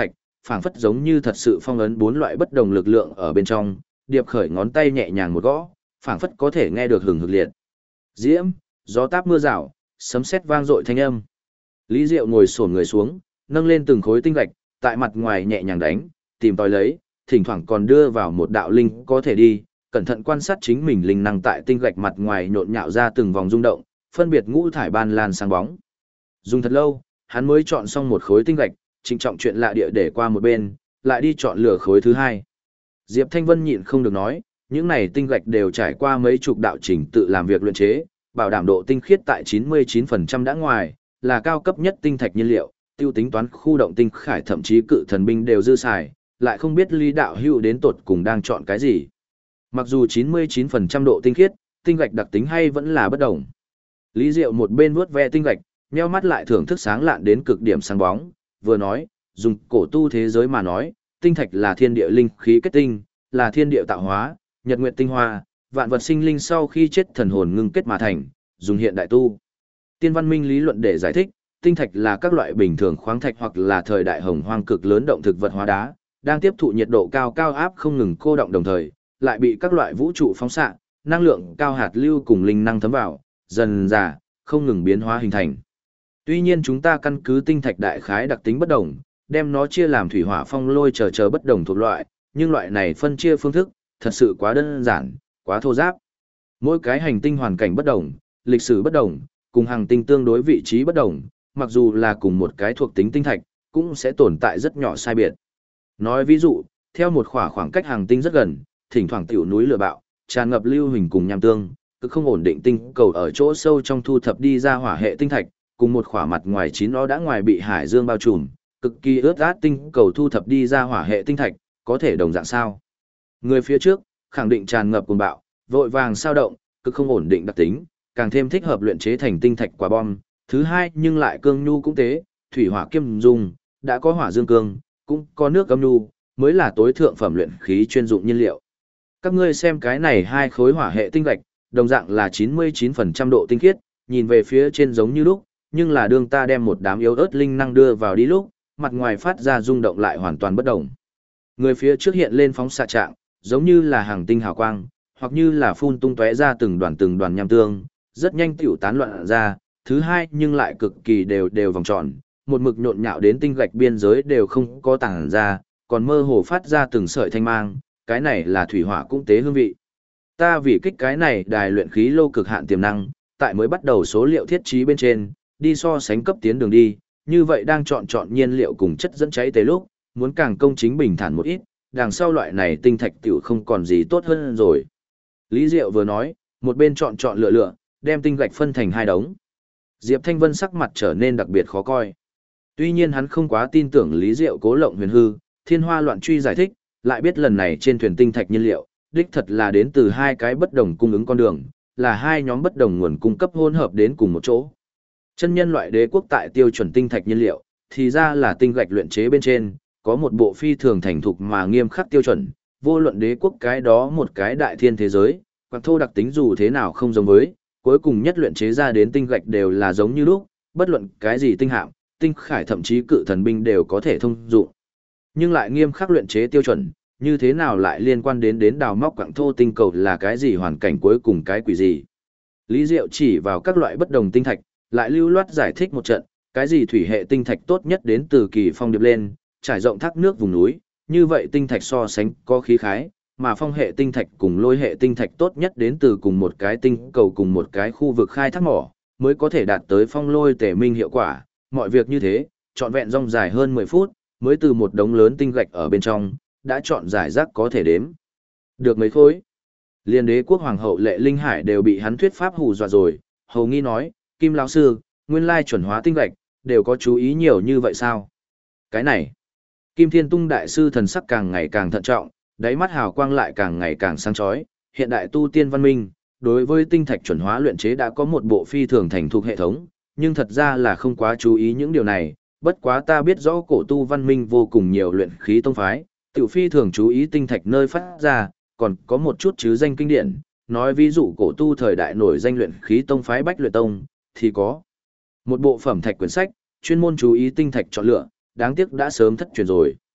Speaker 2: phảng phất giống như thật sự phong ấn bốn loại bất đồng lực lượng ở bên trong, điệp khởi ngón tay nhẹ nhàng một gõ, phảng phất có thể nghe được hừng hực liệt. Diễm, gió táp mưa rào, sấm sét vang dội thanh âm. Lý Diệu ngồi xổm người xuống, nâng lên từng khối tinh gạch, tại mặt ngoài nhẹ nhàng đánh, tìm tòi lấy, thỉnh thoảng còn đưa vào một đạo linh có thể đi, cẩn thận quan sát chính mình linh năng tại tinh gạch mặt ngoài nhộn nhạo ra từng vòng rung động, phân biệt ngũ thải ban lan sáng bóng. Dùng thật lâu, hắn mới chọn xong một khối tinh gạch, trịnh trọng chuyện lạ địa để qua một bên, lại đi chọn lựa khối thứ hai. Diệp Thanh Vân nhịn không được nói, những này tinh gạch đều trải qua mấy chục đạo trình tự làm việc luyện chế, bảo đảm độ tinh khiết tại 99% đã ngoài, là cao cấp nhất tinh thạch nhiên liệu, tiêu tính toán khu động tinh khải thậm chí cự thần binh đều dư xài, lại không biết Lý đạo hữu đến tột cùng đang chọn cái gì. Mặc dù 99% độ tinh khiết, tinh gạch đặc tính hay vẫn là bất đồng. Lý Diệu một bên vuốt ve tinh gạch, nheo mắt lại thưởng thức sáng lạn đến cực điểm sáng bóng, vừa nói, dùng cổ tu thế giới mà nói, tinh thạch là thiên địa linh khí kết tinh, là thiên địa tạo hóa, nhật nguyệt tinh hoa, vạn vật sinh linh sau khi chết thần hồn ngưng kết mà thành, dùng hiện đại tu. Tiên văn minh lý luận để giải thích, tinh thạch là các loại bình thường khoáng thạch hoặc là thời đại hồng hoang cực lớn động thực vật hóa đá, đang tiếp thụ nhiệt độ cao cao áp không ngừng cô động đồng thời, lại bị các loại vũ trụ phóng xạ, năng lượng cao hạt lưu cùng linh năng thấm vào, dần dà, không ngừng biến hóa hình thành. Tuy nhiên chúng ta căn cứ tinh thạch đại khái đặc tính bất đồng, đem nó chia làm thủy hỏa phong lôi chờ bất đồng thuộc loại, nhưng loại này phân chia phương thức, thật sự quá đơn giản, quá thô giáp. Mỗi cái hành tinh hoàn cảnh bất đồng, lịch sử bất đồng, cùng hành tinh tương đối vị trí bất đồng, mặc dù là cùng một cái thuộc tính tinh thạch, cũng sẽ tồn tại rất nhỏ sai biệt. Nói ví dụ, theo một khoảng cách hành tinh rất gần, thỉnh thoảng tiểu núi lửa bạo, tràn ngập lưu huỳnh cùng nham tương, cực không ổn định tinh cầu ở chỗ sâu trong thu thập đi ra hỏa hệ tinh thạch, cùng một khỏa mặt ngoài chín nó đã ngoài bị hải dương bao trùm, cực kỳ ướt át tinh cầu thu thập đi ra hỏa hệ tinh thạch, có thể đồng dạng sao? Người phía trước, khẳng định tràn ngập cuồng bạo, vội vàng sao động, cực không ổn định đặc tính, càng thêm thích hợp luyện chế thành tinh thạch quả bom. Thứ hai nhưng lại cương nhu cũng tế, thủy hỏa kiêm dung, đã có hỏa dương cương, cũng có nước âm nhu, mới là tối thượng phẩm luyện khí chuyên dụng nhiên liệu. Các ngươi xem cái này hai khối hỏa hệ tinh thạch, đồng dạng là 99% độ tinh khiết, nhìn về phía trên giống như lúc, nhưng là đương ta đem một đám yếu ớt linh năng đưa vào đi lúc, mặt ngoài phát ra rung động lại hoàn toàn bất động. Người phía trước hiện lên phóng xạ trạng, giống như là hàng tinh hào quang, hoặc như là phun tung tóe ra từng đoàn nham tương, rất nhanh tiểu tán loạn ra. Thứ hai nhưng lại cực kỳ đều vòng tròn, một mực nhộn nhạo đến tinh gạch biên giới đều không có tảng ra, còn mơ hồ phát ra từng sợi thanh mang, cái này là thủy hỏa cũng tế hương vị. Ta vì kích cái này đài luyện khí lô cực hạn tiềm năng, tại mới bắt đầu số liệu thiết trí bên trên, đi so sánh cấp tiến đường đi, như vậy đang chọn nhiên liệu cùng chất dẫn cháy tới lúc, muốn càng công chính bình thản một ít, đằng sau loại này tinh thạch tiểu không còn gì tốt hơn rồi. Lý Diệu vừa nói, một bên chọn lựa, đem tinh gạch phân thành hai đống. Diệp Thanh Vân sắc mặt trở nên đặc biệt khó coi. Tuy nhiên hắn không quá tin tưởng Lý Diệu cố lộng huyền hư, thiên hoa loạn truy giải thích, lại biết lần này trên thuyền tinh thạch nhiên liệu, đích thật là đến từ hai cái bất đồng cung ứng con đường, là hai nhóm bất đồng nguồn cung cấp hỗn hợp đến cùng một chỗ. Chân nhân loại đế quốc tại tiêu chuẩn tinh thạch nhiên liệu, thì ra là tinh gạch luyện chế bên trên, có một bộ phi thường thành thục mà nghiêm khắc tiêu chuẩn, vô luận đế quốc cái đó một cái đại thiên thế giới, quặng thô đặc tính dù thế nào không giống với, cuối cùng nhất luyện chế ra đến tinh gạch đều là giống như lúc, bất luận cái gì tinh hạm, tinh khải thậm chí cự thần binh đều có thể thông dụng. Nhưng lại nghiêm khắc luyện chế tiêu chuẩn, như thế nào lại liên quan đến đào móc quặng thô tinh cầu là cái gì hoàn cảnh cuối cùng cái quỷ gì. Lý Diệu chỉ vào các loại bất đồng tinh thạch, lại lưu loát giải thích một trận, cái gì thủy hệ tinh thạch tốt nhất đến từ kỳ phong điệp lên, trải rộng thác nước vùng núi, như vậy tinh thạch so sánh có khí khái, mà phong hệ tinh thạch cùng lôi hệ tinh thạch tốt nhất đến từ cùng một cái tinh cầu cùng một cái khu vực khai thác mỏ, mới có thể đạt tới phong lôi tể minh hiệu quả. Mọi việc như thế, trọn vẹn rong dài hơn 10 phút, mới từ một đống lớn tinh gạch ở bên trong, đã chọn giải rác có thể đếm. Được mấy khối. Liên đế quốc hoàng hậu Lệ Linh Hải đều bị hắn thuyết pháp hù dọa rồi, hầu nghi nói, Kim lão sư, nguyên lai chuẩn hóa tinh gạch, đều có chú ý nhiều như vậy sao? Cái này, Kim Thiên Tung đại sư thần sắc càng ngày càng thận trọng, đáy mắt hào quang lại càng ngày càng sáng chói, hiện đại tu tiên văn minh, đối với tinh thạch chuẩn hóa luyện chế đã có một bộ phi thường thành thục hệ thống, nhưng thật ra là không quá chú ý những điều này, bất quá ta biết rõ cổ tu văn minh vô cùng nhiều luyện khí tông phái, tiểu phi thường chú ý tinh thạch nơi phát ra, còn có một chút chứ danh kinh điển, nói ví dụ cổ tu thời đại nổi danh luyện khí tông phái Bách Luyện Tông, thì có một bộ phẩm thạch quyển sách, chuyên môn chú ý tinh thạch chọn lựa, đáng tiếc đã sớm thất truyền rồi.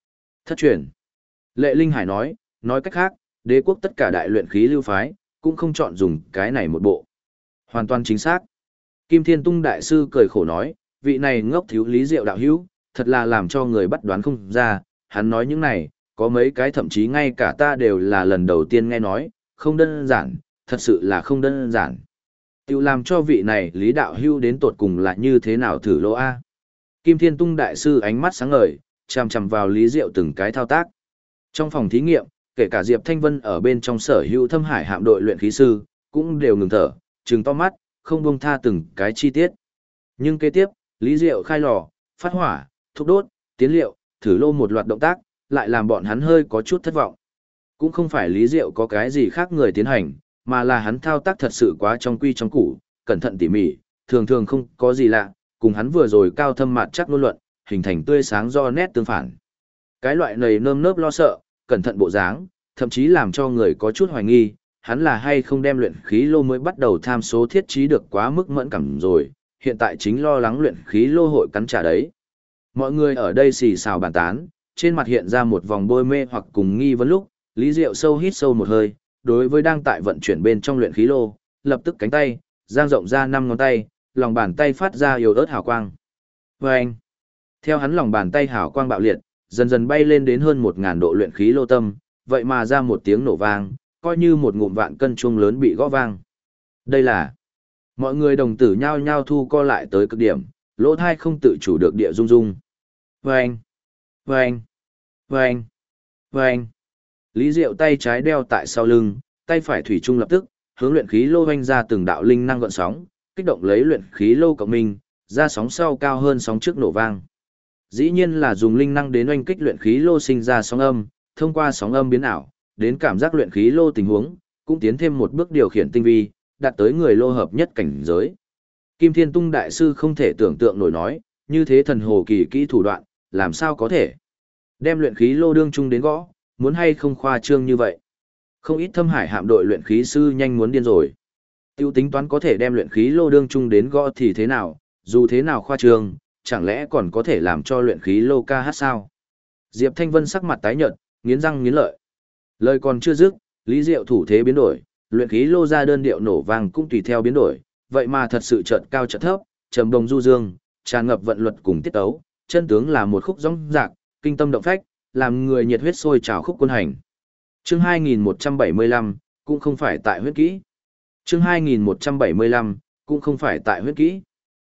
Speaker 2: Thất truyền. Lệ Linh Hải nói cách khác, đế quốc tất cả đại luyện khí lưu phái, cũng không chọn dùng cái này một bộ. Hoàn toàn chính xác. Kim Thiên Tung Đại Sư cười khổ nói, vị này ngốc thiếu lý diệu đạo hữu, thật là làm cho người bắt đoán không ra, hắn nói những này, có mấy cái thậm chí ngay cả ta đều là lần đầu tiên nghe nói, không đơn giản, thật sự là không đơn giản. Tiểu làm cho vị này lý đạo hữu đến tột cùng là như thế nào thử lỗ A. Kim Thiên Tung Đại Sư ánh mắt sáng ngời, chằm chằm vào lý diệu từng cái thao tác. Trong phòng thí nghiệm, kể cả Diệp Thanh Vân ở bên trong sở hữu Thâm Hải hạm đội luyện khí sư, cũng đều ngừng thở, trừng to mắt, không buông tha từng cái chi tiết. Nhưng kế tiếp, Lý Diệu khai lò, phát hỏa, thúc đốt, tiến liệu, thử lô một loạt động tác, lại làm bọn hắn hơi có chút thất vọng. Cũng không phải Lý Diệu có cái gì khác người tiến hành, mà là hắn thao tác thật sự quá trong quy trong củ, cẩn thận tỉ mỉ, thường thường không có gì lạ, cùng hắn vừa rồi cao thâm mặt chắc luôn luận, hình thành tươi sáng do nét tương phản. Cái loại này nơm nớp lo sợ, cẩn thận bộ dáng, thậm chí làm cho người có chút hoài nghi, hắn là hay không đem luyện khí lô mới bắt đầu tham số thiết trí được quá mức mẫn cảm rồi, hiện tại chính lo lắng luyện khí lô hội cắn trả đấy. Mọi người ở đây xì xào bàn tán, trên mặt hiện ra một vòng bôi mê hoặc cùng nghi vấn lúc, Lý Diệu sâu hít sâu một hơi, đối với đang tại vận chuyển bên trong luyện khí lô, lập tức cánh tay, dang rộng ra 5 ngón tay, lòng bàn tay phát ra yếu ớt hào quang. Vâng! Theo hắn lòng bàn tay hào quang bạo liệt, dần dần bay lên đến hơn 1000 độ luyện khí lô tâm, vậy mà ra một tiếng nổ vang, coi như một ngụm vạn cân chuông lớn bị gõ vang. Đây là mọi người đồng tử nhao nhao thu co lại tới cực điểm, lỗ thai không tự chủ được địa rung rung. Vâng! Vâng! Vâng! Vâng! Lý Diệu tay trái đeo tại sau lưng, tay phải thủy chung lập tức hướng luyện khí lô vanh ra từng đạo linh năng gợn sóng, kích động lấy luyện khí lô cộng minh, ra sóng sau cao hơn sóng trước nổ vang. Dĩ nhiên là dùng linh năng đến oanh kích luyện khí lô sinh ra sóng âm, thông qua sóng âm biến ảo, đến cảm giác luyện khí lô tình huống, cũng tiến thêm một bước điều khiển tinh vi, đạt tới người lô hợp nhất cảnh giới. Kim Thiên Tung Đại Sư không thể tưởng tượng nổi nói, như thế thần hồ kỳ kỹ thủ đoạn, làm sao có thể đem luyện khí lô đương chung đến gõ, muốn hay không khoa trương như vậy. Không ít Thâm Hải hạm đội luyện khí sư nhanh muốn điên rồi. Tiêu tính toán có thể đem luyện khí lô đương chung đến gõ thì thế nào, dù thế nào khoa trương, chẳng lẽ còn có thể làm cho luyện khí lô ca hát sao? Diệp Thanh Vân sắc mặt tái nhợt, nghiến răng nghiến lợi. Lời còn chưa dứt, Lý Diệu thủ thế biến đổi, luyện khí lô ra đơn điệu nổ vang cũng tùy theo biến đổi, vậy mà thật sự chợt cao chợt thấp, trầm đồng du dương, tràn ngập vận luật cùng tiết tấu, chân tướng là một khúc rống rạc, kinh tâm động phách, làm người nhiệt huyết sôi trào khúc quân hành. Chương 2175, cũng không phải tại huyết kỹ. Chương 2175, cũng không phải tại huyết kỹ.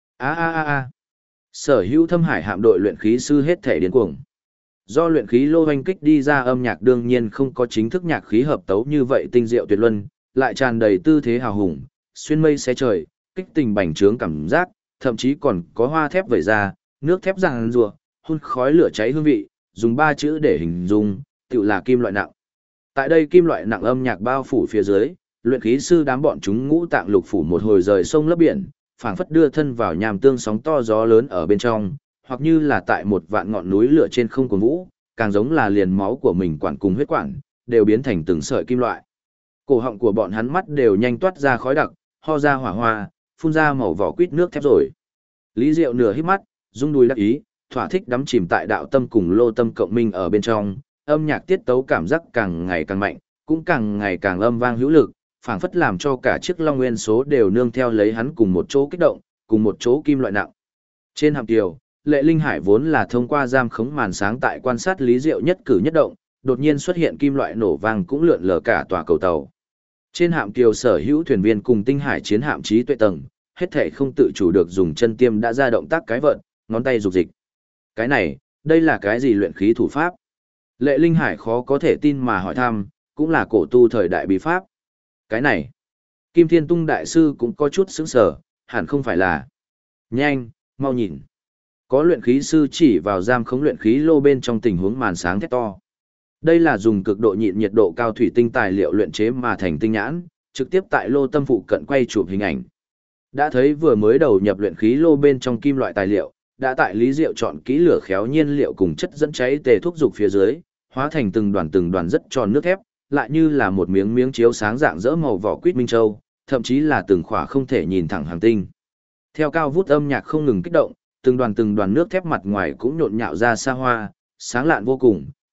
Speaker 2: Sở hữu Thâm Hải hạm đội luyện khí sư hết thể điên cuồng. Do luyện khí lô hoanh kích đi ra âm nhạc đương nhiên không có chính thức nhạc khí hợp tấu như vậy tinh diệu tuyệt luân, lại tràn đầy tư thế hào hùng, xuyên mây xé trời, kích tình bành trướng cảm giác, thậm chí còn có hoa thép vẩy ra, nước thép ràng rùa, hun khói lửa cháy hương vị, dùng 3 chữ để hình dung, tự là kim loại nặng. Tại đây kim loại nặng âm nhạc bao phủ phía dưới, luyện khí sư đám bọn chúng ngũ tạng lục phủ một hồi rời sông lấp biển, phảng phất đưa thân vào nhàm tương sóng to gió lớn ở bên trong, hoặc như là tại một vạn ngọn núi lửa trên không cuồng vũ, càng giống là liền máu của mình quản cùng huyết quản, đều biến thành từng sợi kim loại. Cổ họng của bọn hắn mắt đều nhanh toát ra khói đặc, ho ra hỏa hoa, phun ra màu vỏ quýt nước thép rồi. Lý Diệu nửa hít mắt, rung đùi đắc ý, thỏa thích đắm chìm tại đạo tâm cùng lô tâm cộng minh ở bên trong, âm nhạc tiết tấu cảm giác càng ngày càng mạnh, cũng càng ngày càng âm vang hữu lực, phảng phất làm cho cả chiếc Long Nguyên số đều nương theo lấy hắn cùng một chỗ kích động, cùng một chỗ kim loại nặng. Trên hạm kiều, Lệ Linh Hải vốn là thông qua giam khống màn sáng tại quan sát Lý Diệu nhất cử nhất động, đột nhiên xuất hiện kim loại nổ vang cũng lượn lờ cả tòa cầu tàu. Trên hạm kiều sở hữu thuyền viên cùng tinh hải chiến hạm trí tuệ tầng, hết thể không tự chủ được dùng chân tiêm đã ra động tác cái vợt, ngón tay dục dịch. Cái này, đây là cái gì luyện khí thủ pháp? Lệ Linh Hải khó có thể tin mà hỏi thăm, cũng là cổ tu thời đại bí pháp. Cái này, Kim Thiên Tung Đại Sư cũng có chút sững sờ, hẳn không phải là. Nhanh, mau nhìn. Có luyện khí sư chỉ vào giam khống luyện khí lô bên trong tình huống màn sáng thét to. Đây là dùng cực độ nhịn nhiệt độ cao thủy tinh tài liệu luyện chế mà thành tinh nhãn, trực tiếp tại lô tâm phụ cận quay chụp hình ảnh. Đã thấy vừa mới đầu nhập luyện khí lô bên trong kim loại tài liệu, đã tại Lý Diệu chọn kỹ lửa khéo nhiên liệu cùng chất dẫn cháy tề thuốc dục phía dưới, hóa thành từng đoàn rất tròn nước thép, lại như là một miếng miếng chiếu sáng dạng dỡ màu vỏ quýt minh châu, thậm chí là từng khỏa không thể nhìn thẳng hàng tinh. Theo cao vút âm nhạc không ngừng kích động, từng đoàn nước thép mặt ngoài cũng nhộn nhạo ra xa hoa, sáng lạn vô cùng,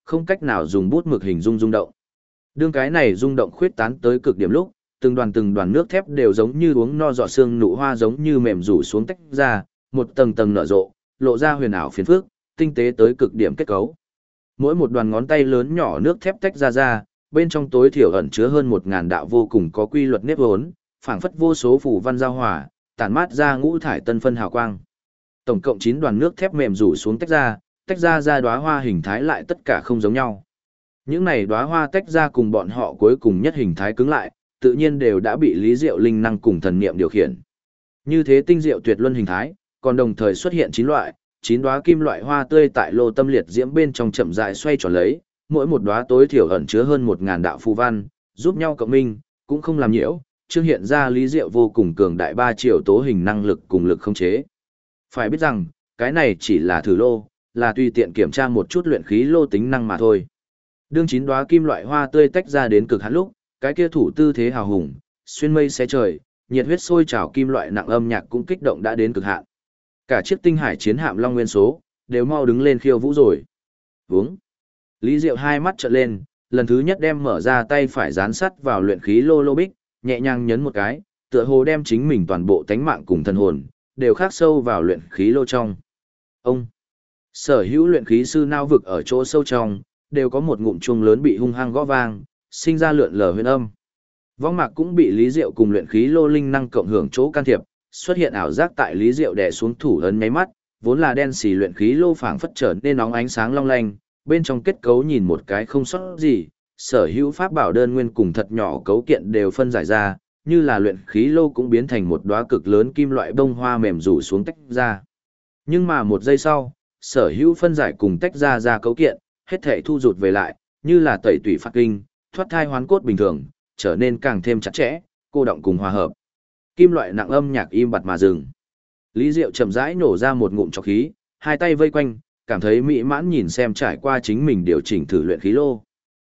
Speaker 1: không cách nào dùng bút mực hình dung rung động. Đương cái này rung động khuyết tán tới cực điểm lúc, từng đoàn nước thép đều giống như uống no giọt sương nụ hoa giống như mềm rủ xuống tách ra, một tầng tầng nở rộ, lộ ra huyền ảo phiền phức, tinh tế tới cực điểm kết cấu. Mỗi một đoàn ngón tay lớn nhỏ nước thép tách ra, bên trong tối thiểu ẩn chứa hơn 1000 đạo vô cùng có quy luật nếp vốn, phảng phất vô số phù văn giao hòa, tản mát ra ngũ thải tân phân hào quang. Tổng cộng 9 đoàn nước thép mềm rủ xuống tách ra đóa hoa hình thái lại tất cả không giống nhau. Những này đóa hoa tách ra cùng bọn họ cuối cùng nhất hình thái cứng lại, tự nhiên đều đã bị Lý Diệu linh năng cùng thần niệm điều khiển. Như thế tinh diệu tuyệt luân hình thái, còn đồng thời xuất hiện 9 đóa kim loại hoa tươi tại lô tâm liệt diễm bên trong chậm rãi xoay tròn lấy, mỗi một đóa tối thiểu ẩn chứa hơn 1000 đạo phù văn, giúp nhau cộng minh, cũng không làm nhiễu, chương hiện ra Lý Diệu vô cùng cường đại 3 triệu tố hình năng lực cùng lực khống chế. Phải biết rằng, cái này chỉ là thử lô, là tùy tiện kiểm tra một chút luyện khí lô tính năng mà thôi. Đương 9 đóa kim loại hoa tươi tách ra đến cực hạn lúc, cái kia thủ tư thế hào hùng, xuyên mây xé trời, nhiệt huyết sôi trào kim loại nặng âm nhạc cũng kích động đã đến cực hạn. Cả chiếc tinh hải chiến hạm Long Nguyên số đều mau đứng lên khiêu vũ rồi. Vướng. Lý Diệu hai mắt trợn lên, lần thứ nhất đem mở ra tay phải dán sắt vào luyện khí lô lô bích, nhẹ nhàng nhấn một cái, tựa hồ đem chính mình toàn bộ tánh mạng cùng thần hồn đều khắc sâu vào luyện khí lô trong. Ông sở hữu luyện khí sư nao vực ở chỗ sâu trong, đều có một ngụm chuông lớn bị hung hăng gõ vang, sinh ra lượn lờ huyền âm. Võng mạc cũng bị Lý Diệu cùng luyện khí lô linh năng cộng hưởng chỗ can thiệp, xuất hiện ảo giác tại Lý Diệu đè xuống thủ ấn nháy mắt, vốn là đen xì luyện khí lô phảng phất trở nên nóng ánh sáng long lanh, bên trong kết cấu nhìn một cái không sót gì, sở hữu pháp bảo đơn nguyên cùng thật nhỏ cấu kiện đều phân giải ra, như là luyện khí lô cũng biến thành một đóa cực lớn kim loại bông hoa mềm rủ xuống tách ra. Nhưng mà một giây sau, sở hữu phân giải cùng tách ra cấu kiện, hết thảy thu rụt về lại, như là tẩy tủy phát kinh, thoát thai hoán cốt bình thường, trở nên càng thêm chặt chẽ, cô động cùng hòa hợp. Kim loại nặng âm nhạc im bặt mà dừng. Lý Diệu chậm rãi nổ ra một ngụm trọc khí, hai tay vây quanh, cảm thấy mỹ mãn nhìn xem trải qua chính mình điều chỉnh thử luyện khí lô.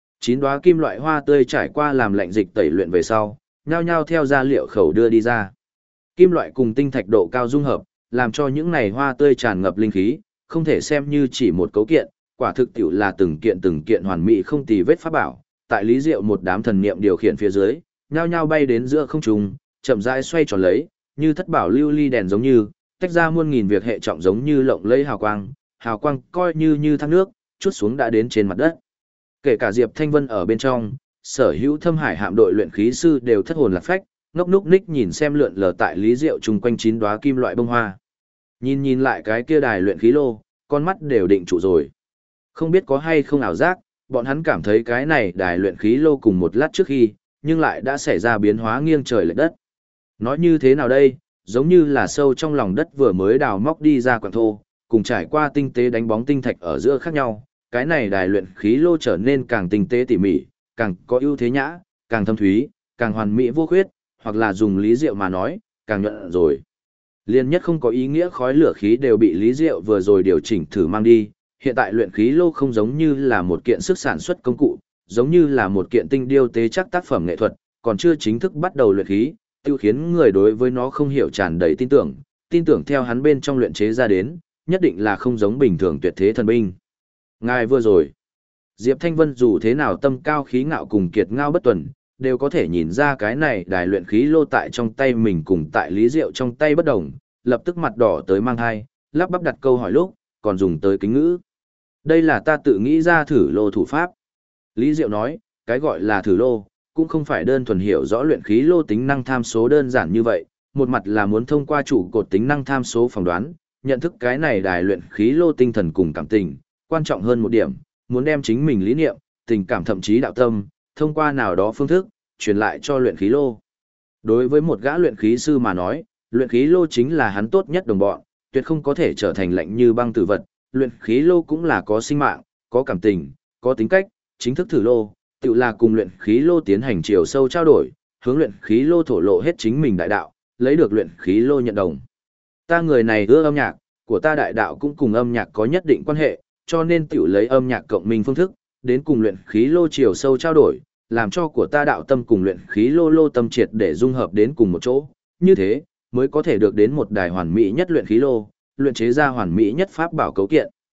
Speaker 1: 9 đóa kim loại hoa tươi trải qua làm lạnh dịch tẩy luyện về sau, nhao nhao theo ra liệu khẩu đưa đi ra. Kim loại cùng tinh thạch độ cao dung hợp, làm cho những này hoa tươi tràn ngập linh khí, không thể xem như chỉ một cấu kiện, quả thực tiểu là từng kiện hoàn mỹ không tì vết pháp bảo. Tại Lý Diệu một đám thần niệm điều khiển phía dưới, nhao nhao bay đến giữa không trung, chậm rãi xoay tròn lấy, như thất bảo lưu ly đèn giống như, tách ra muôn nghìn việc hệ trọng giống như lộng lẫy hào quang coi như thác nước, chút xuống đã đến trên mặt đất. Kể cả Diệp Thanh Vân ở bên trong, sở hữu Thâm Hải hạm đội luyện khí sư đều thất hồn lạc phách, ngốc núc ních nhìn xem lượn lờ tại Lý Diệu chung quanh 9 đóa kim loại bông hoa. Nhìn lại cái kia đài luyện khí lô, con mắt đều định trụ rồi. Không biết có hay không ảo giác, bọn hắn cảm thấy cái này đài luyện khí lô cùng một lát trước khi, nhưng lại đã xảy ra biến hóa nghiêng trời lệch đất. Nói như thế nào đây, giống như là sâu trong lòng đất vừa mới đào móc đi ra quặng thô, cùng trải qua tinh tế đánh bóng tinh thạch ở giữa khác nhau, cái này đài luyện khí lô trở nên càng tinh tế tỉ mỉ, càng có ưu thế nhã, càng thâm thúy, càng hoàn mỹ vô khuyết, hoặc là dùng Lý Diệu mà nói, càng nhuận rồi. Liên nhất không có ý nghĩa khói lửa khí đều bị Lý Diệu vừa rồi điều chỉnh thử mang đi, hiện tại luyện khí lô không giống như là một kiện sức sản xuất công cụ, giống như là một kiện tinh điêu tế chắc tác phẩm nghệ thuật, còn chưa chính thức bắt đầu luyện khí, tiêu khiến người đối với nó không hiểu tràn đầy tin tưởng theo hắn bên trong luyện chế ra đến, nhất định là không giống bình thường tuyệt thế thần binh. Ngài vừa rồi, Diệp Thanh Vân dù thế nào tâm cao khí ngạo cùng kiệt ngao bất tuần, đều có thể nhìn ra cái này đài luyện khí lô tại trong tay mình cùng tại Lý Diệu trong tay bất đồng, lập tức mặt đỏ tới mang hai, lắp bắp đặt câu hỏi lúc, còn dùng tới kính ngữ. Đây là ta tự nghĩ ra thử lô thủ pháp. Lý Diệu nói, cái gọi là thử lô, cũng không phải đơn thuần hiểu rõ luyện khí lô tính năng tham số đơn giản như vậy, một mặt là muốn thông qua trụ cột tính năng tham số phỏng đoán, nhận thức cái này đài luyện khí lô tinh thần cùng cảm tình, quan trọng hơn một điểm, muốn đem chính mình lý niệm, tình cảm thậm chí đạo tâm, thông qua nào đó phương thức, truyền lại cho luyện khí lô. Đối với một gã luyện khí sư mà nói, luyện khí lô chính là hắn tốt nhất đồng bọn, tuyệt không có thể trở thành lạnh như băng tử vật, luyện khí lô cũng là có sinh mạng, có cảm tình, có tính cách, chính thức thử lô, tự là cùng luyện khí lô tiến hành chiều sâu trao đổi, hướng luyện khí lô thổ lộ hết chính mình đại đạo, lấy được luyện khí lô nhận đồng. Ta người này ưa âm nhạc, của ta đại đạo cũng cùng âm nhạc có nhất định quan hệ, cho nên tiểu lấy âm nhạc cộng minh phương thức, đến cùng luyện khí lô chiều sâu trao đổi, làm cho của ta đạo tâm cùng luyện khí lô lô tâm triệt để dung hợp đến cùng một chỗ, như thế mới có thể được đến một đài hoàn mỹ nhất luyện khí lô, luyện chế ra hoàn mỹ nhất pháp bảo cấu kiện.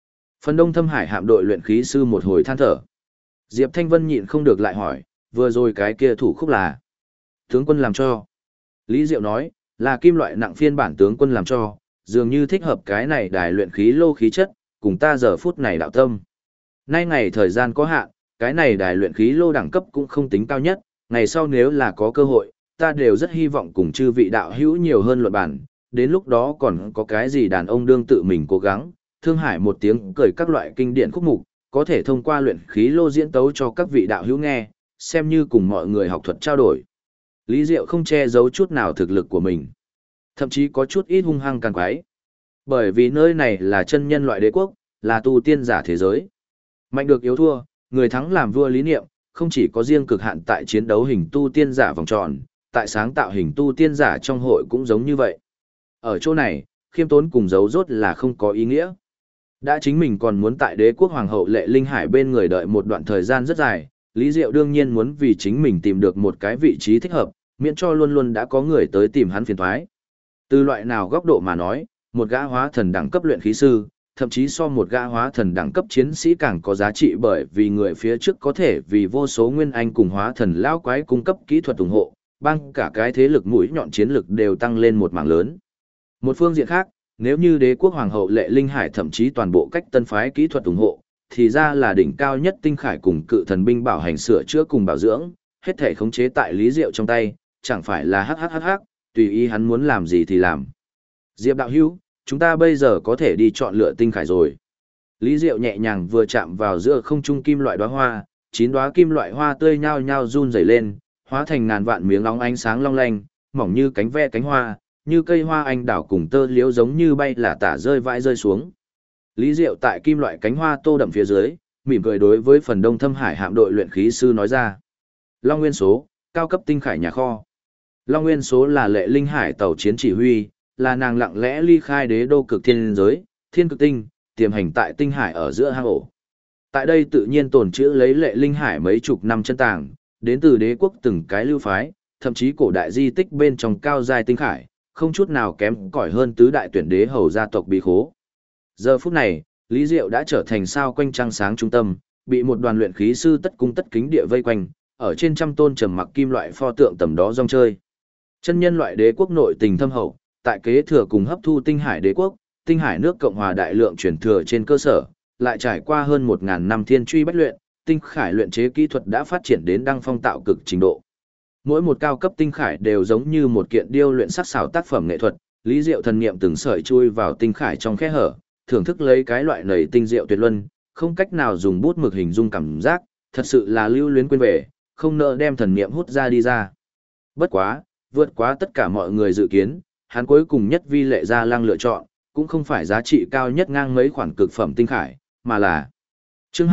Speaker 1: Phần Đông Thâm Hải hạm đội luyện khí sư một hồi than thở. Diệp Thanh Vân nhịn không được lại hỏi, vừa rồi cái kia thủ khúc là tướng quân làm cho. Lý Diệu nói, là kim loại nặng phiên bản tướng quân làm cho, dường như thích hợp cái này đài luyện khí lô khí chất, cùng ta giờ phút này đạo tâm. Nay ngày thời gian có hạn, cái này đài luyện khí lô đẳng cấp cũng không tính cao nhất, ngày sau nếu là có cơ hội, ta đều rất hy vọng cùng chư vị đạo hữu nhiều hơn luận bản, đến lúc đó còn có cái gì đàn ông đương tự mình cố gắng, thương hải một tiếng cười các loại kinh điển khúc mục, có thể thông qua luyện khí lô diễn tấu cho các vị đạo hữu nghe, xem như cùng mọi người học thuật trao đổi. Lý Diệu không che giấu chút nào thực lực của mình, thậm chí có chút ít hung hăng càng quái. Bởi vì nơi này là chân nhân loại đế quốc, là tu tiên giả thế giới. Mạnh được yếu thua, người thắng làm vua lý niệm, không chỉ có riêng cực hạn tại chiến đấu hình tu tiên giả vòng tròn, tại sáng tạo hình tu tiên giả trong hội cũng giống như vậy. Ở chỗ này, khiêm tốn cùng giấu rốt là không có ý nghĩa. Đã chính mình còn muốn tại đế quốc hoàng hậu Lệ Linh Hải bên người đợi một đoạn thời gian rất dài, Lý Diệu đương nhiên muốn vì chính mình tìm được một cái vị trí thích hợp, miễn cho luôn luôn đã có người tới tìm hắn phiền toái. Từ loại nào góc độ mà nói, một gã hóa thần đẳng cấp luyện khí sư, thậm chí so một gã hóa thần đẳng cấp chiến sĩ càng có giá trị bởi vì người phía trước có thể vì vô số nguyên anh cùng hóa thần lao quái cung cấp kỹ thuật ủng hộ, băng cả cái thế lực mũi nhọn chiến lực đều tăng lên một mảng lớn. Một phương diện khác, nếu như đế quốc hoàng hậu Lệ Linh Hải thậm chí toàn bộ cách tân phái kỹ thuật ủng hộ, thì ra là đỉnh cao nhất tinh khải cùng cự thần binh bảo hành sửa chữa cùng bảo dưỡng, hết thể khống chế tại Lý Diệu trong tay, chẳng phải là hắc, tùy ý hắn muốn làm gì thì làm. Diệp đạo hữu, chúng ta bây giờ có thể đi chọn lựa tinh khải rồi. Lý Diệu nhẹ nhàng vừa chạm vào giữa không trung kim loại đóa hoa, 9 đóa kim loại hoa tươi nhao nhao run rẩy lên, hóa thành ngàn vạn miếng óng ánh sáng long lanh, mỏng như cánh ve cánh hoa, như cây hoa anh đào cùng tơ liễu giống như bay là tả rơi vãi rơi xuống. Lý Diệu tại kim loại cánh hoa tô đậm phía dưới, mỉm cười đối với phần Đông Thâm Hải hạm đội luyện khí sư nói ra. Long Nguyên số, cao cấp tinh khải nhà kho. Long Nguyên số là Lệ Linh Hải tàu chiến chỉ huy, là nàng lặng lẽ ly khai đế đô cực thiên giới, thiên cực tinh, tiềm hành tại tinh hải ở giữa hang ổ. Tại đây tự nhiên tồn trữ lấy Lệ Linh Hải mấy chục năm chân tàng, đến từ đế quốc từng cái lưu phái, thậm chí cổ đại di tích bên trong cao giai tinh khải, không chút nào kém cỏi hơn tứ đại tuyển đế hầu gia tộc bí khố. Giờ phút này, Lý Diệu đã trở thành sao quanh trăng sáng trung tâm, bị một đoàn luyện khí sư tất cung tất kính địa vây quanh, ở trên trăm tôn trầm mặc kim loại pho tượng tầm đó rong chơi. Chân nhân loại đế quốc nội tình thâm hậu, tại kế thừa cùng hấp thu tinh hải đế quốc, tinh hải nước Cộng hòa đại lượng truyền thừa trên cơ sở, lại trải qua hơn 1000 năm thiên truy bách luyện, tinh khải luyện chế kỹ thuật đã phát triển đến đăng phong tạo cực trình độ. Mỗi một cao cấp tinh khải đều giống như một kiện điêu luyện sắc sảo tác phẩm nghệ thuật, Lý Diệu thần niệm từng sợi chui vào tinh khải trong khe hở, thưởng thức lấy cái loại nầy tinh diệu tuyệt luân, không cách nào dùng bút mực hình dung cảm giác, thật sự là lưu luyến quên về, không nỡ đem thần niệm hút ra đi ra. Bất quá, vượt quá tất cả mọi người dự kiến, hắn cuối cùng nhất vi Lệ Gia Lăng lựa chọn, cũng không phải giá trị cao nhất ngang mấy khoản cực phẩm tinh khải, mà là chương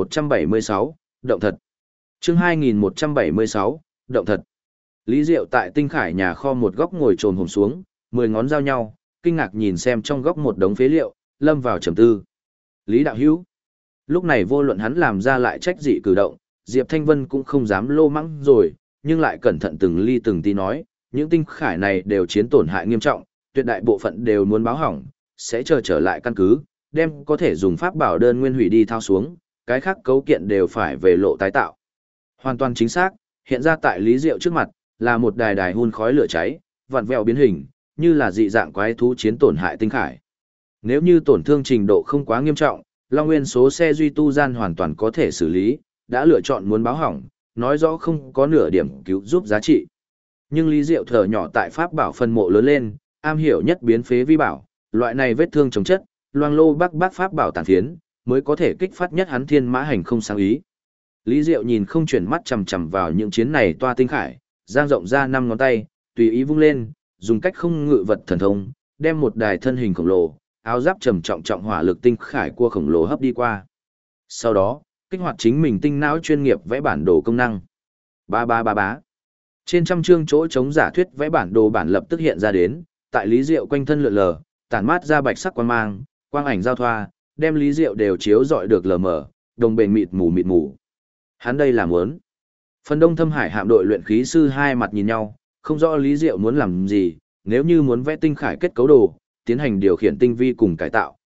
Speaker 1: 2176, động thật. Chương 2176, động thật. Lý Diệu tại tinh khải nhà kho một góc ngồi trồm hổm xuống, 10 ngón giao nhau, kinh ngạc nhìn xem trong góc một đống phế liệu, lâm vào trầm tư. Lý đạo hữu. Lúc này vô luận hắn làm ra lại trách dị cử động, Diệp Thanh Vân cũng không dám lô mắng rồi, nhưng lại cẩn thận từng ly từng tí nói, những tinh khải này đều chiến tổn hại nghiêm trọng, tuyệt đại bộ phận đều muốn báo hỏng, sẽ trở lại căn cứ, đem có thể dùng pháp bảo đơn nguyên hủy đi thao xuống, cái khác cấu kiện đều phải về lộ tái tạo. Hoàn toàn chính xác, hiện ra tại Lý Diệu trước mặt, là một đài đài hun khói lửa cháy, vặn vẹo biến hình, như là dị dạng quái thú chiến tổn hại tinh khải. Nếu như tổn thương trình độ không quá nghiêm trọng, Long Nguyên số xe duy tu gian hoàn toàn có thể xử lý, đã lựa chọn muốn báo hỏng, nói rõ không có nửa điểm cứu giúp giá trị. Nhưng Lý Diệu thở nhỏ tại pháp bảo phân mộ lớn lên, am hiểu nhất biến phế vi bảo, loại này vết thương chống chất, loang lô bác pháp bảo tàn phiến, mới có thể kích phát nhất hắn thiên mã hành không sáng ý. Lý Diệu nhìn không chuyển mắt chằm chằm vào những chiến này toa tinh khải, giang rộng ra 5 ngón tay, tùy ý vung lên, dùng cách không ngự vật thần thông, đem một đài thân hình khổng lồ, áo giáp trầm trọng trọng hỏa lực tinh khải cua khổng lồ hấp đi qua. Sau đó, kích hoạt chính mình tinh não chuyên nghiệp vẽ bản đồ công năng. Bá. Trên trăm chương chỗ chống giả thuyết vẽ bản đồ bản lập tức hiện ra đến, tại Lý Diệu quanh thân lượn lờ, tản mát ra bạch sắc quang mang, quang ảnh giao thoa, đem Lý Diệu đều chiếu rọi được lờ mờ, đồng bền mịt mù. Hắn đây là muốn. Phần Đông Thâm Hải hạm đội luyện khí sư hai mặt nhìn nhau, không rõ Lý Diệu muốn làm gì, nếu như muốn vẽ tinh khải kết cấu đồ, tiến hành điều khiển tinh vi cùng cải tạo,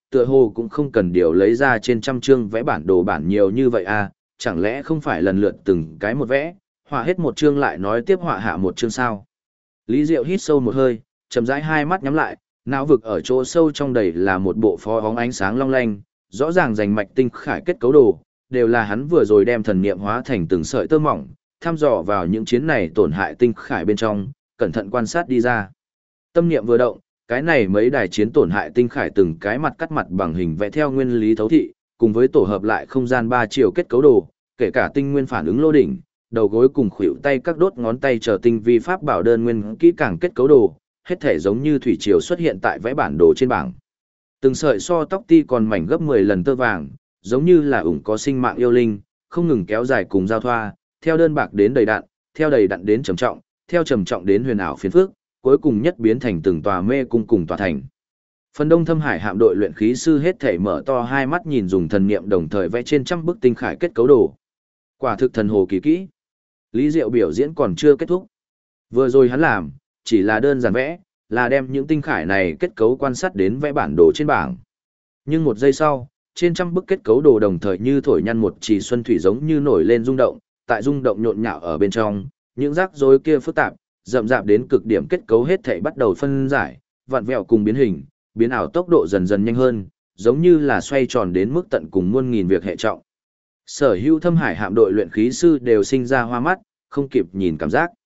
Speaker 2: tựa hồ cũng không cần điều lấy ra trên trăm chương vẽ bản đồ bản nhiều như vậy à, chẳng lẽ không phải lần lượt từng cái một vẽ, họa hết một chương lại nói tiếp họa hạ một chương sao. Lý Diệu hít sâu một hơi, chậm rãi hai mắt nhắm lại, não vực ở chỗ sâu trong đầy là một bộ phó óng ánh sáng long lanh, rõ ràng rành mạch tinh khải kết cấu đồ, đều là hắn vừa rồi đem thần niệm hóa thành từng sợi tơ mỏng, thăm dò vào những chiến này tổn hại tinh khải bên trong, cẩn thận quan sát đi ra. Tâm niệm vừa động, cái này mấy đài chiến tổn hại tinh khải từng cái mặt cắt mặt bằng hình vẽ theo nguyên lý thấu thị, cùng với tổ hợp lại không gian 3 chiều kết cấu đồ, kể cả tinh nguyên phản ứng lô đỉnh, đầu gối cùng khuỷu tay các đốt ngón tay chờ tinh vi pháp bảo đơn nguyên kỹ càng kết cấu đồ, hết thể giống như thủy triều xuất hiện tại vẽ bản đồ trên bảng. Từng sợi so tóc ti còn mảnh gấp 10 lần tơ vàng, giống như là ủng có sinh mạng yêu linh, không ngừng kéo dài cùng giao thoa, theo đơn bạc đến đầy đặn, theo đầy đặn đến trầm trọng, theo trầm trọng đến huyền ảo phiền phức, cuối cùng nhất biến thành từng tòa mê cung cùng tòa thành. Phần Đông Thâm Hải hạm đội luyện khí sư hết thảy mở to hai mắt nhìn dùng thần niệm đồng thời vẽ trên trăm bức tinh khải kết cấu đồ. Quả thực thần hồ kỳ kỹ. Lý Diệu biểu diễn còn chưa kết thúc. Vừa rồi hắn làm, chỉ là đơn giản vẽ, là đem những tinh khải này kết cấu quan sát đến vẽ bản đồ trên bảng. Nhưng một giây sau, trên trăm bức kết cấu đồ đồng thời như thổi nhăn một trì xuân thủy giống như nổi lên rung động, tại rung động nhộn nhạo ở bên trong, những rắc rối kia phức tạp, rậm rạp đến cực điểm kết cấu hết thảy bắt đầu phân giải, vặn vẹo cùng biến hình, biến ảo tốc độ dần dần nhanh hơn, giống như là xoay tròn đến mức tận cùng muôn nghìn việc hệ trọng. Sở hữu Thâm Hải hạm đội luyện khí sư đều sinh ra hoa mắt, không kịp nhìn cảm giác.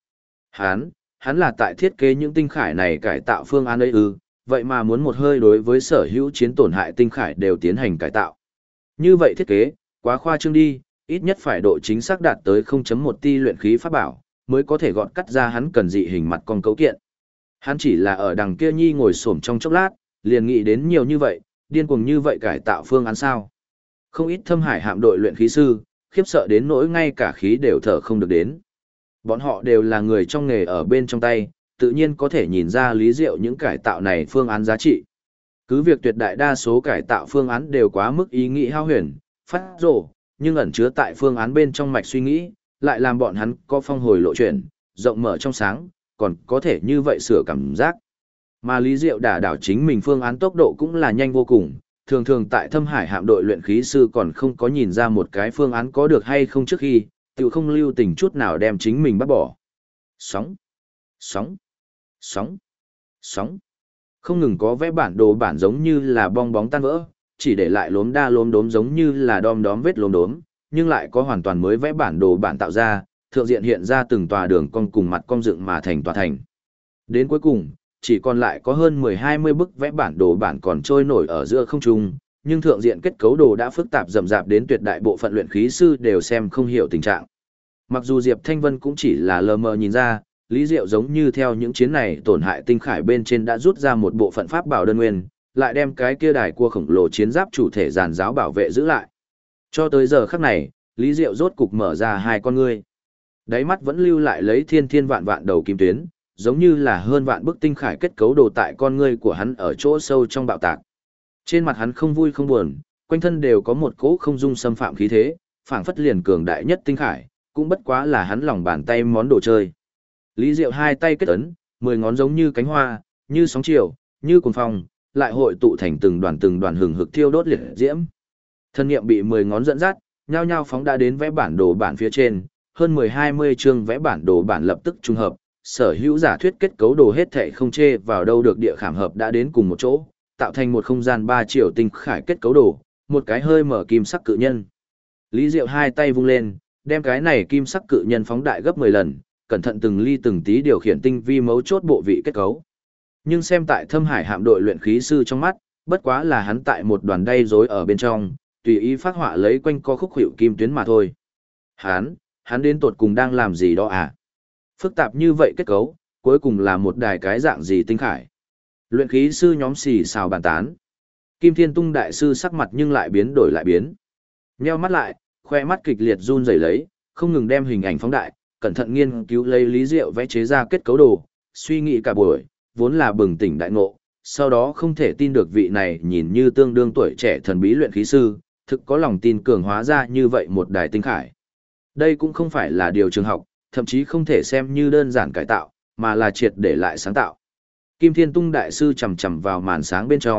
Speaker 2: Hắn là tại thiết kế những tinh khải này cải tạo phương án ấy ư, vậy mà muốn một hơi đối với sở hữu chiến tổn hại tinh khải đều tiến hành cải tạo. Như vậy thiết kế, quá khoa trương đi, ít nhất phải độ chính xác đạt tới 0.1 ti luyện khí pháp bảo, mới có thể gọn cắt ra hắn cần dị hình mặt con cấu kiện. Hắn chỉ là ở đằng kia nhi ngồi xổm trong chốc lát, liền nghĩ đến nhiều như vậy, điên cuồng như vậy cải tạo phương án sao. Không ít Thâm Hải hạm đội luyện khí sư, khiếp sợ đến nỗi ngay cả khí đều thở không được đến. Bọn họ đều là người trong nghề ở bên trong tay, tự nhiên có thể nhìn ra Lý Diệu những cải tạo này phương án giá trị. Cứ việc tuyệt đại đa số cải tạo phương án đều quá mức ý nghĩ hao huyền, phát rồ, nhưng ẩn chứa tại phương án bên trong mạch suy nghĩ, lại làm bọn hắn có phong hồi lộ chuyển, rộng mở trong sáng, còn có thể như vậy sửa cảm giác. Mà Lý Diệu đả đảo chính mình phương án tốc độ cũng là nhanh vô cùng, thường thường tại Thâm Hải hạm đội luyện khí sư còn không có nhìn ra một cái phương án có được hay không trước khi, tự không lưu tình chút nào đem chính mình bắt bỏ. Sóng, sóng, sóng, sóng. Không ngừng có vẽ bản đồ bản giống như là bong bóng tan vỡ, chỉ để lại lốm đa lốm đốm giống như là đom đóm vết lốm đốm, nhưng lại có hoàn toàn mới vẽ bản đồ bản tạo ra, thượng diện hiện ra từng tòa đường cong cùng mặt cong dựng mà thành tòa thành. Đến cuối cùng, chỉ còn lại có hơn 10-20 bức vẽ bản đồ bản còn trôi nổi ở giữa không trung, nhưng thượng diện kết cấu đồ đã phức tạp rậm rạp đến tuyệt đại bộ phận luyện khí sư đều xem không hiểu tình trạng. Mặc dù Diệp Thanh Vân cũng chỉ là lờ mờ nhìn ra, Lý Diệu giống như theo những chiến này tổn hại tinh khải bên trên đã rút ra một bộ phận pháp bảo đơn nguyên, lại đem cái kia đài cua khổng lồ chiến giáp chủ thể giàn giáo bảo vệ giữ lại. Cho tới giờ khắc này, Lý Diệu rốt cục mở ra hai con ngươi. Đáy mắt vẫn lưu lại lấy thiên thiên vạn vạn đầu kim tuyến, giống như là hơn vạn bức tinh khải kết cấu đồ tại con ngươi của hắn ở chỗ sâu trong bạo tạc. Trên mặt hắn không vui không buồn, quanh thân đều có một cỗ không dung xâm phạm khí thế, phảng phất liền cường đại nhất tinh khải, cũng bất quá là hắn lòng bàn tay món đồ chơi. Lý Diệu hai tay kết ấn, 10 ngón giống như cánh hoa, như sóng chiều, như cuồng phong, lại hội tụ thành từng đoàn hừng hực thiêu đốt liệt diễm. Thân niệm bị 10 ngón dẫn dắt, nhao nhao phóng đã đến vẽ bản đồ bản phía trên, hơn 10-20 chương vẽ bản đồ bản lập tức trùng hợp, sở hữu giả thuyết kết cấu đồ hết thảy không chê vào đâu được địa khảm hợp đã đến cùng một chỗ, tạo thành một không gian 3 chiều tinh khải kết cấu đồ, một cái hơi mở kim sắc cự nhân. Lý Diệu hai tay vung lên, đem cái này kim sắc cự nhân phóng đại gấp 10 lần, cẩn thận từng ly từng tí điều khiển tinh vi mấu chốt bộ vị kết cấu. Nhưng xem tại Thâm Hải hạm đội luyện khí sư trong mắt, bất quá là hắn tại một đoàn đay rối ở bên trong, tùy ý phát họa lấy quanh co khúc hữu kim tuyến mà thôi. Hắn đến tột cùng đang làm gì đó à? Phức tạp như vậy kết cấu, cuối cùng là một đài cái dạng gì tinh khải. Luyện khí sư nhóm xì xào bàn tán. Kim Thiên Tung đại sư sắc mặt nhưng lại biến đổi lại biến. Nheo mắt lại, khoe mắt kịch liệt run rẩy lấy, không ngừng đem hình ảnh phóng đại, cẩn thận nghiên cứu lấy Lý Diệu vẽ chế ra kết cấu đồ, suy nghĩ cả buổi, vốn là bừng tỉnh đại ngộ, sau đó không thể tin được vị này nhìn như tương đương tuổi trẻ thần bí luyện khí sư, thực có lòng tin cường hóa ra như vậy một đài tinh khải. Đây cũng không phải là điều trường học, thậm chí không thể xem như đơn giản cải tạo, mà là triệt để lại sáng tạo. Kim Thiên Tung đại sư chầm chầm vào màn sáng bên trong,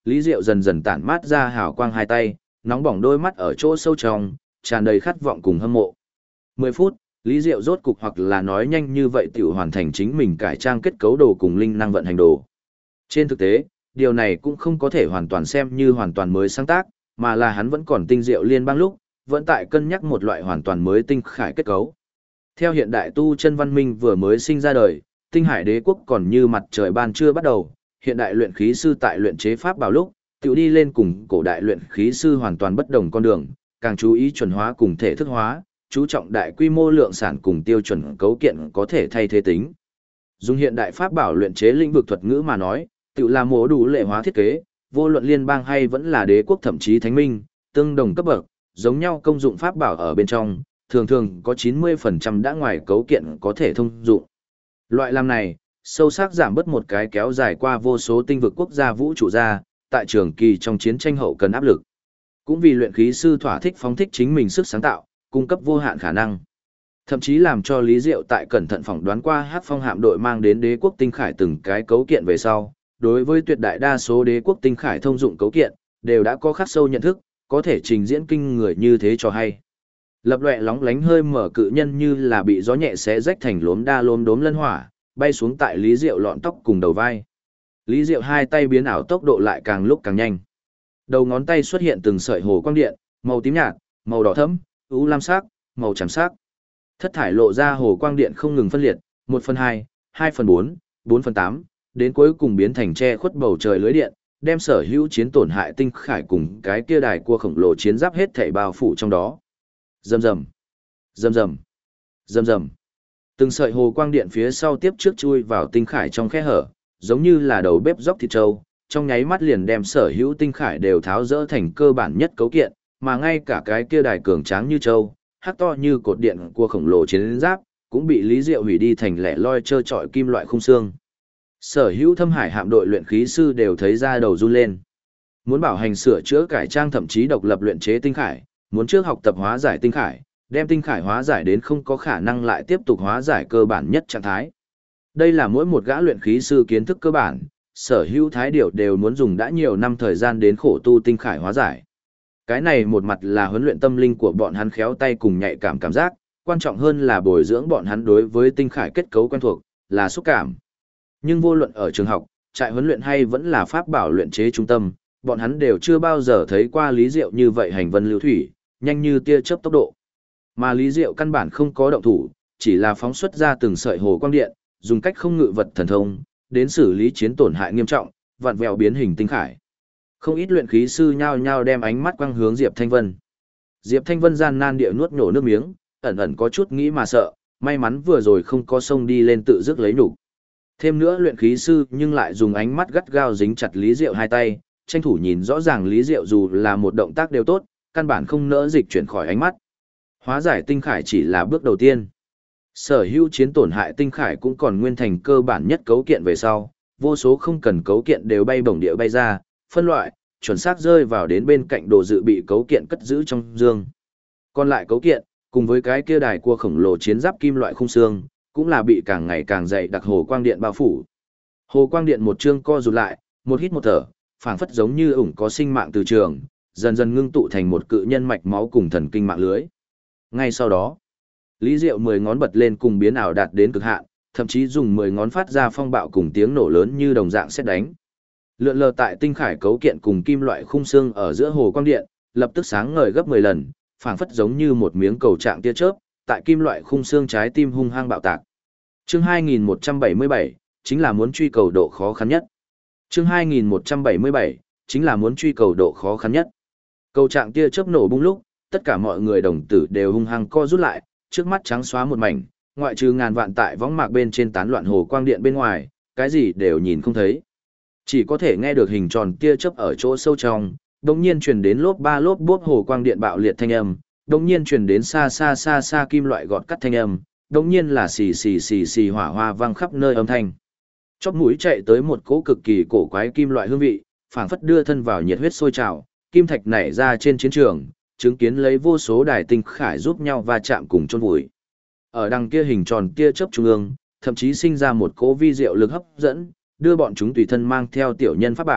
Speaker 1: Lý Diệu dần dần tản mát ra hào quang hai tay, nóng bỏng đôi mắt ở chỗ sâu trong, tràn đầy khát vọng cùng hâm mộ. 10 phút, Lý Diệu rốt cục hoặc là nói nhanh như vậy tiểu hoàn thành chính mình cải trang kết cấu đồ cùng linh năng vận hành đồ. Trên thực tế, điều này cũng không có thể hoàn toàn xem như hoàn toàn mới sáng tác, mà là hắn vẫn còn tinh diệu liên bang lúc, vẫn tại cân nhắc một loại hoàn toàn mới tinh khải kết cấu. Theo hiện đại tu chân văn minh vừa mới sinh ra đời, tinh hải đế quốc còn như mặt trời ban chưa bắt đầu, hiện đại luyện khí sư tại luyện chế pháp bảo lúc, tiểu đi lên cùng cổ đại luyện khí sư hoàn toàn bất đồng con đường, càng chú ý chuẩn hóa cùng thể thức hóa, chú trọng đại quy mô lượng sản cùng tiêu chuẩn cấu kiện có thể thay thế tính. Dùng hiện đại pháp bảo luyện chế lĩnh vực thuật ngữ mà nói, tiểu là mổ đủ lệ hóa thiết kế, vô luận liên bang hay vẫn là đế quốc thậm chí thánh minh, tương đồng cấp bậc, giống nhau công dụng pháp bảo ở bên trong, thường thường có 90% đã ngoài cấu kiện có thể thông dụng. Loại làm này, sâu sắc giảm bớt một cái kéo dài qua vô số tinh vực quốc gia vũ trụ ra, tại trường kỳ trong chiến tranh hậu cần áp lực. Cũng vì luyện khí sư thỏa thích phóng thích chính mình sức sáng tạo, cung cấp vô hạn khả năng. Thậm chí làm cho Lý Diệu tại cẩn thận phỏng đoán qua Hắc Phong hạm đội mang đến đế quốc tinh khải từng cái cấu kiện về sau, đối với tuyệt đại đa số đế quốc tinh khải thông dụng cấu kiện, đều đã có khắc sâu nhận thức, có thể trình diễn kinh người như thế cho hay. Lập loè lóng lánh hơi mở cự nhân như là bị gió nhẹ xé rách thành lốm đa lốm đốm lân hỏa, bay xuống tại Lý Diệu lọn tóc cùng đầu vai. Lý Diệu hai tay biến ảo tốc độ lại càng lúc càng nhanh. Đầu ngón tay xuất hiện từng sợi hồ quang điện, màu tím nhạt, màu đỏ thẫm, u lam sắc, màu trắng sắc. Thất thải lộ ra hồ quang điện không ngừng phân liệt, 1/2, 2/4, 4/8, đến cuối cùng biến thành che khuất bầu trời lưới điện, đem sở hữu chiến tổn hại tinh khải cùng cái kia đài cua khổng lồ chiến giáp hết thảy bao phủ trong đó. Rầm rầm, rầm rầm, rầm rầm. Từng sợi hồ quang điện phía sau tiếp trước chui vào tinh khải trong khe hở, giống như là đầu bếp róc thịt trâu, trong nháy mắt liền đem sở hữu tinh khải đều tháo rỡ thành cơ bản nhất cấu kiện, mà ngay cả cái kia đài cường tráng như trâu, hắc to như cột điện cua khổng lồ chiến giáp, cũng bị Lý Diệu hủy đi thành lẻ loi trơ trọi kim loại khung xương. Sở hữu Thâm Hải hạm đội luyện khí sư đều thấy da đầu run lên. Muốn bảo hành sửa chữa cải trang thậm chí độc lập luyện chế tinh khải, muốn trước học tập hóa giải tinh khải, đem tinh khải hóa giải đến không có khả năng lại tiếp tục hóa giải cơ bản nhất trạng thái. Đây là mỗi một gã luyện khí sư kiến thức cơ bản, sở hữu thái điểu đều muốn dùng đã nhiều năm thời gian đến khổ tu tinh khải hóa giải. Cái này một mặt là huấn luyện tâm linh của bọn hắn khéo tay cùng nhạy cảm cảm giác, quan trọng hơn là bồi dưỡng bọn hắn đối với tinh khải kết cấu quen thuộc, là xúc cảm. Nhưng vô luận ở trường học, trại huấn luyện hay vẫn là pháp bảo luyện chế trung tâm, bọn hắn đều chưa bao giờ thấy qua Lý Diệu như vậy hành vân lưu thủy, nhanh như tia chớp tốc độ. Mà Lý Diệu căn bản không có động thủ, chỉ là phóng xuất ra từng sợi hồ quang điện, dùng cách không ngự vật thần thông, đến xử lý chiến tổn hại nghiêm trọng, vặn vẹo biến hình tinh khải. Không ít luyện khí sư nhao nhao đem ánh mắt quang hướng Diệp Thanh Vân. Diệp Thanh Vân gian nan địa nuốt nhổ nước miếng, ẩn ẩn có chút nghĩ mà sợ, may mắn vừa rồi không có xông đi lên tự dứt lấy nhục. Thêm nữa luyện khí sư nhưng lại dùng ánh mắt gắt gao dính chặt Lý Diệu hai tay, tranh thủ nhìn rõ ràng Lý Diệu dù là một động tác đều tốt, căn bản không nỡ dịch chuyển khỏi ánh mắt. Hóa giải tinh khải chỉ là bước đầu tiên. Sở hữu chiến tổn hại tinh khải cũng còn nguyên thành cơ bản nhất cấu kiện về sau, vô số không cần cấu kiện đều bay bổng địa bay ra, phân loại, chuẩn xác rơi vào đến bên cạnh đồ dự bị cấu kiện cất giữ trong dương. Còn lại cấu kiện, cùng với cái kia đài cua khổng lồ chiến giáp kim loại khung xương, cũng là bị càng ngày càng dày đặc hồ quang điện bao phủ. Hồ quang điện một chương co rụt lại, một hít một thở, phảng phất giống như ủng có sinh mạng từ trường, dần dần ngưng tụ thành một cự nhân mạch máu cùng thần kinh mạng lưới. Ngay sau đó, Lý Diệu 10 ngón bật lên cùng biến ảo đạt đến cực hạn, thậm chí dùng 10 ngón phát ra phong bạo cùng tiếng nổ lớn như đồng dạng sét đánh. Lượn lờ tại tinh khải cấu kiện cùng kim loại khung xương ở giữa hồ quang điện, lập tức sáng ngời gấp 10 lần, phảng phất giống như một miếng cầu trạng tia chớp, tại kim loại khung xương trái tim hung hăng bạo tạc. Chương 2177, chính là muốn truy cầu độ khó khăn nhất. Chương 2177, chính là muốn truy cầu độ khó khăn nhất. Cầu trạng tia chớp nổ bung lúc, tất cả mọi người đồng tử đều hung hăng co rút lại, trước mắt trắng xóa một mảnh, ngoại trừ ngàn vạn tại võng mạc bên trên tán loạn hồ quang điện bên ngoài, cái gì đều nhìn không thấy. Chỉ có thể nghe được hình tròn tia chớp ở chỗ sâu trong, đột nhiên truyền đến lốp ba lốp bốp hồ quang điện bạo liệt thanh âm, đột nhiên truyền đến xa xa xa xa kim loại gọt cắt thanh âm, đột nhiên là xì xì xì xì hỏa hoa vang khắp nơi âm thanh. Chóp mũi chạy tới một cỗ cực kỳ cổ quái kim loại hương vị, phảng phất đưa thân vào nhiệt huyết sôi trào, kim thạch nảy ra trên chiến trường, chứng kiến lấy vô số đài tinh khải giúp nhau va chạm cùng chôn vùi. Ở đằng kia hình tròn tia chớp trung ương, thậm chí sinh ra một cỗ vi diệu lực hấp dẫn, đưa bọn chúng tùy thân mang theo tiểu nhân pháp bảo,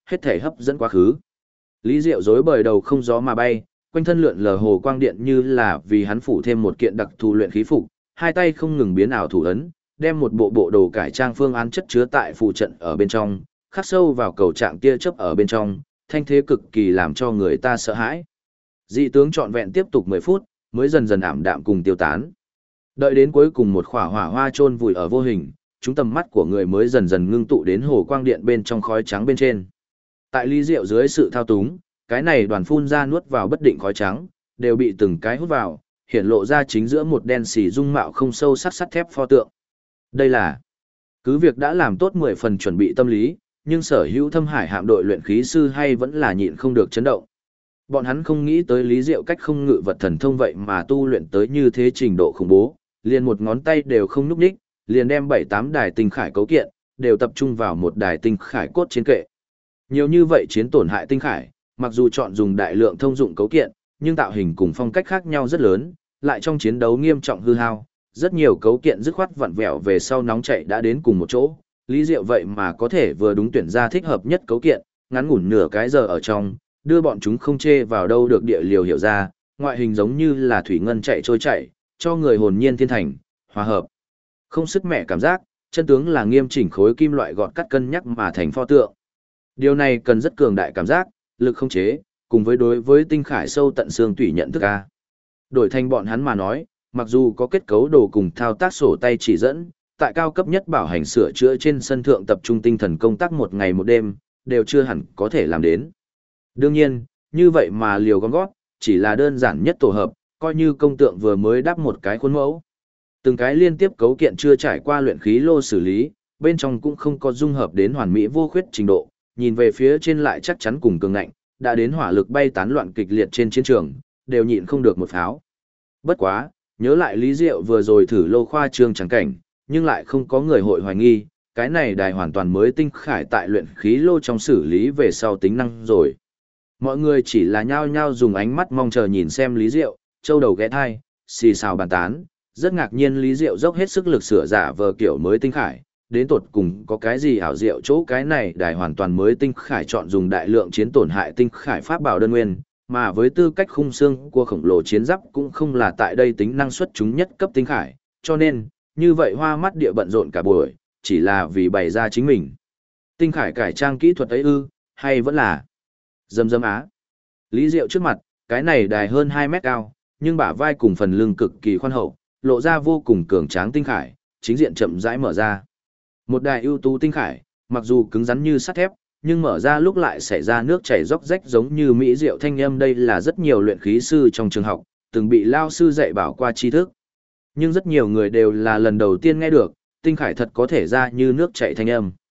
Speaker 1: hết thể hấp dẫn quá khứ. Lý Diệu rối bời đầu không gió mà bay, quanh thân lượn lờ hồ quang điện như là vì hắn phủ thêm một kiện đặc thù luyện khí phục, hai tay không ngừng biến ảo thủ ấn, đem một bộ bộ đồ cải trang phương án chất chứa tại phù trận ở bên trong, khắc sâu vào cầu trạng tia chớp ở bên trong, thanh thế cực kỳ làm cho người ta sợ hãi. Dị tướng trọn vẹn tiếp tục 10 phút, mới dần dần ảm đạm cùng tiêu tán. Đợi đến cuối cùng một khỏa hỏa hoa chôn vùi ở vô hình, chúng tầm mắt của người mới dần dần ngưng tụ đến hồ quang điện bên trong khói trắng bên trên. Tại Lý Diệu dưới sự thao túng, cái này đoàn phun ra nuốt vào bất định khói trắng, đều bị từng cái hút vào, hiện lộ ra chính giữa một đen xì dung mạo không sâu sắc sắt thép pho tượng. Đây là cứ việc đã làm tốt 10 phần chuẩn bị tâm lý, nhưng sở hữu Thâm Hải hạm đội luyện khí sư hay vẫn là nhịn không được chấn động. Bọn hắn không nghĩ tới Lý Diệu cách không ngự vật thần thông vậy mà tu luyện tới như thế trình độ khủng bố, liền một ngón tay đều không nhúc nhích, liền đem 7-8 đài tinh khải cấu kiện, đều tập trung vào một đài tinh khải cốt trên kệ. Nhiều như vậy chiến tổn hại tinh khải, mặc dù chọn dùng đại lượng thông dụng cấu kiện, nhưng tạo hình cùng phong cách khác nhau rất lớn, lại trong chiến đấu nghiêm trọng hư hao, rất nhiều cấu kiện dứt khoát vặn vẹo về sau nóng chảy đã đến cùng một chỗ. Lý Diệu vậy mà có thể vừa đúng tuyển ra thích hợp nhất cấu kiện, ngắn ngủn nửa cái giờ ở trong, đưa bọn chúng không chê vào đâu được địa liều hiểu ra, ngoại hình giống như là thủy ngân chạy trôi chảy, cho người hồn nhiên thiên thành, hòa hợp. Không sức mẻ cảm giác, chân tướng là nghiêm chỉnh khối kim loại gọt cắt cân nhắc mà thành pho tượng. Điều này cần rất cường đại cảm giác, lực không chế, cùng với đối với tinh khải sâu tận xương tủy nhận thức a. Đổi thành bọn hắn mà nói, mặc dù có kết cấu đồ cùng thao tác sổ tay chỉ dẫn, tại cao cấp nhất bảo hành sửa chữa trên sân thượng tập trung tinh thần công tác một ngày một đêm, đều chưa hẳn có thể làm đến. Đương nhiên, như vậy mà liều gom gót, chỉ là đơn giản nhất tổ hợp, coi như công tượng vừa mới đắp một cái khuôn mẫu. Từng cái liên tiếp cấu kiện chưa trải qua luyện khí lô xử lý, bên trong cũng không có dung hợp đến hoàn mỹ vô khuyết trình độ, nhìn về phía trên lại chắc chắn cùng cường ngạnh, đã đến hỏa lực bay tán loạn kịch liệt trên chiến trường, đều nhịn không được một pháo. Bất quá, nhớ lại Lý Diệu vừa rồi thử lô khoa trương chẳng cảnh, nhưng lại không có người hội hoài nghi, cái này đài hoàn toàn mới tinh khải tại luyện khí lô trong xử lý về sau tính năng rồi. Mọi người chỉ là nhao nhao dùng ánh mắt mong chờ nhìn xem Lý Diệu, châu đầu ghé thai, xì xào bàn tán, rất ngạc nhiên Lý Diệu dốc hết sức lực sửa giả vờ kiểu mới tinh khải, đến tột cùng có cái gì ảo diệu chỗ cái này đài hoàn toàn mới tinh khải chọn dùng đại lượng chiến tổn hại tinh khải pháp bảo đơn nguyên, mà với tư cách khung xương của khổng lồ chiến giáp cũng không là tại đây tính năng suất chúng nhất cấp tinh khải, cho nên, như vậy hoa mắt địa bận rộn cả buổi, chỉ là vì bày ra chính mình. Tinh khải cải trang kỹ thuật ấy ư, hay vẫn là dâm dâm á. Lý Diệu trước mặt, cái này đài hơn 2 mét cao, nhưng bả vai cùng phần lưng cực kỳ khoan hậu, lộ ra vô cùng cường tráng tinh khải, chính diện chậm rãi mở ra. Một đài ưu tú tinh khải, mặc dù cứng rắn như sắt thép, nhưng mở ra lúc lại xảy ra nước chảy róc rách giống như mỹ diệu thanh âm. Đây là rất nhiều luyện khí sư trong trường học, từng bị lao sư dạy bảo qua tri thức. Nhưng rất nhiều người đều là lần đầu tiên nghe được, tinh khải thật có thể ra như nước chảy thanh âm.